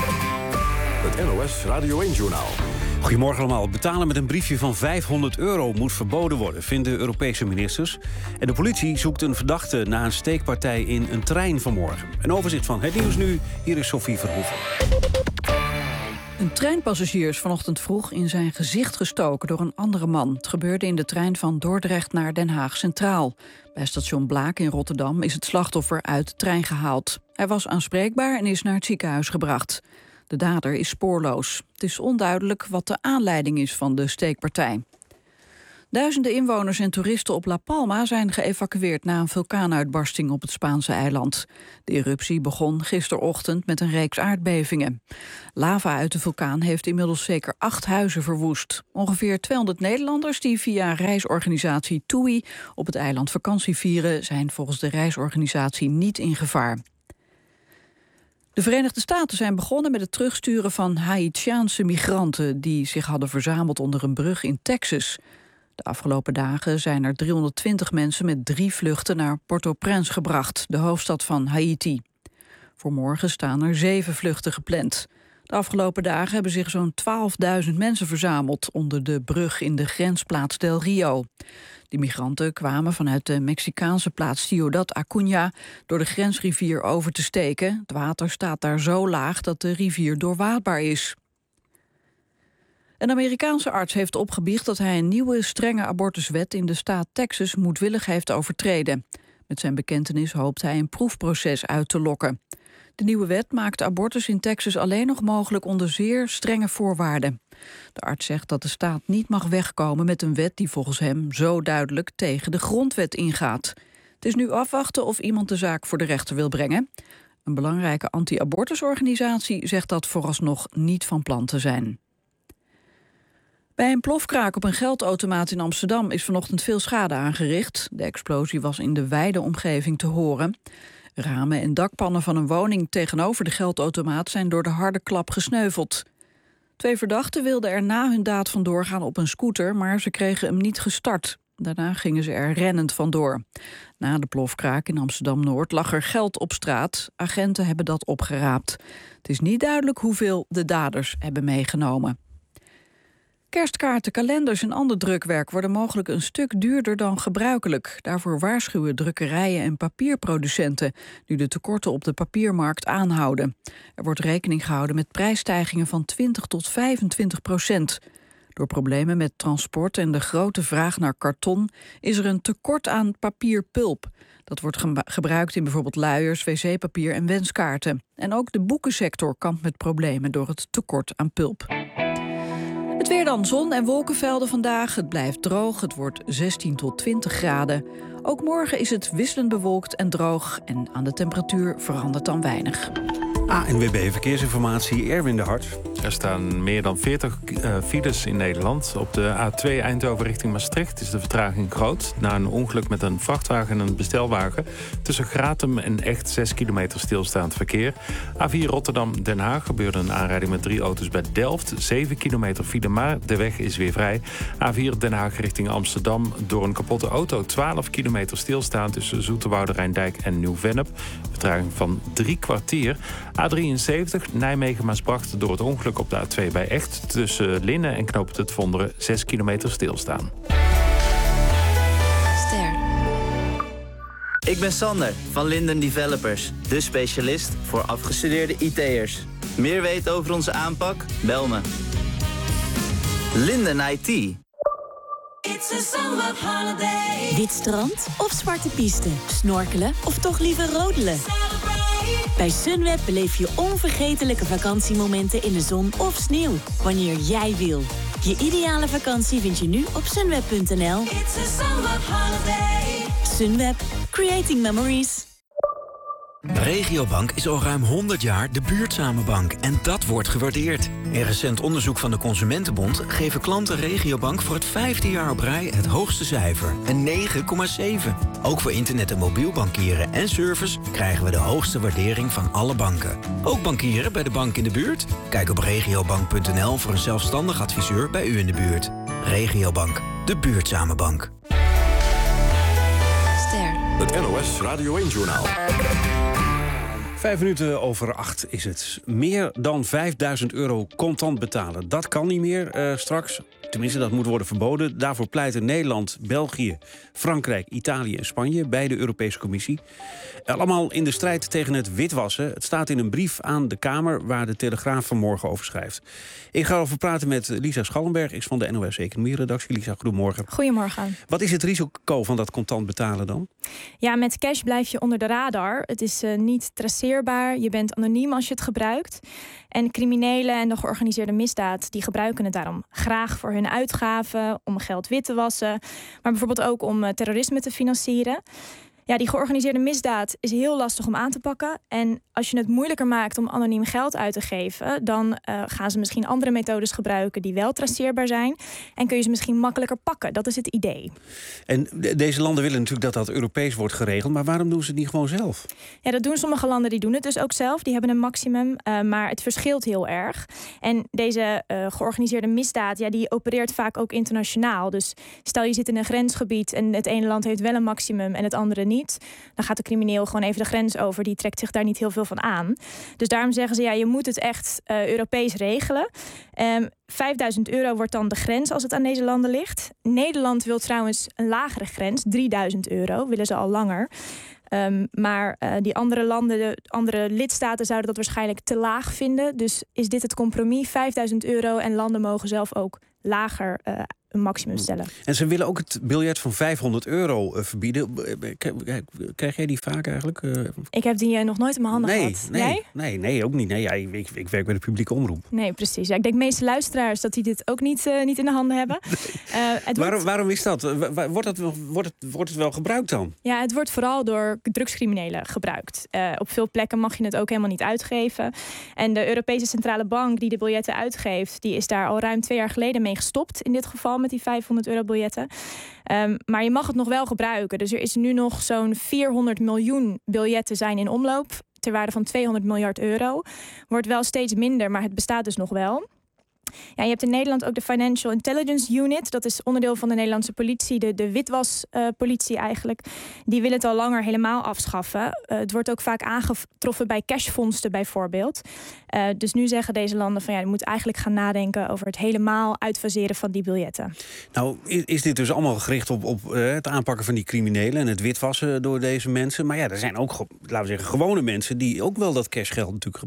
Het N O S Radio één-journaal. Goedemorgen allemaal. Betalen met een briefje van vijfhonderd euro moet verboden worden, vinden Europese ministers. En de politie zoekt een verdachte na een steekpartij in een trein vanmorgen. Een overzicht van het nieuws nu. Hier is Sophie Verhoeven. Een treinpassagier is vanochtend vroeg in zijn gezicht gestoken door een andere man. Het gebeurde in de trein van Dordrecht naar Den Haag Centraal. Bij station Blaak in Rotterdam is het slachtoffer uit de trein gehaald. Hij was aanspreekbaar en is naar het ziekenhuis gebracht. De dader is spoorloos. Het is onduidelijk wat de aanleiding is van de steekpartij. Duizenden inwoners en toeristen op La Palma zijn geëvacueerd na een vulkaanuitbarsting op het Spaanse eiland. De eruptie begon gisterochtend met een reeks aardbevingen. Lava uit de vulkaan heeft inmiddels zeker acht huizen verwoest. Ongeveer tweehonderd Nederlanders die via reisorganisatie T U I op het eiland vakantie vieren zijn volgens de reisorganisatie niet in gevaar. De Verenigde Staten zijn begonnen met het terugsturen van Haitiaanse migranten die zich hadden verzameld onder een brug in Texas. De afgelopen dagen zijn er driehonderdtwintig mensen met drie vluchten naar Port-au-Prince gebracht, de hoofdstad van Haiti. Voor morgen staan er zeven vluchten gepland. De afgelopen dagen hebben zich zo'n twaalfduizend mensen verzameld onder de brug in de grensplaats Del Rio. Die migranten kwamen vanuit de Mexicaanse plaats Ciudad Acuña door de grensrivier over te steken. Het water staat daar zo laag dat de rivier doorwaadbaar is. Een Amerikaanse arts heeft opgebiecht dat hij een nieuwe strenge abortuswet in de staat Texas moedwillig heeft overtreden. Met zijn bekentenis hoopt hij een proefproces uit te lokken. De nieuwe wet maakt abortus in Texas alleen nog mogelijk onder zeer strenge voorwaarden. De arts zegt dat de staat niet mag wegkomen met een wet die volgens hem zo duidelijk tegen de grondwet ingaat. Het is nu afwachten of iemand de zaak voor de rechter wil brengen. Een belangrijke anti-abortusorganisatie zegt dat vooralsnog niet van plan te zijn. Bij een plofkraak op een geldautomaat in Amsterdam is vanochtend veel schade aangericht. De explosie was in de wijde omgeving te horen. Ramen en dakpannen van een woning tegenover de geldautomaat zijn door de harde klap gesneuveld. Twee verdachten wilden er na hun daad vandoor gaan op een scooter, maar ze kregen hem niet gestart. Daarna gingen ze er rennend vandoor. Na de plofkraak in Amsterdam-Noord lag er geld op straat. Agenten hebben dat opgeraapt. Het is niet duidelijk hoeveel de daders hebben meegenomen. Kerstkaarten, kalenders en ander drukwerk worden mogelijk een stuk duurder dan gebruikelijk. Daarvoor waarschuwen drukkerijen en papierproducenten, nu de tekorten op de papiermarkt aanhouden. Er wordt rekening gehouden met prijsstijgingen van twintig tot vijfentwintig procent. Door problemen met transport en de grote vraag naar karton is er een tekort aan papierpulp. Dat wordt ge- gebruikt in bijvoorbeeld luiers, wc-papier en wenskaarten. En ook de boekensector kampt met problemen door het tekort aan pulp. Het weer dan, zon en wolkenvelden vandaag. Het blijft droog, het wordt zestien tot twintig graden. Ook morgen is het wisselend bewolkt en droog. En aan de temperatuur verandert dan weinig. A N W B Verkeersinformatie, Erwin de Hart. Er staan meer dan veertig uh, files in Nederland. Op de A twee Eindhoven richting Maastricht is de vertraging groot. Na een ongeluk met een vrachtwagen en een bestelwagen. Tussen Gratum en Echt zes kilometer stilstaand verkeer. A vier Rotterdam-Den Haag gebeurde een aanrijding met drie auto's bij Delft. zeven kilometer file, maar de weg is weer vrij. A vier Den Haag richting Amsterdam. Door een kapotte auto twaalf kilometer stilstaan tussen Zoeterwoude, Rijndijk en Nieuw-Vennep. Vertraging van drie kwartier. A drieënzeventig Nijmegen-Maasbracht door het ongeluk op de A twee bij Echt. Tussen Linnen en Knoopend het Vonderen zes kilometer stilstaan. Ster. Ik ben Sander van Linden Developers, de specialist voor afgestudeerde I T'ers. Meer weten over onze aanpak? Bel me. Linden I T. It's a summer holiday. Wit strand of zwarte piste? Snorkelen of toch liever rodelen? Bij Sunweb beleef je onvergetelijke vakantiemomenten in de zon of sneeuw. Wanneer jij wil. Je ideale vakantie vind je nu op sunweb punt n l. It's a summer holiday. Sunweb. Creating memories. Regiobank is al ruim honderd jaar de buurtzame bank en dat wordt gewaardeerd. In recent onderzoek van de Consumentenbond geven klanten Regiobank voor het vijfde jaar op rij het hoogste cijfer, een negen komma zeven. Ook voor internet- en mobiel bankieren en service krijgen we de hoogste waardering van alle banken. Ook bankieren bij de bank in de buurt? Kijk op regiobank punt n l voor een zelfstandig adviseur bij u in de buurt. Regiobank, de buurtzame bank. Ster. Het N O S Radio één-journaal. Vijf minuten over acht is het. Meer dan vijfduizend euro contant betalen. Dat kan niet meer uh, straks. Tenminste, dat moet worden verboden. Daarvoor pleiten Nederland, België, Frankrijk, Italië en Spanje bij de Europese Commissie. Allemaal in de strijd tegen het witwassen. Het staat in een brief aan de Kamer waar de Telegraaf vanmorgen over schrijft. Ik ga over praten met Lisa Schallenberg, is van de N O S Economie-redactie. Lisa, goedemorgen. Goedemorgen. Wat is het risico van dat contant betalen dan? Ja, met cash blijf je onder de radar. Het is uh, niet traceerbaar. Je bent anoniem als je het gebruikt. En criminelen en de georganiseerde misdaad die gebruiken het daarom graag voor hun uitgaven, om geld wit te wassen, maar bijvoorbeeld ook om uh, terrorisme te financieren. Ja, die georganiseerde misdaad is heel lastig om aan te pakken. En als je het moeilijker maakt om anoniem geld uit te geven, dan uh, gaan ze misschien andere methodes gebruiken die wel traceerbaar zijn. En kun je ze misschien makkelijker pakken. Dat is het idee. En de- deze landen willen natuurlijk dat dat Europees wordt geregeld. Maar waarom doen ze het niet gewoon zelf? Ja, dat doen sommige landen, die doen het dus ook zelf. Die hebben een maximum, uh, maar het verschilt heel erg. En deze uh, georganiseerde misdaad, ja, die opereert vaak ook internationaal. Dus stel je zit in een grensgebied en het ene land heeft wel een maximum en het andere niet. Dan gaat de crimineel gewoon even de grens over. Die trekt zich daar niet heel veel van aan. Dus daarom zeggen ze, ja, je moet het echt uh, Europees regelen. Um, vijfduizend euro wordt dan de grens als het aan deze landen ligt. Nederland wil trouwens een lagere grens, drieduizend euro. Willen ze al langer. Um, maar uh, die andere landen, de andere lidstaten zouden dat waarschijnlijk te laag vinden. Dus is dit het compromis, vijfduizend euro. En landen mogen zelf ook lager uh, een maximum stellen. En ze willen ook het biljet van vijfhonderd euro uh, verbieden. Krijg jij die vaak eigenlijk? Uh, Ik heb die uh, nog nooit in mijn handen nee, gehad. Nee, Jij? nee, nee, ook niet. Nee, ja, ik, ik werk bij de publieke omroep. Nee, precies. Ja, ik denk de meeste luisteraars dat die dit ook niet, uh, niet in de handen hebben. Uh, het Waarom, wordt, waarom is dat? Wordt het, wordt, het, wordt het wel gebruikt dan? ja, het wordt vooral door drugscriminelen gebruikt. Uh, op veel plekken mag je het ook helemaal niet uitgeven. En de Europese Centrale Bank die de biljetten uitgeeft, die is daar al ruim twee jaar geleden mee gestopt. In dit geval met die vijfhonderd euro biljetten. Um, maar je mag het nog wel gebruiken. Dus er is nu nog zo'n vierhonderd miljoen biljetten zijn in omloop ter waarde van tweehonderd miljard euro. Wordt wel steeds minder, maar het bestaat dus nog wel. Ja, je hebt in Nederland ook de Financial Intelligence Unit. Dat is onderdeel van de Nederlandse politie, de, de witwaspolitie uh, eigenlijk. Die willen het al langer helemaal afschaffen. Uh, het wordt ook vaak aangetroffen bij cashvondsten bijvoorbeeld. Uh, dus nu zeggen deze landen van ja, je moet eigenlijk gaan nadenken over het helemaal uitfaseren van die biljetten. Nou, is, is dit dus allemaal gericht op, op uh, het aanpakken van die criminelen en het witwassen door deze mensen? Maar ja, er zijn ook, laten we zeggen, gewone mensen die ook wel dat cashgeld natuurlijk gebruiken.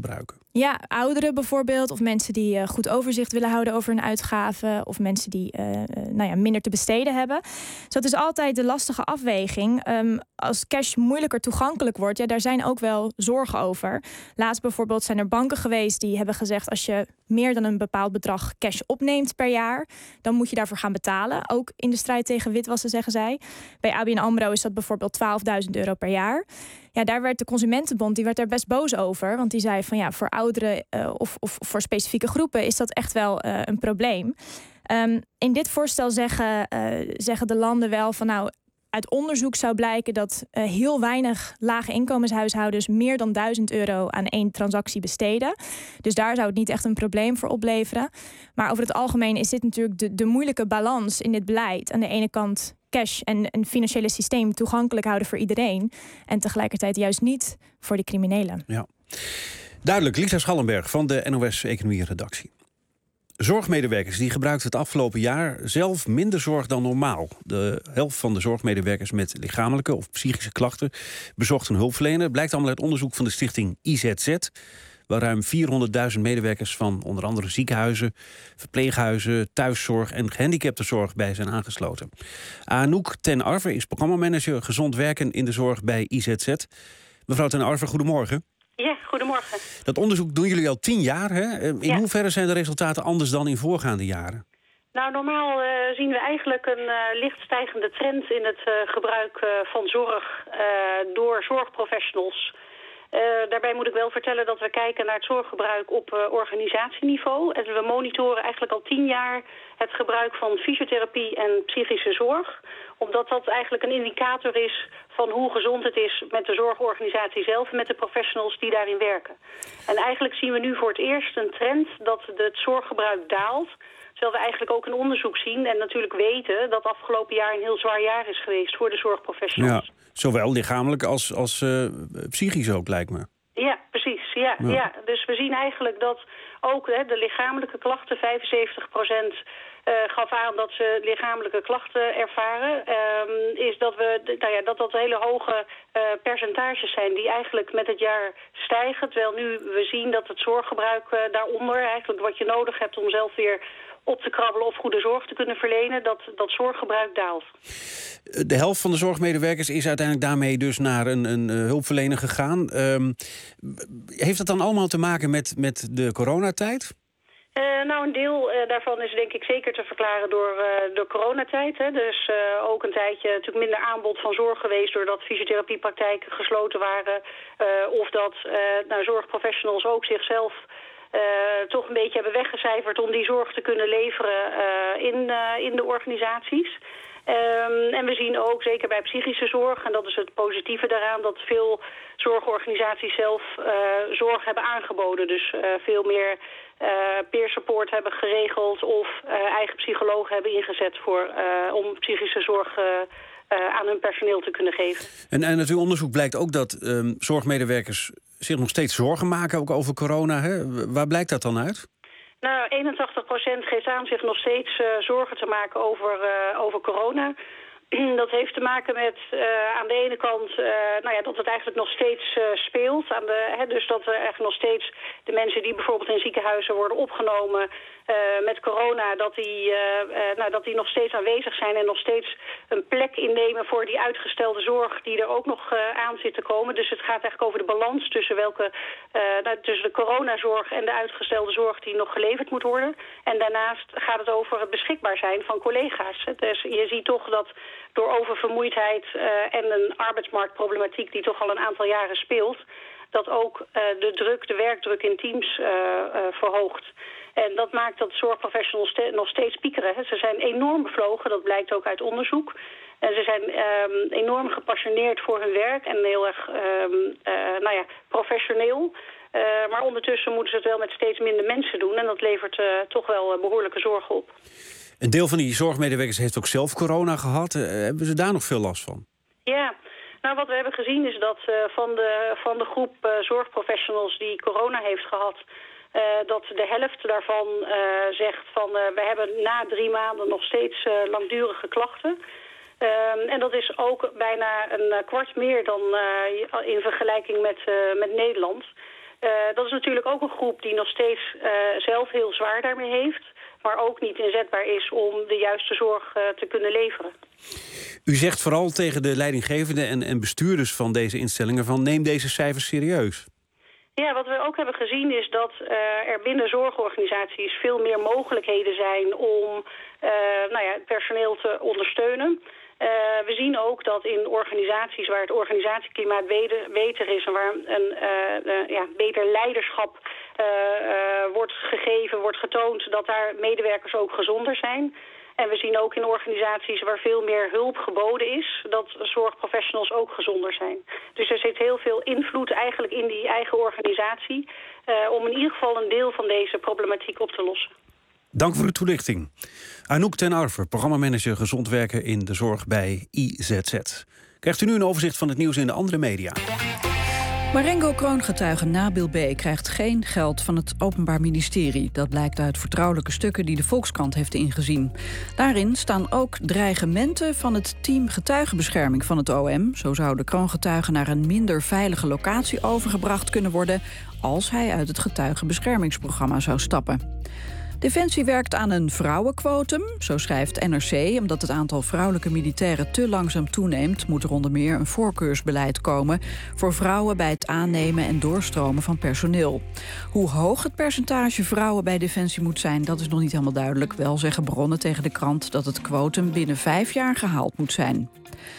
Ja, ouderen bijvoorbeeld, of mensen die uh, goed overzicht willen houden over hun uitgaven, of mensen die uh, uh, nou ja, minder te besteden hebben. Dus dat is altijd de lastige afweging. Um, als cash moeilijker toegankelijk wordt, ja, daar zijn ook wel zorgen over. Laatst bijvoorbeeld zijn er banken geweest die hebben gezegd, als je meer dan een bepaald bedrag cash opneemt per jaar, dan moet je daarvoor gaan betalen. Ook in de strijd tegen witwassen, zeggen zij. Bij A B N AMRO is dat bijvoorbeeld twaalfduizend euro per jaar. Ja, daar werd de Consumentenbond die werd er best boos over. Want die zei van ja, voor ouderen uh, of, of voor specifieke groepen is dat echt wel uh, een probleem. Um, in dit voorstel zeggen, uh, zeggen de landen wel van nou, uit onderzoek zou blijken dat uh, heel weinig lage inkomenshuishoudens meer dan duizend euro aan één transactie besteden. Dus daar zou het niet echt een probleem voor opleveren. Maar over het algemeen is dit natuurlijk de, de moeilijke balans in dit beleid. Aan de ene kant cash en een financiële systeem toegankelijk houden voor iedereen. En tegelijkertijd juist niet voor de criminelen. Ja. Duidelijk, Lisa Schallenberg van de N O S Economie-redactie. Zorgmedewerkers die gebruikten het afgelopen jaar zelf minder zorg dan normaal. De helft van de zorgmedewerkers met lichamelijke of psychische klachten bezocht een hulpverlener. Blijkt allemaal uit onderzoek van de stichting I Z Z... waar ruim vierhonderdduizend medewerkers van onder andere ziekenhuizen, verpleeghuizen, thuiszorg en gehandicaptenzorg bij zijn aangesloten. Anouk ten Arve is programmamanager Gezond Werken in de Zorg bij I Z Z. Mevrouw ten Arve, goedemorgen. Ja, goedemorgen. Dat onderzoek doen jullie al tien jaar, hè? In ja. hoeverre zijn de resultaten anders dan in voorgaande jaren? Nou, normaal uh, zien we eigenlijk een uh, licht stijgende trend in het uh, gebruik uh, van zorg uh, door zorgprofessionals. Uh, daarbij moet ik wel vertellen dat we kijken naar het zorggebruik op uh, organisatieniveau. En we monitoren eigenlijk al tien jaar het gebruik van fysiotherapie en psychische zorg. Omdat dat eigenlijk een indicator is van hoe gezond het is met de zorgorganisatie zelf en met de professionals die daarin werken. En eigenlijk zien we nu voor het eerst een trend dat het zorggebruik daalt. Terwijl we eigenlijk ook een onderzoek zien en natuurlijk weten dat afgelopen jaar een heel zwaar jaar is geweest voor de zorgprofessionals. Ja, zowel lichamelijk als, als uh, psychisch ook, lijkt me. Ja, precies. Ja, ja. ja. Dus we zien eigenlijk dat ook hè, de lichamelijke klachten, vijfenzeventig procent uh, gaf aan dat ze lichamelijke klachten ervaren. Um, is dat we nou ja, dat dat hele hoge uh, percentages zijn die eigenlijk met het jaar stijgen. Terwijl nu we zien dat het zorggebruik uh, daaronder, eigenlijk wat je nodig hebt om zelf weer op te krabbelen of goede zorg te kunnen verlenen, dat dat zorggebruik daalt. De helft van de zorgmedewerkers is uiteindelijk daarmee dus naar een, een hulpverlener gegaan. Um, heeft dat dan allemaal te maken met, met de coronatijd? Uh, nou, een deel uh, daarvan is denk ik zeker te verklaren door uh, de coronatijd. Hè. Dus uh, ook een tijdje natuurlijk minder aanbod van zorg geweest doordat fysiotherapiepraktijken gesloten waren. Uh, of dat uh, nou, zorgprofessionals ook zichzelf Uh, toch een beetje hebben weggecijferd om die zorg te kunnen leveren uh, in, uh, in de organisaties. Um, en we zien ook, zeker bij psychische zorg, en dat is het positieve daaraan, dat veel zorgorganisaties zelf uh, zorg hebben aangeboden. Dus uh, veel meer uh, peer support hebben geregeld of uh, eigen psychologen hebben ingezet voor, uh, om psychische zorg uh, uh, aan hun personeel te kunnen geven. En, en uit uw onderzoek blijkt ook dat um, zorgmedewerkers zich nog steeds zorgen maken, ook over corona. Hè? Waar blijkt dat dan uit? Nou, eenentachtig procent geeft aan zich nog steeds uh, zorgen te maken over, uh, over corona. Dat heeft te maken met uh, aan de ene kant uh, nou ja, dat het eigenlijk nog steeds uh, speelt. Aan de, hè, dus dat er echt nog steeds de mensen die bijvoorbeeld in ziekenhuizen worden opgenomen uh, met corona, dat die, uh, uh, nou, dat die nog steeds aanwezig zijn en nog steeds een plek innemen voor die uitgestelde zorg die er ook nog uh, aan zit te komen. Dus het gaat eigenlijk over de balans tussen, welke, uh, nou, tussen de coronazorg en de uitgestelde zorg die nog geleverd moet worden. En daarnaast gaat het over het beschikbaar zijn van collega's. Dus je ziet toch dat door oververmoeidheid uh, en een arbeidsmarktproblematiek die toch al een aantal jaren speelt, dat ook uh, de druk, de werkdruk in teams uh, uh, verhoogt. En dat maakt dat zorgprofessionals ste- nog steeds piekeren. Hè. Ze zijn enorm bevlogen, dat blijkt ook uit onderzoek. En ze zijn um, enorm gepassioneerd voor hun werk en heel erg um, uh, nou ja, professioneel. Uh, maar ondertussen moeten ze het wel met steeds minder mensen doen en dat levert uh, toch wel uh, behoorlijke zorgen op. Een deel van die zorgmedewerkers heeft ook zelf corona gehad. Uh, hebben ze daar nog veel last van? Ja, nou wat we hebben gezien is dat uh, van, de, van de groep uh, zorgprofessionals die corona heeft gehad, Uh, dat de helft daarvan uh, zegt van uh, we hebben na drie maanden nog steeds uh, langdurige klachten. Um, en dat is ook bijna een kwart meer dan uh, in vergelijking met, uh, met Nederland. Uh, dat is natuurlijk ook een groep die nog steeds uh, zelf heel zwaar daarmee heeft, maar ook niet inzetbaar is om de juiste zorg uh, te kunnen leveren. U zegt vooral tegen de leidinggevenden en, en bestuurders van deze instellingen van neem deze cijfers serieus. Ja, wat we ook hebben gezien is dat uh, er binnen zorgorganisaties veel meer mogelijkheden zijn om uh, nou ja, het personeel te ondersteunen. Uh, we zien ook dat in organisaties waar het organisatieklimaat beter is en waar een uh, uh, ja, beter leiderschap uh, uh, wordt gegeven, wordt getoond, dat daar medewerkers ook gezonder zijn. En we zien ook in organisaties waar veel meer hulp geboden is, dat zorgprofessionals ook gezonder zijn. Dus er zit heel veel invloed eigenlijk in die eigen organisatie uh, om in ieder geval een deel van deze problematiek op te lossen. Dank voor uw toelichting. Anouk ten Arver, programmamanager Gezond Werken in de Zorg bij I Z Z. Krijgt u nu een overzicht van het nieuws in de andere media. Marengo-kroongetuige Nabil B. krijgt geen geld van het Openbaar Ministerie. Dat blijkt uit vertrouwelijke stukken die de Volkskrant heeft ingezien. Daarin staan ook dreigementen van het team getuigenbescherming van het O M. Zo zou de kroongetuige naar een minder veilige locatie overgebracht kunnen worden als hij uit het getuigenbeschermingsprogramma zou stappen. Defensie werkt aan een vrouwenquotum, zo schrijft N R C. Omdat het aantal vrouwelijke militairen te langzaam toeneemt, moet er onder meer een voorkeursbeleid komen voor vrouwen bij het aannemen en doorstromen van personeel. Hoe hoog het percentage vrouwen bij Defensie moet zijn, dat is nog niet helemaal duidelijk. Wel zeggen bronnen tegen de krant dat het quotum binnen vijf jaar gehaald moet zijn.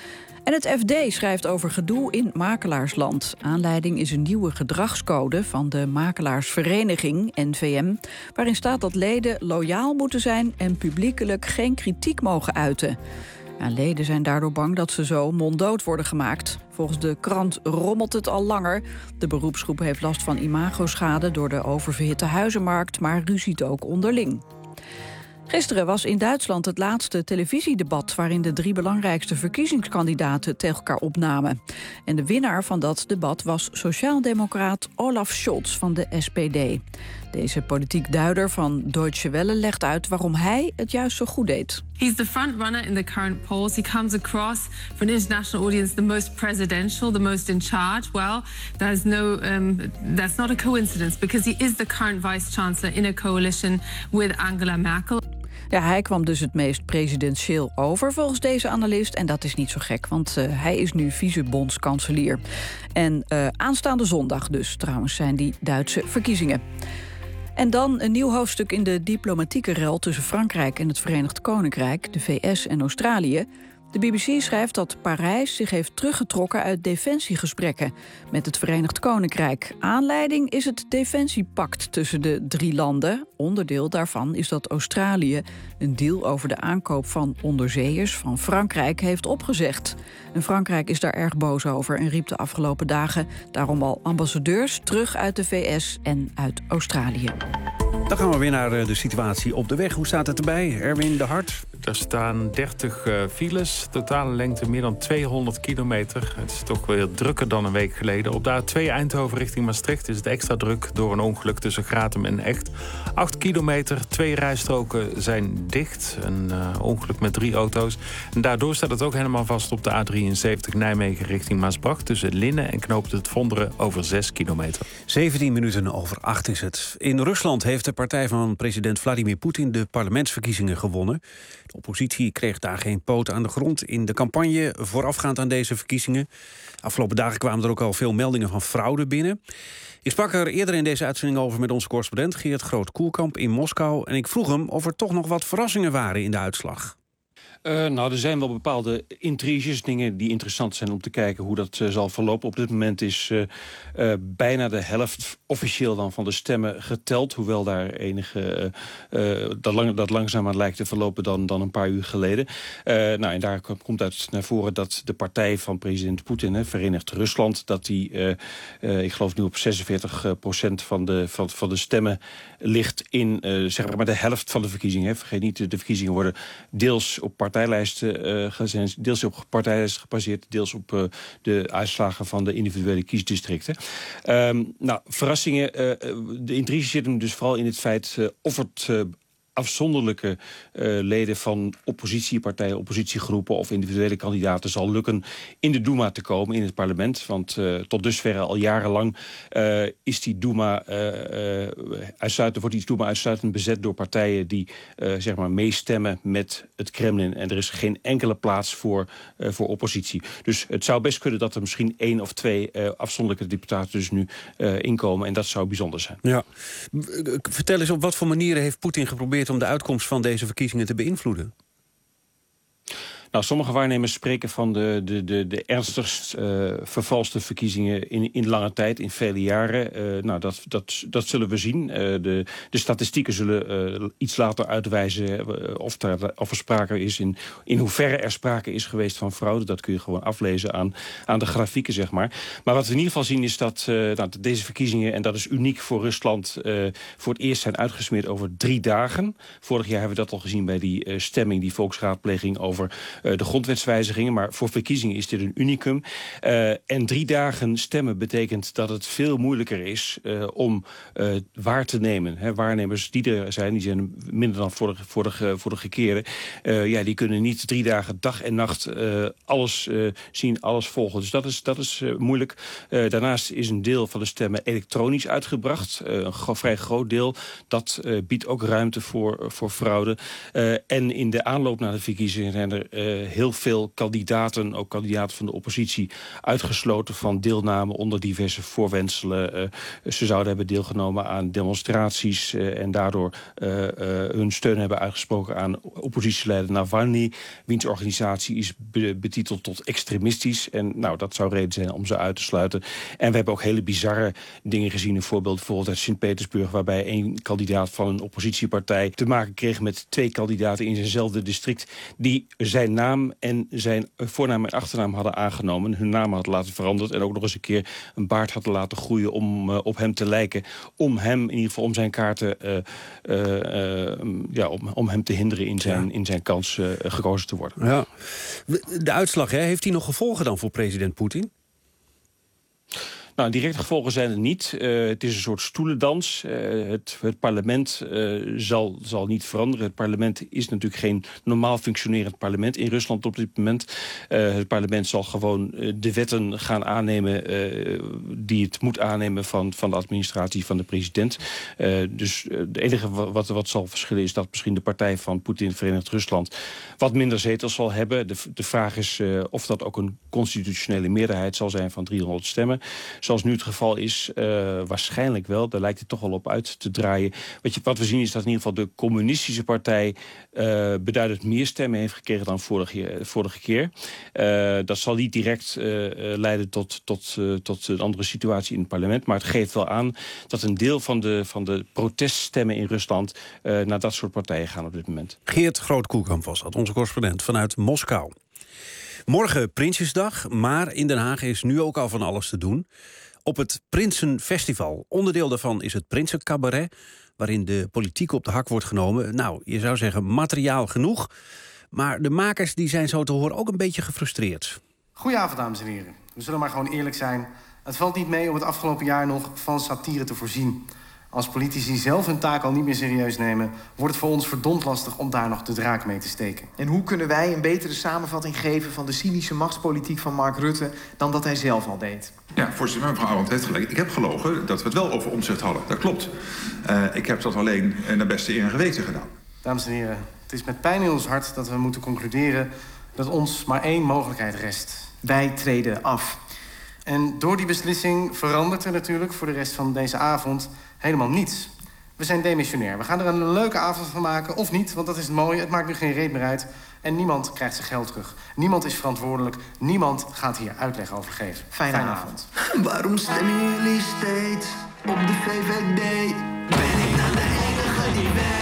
En het F D schrijft over gedoe in makelaarsland. Aanleiding is een nieuwe gedragscode van de makelaarsvereniging N V M, waarin staat dat leden loyaal moeten zijn en publiekelijk geen kritiek mogen uiten. Ja, leden zijn daardoor bang dat ze zo monddood worden gemaakt. Volgens de krant rommelt het al langer. De beroepsgroep heeft last van imagoschade door de oververhitte huizenmarkt, maar ruziet ook onderling. Gisteren was in Duitsland het laatste televisiedebat waarin de drie belangrijkste verkiezingskandidaten tegen elkaar opnamen. En de winnaar van dat debat was sociaaldemocraat Olaf Scholz van de S P D. Deze politiek duider van Deutsche Welle legt uit waarom hij het juist zo goed deed. He's the frontrunner in the current polls. He comes across for an international audience the most presidential, the most in charge. Well, there's no, um, that's not a coincidence because he is the current vice chancellor in a coalition with Angela Merkel. Ja, hij kwam dus het meest presidentieel over volgens deze analist. En dat is niet zo gek, want uh, hij is nu vice-bondskanselier. En uh, aanstaande zondag dus trouwens zijn die Duitse verkiezingen. En dan een nieuw hoofdstuk in de diplomatieke rel tussen Frankrijk en het Verenigd Koninkrijk, de V S en Australië. De B B C schrijft dat Parijs zich heeft teruggetrokken uit defensiegesprekken met het Verenigd Koninkrijk. Aanleiding is het defensiepact tussen de drie landen. Onderdeel daarvan is dat Australië een deal over de aankoop van onderzeeërs van Frankrijk heeft opgezegd. En Frankrijk is daar erg boos over en riep de afgelopen dagen daarom al ambassadeurs terug uit de V S en uit Australië. Dan gaan we weer naar de situatie op de weg. Hoe staat het erbij? Erwin de Hart? Er staan dertig uh, files, totale lengte meer dan tweehonderd kilometer. Het is toch weer drukker dan een week geleden. Op de A twee Eindhoven richting Maastricht is het extra druk door een ongeluk tussen Gratum en Echt. acht kilometer, twee rijstroken zijn dicht. Een uh, ongeluk met drie auto's. En daardoor staat het ook helemaal vast op de A drieënzeventig Nijmegen richting Maasbracht. Tussen Linnen en Knoop het Vonderen over zes kilometer. zeventien minuten over acht is het. In Rusland heeft de partij van president Vladimir Poetin de parlementsverkiezingen gewonnen. De oppositie kreeg daar geen poot aan de grond in de campagne voorafgaand aan deze verkiezingen. Afgelopen dagen kwamen er ook al veel meldingen van fraude binnen. Ik sprak er eerder in deze uitzending over met onze correspondent Geert Groot-Koelkamp in Moskou. En ik vroeg hem of er toch nog wat verrassingen waren in de uitslag. Uh, nou, er zijn wel bepaalde intriges, dingen die interessant zijn om te kijken hoe dat uh, zal verlopen. Op dit moment is uh, uh, bijna de helft officieel dan van de stemmen geteld. Hoewel daar enige, uh, uh, dat, lang, dat langzamer lijkt te verlopen dan, dan een paar uur geleden. Uh, nou, en daar komt uit naar voren dat de partij van president Poetin, hè, Verenigd Rusland, dat die, uh, uh, ik geloof nu op zesenveertig procent van de, van, van de stemmen ligt in uh, zeg maar de helft van de verkiezingen. Hè. Vergeet niet, de verkiezingen worden deels op partijlijsten uh, zijn deels op partijlijsten gebaseerd, deels op uh, de uitslagen van de individuele kiesdistricten. Um, nou, verrassingen. Uh, de intrigue zit hem dus vooral in het feit uh, of het uh, afzonderlijke uh, leden van oppositiepartijen, oppositiegroepen of individuele kandidaten zal lukken in de Duma te komen, in het parlement. Want uh, tot dusver al jarenlang uh, is die Duma, uh, uh, uitsluitend, wordt die Duma uitsluitend bezet door partijen die uh, zeg maar meestemmen met het Kremlin. En er is geen enkele plaats voor, uh, voor oppositie. Dus het zou best kunnen dat er misschien één of twee uh, afzonderlijke deputaten dus nu uh, inkomen. En dat zou bijzonder zijn. Ja. Vertel eens, op wat voor manieren heeft Poetin geprobeerd om de uitkomst van deze verkiezingen te beïnvloeden? Nou, sommige waarnemers spreken van de, de, de, de ernstigst uh, vervalste verkiezingen in, in lange tijd, in vele jaren. Uh, nou, dat, dat, dat zullen we zien. Uh, de, de statistieken zullen uh, iets later uitwijzen uh, of, er, of er sprake is, in, in hoeverre er sprake is geweest van fraude. Dat kun je gewoon aflezen aan, aan de grafieken, zeg maar. Maar wat we in ieder geval zien is dat uh, nou, deze verkiezingen, en dat is uniek voor Rusland, uh, voor het eerst zijn uitgesmeerd over drie dagen. Vorig jaar hebben we dat al gezien bij die uh, stemming, die volksraadpleging over Uh, de grondwetswijzigingen, maar voor verkiezingen is dit een unicum. Uh, en drie dagen stemmen betekent dat het veel moeilijker is uh, om uh, waar te nemen. He, waarnemers die er zijn, die zijn minder dan vorige, vorige, vorige keren. Uh, ja, die kunnen niet drie dagen dag en nacht uh, alles uh, zien, alles volgen. Dus dat is, dat is uh, moeilijk. Uh, daarnaast is een deel van de stemmen elektronisch uitgebracht. Uh, een gro- vrij groot deel. Dat uh, biedt ook ruimte voor, uh, voor fraude. Uh, en in de aanloop naar de verkiezingen zijn er Uh, heel veel kandidaten, ook kandidaten van de oppositie, uitgesloten van deelname onder diverse voorwendselen. Uh, ze zouden hebben deelgenomen aan demonstraties uh, en daardoor uh, uh, hun steun hebben uitgesproken aan oppositieleider Navalny, wiens organisatie is be- betiteld tot extremistisch. En nou, dat zou reden zijn om ze uit te sluiten. En we hebben ook hele bizarre dingen gezien. Een voorbeeld bijvoorbeeld uit Sint-Petersburg, waarbij één kandidaat van een oppositiepartij te maken kreeg met twee kandidaten in zijnzelfde district, die zijn naam en zijn voornaam en achternaam hadden aangenomen. Hun naam hadden laten veranderd en ook nog eens een keer een baard hadden laten groeien om uh, op hem te lijken. Om hem, in ieder geval om zijn kaarten, uh, uh, uh, ja, om, om hem te hinderen in zijn, ja. in zijn kans uh, gekozen te worden. Ja. De uitslag, hè, heeft die nog gevolgen dan voor president Poetin? Nou, directe gevolgen zijn er niet. Uh, het is een soort stoelendans. Uh, het, het parlement uh, zal, zal niet veranderen. Het parlement is natuurlijk geen normaal functionerend parlement in Rusland op dit moment. Uh, het parlement zal gewoon uh, de wetten gaan aannemen uh, die het moet aannemen van, van de administratie van de president. Uh, dus uh, het enige wat, wat zal verschillen is dat misschien de partij van Poetin, Verenigd Rusland, wat minder zetels zal hebben. De, de vraag is uh, of dat ook een constitutionele meerderheid zal zijn van driehonderd stemmen. Zoals nu het geval is, uh, waarschijnlijk wel. Daar lijkt het toch wel op uit te draaien. Wat, je, wat we zien is dat in ieder geval de communistische partij uh, beduidend meer stemmen heeft gekregen dan vorige, vorige keer. Uh, dat zal niet direct uh, leiden tot, tot, uh, tot een andere situatie in het parlement. Maar het geeft wel aan dat een deel van de, van de proteststemmen in Rusland uh, naar dat soort partijen gaan op dit moment. Geert Groot-Koelkamp was dat, onze correspondent vanuit Moskou. Morgen Prinsjesdag, maar in Den Haag is nu ook al van alles te doen. Op het Prinsenfestival. Onderdeel daarvan is het Prinsencabaret, waarin de politiek op de hak wordt genomen. Nou, je zou zeggen materiaal genoeg. Maar de makers die zijn zo te horen ook een beetje gefrustreerd. Goedenavond, dames en heren. We zullen maar gewoon eerlijk zijn. Het valt niet mee om het afgelopen jaar nog van satire te voorzien. Als politici zelf hun taak al niet meer serieus nemen, wordt het voor ons verdomd lastig om daar nog de draak mee te steken. En hoe kunnen wij een betere samenvatting geven van de cynische machtspolitiek van Mark Rutte dan dat hij zelf al deed? Ja, voorzitter, mevrouw Arendt heeft gelijk. Ik heb gelogen dat we het wel over Omtzigt hadden. Dat klopt. Uh, ik heb dat alleen naar beste eer en geweten gedaan. Dames en heren, het is met pijn in ons hart dat we moeten concluderen dat ons maar één mogelijkheid rest. Wij treden af. En door die beslissing verandert er natuurlijk voor de rest van deze avond helemaal niets. We zijn demissionair. We gaan er een leuke avond van maken, of niet, want dat is het mooie. Het maakt nu geen reet meer uit. En niemand krijgt zijn geld terug. Niemand is verantwoordelijk. Niemand gaat hier uitleg over geven. Fijne, Fijne avond. avond. Waarom stemmen jullie steeds op de V V D? Ben ik dan de enige die weet?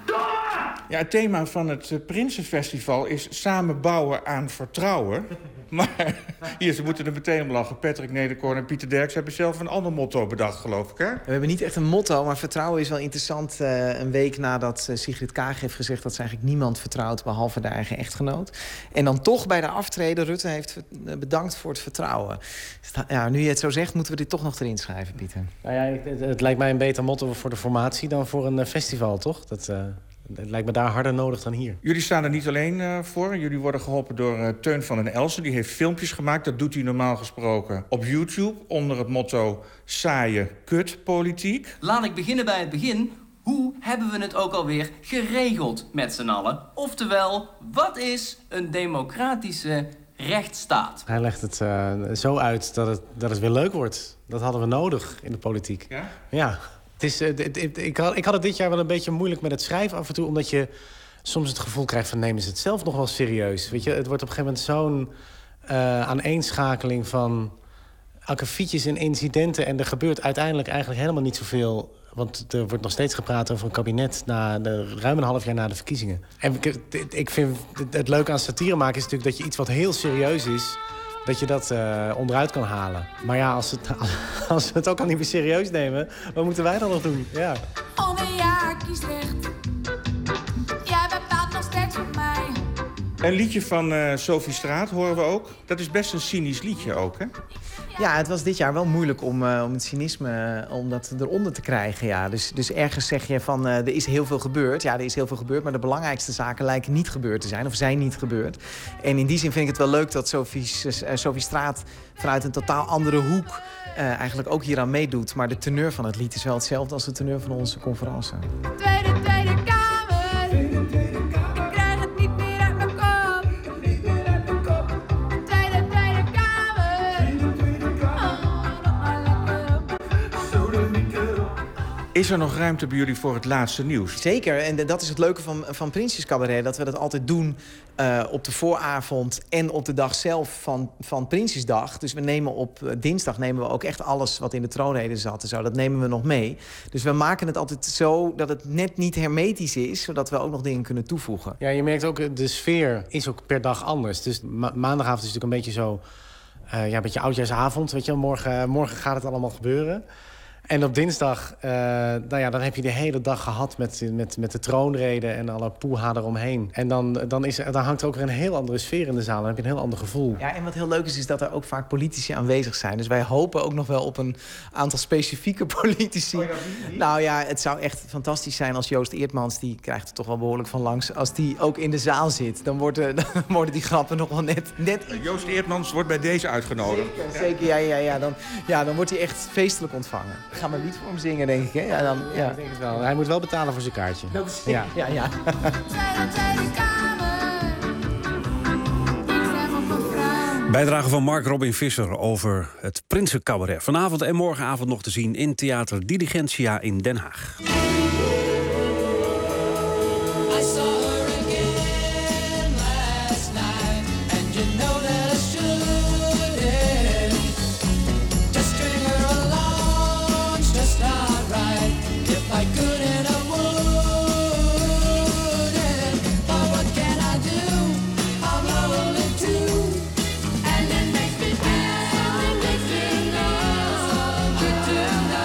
Ja, het thema van het Prinsenfestival is samen bouwen aan vertrouwen. Maar hier, ze moeten er meteen om lachen. Patrick Nederkoorn en Pieter Derks hebben zelf een ander motto bedacht, geloof ik, hè? We hebben niet echt een motto, maar vertrouwen is wel interessant. Uh, een week nadat uh, Sigrid Kaag heeft gezegd dat ze eigenlijk niemand vertrouwt, behalve de eigen echtgenoot. En dan toch bij de aftreden, Rutte heeft bedankt voor het vertrouwen. Ja, nu je het zo zegt, moeten we dit toch nog erin schrijven, Pieter. Nou ja, het, het lijkt mij een beter motto voor de formatie dan voor een uh, festival, toch? Dat... Uh... Het lijkt me daar harder nodig dan hier. Jullie staan er niet alleen uh, voor. Jullie worden geholpen door uh, Teun van den Elsen. Die heeft filmpjes gemaakt. Dat doet hij normaal gesproken op YouTube. Onder het motto saaie kutpolitiek. Laat ik beginnen bij het begin. Hoe hebben we het ook alweer geregeld met z'n allen? Oftewel, wat is een democratische rechtsstaat? Hij legt het uh, zo uit dat het, dat het weer leuk wordt. Dat hadden we nodig in de politiek. Ja? Ja. Het is, uh, d- d- ik, had, ik had het dit jaar wel een beetje moeilijk met het schrijven af en toe, omdat je soms het gevoel krijgt van nemen ze het zelf nog wel serieus. Weet je, het wordt op een gegeven moment zo'n uh, aaneenschakeling van akkefietjes en incidenten. En er gebeurt uiteindelijk eigenlijk helemaal niet zoveel. Want er wordt nog steeds gepraat over een kabinet na de, ruim een half jaar na de verkiezingen. En ik, ik vind het, het leuke aan satire maken is natuurlijk dat je iets wat heel serieus is, dat je dat uh, onderuit kan halen. Maar ja, als, het, als we het ook al niet meer serieus nemen, wat moeten wij dan nog doen? Ja. Oh nee, ja, kies recht. Jij bepaalt nog steeds voor mij. Een liedje van uh, Sophie Straat horen we ook. Dat is best een cynisch liedje ook, hè? Ja, het was dit jaar wel moeilijk om, uh, om het cynisme uh, om dat eronder te krijgen. Ja. Dus, dus ergens zeg je van, uh, er is heel veel gebeurd. Ja, er is heel veel gebeurd, maar de belangrijkste zaken lijken niet gebeurd te zijn. Of zijn niet gebeurd. En in die zin vind ik het wel leuk dat Sophie, uh, Sophie Straat vanuit een totaal andere hoek uh, eigenlijk ook hieraan meedoet. Maar de teneur van het lied is wel hetzelfde als de teneur van onze conferentie. Tweede, Tweede Kamer. Tweede, Tweede Kamer. Ik krijg het niet meer uit mijn kop. Niet meer uit mijn kop. Tweede, Tweede Kamer. Is er nog ruimte bij jullie voor het laatste nieuws? Zeker, en dat is het leuke van, van Prinsjes Cabaret, dat we dat altijd doen uh, op de vooravond en op de dag zelf van, van Prinsjesdag. Dus we nemen op uh, dinsdag nemen we ook echt alles wat in de troonrede zat en zo. Dat nemen we nog mee. Dus we maken het altijd zo dat het net niet hermetisch is, zodat we ook nog dingen kunnen toevoegen. Ja, je merkt ook, de sfeer is ook per dag anders. Dus ma- maandagavond is natuurlijk een beetje zo, uh, ja, een beetje oudjaarsavond, weet je. Morgen, morgen gaat het allemaal gebeuren. En op dinsdag, uh, nou ja, dan heb je de hele dag gehad met, met, met de troonrede en alle poeha eromheen. En dan, dan, is er, dan hangt er ook weer een heel andere sfeer in de zaal. Dan heb je een heel ander gevoel. Ja, en wat heel leuk is, is dat er ook vaak politici aanwezig zijn. Dus wij hopen ook nog wel op een aantal specifieke politici. Oh, ja, wie, wie? Nou ja, het zou echt fantastisch zijn als Joost Eertmans, die krijgt er toch wel behoorlijk van langs, als die ook in de zaal zit. Dan worden, dan worden die grappen nog wel net... net... Joost Eertmans wordt bij deze uitgenodigd. Zeker, zeker ja, ja, ja. Dan, ja, dan wordt hij echt feestelijk ontvangen. Gaan we een lied voor hem zingen, denk ik. Hè? Ja, dan, ja. Ja, ik denk het wel. Hij moet wel betalen voor zijn kaartje. Dat is, ja, ja, ja. Bijdrage van Mark Robin Visser over het Prinsencabaret. Vanavond en morgenavond nog te zien in Theater Diligentia in Den Haag.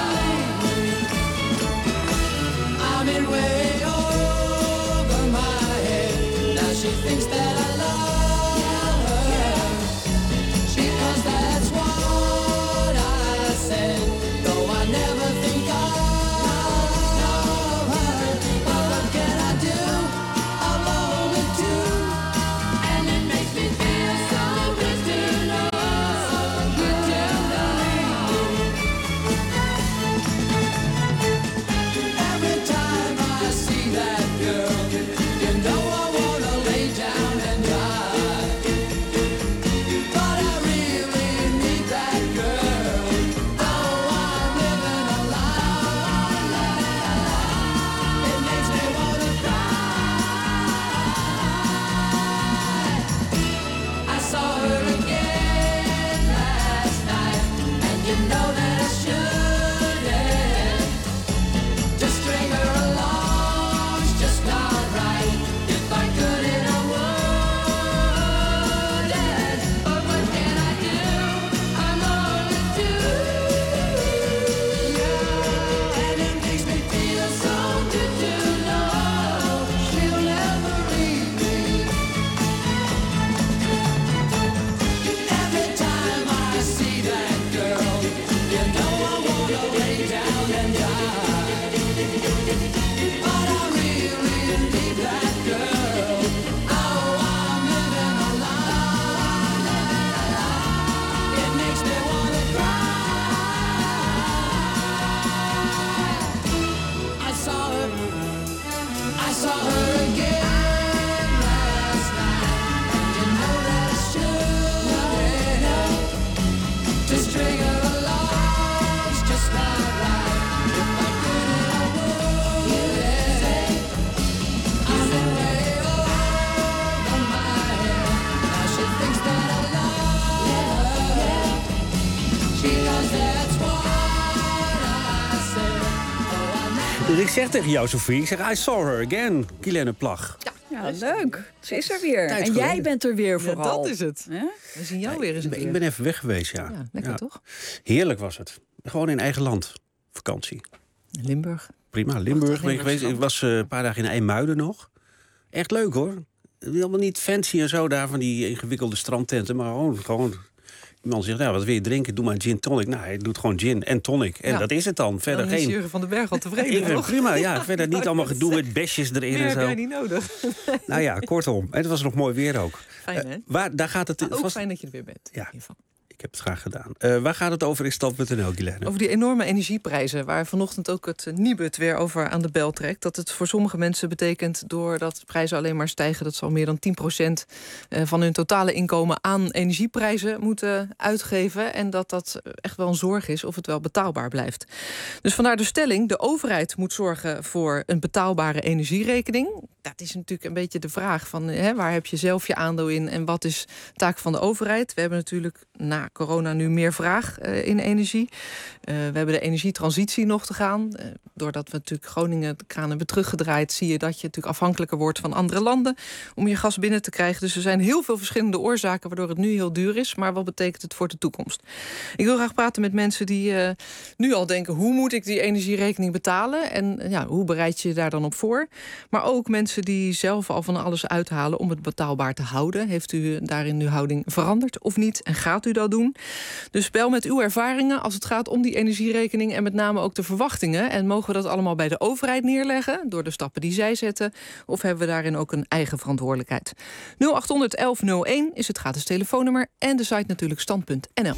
I'm in way over my Dus ik zeg tegen jou, Sophie, ik zeg, I saw her again, Guilaine Plag. Ja, ja, leuk. Ze is er weer. Tijd en geleden. jij bent er weer vooral. Ja, dat is het. Ja? We zien jou weer eens een Ik keer. ben even weg geweest, ja. Ja, lekker Ja. toch? Heerlijk was het. Gewoon in eigen land. Vakantie. Limburg. Prima, Limburg ben ik geweest. Limburgse Ik was eh, een paar dagen in IJmuiden nog. Echt leuk hoor. Helemaal niet fancy en zo daar van die ingewikkelde strandtenten. Maar gewoon, gewoon. Die man zegt, nou, wat wil je drinken? Doe maar gin tonic. Nou, hij doet gewoon gin en tonic. En Ja. dat is het dan. Verder Dan is geen... Jurgen van den Berg al tevreden, Ik ben toch? prima, ja. Verder niet allemaal gedoe met besjes erin Meer en heb zo. jij niet nodig. Nou ja, kortom. En het was nog mooi weer ook. Fijn, hè? Uh, waar, daar gaat het, Maar ook vast... fijn dat je er weer bent. Ja, ik heb het graag gedaan. Uh, waar gaat het over in stand punt n l, Guilaine? Over die enorme energieprijzen, waar vanochtend ook het Nibud weer over aan de bel trekt. Dat het voor sommige mensen betekent, doordat de prijzen alleen maar stijgen, dat ze al meer dan tien procent van hun totale inkomen aan energieprijzen moeten uitgeven. En dat dat echt wel een zorg is of het wel betaalbaar blijft. Dus vandaar de stelling, de overheid moet zorgen voor een betaalbare energierekening. Dat is natuurlijk een beetje de vraag van, hè, waar heb je zelf je aandeel in en wat is taak van de overheid? We hebben natuurlijk na corona nu meer vraag uh, in energie. Uh, we hebben de energietransitie nog te gaan. Uh, doordat we natuurlijk Groningen de kraan hebben teruggedraaid, zie je dat je natuurlijk afhankelijker wordt van andere landen om je gas binnen te krijgen. Dus er zijn heel veel verschillende oorzaken waardoor het nu heel duur is. Maar wat betekent het voor de toekomst? Ik wil graag praten met mensen die uh, nu al denken, hoe moet ik die energierekening betalen? En uh, ja, hoe bereid je je daar dan op voor? Maar ook mensen die zelf al van alles uithalen om het betaalbaar te houden. Heeft u daarin uw houding veranderd of niet? En gaat u dat doen? Dus bel met uw ervaringen als het gaat om die energierekening en met name ook de verwachtingen. En mogen we dat allemaal bij de overheid neerleggen door de stappen die zij zetten? Of hebben we daarin ook een eigen verantwoordelijkheid? nul acht honderd elf nul één is het gratis telefoonnummer en de site natuurlijk stand punt n l.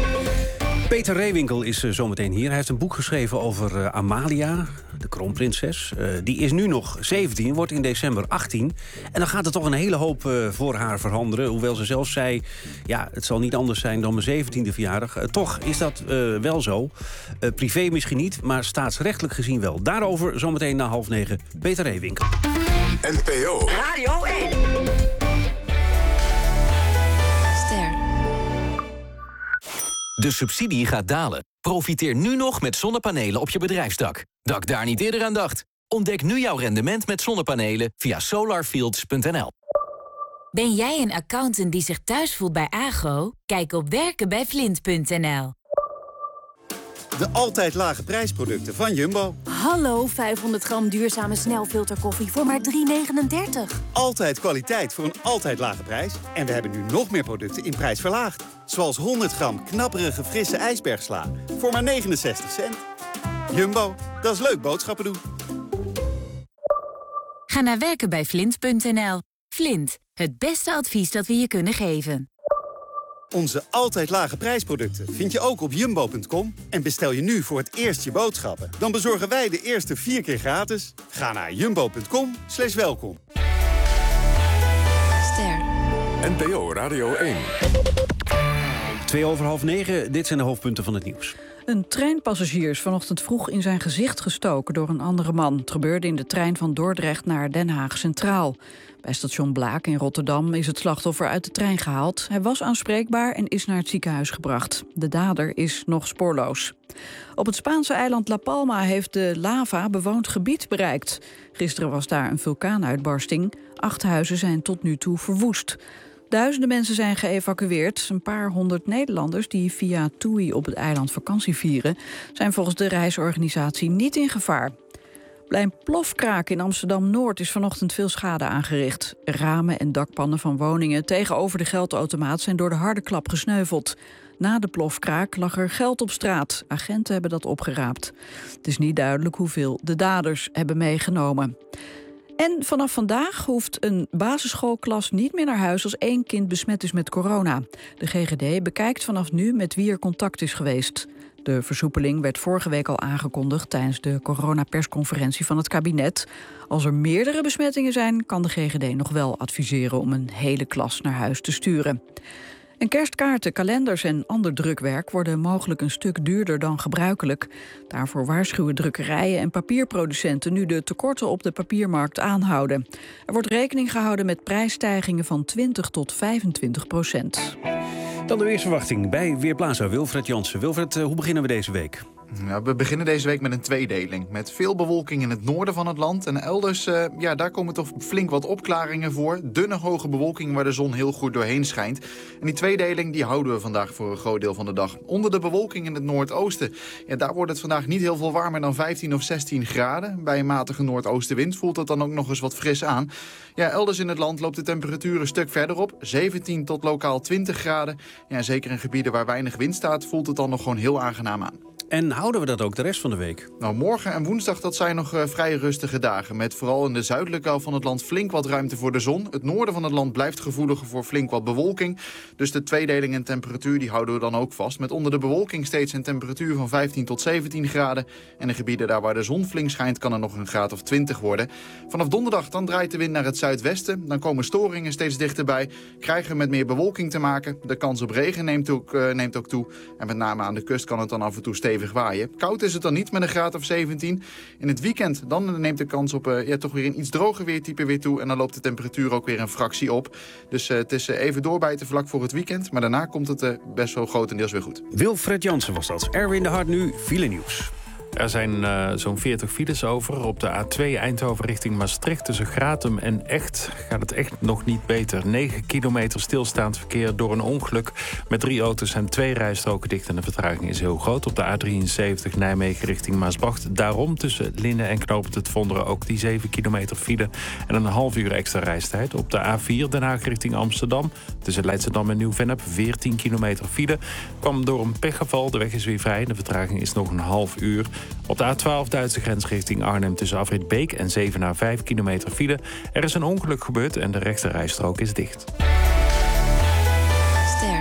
Peter Reewinkel is uh, zometeen hier. Hij heeft een boek geschreven over uh, Amalia, de kroonprinses. Uh, die is nu nog zeventien, wordt in december achttien. En dan gaat er toch een hele hoop uh, voor haar veranderen. Hoewel ze zelf zei, ja, het zal niet anders zijn dan mijn zeventiende verjaardag. Uh, toch is dat uh, wel zo. Uh, privé misschien niet, maar staatsrechtelijk gezien wel. Daarover zometeen na half negen Peter Reewinkel. N P O Radio één. Ster. De subsidie gaat dalen. Profiteer nu nog met zonnepanelen op je bedrijfsdak. Dat ik daar niet eerder aan dacht. Ontdek nu jouw rendement met zonnepanelen via solarfields punt n l. Ben jij een accountant die zich thuis voelt bij Agro? Kijk op werken bij flint punt n l. De altijd lage prijsproducten van Jumbo. Hallo, vijfhonderd gram duurzame snelfilterkoffie voor maar drie negenendertig. Altijd kwaliteit voor een altijd lage prijs. En we hebben nu nog meer producten in prijs verlaagd. Zoals honderd gram knapperige frisse ijsbergsla voor maar negenenzestig cent. Jumbo, dat is leuk boodschappen doen. Ga naar werken bij flint punt n l. Flint, het beste advies dat we je kunnen geven. Onze altijd lage prijsproducten vind je ook op jumbo punt com. En bestel je nu voor het eerst je boodschappen, dan bezorgen wij de eerste vier keer gratis. Ga naar jumbo punt com slash welkom. Ster. N P O Radio één. Twee over half negen, dit zijn de hoofdpunten van het nieuws. Een treinpassagier is vanochtend vroeg in zijn gezicht gestoken door een andere man. Het gebeurde in de trein van Dordrecht naar Den Haag Centraal. Bij station Blaak in Rotterdam is het slachtoffer uit de trein gehaald. Hij was aanspreekbaar en is naar het ziekenhuis gebracht. De dader is nog spoorloos. Op het Spaanse eiland La Palma heeft de lava bewoond gebied bereikt. Gisteren was daar een vulkaanuitbarsting. Acht huizen zijn tot nu toe verwoest. Duizenden mensen zijn geëvacueerd. Een paar honderd Nederlanders die via TUI op het eiland vakantie vieren, zijn volgens de reisorganisatie niet in gevaar. Bij een plofkraak in Amsterdam-Noord is vanochtend veel schade aangericht. Ramen en dakpannen van woningen tegenover de geldautomaat zijn door de harde klap gesneuveld. Na de plofkraak lag er geld op straat. Agenten hebben dat opgeraapt. Het is niet duidelijk hoeveel de daders hebben meegenomen. En vanaf vandaag hoeft een basisschoolklas niet meer naar huis als één kind besmet is met corona. De G G D bekijkt vanaf nu met wie er contact is geweest. De versoepeling werd vorige week al aangekondigd tijdens de coronapersconferentie van het kabinet. Als er meerdere besmettingen zijn, kan de G G D nog wel adviseren om een hele klas naar huis te sturen. En kerstkaarten, kalenders en ander drukwerk worden mogelijk een stuk duurder dan gebruikelijk. Daarvoor waarschuwen drukkerijen en papierproducenten nu de tekorten op de papiermarkt aanhouden. Er wordt rekening gehouden met prijsstijgingen van twintig tot vijfentwintig procent. Dan de weersverwachting bij Weerplaza Wilfred Jansen. Wilfred, hoe beginnen we deze week? Ja, we beginnen deze week met een tweedeling. Met veel bewolking in het noorden van het land. En elders, uh, ja, daar komen toch flink wat opklaringen voor. Dunne hoge bewolking waar de zon heel goed doorheen schijnt. En die tweedeling die houden we vandaag voor een groot deel van de dag. Onder de bewolking in het noordoosten. Ja, daar wordt het vandaag niet heel veel warmer dan vijftien of zestien graden. Bij een matige noordoostenwind voelt het dan ook nog eens wat fris aan. Ja, elders in het land loopt de temperatuur een stuk verder op. zeventien tot lokaal twintig graden. Ja, zeker in gebieden waar weinig wind staat voelt het dan nog gewoon heel aangenaam aan. En houden we dat ook de rest van de week? Nou, morgen en woensdag dat zijn nog uh, vrij rustige dagen. Met vooral in de zuidelijke helft van het land flink wat ruimte voor de zon. Het noorden van het land blijft gevoeliger voor flink wat bewolking. Dus de tweedeling in temperatuur die houden we dan ook vast. Met onder de bewolking steeds een temperatuur van vijftien tot zeventien graden. En in gebieden daar waar de zon flink schijnt kan er nog een graad of twintig worden. Vanaf donderdag dan draait de wind naar het zuidwesten. Dan komen storingen steeds dichterbij. Krijgen we met meer bewolking te maken. De kans op regen neemt ook, uh, neemt ook toe. En met name aan de kust kan het dan af en toe stevig waaien. Koud is het dan niet met een graad of zeventien. In het weekend dan neemt de kans op uh, ja, toch weer een iets droger weertype weer toe. En dan loopt de temperatuur ook weer een fractie op. Dus uh, het is uh, even doorbijten vlak voor het weekend. Maar daarna komt het uh, best wel grotendeels weer goed. Wilfred Jansen was dat. Erwin de Hart nu, file nieuws. Er zijn uh, zo'n veertig files over. Op de A twee Eindhoven richting Maastricht tussen Gratum en Echt gaat het echt nog niet beter. negen kilometer stilstaand verkeer door een ongeluk met drie auto's en twee rijstroken dicht. En de vertraging is heel groot. Op de A drieënzeventig Nijmegen richting Maasbracht. Daarom tussen Linden en Knopend het Vonderen ook die zeven kilometer file en een half uur extra reistijd. Op de A vier Den Haag richting Amsterdam tussen Leidschendam en Nieuw-Vennep veertien kilometer file. Kwam door een pechgeval. De weg is weer vrij. De vertraging is nog een half uur. Op de A twaalf Duitse grens richting Arnhem tussen Afrit Beek en Zevenaar vijf kilometer file. Er is een ongeluk gebeurd en de rechte rijstrook is dicht. Ster.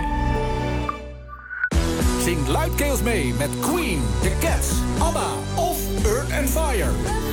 Zing luidkeels mee met Queen, The Cats, ABBA of Earth and Fire.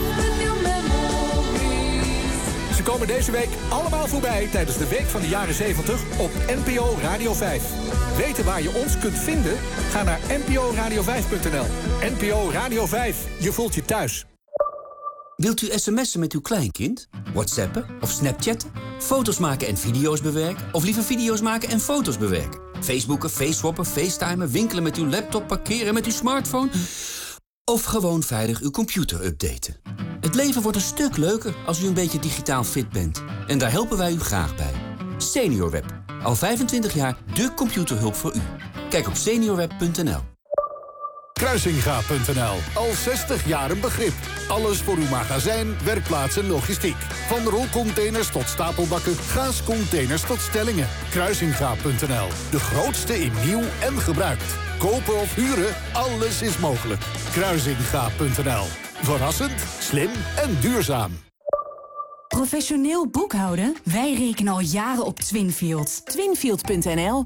Ze komen deze week allemaal voorbij tijdens de Week van de Jaren zeventig op N P O Radio vijf. Weten waar je ons kunt vinden? Ga naar n p o radio vijf punt n l. N P O Radio vijf. Je voelt je thuis. Wilt u sms'en met uw kleinkind? WhatsAppen of Snapchatten? Foto's maken en video's bewerken? Of liever video's maken en foto's bewerken? Facebooken, faceswappen, facetimen, winkelen met uw laptop, parkeren met uw smartphone? Of gewoon veilig uw computer updaten? Het leven wordt een stuk leuker als u een beetje digitaal fit bent. En daar helpen wij u graag bij. SeniorWeb. Al vijfentwintig jaar de computerhulp voor u. Kijk op seniorweb punt n l. Kruisinga punt n l. Al zestig jaar een begrip. Alles voor uw magazijn, werkplaats en logistiek. Van rolcontainers tot stapelbakken, gaascontainers tot stellingen. Kruisinga punt n l. De grootste in nieuw en gebruikt. Kopen of huren, alles is mogelijk. Kruisinga punt n l. Verrassend, slim en duurzaam. Professioneel boekhouden? Wij rekenen al jaren op Twinfield. Twinfield punt n l.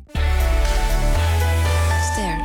Ster.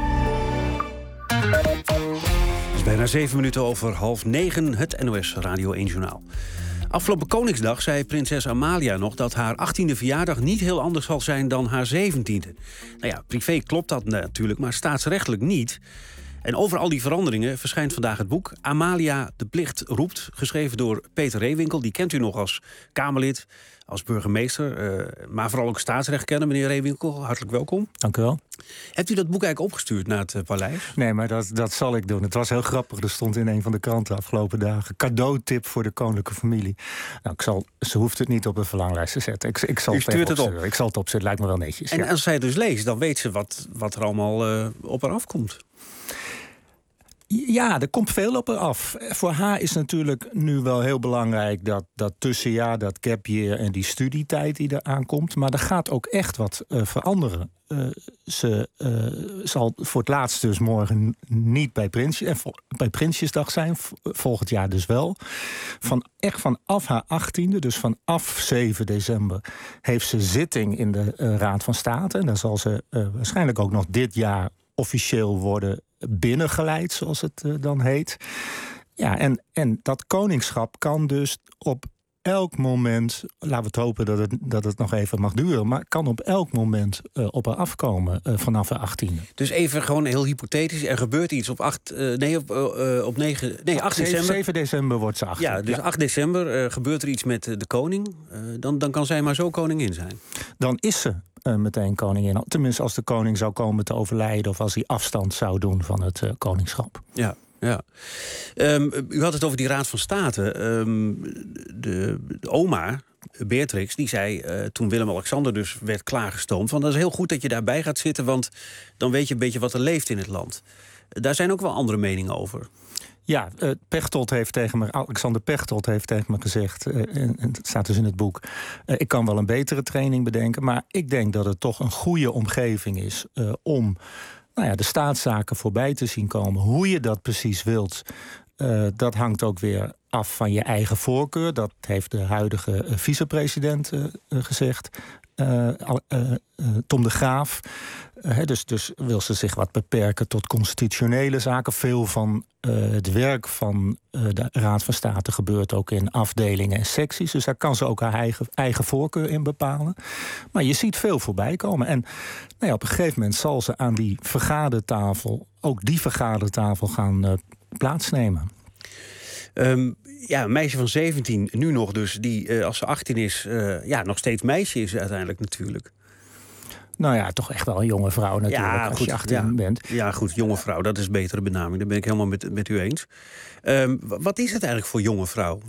Het is bijna zeven minuten over half negen, het N O S Radio één Journaal. Afgelopen Koningsdag zei prinses Amalia nog dat haar achttiende verjaardag niet heel anders zal zijn dan haar zeventiende. Nou ja, privé klopt dat natuurlijk, maar staatsrechtelijk niet. En over al die veranderingen verschijnt vandaag het boek Amalia de plicht roept, geschreven door Peter Reewinkel. Die kent u nog als Kamerlid, als burgemeester, uh, maar vooral ook staatsrecht kennen. Meneer Reewinkel, hartelijk welkom. Dank u wel. Hebt u dat boek eigenlijk opgestuurd naar het uh, paleis? Nee, maar dat, dat zal ik doen. Het was heel grappig. Er stond in een van de kranten de afgelopen dagen cadeautip voor de koninklijke familie. Nou, ik zal, ze hoeft het niet op een verlanglijst te zetten. Ik, ik zal u stuurt het, het op? Ik zal het opzetten, lijkt me wel netjes. En ja. als zij het dus leest, dan weet ze wat, wat er allemaal uh, op haar afkomt. Ja, er komt veel op haar af. Voor haar is natuurlijk nu wel heel belangrijk dat, dat tussenjaar, dat gap year en die studietijd die er aankomt. Maar er gaat ook echt wat uh, veranderen. Uh, ze uh, zal voor het laatst dus morgen niet bij, Prinsje, eh, bij Prinsjesdag zijn. Volgend jaar dus wel. Van, echt vanaf haar achttiende, dus vanaf zeven december, heeft ze zitting in de uh, Raad van State. En daar zal ze uh, waarschijnlijk ook nog dit jaar officieel worden binnengeleid, zoals het uh, dan heet. Ja, en, en dat koningschap kan dus op elk moment, laten we het hopen dat het, dat het nog even mag duren, maar kan op elk moment uh, op haar afkomen uh, vanaf haar achttiende. Dus even gewoon heel hypothetisch, er gebeurt iets op acht, uh, nee, op, uh, op negen, nee, acht december. zeven december wordt ze achttien. Ja, dus ja. acht december uh, gebeurt er iets met uh, de koning. Uh, dan, dan kan zij maar zo koningin zijn. Dan is ze uh, meteen koningin. Tenminste, als de koning zou komen te overlijden of als hij afstand zou doen van het uh, koningschap. Ja. Ja. Um, u had het over die Raad van State. Um, de, de oma, Beatrix, die zei uh, toen Willem-Alexander dus werd klaargestoomd van dat is heel goed dat je daarbij gaat zitten, want dan weet je een beetje wat er leeft in het land. Daar zijn ook wel andere meningen over. Ja, uh, Pechtold heeft tegen me, Alexander Pechtold heeft tegen me gezegd, uh, en, en het staat dus in het boek, uh, ik kan wel een betere training bedenken, maar ik denk dat het toch een goede omgeving is uh, om nou ja, de staatszaken voorbij te zien komen. Hoe je dat precies wilt, uh, dat hangt ook weer af van je eigen voorkeur. Dat heeft de huidige uh, vicepresident uh, uh, gezegd, uh, uh, uh, Tom de Graaf. Uh, dus, dus wil ze zich wat beperken tot constitutionele zaken. Veel van uh, het werk van uh, de Raad van State gebeurt ook in afdelingen en secties. Dus daar kan ze ook haar eigen, eigen voorkeur in bepalen. Maar je ziet veel voorbij komen. En nou ja, op een gegeven moment zal ze aan die vergadertafel, ook die vergadertafel gaan uh, plaatsnemen. Um, ja, een meisje van zeventien, nu nog dus, die uh, als ze achttien is, uh, ja, nog steeds meisje is uiteindelijk natuurlijk. Nou ja, toch echt wel een jonge vrouw natuurlijk, ja, als goed, je achttien ja. bent. Ja, goed, jonge vrouw, dat is een betere benaming. Daar ben ik helemaal met, met u eens. Um, wat is het eigenlijk voor jonge vrouw?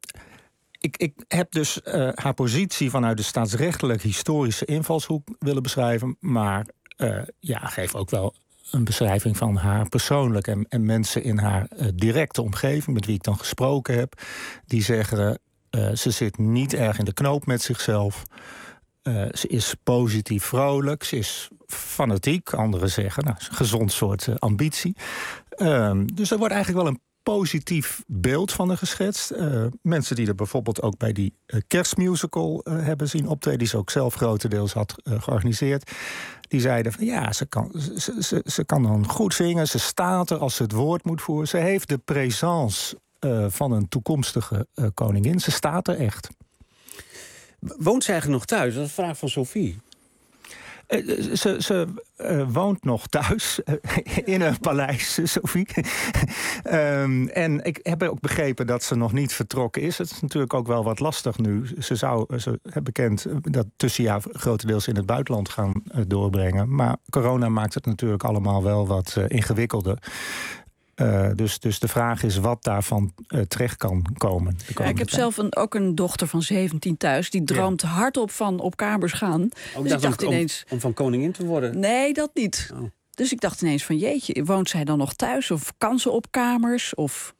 Ik, ik heb dus uh, haar positie vanuit de staatsrechtelijk historische invalshoek willen beschrijven. Maar uh, ja, geef ook wel een beschrijving van haar persoonlijk. En, en mensen in haar uh, directe omgeving, met wie ik dan gesproken heb, die zeggen, uh, ze zit niet erg in de knoop met zichzelf. Uh, ze is positief vrolijk, ze is fanatiek. Anderen zeggen, nou, een gezond soort uh, ambitie. Uh, dus er wordt eigenlijk wel een positief beeld van haar geschetst. Uh, mensen die er bijvoorbeeld ook bij die uh, kerstmusical uh, hebben zien optreden, die ze ook zelf grotendeels had uh, georganiseerd, die zeiden van ja, ze kan, ze, ze, ze kan dan goed zingen, ze staat er als ze het woord moet voeren. Ze heeft de présence uh, van een toekomstige uh, koningin. Ze staat er echt. Woont ze eigenlijk nog thuis? Dat is een vraag van Sophie. Uh, ze ze uh, woont nog thuis uh, in een paleis, Sophie. um, en ik heb ook begrepen dat ze nog niet vertrokken is. Het is natuurlijk ook wel wat lastig nu. Ze zou, ze hebben bekend dat tussenjaar grotendeels in het buitenland gaan uh, doorbrengen. Maar corona maakt het natuurlijk allemaal wel wat uh, ingewikkelder. Uh, dus, dus de vraag is wat daarvan uh, terecht kan komen. Ja, ik heb tijd. zelf een, ook een dochter van zeventien thuis. Die droomt ja. hardop van op kamers gaan. Ook dus ik dacht om, ineens, om van koningin te worden? Nee, dat niet. Oh. Dus ik dacht ineens van jeetje, woont zij dan nog thuis? Of kan ze op kamers? Of...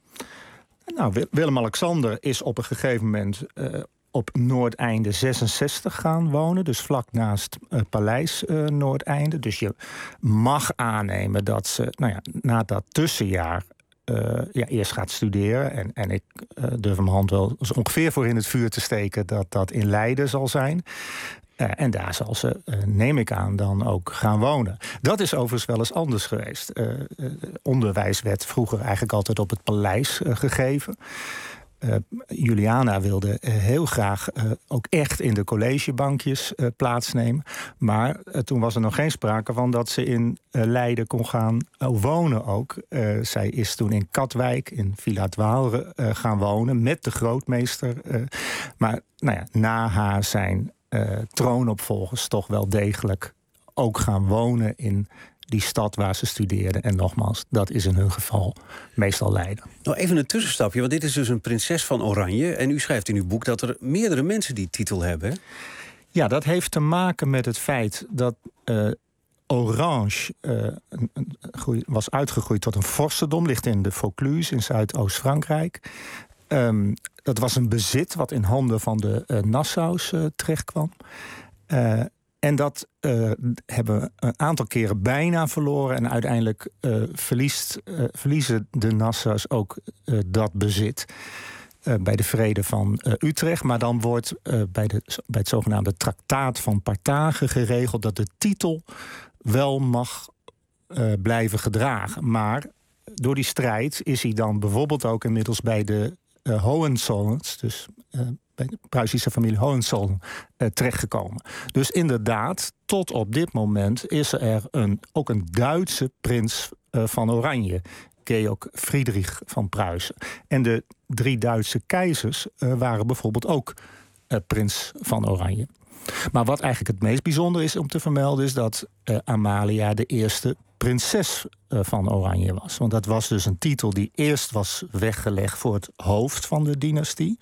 Nou, Willem-Alexander is op een gegeven moment Uh, op Noordeinde zesenzestig gaan wonen. Dus vlak naast uh, Paleis uh, Noordeinde. Dus je mag aannemen dat ze nou ja, na dat tussenjaar Uh, ja, eerst gaat studeren. En, en ik uh, durf mijn hand wel dus ongeveer voor in het vuur te steken dat dat in Leiden zal zijn. Uh, en daar zal ze, uh, neem ik aan, dan ook gaan wonen. Dat is overigens wel eens anders geweest. Uh, uh, onderwijs werd vroeger eigenlijk altijd op het paleis uh, gegeven. Uh, Juliana wilde uh, heel graag uh, ook echt in de collegebankjes uh, plaatsnemen. Maar uh, toen was er nog geen sprake van dat ze in uh, Leiden kon gaan uh, wonen ook. Uh, zij is toen in Katwijk, in Villa Dwaalre, uh, gaan wonen met de grootmeester. Uh, maar nou ja, na haar zijn uh, troonopvolgers toch wel degelijk ook gaan wonen in die stad waar ze studeerden. En nogmaals, dat is in hun geval meestal Leiden. Nou, even een tussenstapje, want dit is dus een prinses van Oranje. En u schrijft in uw boek dat er meerdere mensen die titel hebben. Hè? Ja, dat heeft te maken met het feit dat uh, Orange uh, een, een, groei, was uitgegroeid tot een vorstendom. Ligt in de Vaucluse in Zuidoost-Frankrijk. Um, dat was een bezit wat in handen van de uh, Nassaus uh, terechtkwam. Uh, En dat uh, hebben we een aantal keren bijna verloren. En uiteindelijk uh, verliest, uh, verliezen de Nassaus ook uh, dat bezit. Uh, bij de vrede van uh, Utrecht. Maar dan wordt uh, bij, de, bij het zogenaamde Traktaat van Partage geregeld dat de titel wel mag uh, blijven gedragen. Maar door die strijd is hij dan bijvoorbeeld ook inmiddels bij de uh, Hohenzollerns, dus uh, bij de Pruisische familie Hohenzollern uh, terechtgekomen. Dus inderdaad, tot op dit moment is er een, ook een Duitse prins uh, van Oranje, Georg Friedrich van Pruisen. En de drie Duitse keizers uh, waren bijvoorbeeld ook uh, prins van Oranje. Maar wat eigenlijk het meest bijzonder is om te vermelden... is dat uh, Amalia de eerste prinses uh, van Oranje was. Want dat was dus een titel die eerst was weggelegd... voor het hoofd van de dynastie.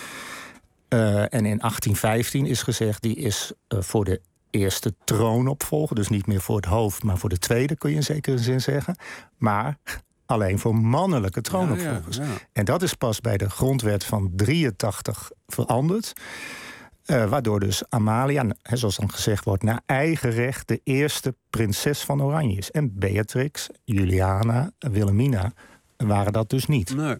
Uh, en in achttien vijftien is gezegd... die is uh, voor de eerste troonopvolger. Dus niet meer voor het hoofd, maar voor de tweede... kun je in zekere zin zeggen. Maar... alleen voor mannelijke troonopvolgers. Ja, ja, ja. En dat is pas bij de grondwet van drieëntachtig veranderd. Uh, waardoor dus Amalia, he, zoals dan gezegd wordt... naar eigen recht de eerste prinses van Oranje is. En Beatrix, Juliana, Wilhelmina waren dat dus niet. Nee.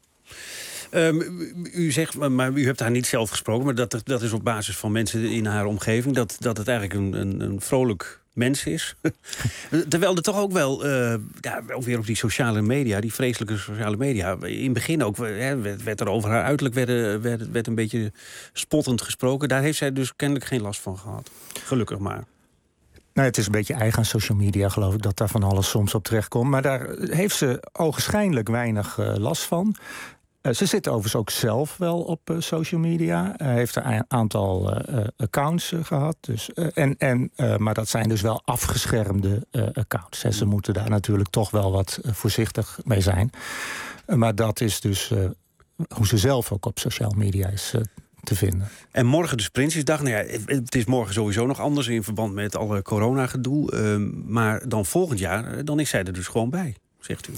Um, u zegt, maar u hebt haar niet zelf gesproken... maar dat, dat is op basis van mensen in haar omgeving... dat, dat het eigenlijk een, een, een vrolijk... mens is. Terwijl er toch ook wel, uh, ja, ook weer op die sociale media... die vreselijke sociale media... in het begin ook hè, werd, werd er over haar uiterlijk... Werd, werd, werd een beetje spottend gesproken. Daar heeft zij dus kennelijk geen last van gehad. Gelukkig maar. Nou, het is een beetje eigen aan social media, geloof ik... dat daar van alles soms op terechtkomt. Maar daar heeft ze ogenschijnlijk weinig uh, last van... Uh, ze zit overigens ook zelf wel op uh, social media. Hij uh, heeft een aantal uh, accounts uh, gehad. Dus, uh, en, en, uh, maar dat zijn dus wel afgeschermde uh, accounts. Hè. Ze moeten daar natuurlijk toch wel wat uh, voorzichtig mee zijn. Uh, maar dat is dus uh, hoe ze zelf ook op social media is uh, te vinden. En morgen dus Prinsjesdag. Nou ja, het is morgen sowieso nog anders... in verband met alle coronagedoe. Uh, maar dan volgend jaar, dan is zij er dus gewoon bij, zegt u.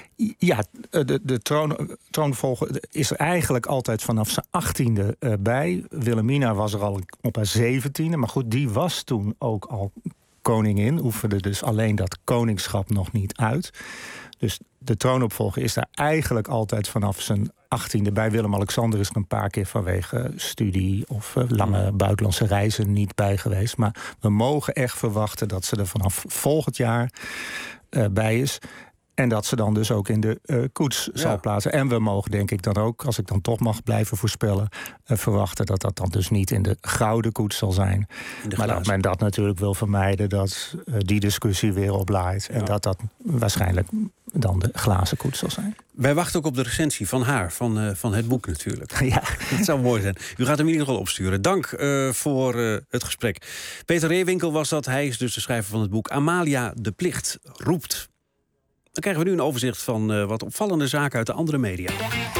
Ja, de, de troon, troonvolger is er eigenlijk altijd vanaf zijn achttiende uh, bij. Wilhelmina was er al op haar zeventiende. Maar goed, die was toen ook al koningin. Oefende dus alleen dat koningschap nog niet uit. Dus de troonopvolger is daar eigenlijk altijd vanaf zijn achttiende bij. Willem-Alexander is er een paar keer vanwege studie... of uh, lange buitenlandse reizen niet bij geweest. Maar we mogen echt verwachten dat ze er vanaf volgend jaar uh, bij is... En dat ze dan dus ook in de uh, koets ja. zal plaatsen. En we mogen denk ik dan ook, als ik dan toch mag blijven voorspellen... Uh, verwachten dat dat dan dus niet in de gouden koets zal zijn. Maar dat men dat natuurlijk wil vermijden... dat uh, die discussie weer oplaait. Ja. En dat dat waarschijnlijk dan de glazen koets zal zijn. Wij wachten ook op de recensie van haar, van, uh, van het boek natuurlijk. Ja, dat zou mooi zijn. U gaat hem in ieder geval opsturen. Dank uh, voor uh, het gesprek. Peter Reewinkel was dat. Hij is dus de schrijver van het boek Amalia de Plicht roept. Dan krijgen we nu een overzicht van uh, wat opvallende zaken uit de andere media.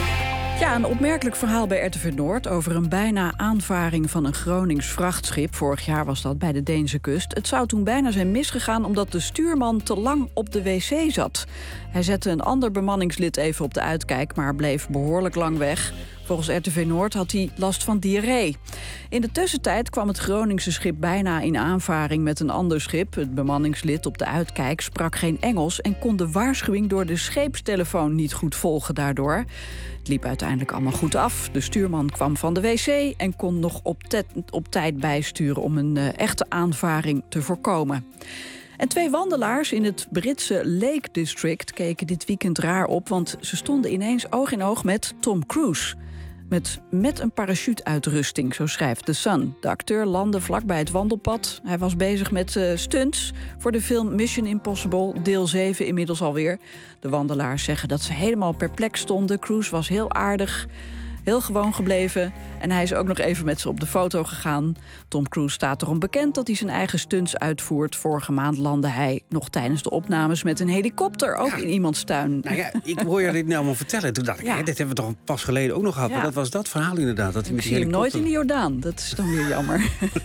Ja, een opmerkelijk verhaal bij R T V Noord... over een bijna aanvaring van een Gronings vrachtschip. Vorig jaar was dat bij de Deense kust. Het zou toen bijna zijn misgegaan omdat de stuurman te lang op de wc zat. Hij zette een ander bemanningslid even op de uitkijk... maar bleef behoorlijk lang weg. Volgens R T V Noord had hij last van diarree. In de tussentijd kwam het Groningse schip bijna in aanvaring met een ander schip. Het bemanningslid op de uitkijk sprak geen Engels... en kon de waarschuwing door de scheepstelefoon niet goed volgen daardoor. Het liep uiteindelijk allemaal goed af. De stuurman kwam van de wc en kon nog op, te- op tijd bijsturen... om een uh, echte aanvaring te voorkomen. En twee wandelaars in het Britse Lake District keken dit weekend raar op... want ze stonden ineens oog in oog met Tom Cruise... Met, met een parachuteuitrusting, zo schrijft The Sun. De acteur landde vlakbij het wandelpad. Hij was bezig met uh, stunts voor de film Mission Impossible, deel zeven inmiddels alweer. De wandelaars zeggen dat ze helemaal perplex stonden. Cruise was heel aardig, heel gewoon gebleven. En hij is ook nog even met ze op de foto gegaan. Tom Cruise staat erom bekend dat hij zijn eigen stunts uitvoert. Vorige maand landde hij nog tijdens de opnames met een helikopter, ook ja. in iemands tuin. Nou ja, ik hoor je dit nou allemaal vertellen. Toen dacht ik, ja. hé, dit hebben we toch pas geleden ook nog gehad. Ja. Maar dat was dat verhaal inderdaad. Dat hij ik met zie hem nooit in de Jordaan. Dat is dan weer jammer.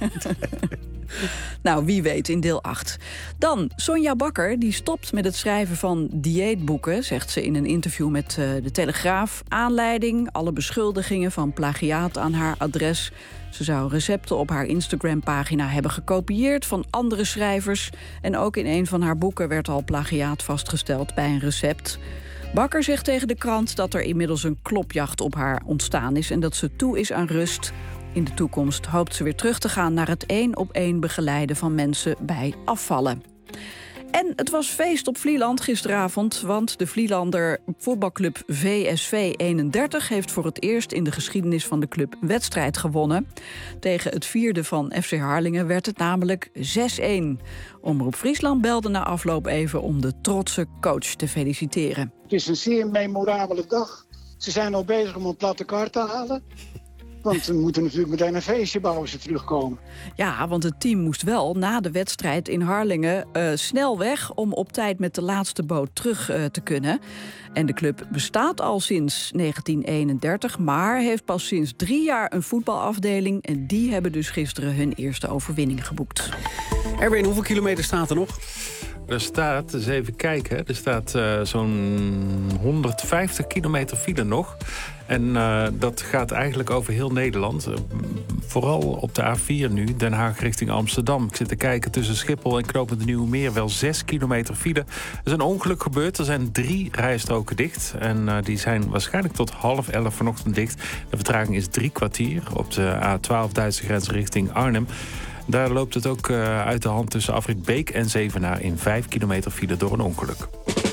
Nou, wie weet in deel acht. Dan, Sonja Bakker, die stopt met het schrijven van dieetboeken... zegt ze in een interview met uh, De Telegraaf. Aanleiding, alle beschuldigingen van plagiaat aan haar adres. Ze zou recepten op haar Instagram-pagina hebben gekopieerd... van andere schrijvers. En ook in een van haar boeken werd al plagiaat vastgesteld bij een recept. Bakker zegt tegen de krant dat er inmiddels een klopjacht op haar ontstaan is... en dat ze toe is aan rust. In de toekomst hoopt ze weer terug te gaan naar het één-op-één begeleiden van mensen bij afvallen. En het was feest op Vlieland gisteravond, want de Vlielander voetbalclub V S V eenendertig... heeft voor het eerst in de geschiedenis van de club wedstrijd gewonnen. Tegen het vierde van F C Harlingen werd het namelijk zes-een. Omroep Friesland belde na afloop even om de trotse coach te feliciteren. Het is een zeer memorabele dag. Ze zijn al bezig om een platte kaart te halen. Want we moeten natuurlijk meteen een feestje bouwen als ze terugkomen. Ja, want het team moest wel na de wedstrijd in Harlingen uh, snel weg om op tijd met de laatste boot terug uh, te kunnen. En de club bestaat al sinds negentien eenendertig, maar heeft pas sinds drie jaar een voetbalafdeling. En die hebben dus gisteren hun eerste overwinning geboekt. Erwin, hoeveel kilometer staat er nog? Er staat, eens even kijken, er staat uh, zo'n honderdvijftig kilometer file nog. En uh, dat gaat eigenlijk over heel Nederland. Uh, vooral op de A vier nu, Den Haag richting Amsterdam. Ik zit te kijken tussen Schiphol en Knopend Nieuwe Meer. Wel zes kilometer file. Er is een ongeluk gebeurd. Er zijn drie rijstroken dicht. En uh, die zijn waarschijnlijk tot half elf vanochtend dicht. De vertraging is drie kwartier op de A twaalf Duitse grens richting Arnhem. Daar loopt het ook uh, uit de hand tussen afrit Beek en Zevenaar in vijf kilometer file door een ongeluk.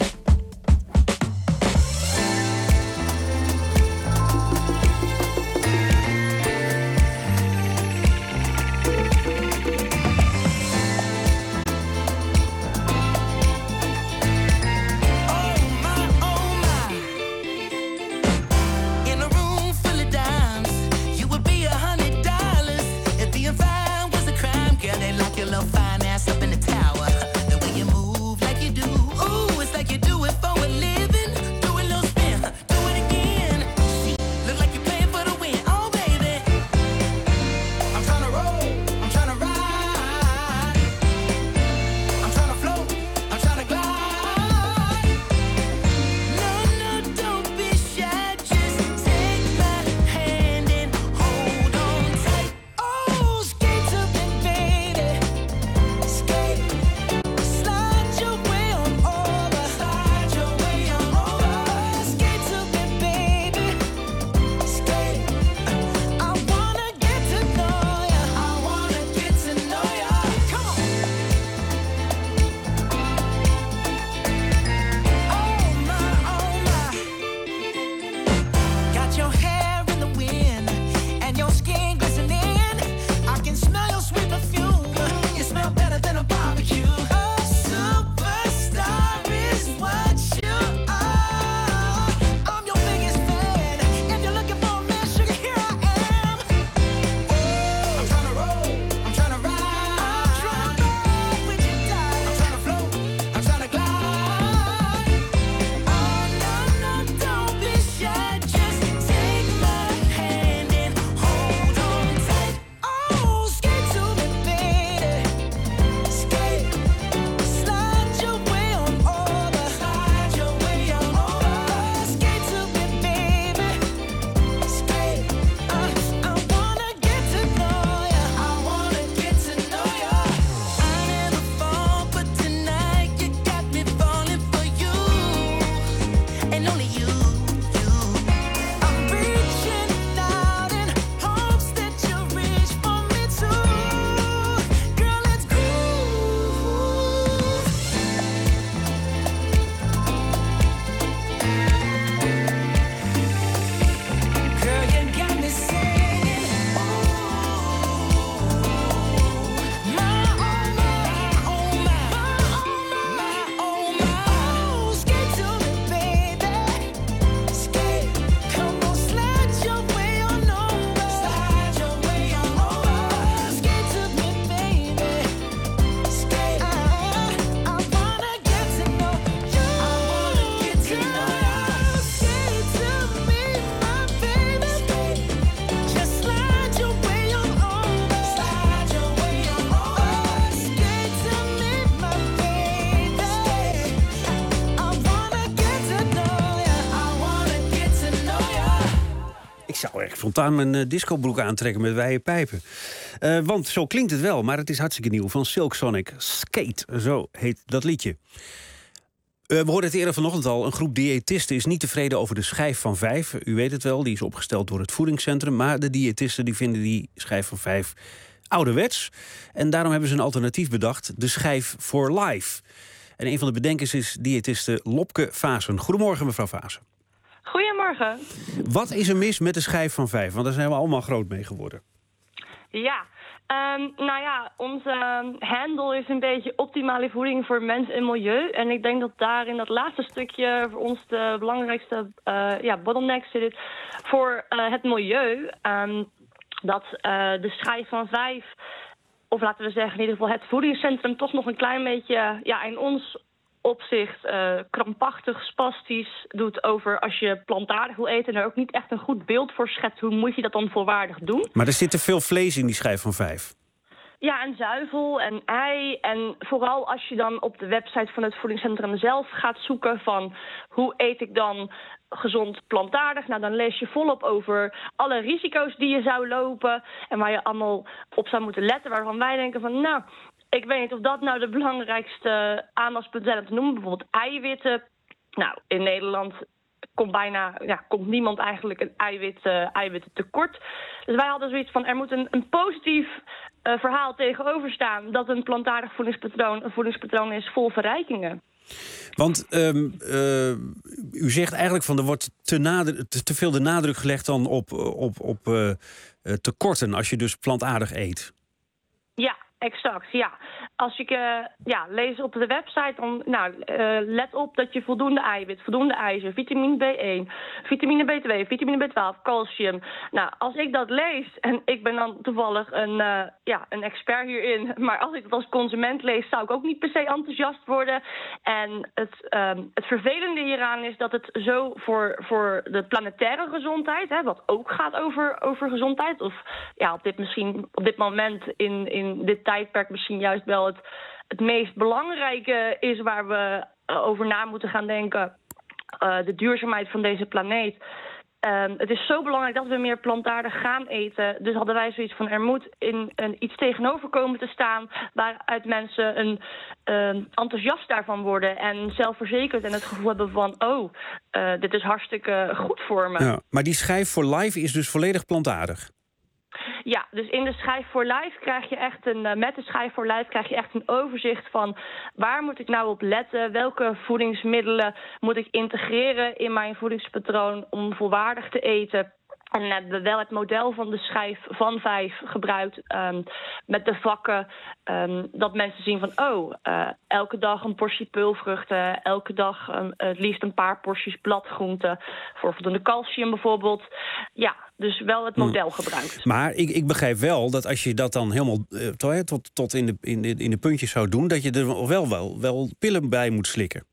spontaan mijn uh, discobroek aantrekken met wijde pijpen. Uh, want zo klinkt het wel, maar het is hartstikke nieuw. Van Silk Sonic. Skate, zo heet dat liedje. Uh, we hoorden het eerder vanochtend al. Een groep diëtisten is niet tevreden over de schijf van vijf. U weet het wel, die is opgesteld door het voedingscentrum. Maar de diëtisten die vinden die schijf van vijf ouderwets. En daarom hebben ze een alternatief bedacht. De schijf for life. En een van de bedenkers is diëtiste Lopke Vaassen. Goedemorgen, mevrouw Vaassen. Goedemorgen. Wat is er mis met de schijf van vijf? Want daar zijn we allemaal groot mee geworden. Ja, um, nou ja, onze handle is een beetje optimale voeding voor mens en milieu. En ik denk dat daar in dat laatste stukje voor ons de belangrijkste uh, ja, bottleneck zit voor uh, het milieu. Um, dat uh, de schijf van vijf, of laten we zeggen in ieder geval het voedingscentrum, toch nog een klein beetje, ja, in ons opzicht uh, krampachtig, spastisch doet over als je plantaardig wil eten en er ook niet echt een goed beeld voor schetst. Hoe moet je dat dan volwaardig doen? Maar er zit te veel vlees in die schijf van vijf. Ja, en zuivel en ei. En vooral als je dan op de website van het voedingscentrum zelf gaat zoeken van hoe eet ik dan gezond plantaardig. Nou, dan lees je volop over alle risico's die je zou lopen en waar je allemaal op zou moeten letten. Waarvan wij denken van, nou, ik weet niet of dat nou de belangrijkste aandachtspunten zijn om te noemen. Bijvoorbeeld eiwitten. Nou, in Nederland komt bijna, ja, komt niemand eigenlijk een eiwit, uh, eiwitten tekort. Dus wij hadden zoiets van, er moet een, een positief uh, verhaal tegenover staan dat een plantaardig voedingspatroon een voedingspatroon is vol verrijkingen. Want um, uh, u zegt eigenlijk van er wordt te, nader, te, te veel de nadruk gelegd dan op, op, op uh, uh, tekorten als je dus plantaardig eet. Ja, exact, ja. Als ik uh, ja, lees op de website, dan nou, uh, let op dat je voldoende eiwit, voldoende ijzer, vitamine B één, vitamine B twee, vitamine B twaalf, calcium. Nou, als ik dat lees, en ik ben dan toevallig een, uh, ja, een expert hierin, maar als ik dat als consument lees, zou ik ook niet per se enthousiast worden. En het, um, het vervelende hieraan is dat het zo voor, voor de planetaire gezondheid, hè, wat ook gaat over, over gezondheid, of ja, op dit, misschien, op dit moment in, in dit tijdperk misschien juist wel het, het meest belangrijke is waar we uh, over na moeten gaan denken. Uh, de duurzaamheid van deze planeet. Uh, het is zo belangrijk dat we meer plantaardig gaan eten. Dus hadden wij zoiets van, er moet in, een, iets tegenover komen te staan waaruit mensen een, uh, enthousiast daarvan worden en zelfverzekerd en het gevoel hebben van, oh, uh, dit is hartstikke goed voor me. Ja, maar die schijf voor life is dus volledig plantaardig? Ja, dus in de schijf voor life krijg je echt een, met de schijf voor life krijg je echt een overzicht van waar moet ik nou op letten, welke voedingsmiddelen moet ik integreren in mijn voedingspatroon om volwaardig te eten. En dan hebben we wel het model van de schijf van vijf gebruikt um, met de vakken. Um, dat mensen zien van, oh, uh, elke dag een portie peulvruchten. Elke dag um, het liefst een paar porties bladgroenten. Voor voldoende calcium bijvoorbeeld. Ja, dus wel het model hmm. gebruikt. Maar ik, ik begrijp wel dat als je dat dan helemaal uh, tot, tot in, de, in, de, in de puntjes zou doen, dat je er wel, wel, wel pillen bij moet slikken.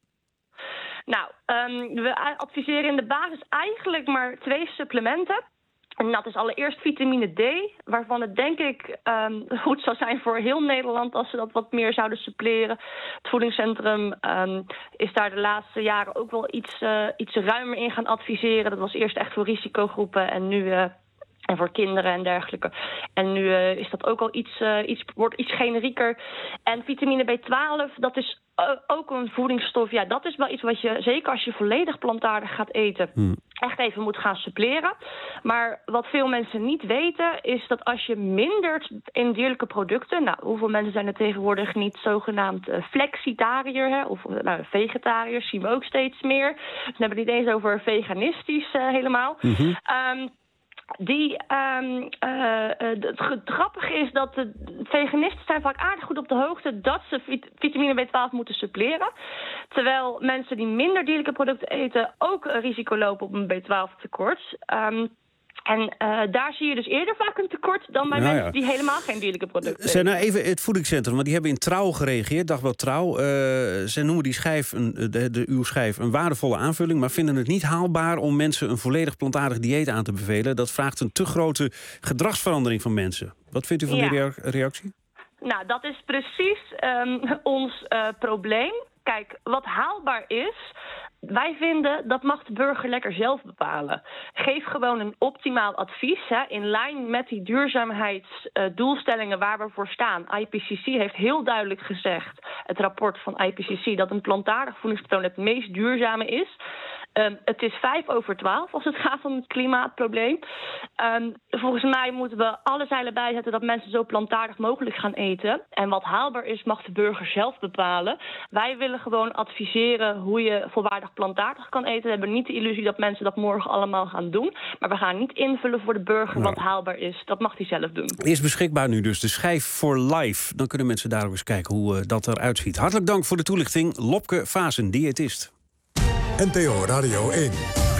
Nou, um, we adviseren in de basis eigenlijk maar twee supplementen. En dat is allereerst vitamine D, waarvan het denk ik um, goed zou zijn voor heel Nederland als ze dat wat meer zouden suppleren. Het voedingscentrum um, is daar de laatste jaren ook wel iets, uh, iets ruimer in gaan adviseren. Dat was eerst echt voor risicogroepen en nu uh, en voor kinderen en dergelijke. En nu uh, is dat ook al iets, uh, iets, wordt iets generieker. En vitamine B twaalf, dat is ook een voedingsstof. Ja, dat is wel iets wat je, zeker als je volledig plantaardig gaat eten, hmm. echt even moet gaan suppleren. Maar wat veel mensen niet weten, is dat als je mindert in dierlijke producten, nou, hoeveel mensen zijn er tegenwoordig niet zogenaamd uh, flexitariër, hè, of nou, vegetariërs, zien we ook steeds meer. Dus we hebben het niet eens over veganistisch uh, helemaal. Mm-hmm. Um, Die, um, uh, het grappige is dat de veganisten zijn vaak aardig goed op de hoogte dat ze vit- vitamine B twaalf moeten suppleren. Terwijl mensen die minder dierlijke producten eten ook een risico lopen op een B twaalf tekort. Um, En uh, daar zie je dus eerder vaak een tekort dan bij nou, mensen ja. die helemaal geen dierlijke producten Zijn nou even het voedingscentrum, want die hebben in Trouw gereageerd, Dagblad Trouw. Uh, ze noemen die schijf, een, de, de, uw schijf, een waardevolle aanvulling, maar vinden het niet haalbaar om mensen een volledig plantaardig dieet aan te bevelen. Dat vraagt een te grote gedragsverandering van mensen. Wat vindt u van ja. die rea- reactie? Nou, dat is precies um, ons uh, probleem. Kijk, wat haalbaar is, wij vinden dat mag de burger lekker zelf bepalen. Geef gewoon een optimaal advies, hè, in lijn met die duurzaamheidsdoelstellingen uh, waar we voor staan. I P C C heeft heel duidelijk gezegd, het rapport van I P C C, dat een plantaardig voedingspatroon het meest duurzame is. Um, het is vijf over twaalf als het gaat om het klimaatprobleem. Um, volgens mij moeten we alle zeilen bijzetten dat mensen zo plantaardig mogelijk gaan eten. En wat haalbaar is, mag de burger zelf bepalen. Wij willen gewoon adviseren hoe je volwaardig plantaardig kan eten. We hebben niet de illusie dat mensen dat morgen allemaal gaan doen. Maar we gaan niet invullen voor de burger nou. wat haalbaar is. Dat mag hij zelf doen. Is beschikbaar nu dus de schijf voor life. Dan kunnen mensen daar ook eens kijken hoe uh, dat eruit ziet. Hartelijk dank voor de toelichting. Lopke Vazen, diëtist. N P O Radio één.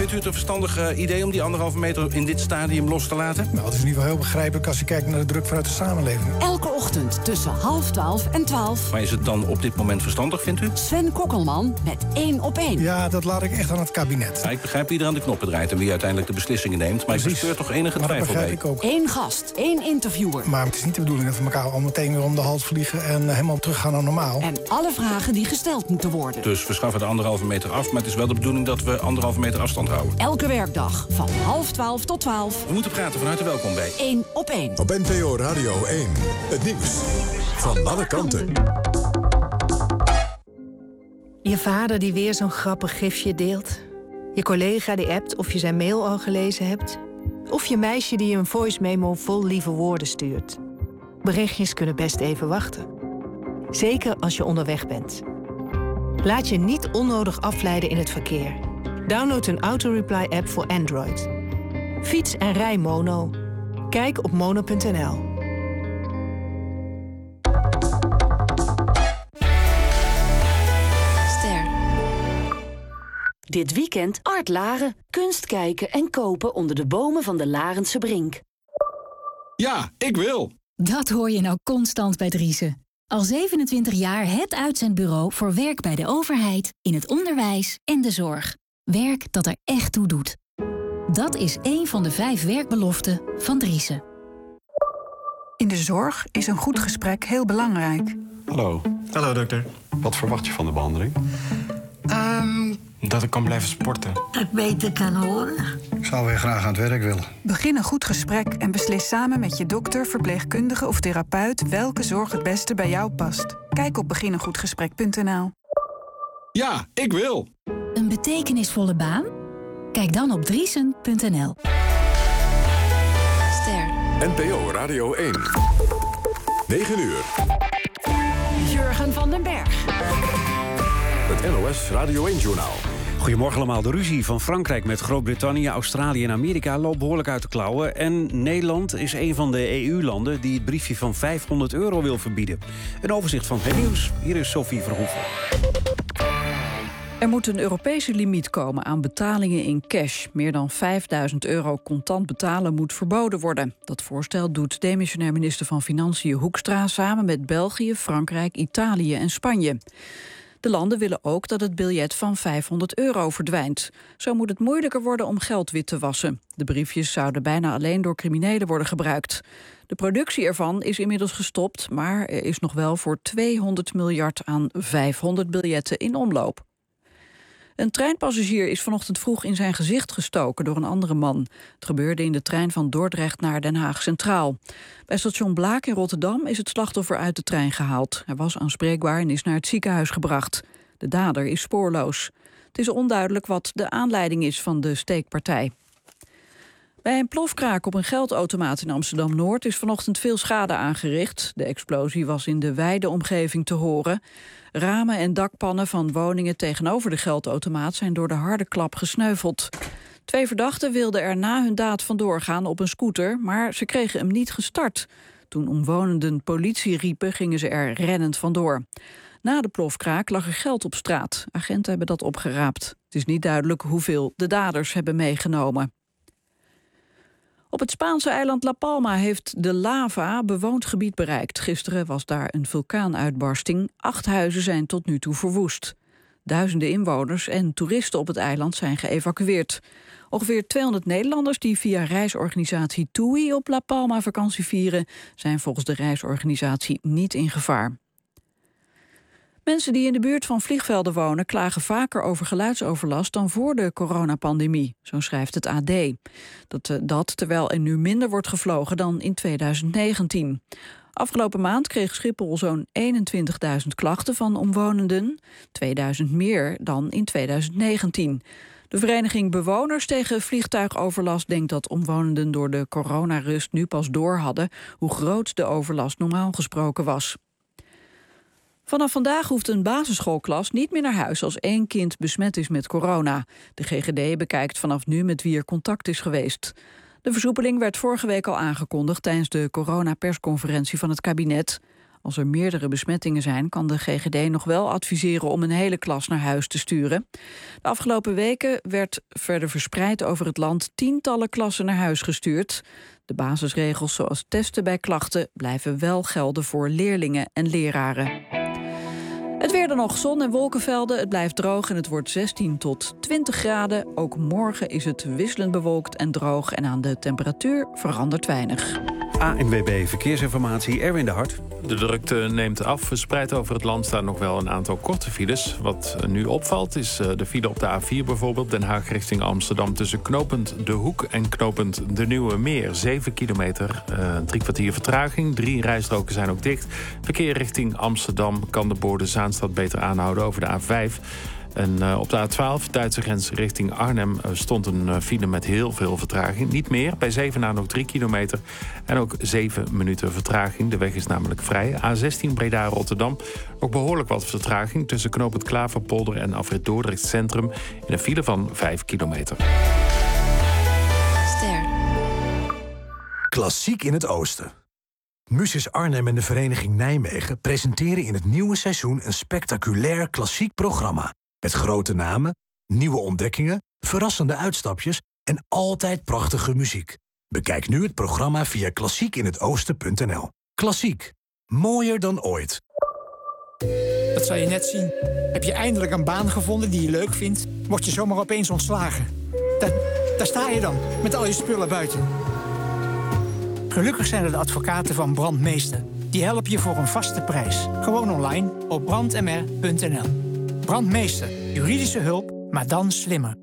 Vindt u het een verstandig uh, idee om die anderhalve meter in dit stadium los te laten? Nou, het is in ieder geval heel begrijpelijk als je kijkt naar de druk vanuit de samenleving. Elke ochtend tussen half twaalf en twaalf. Maar is het dan op dit moment verstandig, vindt u? Sven Kokkelman met één op één. Ja, dat laat ik echt aan het kabinet. Ja, ik begrijp wie er aan de knoppen draait en wie uiteindelijk de beslissingen neemt. Maar Precies. ik bespeur toch enige maar twijfel bij. Ik ook. Eén gast, één interviewer. Maar het is niet de bedoeling dat we elkaar al meteen weer om de hals vliegen en helemaal teruggaan naar normaal. En alle vragen die gesteld moeten worden. Dus we schaffen de anderhalve meter af, maar het is wel de bedoeling dat we anderhalve meter afstand houden. Elke werkdag van half twaalf tot twaalf. We moeten praten, van harte welkom bij één op één. Op N P O Radio één. Het nieuws van alle kanten. Je vader die weer zo'n grappig gifje deelt. Je collega die appt of je zijn mail al gelezen hebt. Of je meisje die je een voice memo vol lieve woorden stuurt. Berichtjes kunnen best even wachten. Zeker als je onderweg bent. Laat je niet onnodig afleiden in het verkeer. Download een auto-reply-app voor Android. Fiets en rij mono. Kijk op mono punt n l. Ster. Dit weekend Art Laren. Kunst kijken en kopen onder de bomen van de Larense Brink. Ja, ik wil. Dat hoor je nou constant bij Driessen. Al zevenentwintig jaar het uitzendbureau voor werk bij de overheid, in het onderwijs en de zorg. Werk dat er echt toe doet. Dat is één van de vijf werkbeloften van Driessen. In de zorg is een goed gesprek heel belangrijk. Hallo. Hallo, dokter. Wat verwacht je van de behandeling? Um, dat ik kan blijven sporten. Dat ik beter kan horen. Ik zou weer graag aan het werk willen. Begin een goed gesprek en beslis samen met je dokter, verpleegkundige of therapeut welke zorg het beste bij jou past. Kijk op begin een goed gesprek punt n l. Ja, ik wil. Een betekenisvolle baan? Kijk dan op driesen punt n l. Ster. N P O Radio één. negen uur. Jurgen van den Berg. Het N O S Radio één-journaal. Goedemorgen allemaal. De ruzie van Frankrijk met Groot-Brittannië, Australië en Amerika loopt behoorlijk uit de klauwen. En Nederland is een van de E U-landen die het briefje van vijfhonderd euro wil verbieden. Een overzicht van het nieuws. Hier is Sophie Verhoeven. Er moet een Europese limiet komen aan betalingen in cash. Meer dan vijfduizend euro contant betalen moet verboden worden. Dat voorstel doet demissionair minister van Financiën Hoekstra samen met België, Frankrijk, Italië en Spanje. De landen willen ook dat het biljet van vijfhonderd euro verdwijnt. Zo moet het moeilijker worden om geld wit te wassen. De briefjes zouden bijna alleen door criminelen worden gebruikt. De productie ervan is inmiddels gestopt, maar er is nog wel voor tweehonderd miljard aan vijfhonderd biljetten in omloop. Een treinpassagier is vanochtend vroeg in zijn gezicht gestoken door een andere man. Het gebeurde in de trein van Dordrecht naar Den Haag Centraal. Bij station Blaak in Rotterdam is het slachtoffer uit de trein gehaald. Hij was aanspreekbaar en is naar het ziekenhuis gebracht. De dader is spoorloos. Het is onduidelijk wat de aanleiding is van de steekpartij. Bij een plofkraak op een geldautomaat in Amsterdam-Noord is vanochtend veel schade aangericht. De explosie was in de wijde omgeving te horen. Ramen en dakpannen van woningen tegenover de geldautomaat zijn door de harde klap gesneuveld. Twee verdachten wilden er na hun daad vandoor gaan op een scooter, maar ze kregen hem niet gestart. Toen omwonenden politie riepen, gingen ze er rennend vandoor. Na de plofkraak lag er geld op straat. Agenten hebben dat opgeraapt. Het is niet duidelijk hoeveel de daders hebben meegenomen. Op het Spaanse eiland La Palma heeft de lava bewoond gebied bereikt. Gisteren was daar een vulkaanuitbarsting. Acht huizen zijn tot nu toe verwoest. Duizenden inwoners en toeristen op het eiland zijn geëvacueerd. Ongeveer tweehonderd Nederlanders die via reisorganisatie T U I op La Palma vakantie vieren, zijn volgens de reisorganisatie niet in gevaar. Mensen die in de buurt van vliegvelden wonen klagen vaker over geluidsoverlast dan voor de coronapandemie, zo schrijft het A D. Dat, dat terwijl er nu minder wordt gevlogen dan in tweeduizend negentien. Afgelopen maand kreeg Schiphol zo'n eenentwintigduizend klachten van omwonenden, tweeduizend meer dan in tweeduizend negentien. De vereniging Bewoners tegen Vliegtuigoverlast denkt dat omwonenden door de coronarust nu pas door hadden hoe groot de overlast normaal gesproken was. Vanaf vandaag hoeft een basisschoolklas niet meer naar huis als één kind besmet is met corona. De G G D bekijkt vanaf nu met wie er contact is geweest. De versoepeling werd vorige week al aangekondigd tijdens de coronapersconferentie van het kabinet. Als er meerdere besmettingen zijn, kan de G G D nog wel adviseren om een hele klas naar huis te sturen. De afgelopen weken werd verder verspreid over het land tientallen klassen naar huis gestuurd. De basisregels zoals testen bij klachten blijven wel gelden voor leerlingen en leraren. Het weer dan nog, zon- en wolkenvelden. Het blijft droog en het wordt zestien tot twintig graden. Ook morgen is het wisselend bewolkt en droog en aan de temperatuur verandert weinig. A N W B Verkeersinformatie, Erwin de Hart. De drukte neemt af. Verspreid over het land staan nog wel een aantal korte files. Wat nu opvalt is de file op de A vier bijvoorbeeld. Den Haag richting Amsterdam tussen knooppunt De Hoek en knooppunt De Nieuwe Meer. zeven kilometer, uh, drie kwartier vertraging. Drie rijstroken zijn ook dicht. Verkeer richting Amsterdam kan de borden Zaanstad beter aanhouden over de A vijf. En uh, op de A twaalf, Duitse grens richting Arnhem, uh, stond een uh, file met heel veel vertraging. Niet meer, bij Zevenaar nog drie kilometer en ook zeven minuten vertraging. De weg is namelijk vrij. A zestien Breda-Rotterdam, nog behoorlijk wat vertraging tussen knooppunt Klaverpolder en afrit Dordrecht Centrum in een file van vijf kilometer. Ster. Klassiek in het Oosten. Musis Arnhem en de Vereniging Nijmegen presenteren in het nieuwe seizoen een spectaculair klassiek programma. Met grote namen, nieuwe ontdekkingen, verrassende uitstapjes en altijd prachtige muziek. Bekijk nu het programma via klassiek in het oosten punt n l. Klassiek. Mooier dan ooit. Dat zal je net zien. Heb je eindelijk een baan gevonden die je leuk vindt, word je zomaar opeens ontslagen. Daar, daar sta je dan, met al je spullen buiten. Gelukkig zijn er de advocaten van Brandmeester. Die helpen je voor een vaste prijs. Gewoon online op brand m r punt n l. Brandmeester. Juridische hulp, maar dan slimmer.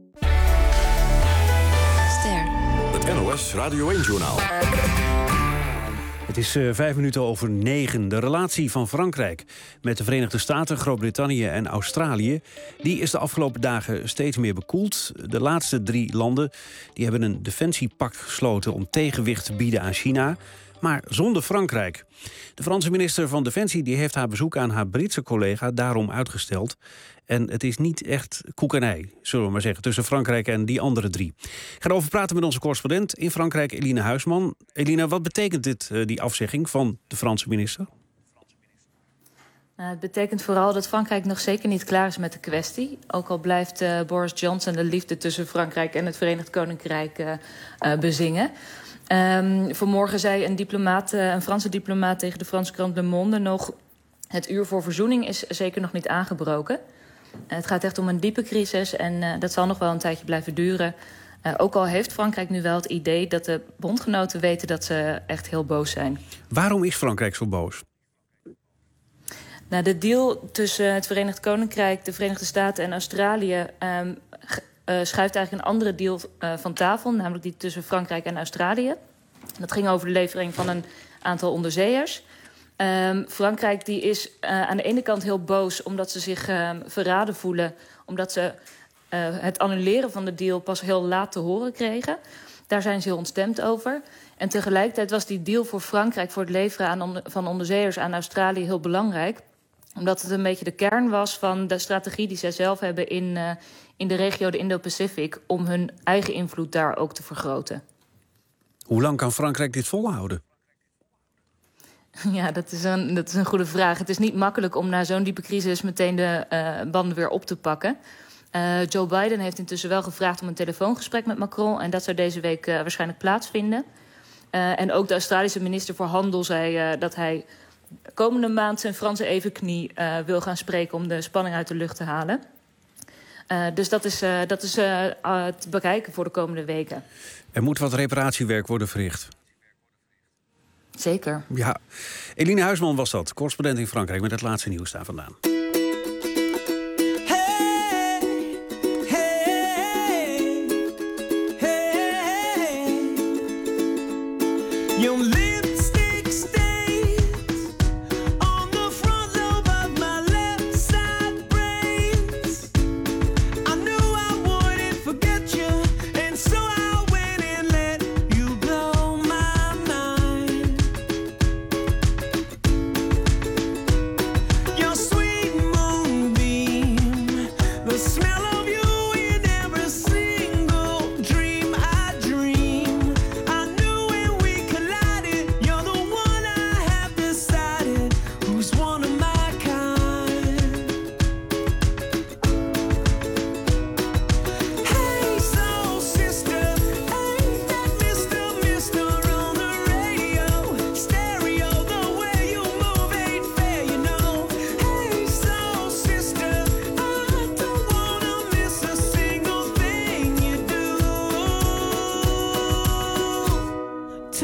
Ster. Het N O S Radio één-journaal. Het is uh, vijf minuten over negen. De relatie van Frankrijk met de Verenigde Staten, Groot-Brittannië en Australië, die is de afgelopen dagen steeds meer bekoeld. De laatste drie landen die hebben een defensiepact gesloten om tegenwicht te bieden aan China, maar zonder Frankrijk. De Franse minister van Defensie die heeft haar bezoek aan haar Britse collega daarom uitgesteld. En het is niet echt koek en ei, zullen we maar zeggen, tussen Frankrijk en die andere drie. Ik ga erover praten met onze correspondent in Frankrijk, Eline Huisman. Eline, wat betekent dit, die afzegging van de Franse minister? Nou, het betekent vooral dat Frankrijk nog zeker niet klaar is met de kwestie. Ook al blijft uh, Boris Johnson de liefde tussen Frankrijk en het Verenigd Koninkrijk uh, uh, bezingen. Um, vanmorgen zei een, diplomaat, uh, een Franse diplomaat tegen de Franse krant Le Monde nog: het uur voor verzoening is zeker nog niet aangebroken. Uh, het gaat echt om een diepe crisis en uh, dat zal nog wel een tijdje blijven duren. Uh, ook al heeft Frankrijk nu wel het idee dat de bondgenoten weten dat ze echt heel boos zijn. Waarom is Frankrijk zo boos? Nou, de deal tussen het Verenigd Koninkrijk, de Verenigde Staten en Australië Um, Uh, schuift eigenlijk een andere deal uh, van tafel, namelijk die tussen Frankrijk en Australië. Dat ging over de levering van een aantal onderzeeërs. Um, Frankrijk die is uh, aan de ene kant heel boos omdat ze zich uh, verraden voelen, omdat ze uh, het annuleren van de deal pas heel laat te horen kregen. Daar zijn ze heel ontstemd over. En tegelijkertijd was die deal voor Frankrijk voor het leveren aan onder, van onderzeeërs aan Australië heel belangrijk, omdat het een beetje de kern was van de strategie die zij zelf hebben in, uh, in de regio, de Indo-Pacific, om hun eigen invloed daar ook te vergroten. Hoe lang kan Frankrijk dit volhouden? Ja, dat is een, dat is een goede vraag. Het is niet makkelijk om na zo'n diepe crisis meteen de uh, banden weer op te pakken. Uh, Joe Biden heeft intussen wel gevraagd om een telefoongesprek met Macron, en dat zou deze week uh, waarschijnlijk plaatsvinden. Uh, en ook de Australische minister voor Handel zei uh, dat hij komende maand zijn Franse evenknie uh, wil gaan spreken om de spanning uit de lucht te halen. Uh, dus dat is, uh, dat is uh, uh, te bekijken voor de komende weken. Er moet wat reparatiewerk worden verricht. Zeker. Ja. Eline Huisman was dat, correspondent in Frankrijk, met het laatste nieuws daar vandaan. You're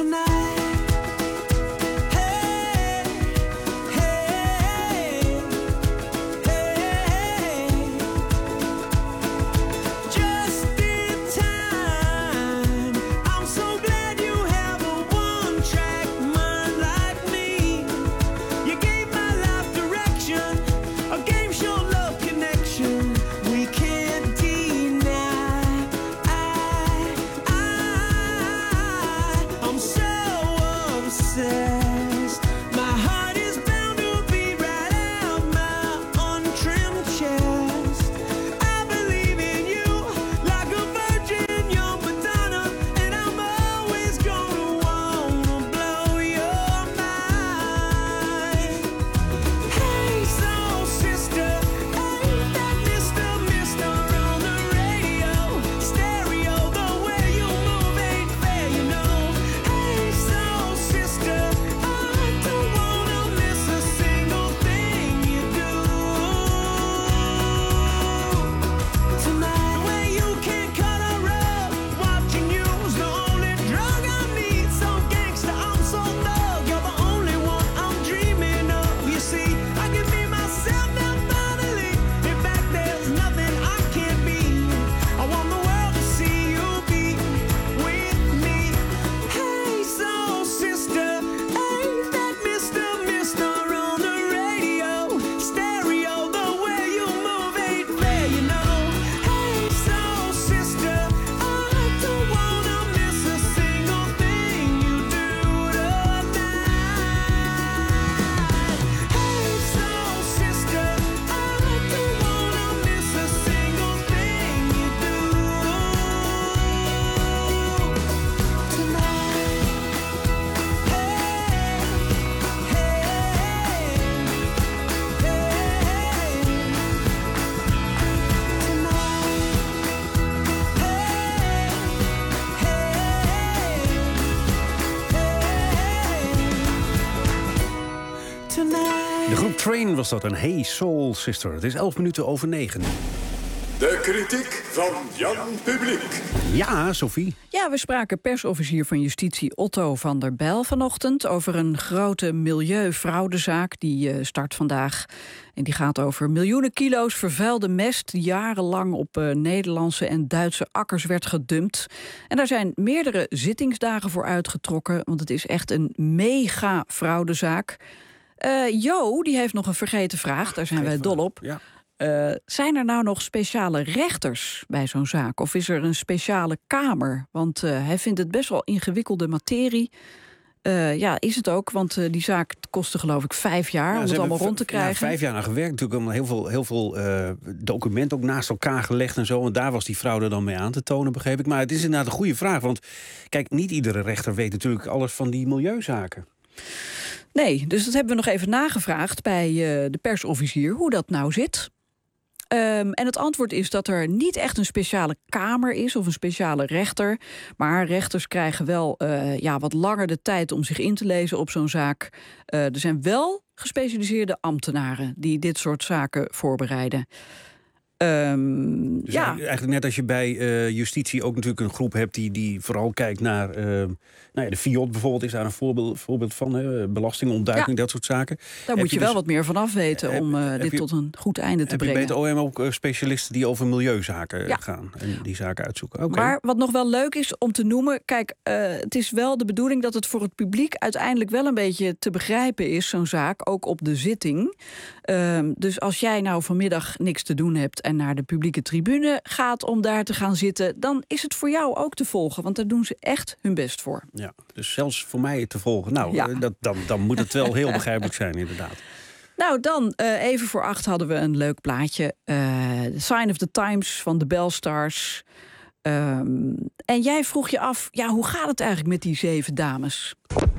De groep Train was dat, een Hey Soul Sister. Het is elf minuten over negen. De kritiek van Jan Publiek. Ja, Sophie. Ja, we spraken persofficier van Justitie Otto van der Bijl vanochtend over een grote milieufraudezaak die uh, start vandaag. En die gaat over miljoenen kilo's vervuilde mest die jarenlang op uh, Nederlandse en Duitse akkers werd gedumpt. En daar zijn meerdere zittingsdagen voor uitgetrokken, want het is echt een mega fraudezaak. Uh, Jo, die heeft nog een vergeten vraag, daar zijn wij dol op. Ja. Uh, zijn er nou nog speciale rechters bij zo'n zaak? Of is er een speciale kamer? Want uh, hij vindt het best wel ingewikkelde materie. Uh, ja, is het ook, want uh, die zaak kostte geloof ik vijf jaar ja, om het allemaal rond te krijgen. Ja, vijf jaar aan gewerkt, natuurlijk om heel veel, heel veel uh, documenten ook naast elkaar gelegd en zo. En daar was die fraude dan mee aan te tonen, begreep ik. Maar het is inderdaad een goede vraag, want kijk, niet iedere rechter weet natuurlijk alles van die milieuzaken. Nee, dus dat hebben we nog even nagevraagd bij uh, de persofficier, hoe dat nou zit. Um, en het antwoord is dat er niet echt een speciale kamer is of een speciale rechter. Maar rechters krijgen wel uh, ja, wat langer de tijd om zich in te lezen op zo'n zaak. Uh, er zijn wel gespecialiseerde ambtenaren die dit soort zaken voorbereiden. Um, dus ja. Eigenlijk net als je bij uh, justitie ook natuurlijk een groep hebt die, die vooral kijkt naar... Uh, nou ja, de Fiat bijvoorbeeld is daar een voorbeeld, voorbeeld van. Hè, belastingontduiking, ja. Dat soort zaken. Daar heb moet je, je wel dus, wat meer van af weten heb, om uh, dit je, tot een goed einde te heb brengen. Heb je bij het O M ook uh, specialisten die over milieuzaken ja. gaan en die zaken uitzoeken? Okay. Maar wat nog wel leuk is om te noemen... Kijk, uh, het is wel de bedoeling dat het voor het publiek uiteindelijk wel een beetje te begrijpen is, zo'n zaak, ook op de zitting. Uh, dus als jij nou vanmiddag niks te doen hebt en naar de publieke tribune gaat om daar te gaan zitten, dan is het voor jou ook te volgen, want daar doen ze echt hun best voor. Ja, dus zelfs voor mij te volgen. Nou, ja. dat, dan, dan moet het wel heel begrijpelijk zijn, inderdaad. Nou, dan uh, even voor acht hadden we een leuk plaatje. Uh, The Sign of the Times van de Belstars. Um, en jij vroeg je af, ja, hoe gaat het eigenlijk met die zeven dames?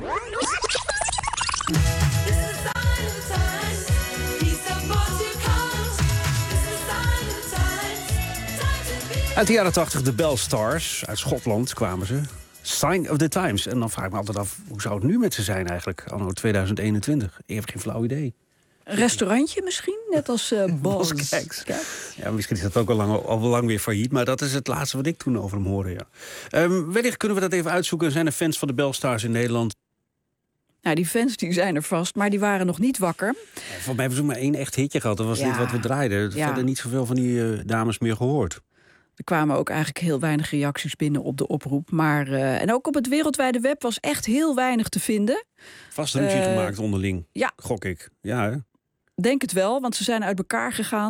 Uit de jaren tachtig, de Belstars. Uit Schotland kwamen ze. Sign of the Times. En dan vraag ik me altijd af, hoe zou het nu met ze zijn eigenlijk? Anno tweeduizend eenentwintig. Ik heb geen flauw idee. Een restaurantje misschien, net als uh, Bos Keks. Ja, misschien is dat ook al lang, al lang weer failliet, maar dat is het laatste wat ik toen over hem hoorde. Ja. Um, wellicht kunnen we dat even uitzoeken. Zijn er fans van de Belstars in Nederland? Nou, die fans die zijn er vast, maar die waren nog niet wakker. Ja, voor mij hebben ze maar één echt hitje gehad. Dat was ja. niet wat we draaiden. Er Ja. hadden niet zoveel van die uh, dames meer gehoord. Er kwamen ook eigenlijk heel weinig reacties binnen op de oproep. Maar, uh, en ook op het wereldwijde web was echt heel weinig te vinden. Vast ruzie uh, gemaakt onderling, ja. gok ik. Ja, hè? Denk het wel, want ze zijn uit elkaar gegaan.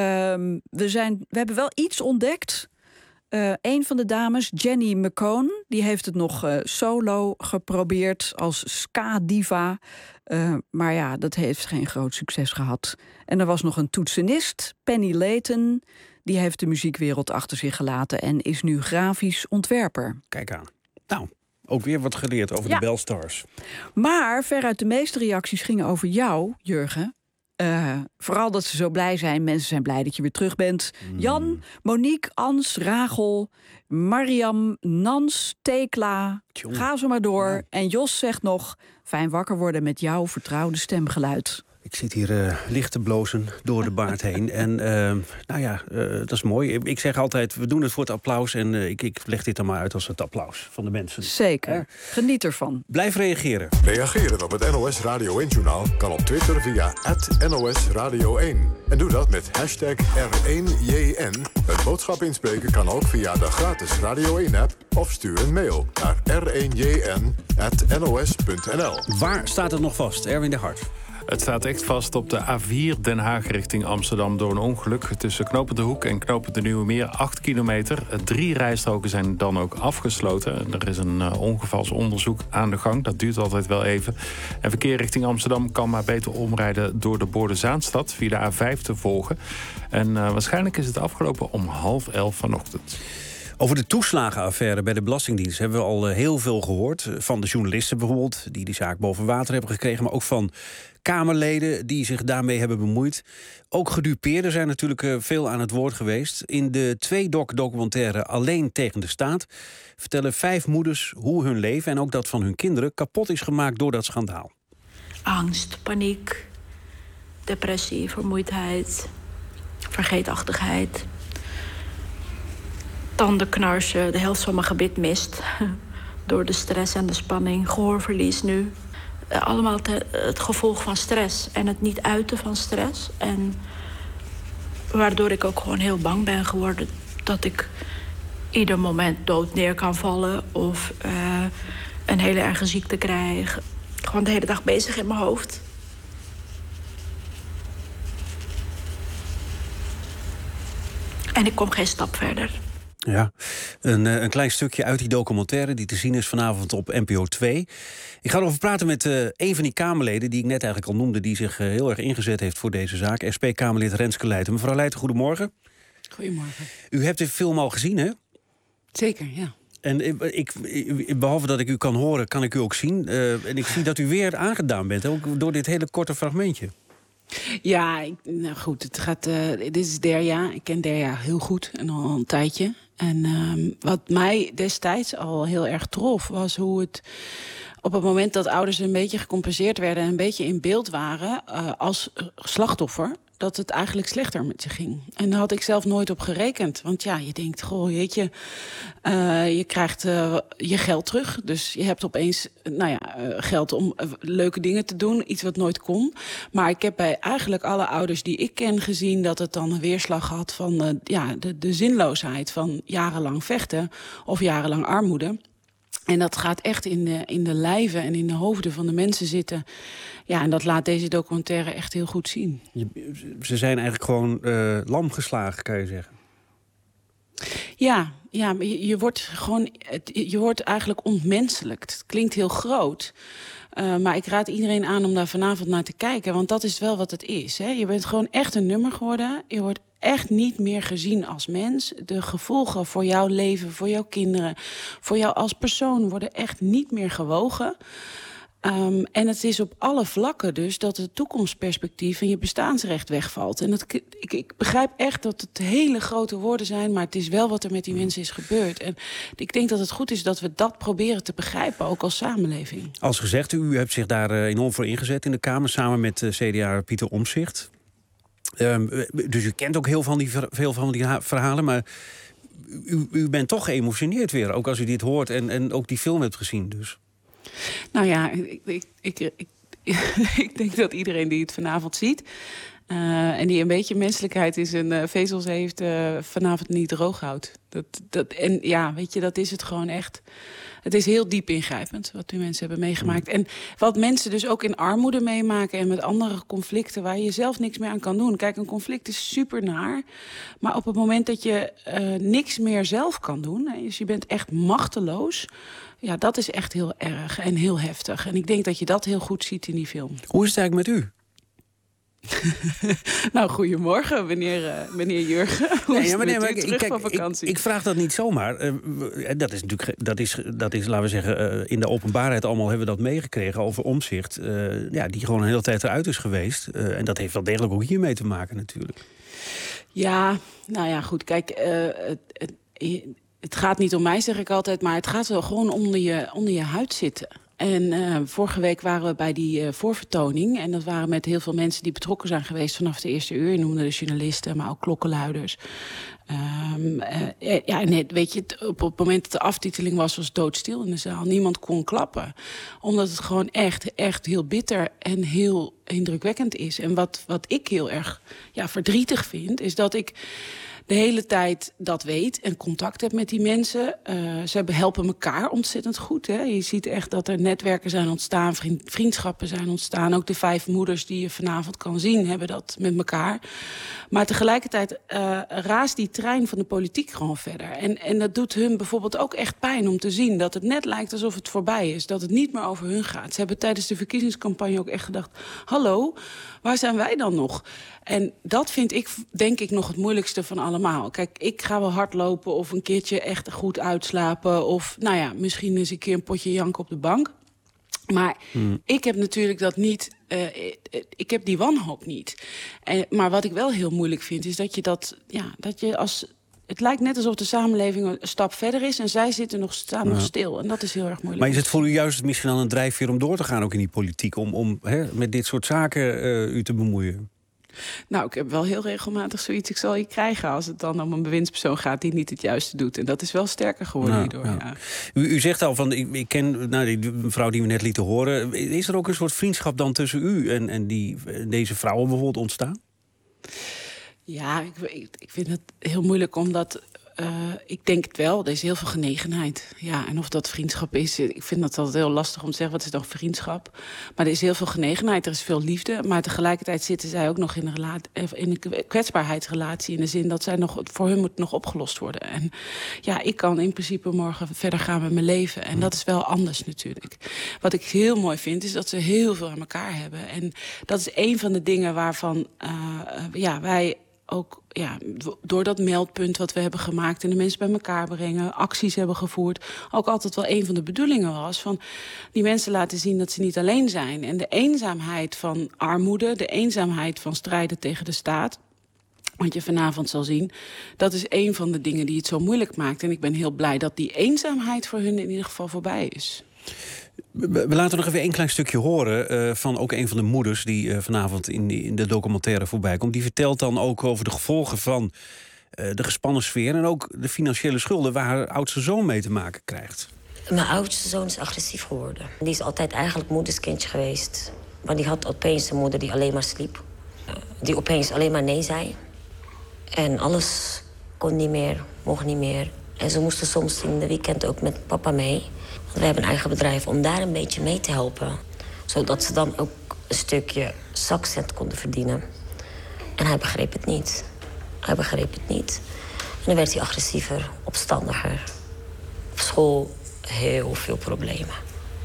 Um, we, zijn, we hebben wel iets ontdekt. Uh, een van de dames, Jenny McCone, die heeft het nog uh, solo geprobeerd als ska-diva. Uh, maar ja, dat heeft geen groot succes gehad. En er was nog een toetsenist, Penny Layton. Die heeft de muziekwereld achter zich gelaten en is nu grafisch ontwerper. Kijk aan. Nou, ook weer wat geleerd over ja. de Belstars. Maar veruit de meeste reacties gingen over jou, Jurgen. Uh, vooral dat ze zo blij zijn. Mensen zijn blij dat je weer terug bent. Mm. Jan, Monique, Ans, Rachel, Mariam, Nans, Tekla. Tjonge. Ga zo maar door. Ja. En Jos zegt nog, fijn wakker worden met jouw vertrouwde stemgeluid. Ik zit hier uh, licht te blozen door de baard heen. En uh, nou ja, uh, dat is mooi. Ik zeg altijd, we doen het voor het applaus. En uh, ik, ik leg dit dan maar uit als het applaus van de mensen. Zeker. Uh, Geniet ervan. Blijf reageren. Reageren op het N O S Radio één-journaal kan op Twitter via at N O S Radio één. En doe dat met hashtag R één J N. Een boodschap inspreken kan ook via de gratis Radio één-app... of stuur een mail naar r één j n at n o s punt n l. Waar staat het nog vast, Erwin de Hart? Het staat echt vast op de A vier Den Haag richting Amsterdam door een ongeluk. Tussen Knopend de Hoek en Knopend de Nieuwe Meer, acht kilometer. Drie rijstroken zijn dan ook afgesloten. Er is een uh, ongevalsonderzoek aan de gang. Dat duurt altijd wel even. En verkeer richting Amsterdam kan maar beter omrijden door de Boordezaanstad via de A vijf te volgen. En uh, waarschijnlijk is het afgelopen om half elf vanochtend. Over de toeslagenaffaire bij de Belastingdienst hebben we al heel veel gehoord. Van de journalisten bijvoorbeeld, die die zaak boven water hebben gekregen. Maar ook van Kamerleden die zich daarmee hebben bemoeid. Ook gedupeerden zijn natuurlijk veel aan het woord geweest. In de twee-doc-documentaire Alleen tegen de staat vertellen vijf moeders hoe hun leven en ook dat van hun kinderen kapot is gemaakt door dat schandaal. Angst, paniek, depressie, vermoeidheid, vergeetachtigheid. Tandenknarsen, de helft van mijn gebit mist. Door de stress en de spanning, gehoorverlies nu. Allemaal te, het gevolg van stress en het niet uiten van stress. En waardoor ik ook gewoon heel bang ben geworden dat ik ieder moment dood neer kan vallen of uh, een hele erge ziekte krijg. Gewoon de hele dag bezig in mijn hoofd. En ik kom geen stap verder. Ja, een, een klein stukje uit die documentaire die te zien is vanavond op N P O twee. Ik ga erover praten met uh, een van die Kamerleden die ik net eigenlijk al noemde, die zich uh, heel erg ingezet heeft voor deze zaak. S P-Kamerlid Renske Leijten. Mevrouw Leijten, goedemorgen. Goedemorgen. U hebt de film al gezien, hè? Zeker, ja. En ik, ik, behalve dat ik u kan horen, kan ik u ook zien. Uh, en ik zie dat u weer aangedaan bent, ook door dit hele korte fragmentje. Ja, ik, nou goed, het gaat. Uh, dit is Derja. Ik ken Derja heel goed en al een tijdje. En uh, wat mij destijds al heel erg trof, was hoe het op het moment dat ouders een beetje gecompenseerd werden en een beetje in beeld waren uh, als slachtoffer, dat het eigenlijk slechter met ze ging. En daar had ik zelf nooit op gerekend. Want ja, je denkt, goh, weet je, uh, je krijgt uh, je geld terug. Dus je hebt opeens nou ja, uh, geld om uh, leuke dingen te doen. Iets wat nooit kon. Maar ik heb bij eigenlijk alle ouders die ik ken gezien dat het dan een weerslag had van uh, ja, de, de zinloosheid van jarenlang vechten of jarenlang armoede. En dat gaat echt in de, in de lijven en in de hoofden van de mensen zitten. Ja, en dat laat deze documentaire echt heel goed zien. Je, ze zijn eigenlijk gewoon uh, lam geslagen, kan je zeggen. Ja, ja je, je wordt gewoon, je wordt eigenlijk ontmenselijkt. Het klinkt heel groot. Uh, maar ik raad iedereen aan om daar vanavond naar te kijken. Want dat is wel wat het is. Hè? Je bent gewoon echt een nummer geworden. Je wordt echt niet meer gezien als mens. De gevolgen voor jouw leven, voor jouw kinderen, voor jou als persoon worden echt niet meer gewogen. Um, en het is op alle vlakken dus dat het toekomstperspectief en je bestaansrecht wegvalt. En dat, ik, ik begrijp echt dat het hele grote woorden zijn, maar het is wel wat er met die mensen is gebeurd. En ik denk dat het goed is dat we dat proberen te begrijpen, ook als samenleving. Als gezegd, u hebt zich daar uh, enorm voor ingezet in de Kamer, samen met uh, C D A Pieter Omtzigt. Um, dus u kent ook heel van die, veel van die verhalen, maar u, u bent toch geëmotioneerd weer, ook als u dit hoort en, en ook die film hebt gezien dus. Nou ja, ik, ik, ik, ik, ik denk dat iedereen die het vanavond ziet uh, en die een beetje menselijkheid in zijn uh, vezels heeft, uh, vanavond niet droog houdt. Dat, dat, en ja, weet je, dat is het gewoon echt. Het is heel diep ingrijpend wat die mensen hebben meegemaakt. En wat mensen dus ook in armoede meemaken en met andere conflicten waar je zelf niks meer aan kan doen. Kijk, een conflict is super naar. Maar op het moment dat je uh, niks meer zelf kan doen, hè, dus je bent echt machteloos. Ja, dat is echt heel erg en heel heftig. En ik denk dat je dat heel goed ziet in die film. Hoe is het eigenlijk met u? Nou, goedemorgen, meneer, uh, meneer Jurgen. Hoe nee, is het nee, met u terug kijk, van vakantie? Ik, ik vraag dat niet zomaar. Uh, dat is natuurlijk, dat is, dat is, laten we zeggen, uh, in de openbaarheid allemaal hebben we dat meegekregen over Omtzigt. Uh, ja, die gewoon een hele tijd eruit is geweest. Uh, en dat heeft wel degelijk ook hiermee te maken natuurlijk. Ja, nou ja, goed. Kijk, uh, het, het, het gaat niet om mij, zeg ik altijd, maar het gaat wel gewoon onder je, onder je huid zitten. En uh, vorige week waren we bij die uh, voorvertoning. En dat waren met heel veel mensen die betrokken zijn geweest vanaf de eerste uur. Je noemde de journalisten, maar ook klokkenluiders. Um, uh, ja, en weet je, op, op het moment dat de aftiteling was, was het doodstil in de zaal. Niemand kon klappen. Omdat het gewoon echt, echt heel bitter en heel indrukwekkend is. En wat, wat ik heel erg ja, verdrietig vind, is dat ik de hele tijd dat weet en contact heb met die mensen. Uh, ze helpen elkaar ontzettend goed. Hè. Je ziet echt dat er netwerken zijn ontstaan, vriend, vriendschappen zijn ontstaan. Ook de vijf moeders die je vanavond kan zien, hebben dat met elkaar. Maar tegelijkertijd uh, raast die trein van de politiek gewoon verder. En, en dat doet hun bijvoorbeeld ook echt pijn om te zien dat het net lijkt alsof het voorbij is. Dat het niet meer over hun gaat. Ze hebben tijdens de verkiezingscampagne ook echt gedacht, hallo, waar zijn wij dan nog? En dat vind ik, denk ik, nog het moeilijkste van allemaal. Kijk, ik ga wel hardlopen of een keertje echt goed uitslapen. Of, nou ja, misschien eens een keer een potje janken op de bank. Maar hmm. ik heb natuurlijk dat niet. Uh, ik heb die wanhoop niet. En, maar wat ik wel heel moeilijk vind, is dat je dat, ja, dat je als. Het lijkt net alsof de samenleving een stap verder is en zij zitten nog, staan ja. nog stil. En dat is heel erg moeilijk. Maar is het voor u juist misschien al een drijfveer om door te gaan ook in die politiek? Om, om hè, met dit soort zaken uh, u te bemoeien? Nou, ik heb wel heel regelmatig zoiets. Ik zal je krijgen als het dan om een bewindspersoon gaat die niet het juiste doet. En dat is wel sterker geworden nou, hierdoor. Ja. Ja. U, u zegt al van, ik, ik ken nou, die mevrouw die we net lieten horen. Is er ook een soort vriendschap dan tussen u en, en die, deze vrouwen bijvoorbeeld ontstaan? Ja, ik, ik, ik vind het heel moeilijk omdat. Uh, ik denk het wel, er is heel veel genegenheid. Ja, en of dat vriendschap is, ik vind dat altijd heel lastig om te zeggen, wat is dan vriendschap? Maar er is heel veel genegenheid, er is veel liefde. Maar tegelijkertijd zitten zij ook nog in een, rela- in een kwetsbaarheidsrelatie. In de zin dat zij nog, voor hun moet nog opgelost worden. En ja, ik kan in principe morgen verder gaan met mijn leven. En dat is wel anders natuurlijk. Wat ik heel mooi vind, is dat ze heel veel aan elkaar hebben. En dat is een van de dingen waarvan uh, ja, wij ook ja, door dat meldpunt wat we hebben gemaakt en de mensen bij elkaar brengen, acties hebben gevoerd, ook altijd wel een van de bedoelingen was van die mensen laten zien dat ze niet alleen zijn. En de eenzaamheid van armoede, de eenzaamheid van strijden tegen de staat, wat je vanavond zal zien, dat is een van de dingen die het zo moeilijk maakt. En ik ben heel blij dat die eenzaamheid voor hun in ieder geval voorbij is. We laten nog even een klein stukje horen uh, van ook een van de moeders die uh, vanavond in, die, in de documentaire voorbij komt. Die vertelt dan ook over de gevolgen van uh, de gespannen sfeer en ook de financiële schulden waar haar oudste zoon mee te maken krijgt. Mijn oudste zoon is agressief geworden. Die is altijd eigenlijk moederskindje geweest. Maar die had opeens een moeder die alleen maar sliep. Uh, die opeens alleen maar nee zei. En alles kon niet meer, mocht niet meer. En ze moesten soms in de weekend ook met papa mee. We hebben een eigen bedrijf om daar een beetje mee te helpen. Zodat ze dan ook een stukje zakcent konden verdienen. En hij begreep het niet. Hij begreep het niet. En dan werd hij agressiever, opstandiger. Op school heel veel problemen.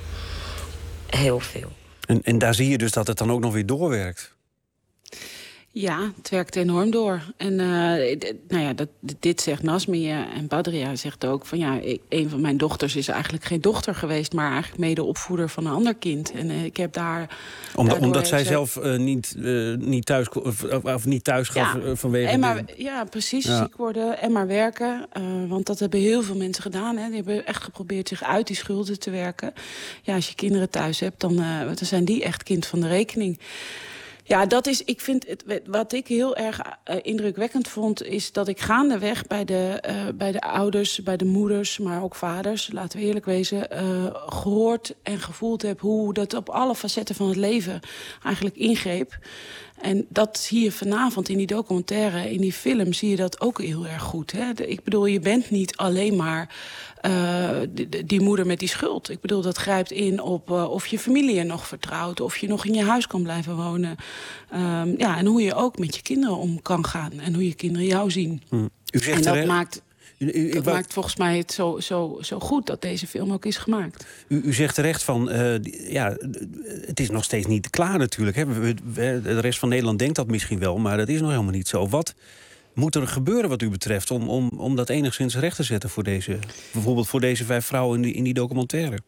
Heel veel. En, en daar zie je dus dat het dan ook nog weer doorwerkt. Ja, het werkt enorm door. En uh, d- nou ja, dat, dit zegt Nazmi en Badria zegt ook van ja, ik, een van mijn dochters is eigenlijk geen dochter geweest, maar eigenlijk mede opvoeder van een ander kind. En uh, ik heb daar. Omdat, omdat zij ze... zelf uh, niet, uh, niet thuis of, of niet thuis gaf ja, uh, vanwege. En maar, de... Ja, precies. Ja. Ziek worden en maar werken. Uh, want dat hebben heel veel mensen gedaan. Hè. Die hebben echt geprobeerd zich uit die schulden te werken. Ja, als je kinderen thuis hebt, dan, uh, dan zijn die echt kind van de rekening. Ja, dat is, ik vind het, wat ik heel erg uh, indrukwekkend vond, is dat ik gaandeweg bij de, uh, bij de ouders, bij de moeders, maar ook vaders, laten we eerlijk wezen, uh, gehoord en gevoeld heb hoe dat op alle facetten van het leven eigenlijk ingreep. En dat zie je vanavond in die documentaire, in die film, zie je dat ook heel erg goed. Hè? De, ik bedoel, je bent niet alleen maar uh, die, die moeder met die schuld. Ik bedoel, dat grijpt in op uh, of je familie je nog vertrouwt, of je nog in je huis kan blijven wonen. Um, ja, en hoe je ook met je kinderen om kan gaan en hoe je kinderen jou zien. Hmm. U zegt en dat er, maakt... U, u, dat wou... maakt volgens mij het zo, zo, zo goed dat deze film ook is gemaakt. U, u zegt terecht van, uh, ja, het is nog steeds niet klaar natuurlijk. Hè. We, we, de rest van Nederland denkt dat misschien wel, maar dat is nog helemaal niet zo. Wat moet er gebeuren wat u betreft om, om, om dat enigszins recht te zetten voor deze, bijvoorbeeld voor deze vijf vrouwen in die, in die documentaire?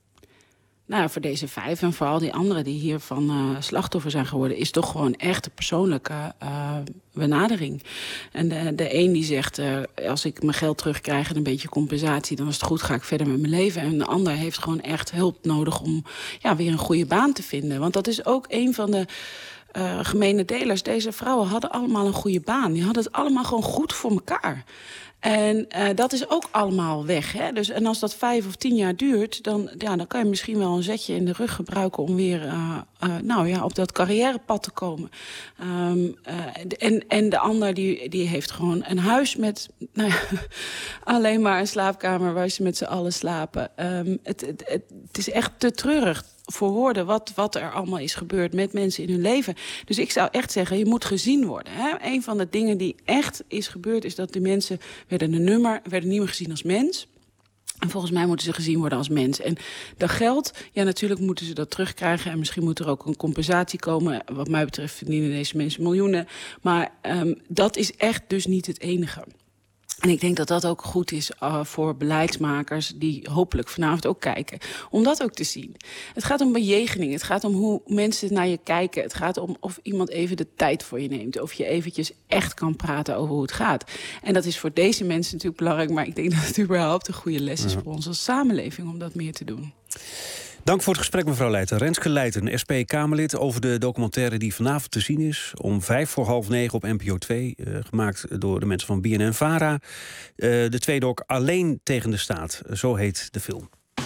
Nou, voor deze vijf en voor al die anderen die hiervan uh, slachtoffer zijn geworden, is toch gewoon echt een persoonlijke uh, benadering. En de, de een die zegt, uh, als ik mijn geld terugkrijg en een beetje compensatie, dan is het goed, ga ik verder met mijn leven. En de ander heeft gewoon echt hulp nodig om ja, weer een goede baan te vinden. Want dat is ook een van de uh, gemene delers. Deze vrouwen hadden allemaal een goede baan. Die hadden het allemaal gewoon goed voor elkaar. En uh, dat is ook allemaal weg. Hè? Dus, en als dat vijf of tien jaar duurt, dan, ja, dan kan je misschien wel een zetje in de rug gebruiken om weer uh, uh, nou, ja, op dat carrièrepad te komen. Um, uh, en, en de ander die, die heeft gewoon een huis met nou ja, alleen maar een slaapkamer waar ze met z'n allen slapen. Um, het, het, het, het is echt te treurig voor woorden wat, wat er allemaal is gebeurd met mensen in hun leven. Dus ik zou echt zeggen, je moet gezien worden. Hè? Een van de dingen die echt is gebeurd, is dat die mensen werden een nummer, werden niet meer gezien als mens. En volgens mij moeten ze gezien worden als mens. En dat geld, ja, natuurlijk moeten ze dat terugkrijgen. En misschien moet er ook een compensatie komen. Wat mij betreft verdienen deze mensen miljoenen. Maar um, dat is echt dus niet het enige. En ik denk dat dat ook goed is uh, voor beleidsmakers die hopelijk vanavond ook kijken. Om dat ook te zien. Het gaat om bejegening. Het gaat om hoe mensen naar je kijken. Het gaat om of iemand even de tijd voor je neemt. Of je eventjes echt kan praten over hoe het gaat. En dat is voor deze mensen natuurlijk belangrijk. Maar ik denk dat het überhaupt een goede les is voor ons als samenleving om dat meer te doen. Dank voor het gesprek, mevrouw Leijten. Renske Leijten, S P-Kamerlid, over de documentaire die vanavond te zien is. Om vijf voor half negen op N P O twee. Uh, gemaakt door de mensen van B N N-Vara. Uh, de tweedoc Alleen tegen de staat. Zo heet de film.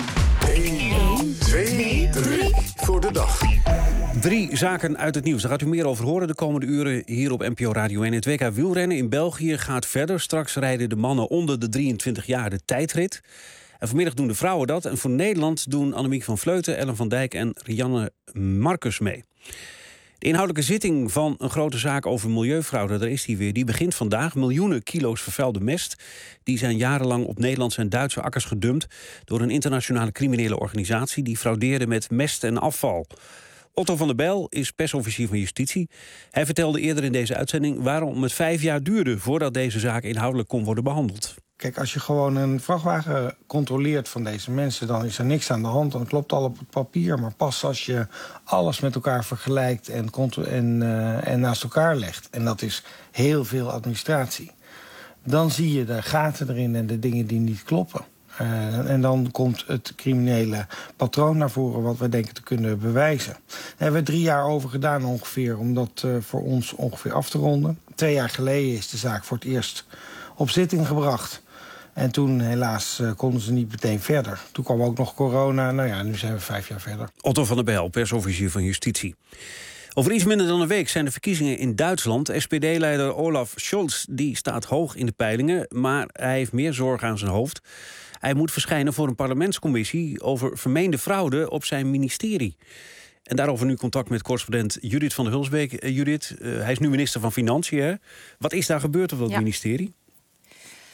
één, twee, drie voor de dag. Drie zaken uit het nieuws. Daar gaat u meer over horen de komende uren hier op N P O Radio één. Het W K wielrennen in België gaat verder. Straks rijden de mannen onder de drieëntwintig jaar de tijdrit. En vanmiddag doen de vrouwen dat. En voor Nederland doen Annemiek van Vleuten, Ellen van Dijk en Rianne Marcus mee. De inhoudelijke zitting van een grote zaak over milieufraude, daar is die weer. Die begint vandaag. Miljoenen kilo's vervuilde mest. Die zijn jarenlang op Nederlandse en Duitse akkers gedumpt door een internationale criminele organisatie die fraudeerde met mest en afval. Otto van der Bijl is persofficier van Justitie. Hij vertelde eerder in deze uitzending waarom het vijf jaar duurde voordat deze zaak inhoudelijk kon worden behandeld. Kijk, als je gewoon een vrachtwagen controleert van deze mensen, dan is er niks aan de hand. Dan klopt al op het papier. Maar pas als je alles met elkaar vergelijkt en, en, uh, en naast elkaar legt, en dat is heel veel administratie, dan zie je de gaten erin en de dingen die niet kloppen. Uh, en dan komt het criminele patroon naar voren, wat wij denken te kunnen bewijzen. Daar hebben we drie jaar over gedaan ongeveer, om dat uh, voor ons ongeveer af te ronden. Twee jaar geleden is de zaak voor het eerst op zitting gebracht. En toen helaas uh, konden ze niet meteen verder. Toen kwam ook nog corona. Nou ja, nu zijn we vijf jaar verder. Otto van der Bijl, persofficier van Justitie. Over iets minder dan een week zijn de verkiezingen in Duitsland. S P D-leider Olaf Scholz die staat hoog in de peilingen, maar hij heeft meer zorg aan zijn hoofd. Hij moet verschijnen voor een parlementscommissie over vermeende fraude op zijn ministerie. En daarover nu contact met correspondent Judith van der Hulsbeek. Uh, Judith, uh, hij is nu minister van Financiën. Hè? Wat is daar gebeurd op dat ja. ministerie?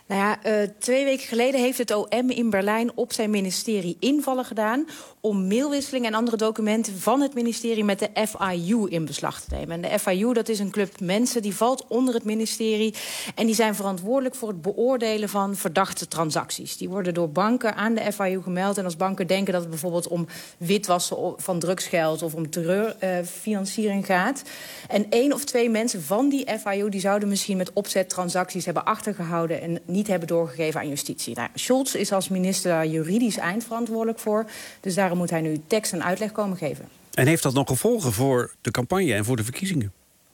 Nou ja, uh, twee weken geleden heeft het O M in Berlijn op zijn ministerie invallen gedaan om mailwisselingen en andere documenten van het ministerie met de F I U in beslag te nemen. En de F I U, dat is een club mensen die valt onder het ministerie en die zijn verantwoordelijk voor het beoordelen van verdachte transacties. Die worden door banken aan de F I U gemeld en als banken denken dat het bijvoorbeeld om witwassen van drugsgeld of om terreurfinanciering uh, gaat. En één of twee mensen van die F I U die zouden misschien met opzet transacties hebben achtergehouden en niet hebben doorgegeven aan justitie. Nou, Scholz is als minister daar juridisch eindverantwoordelijk voor. Dus daarom moet hij nu tekst en uitleg komen geven. En heeft dat nog gevolgen voor de campagne en voor de verkiezingen?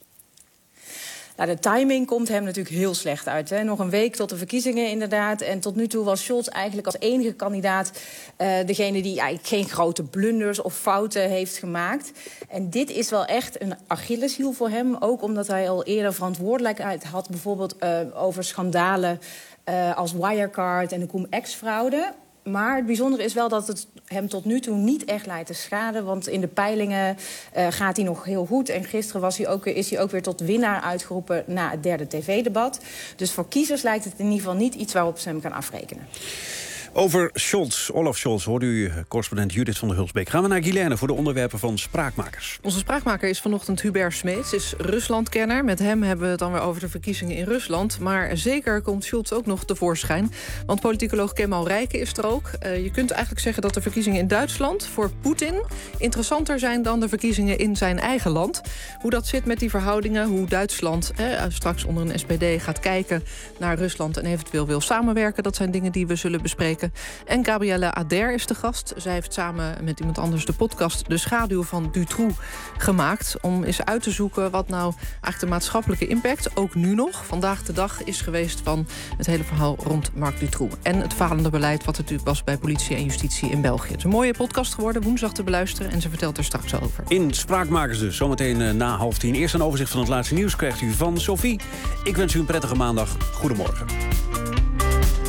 Nou, de timing komt hem natuurlijk heel slecht uit. Hè. Nog een week tot de verkiezingen inderdaad. En tot nu toe was Scholz eigenlijk als enige kandidaat uh, degene die eigenlijk geen grote blunders of fouten heeft gemaakt. En dit is wel echt een Achilleshiel voor hem. Ook omdat hij al eerder verantwoordelijkheid had bijvoorbeeld uh, over schandalen uh, als Wirecard en de Cum-Ex-fraude. Maar het bijzondere is wel dat het hem tot nu toe niet echt lijkt te schaden. Want in de peilingen uh, gaat hij nog heel goed. En gisteren was hij ook, is hij ook weer tot winnaar uitgeroepen na het derde tv-debat. Dus voor kiezers lijkt het in ieder geval niet iets waarop ze hem kan afrekenen. Over Scholz, Olaf Scholz, hoorde u correspondent Judith van der Hulsbeek. Gaan we naar Guilaine voor de onderwerpen van Spraakmakers. Onze spraakmaker is vanochtend Hubert Smeets, is Ruslandkenner. Met hem hebben we het dan weer over de verkiezingen in Rusland. Maar zeker komt Scholz ook nog tevoorschijn. Want politicoloog Kemal Rijke is er ook. Uh, je kunt eigenlijk zeggen dat de verkiezingen in Duitsland voor Poetin interessanter zijn dan de verkiezingen in zijn eigen land. Hoe dat zit met die verhoudingen, hoe Duitsland eh, straks onder een S P D gaat kijken naar Rusland en eventueel wil samenwerken. Dat zijn dingen die we zullen bespreken. En Gabrielle Ader is de gast. Zij heeft samen met iemand anders de podcast De Schaduw van Dutroux gemaakt. Om eens uit te zoeken wat nou eigenlijk de maatschappelijke impact, ook nu nog, vandaag de dag is geweest van het hele verhaal rond Marc Dutroux. En het falende beleid wat het natuurlijk was bij politie en justitie in België. Het is een mooie podcast geworden, woensdag te beluisteren. En ze vertelt er straks over. In Spraakmakers dus, zometeen uh, na half tien. Eerst een overzicht van het laatste nieuws krijgt u van Sophie. Ik wens u een prettige maandag. Goedemorgen.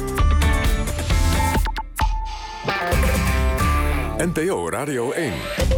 N P O Radio één.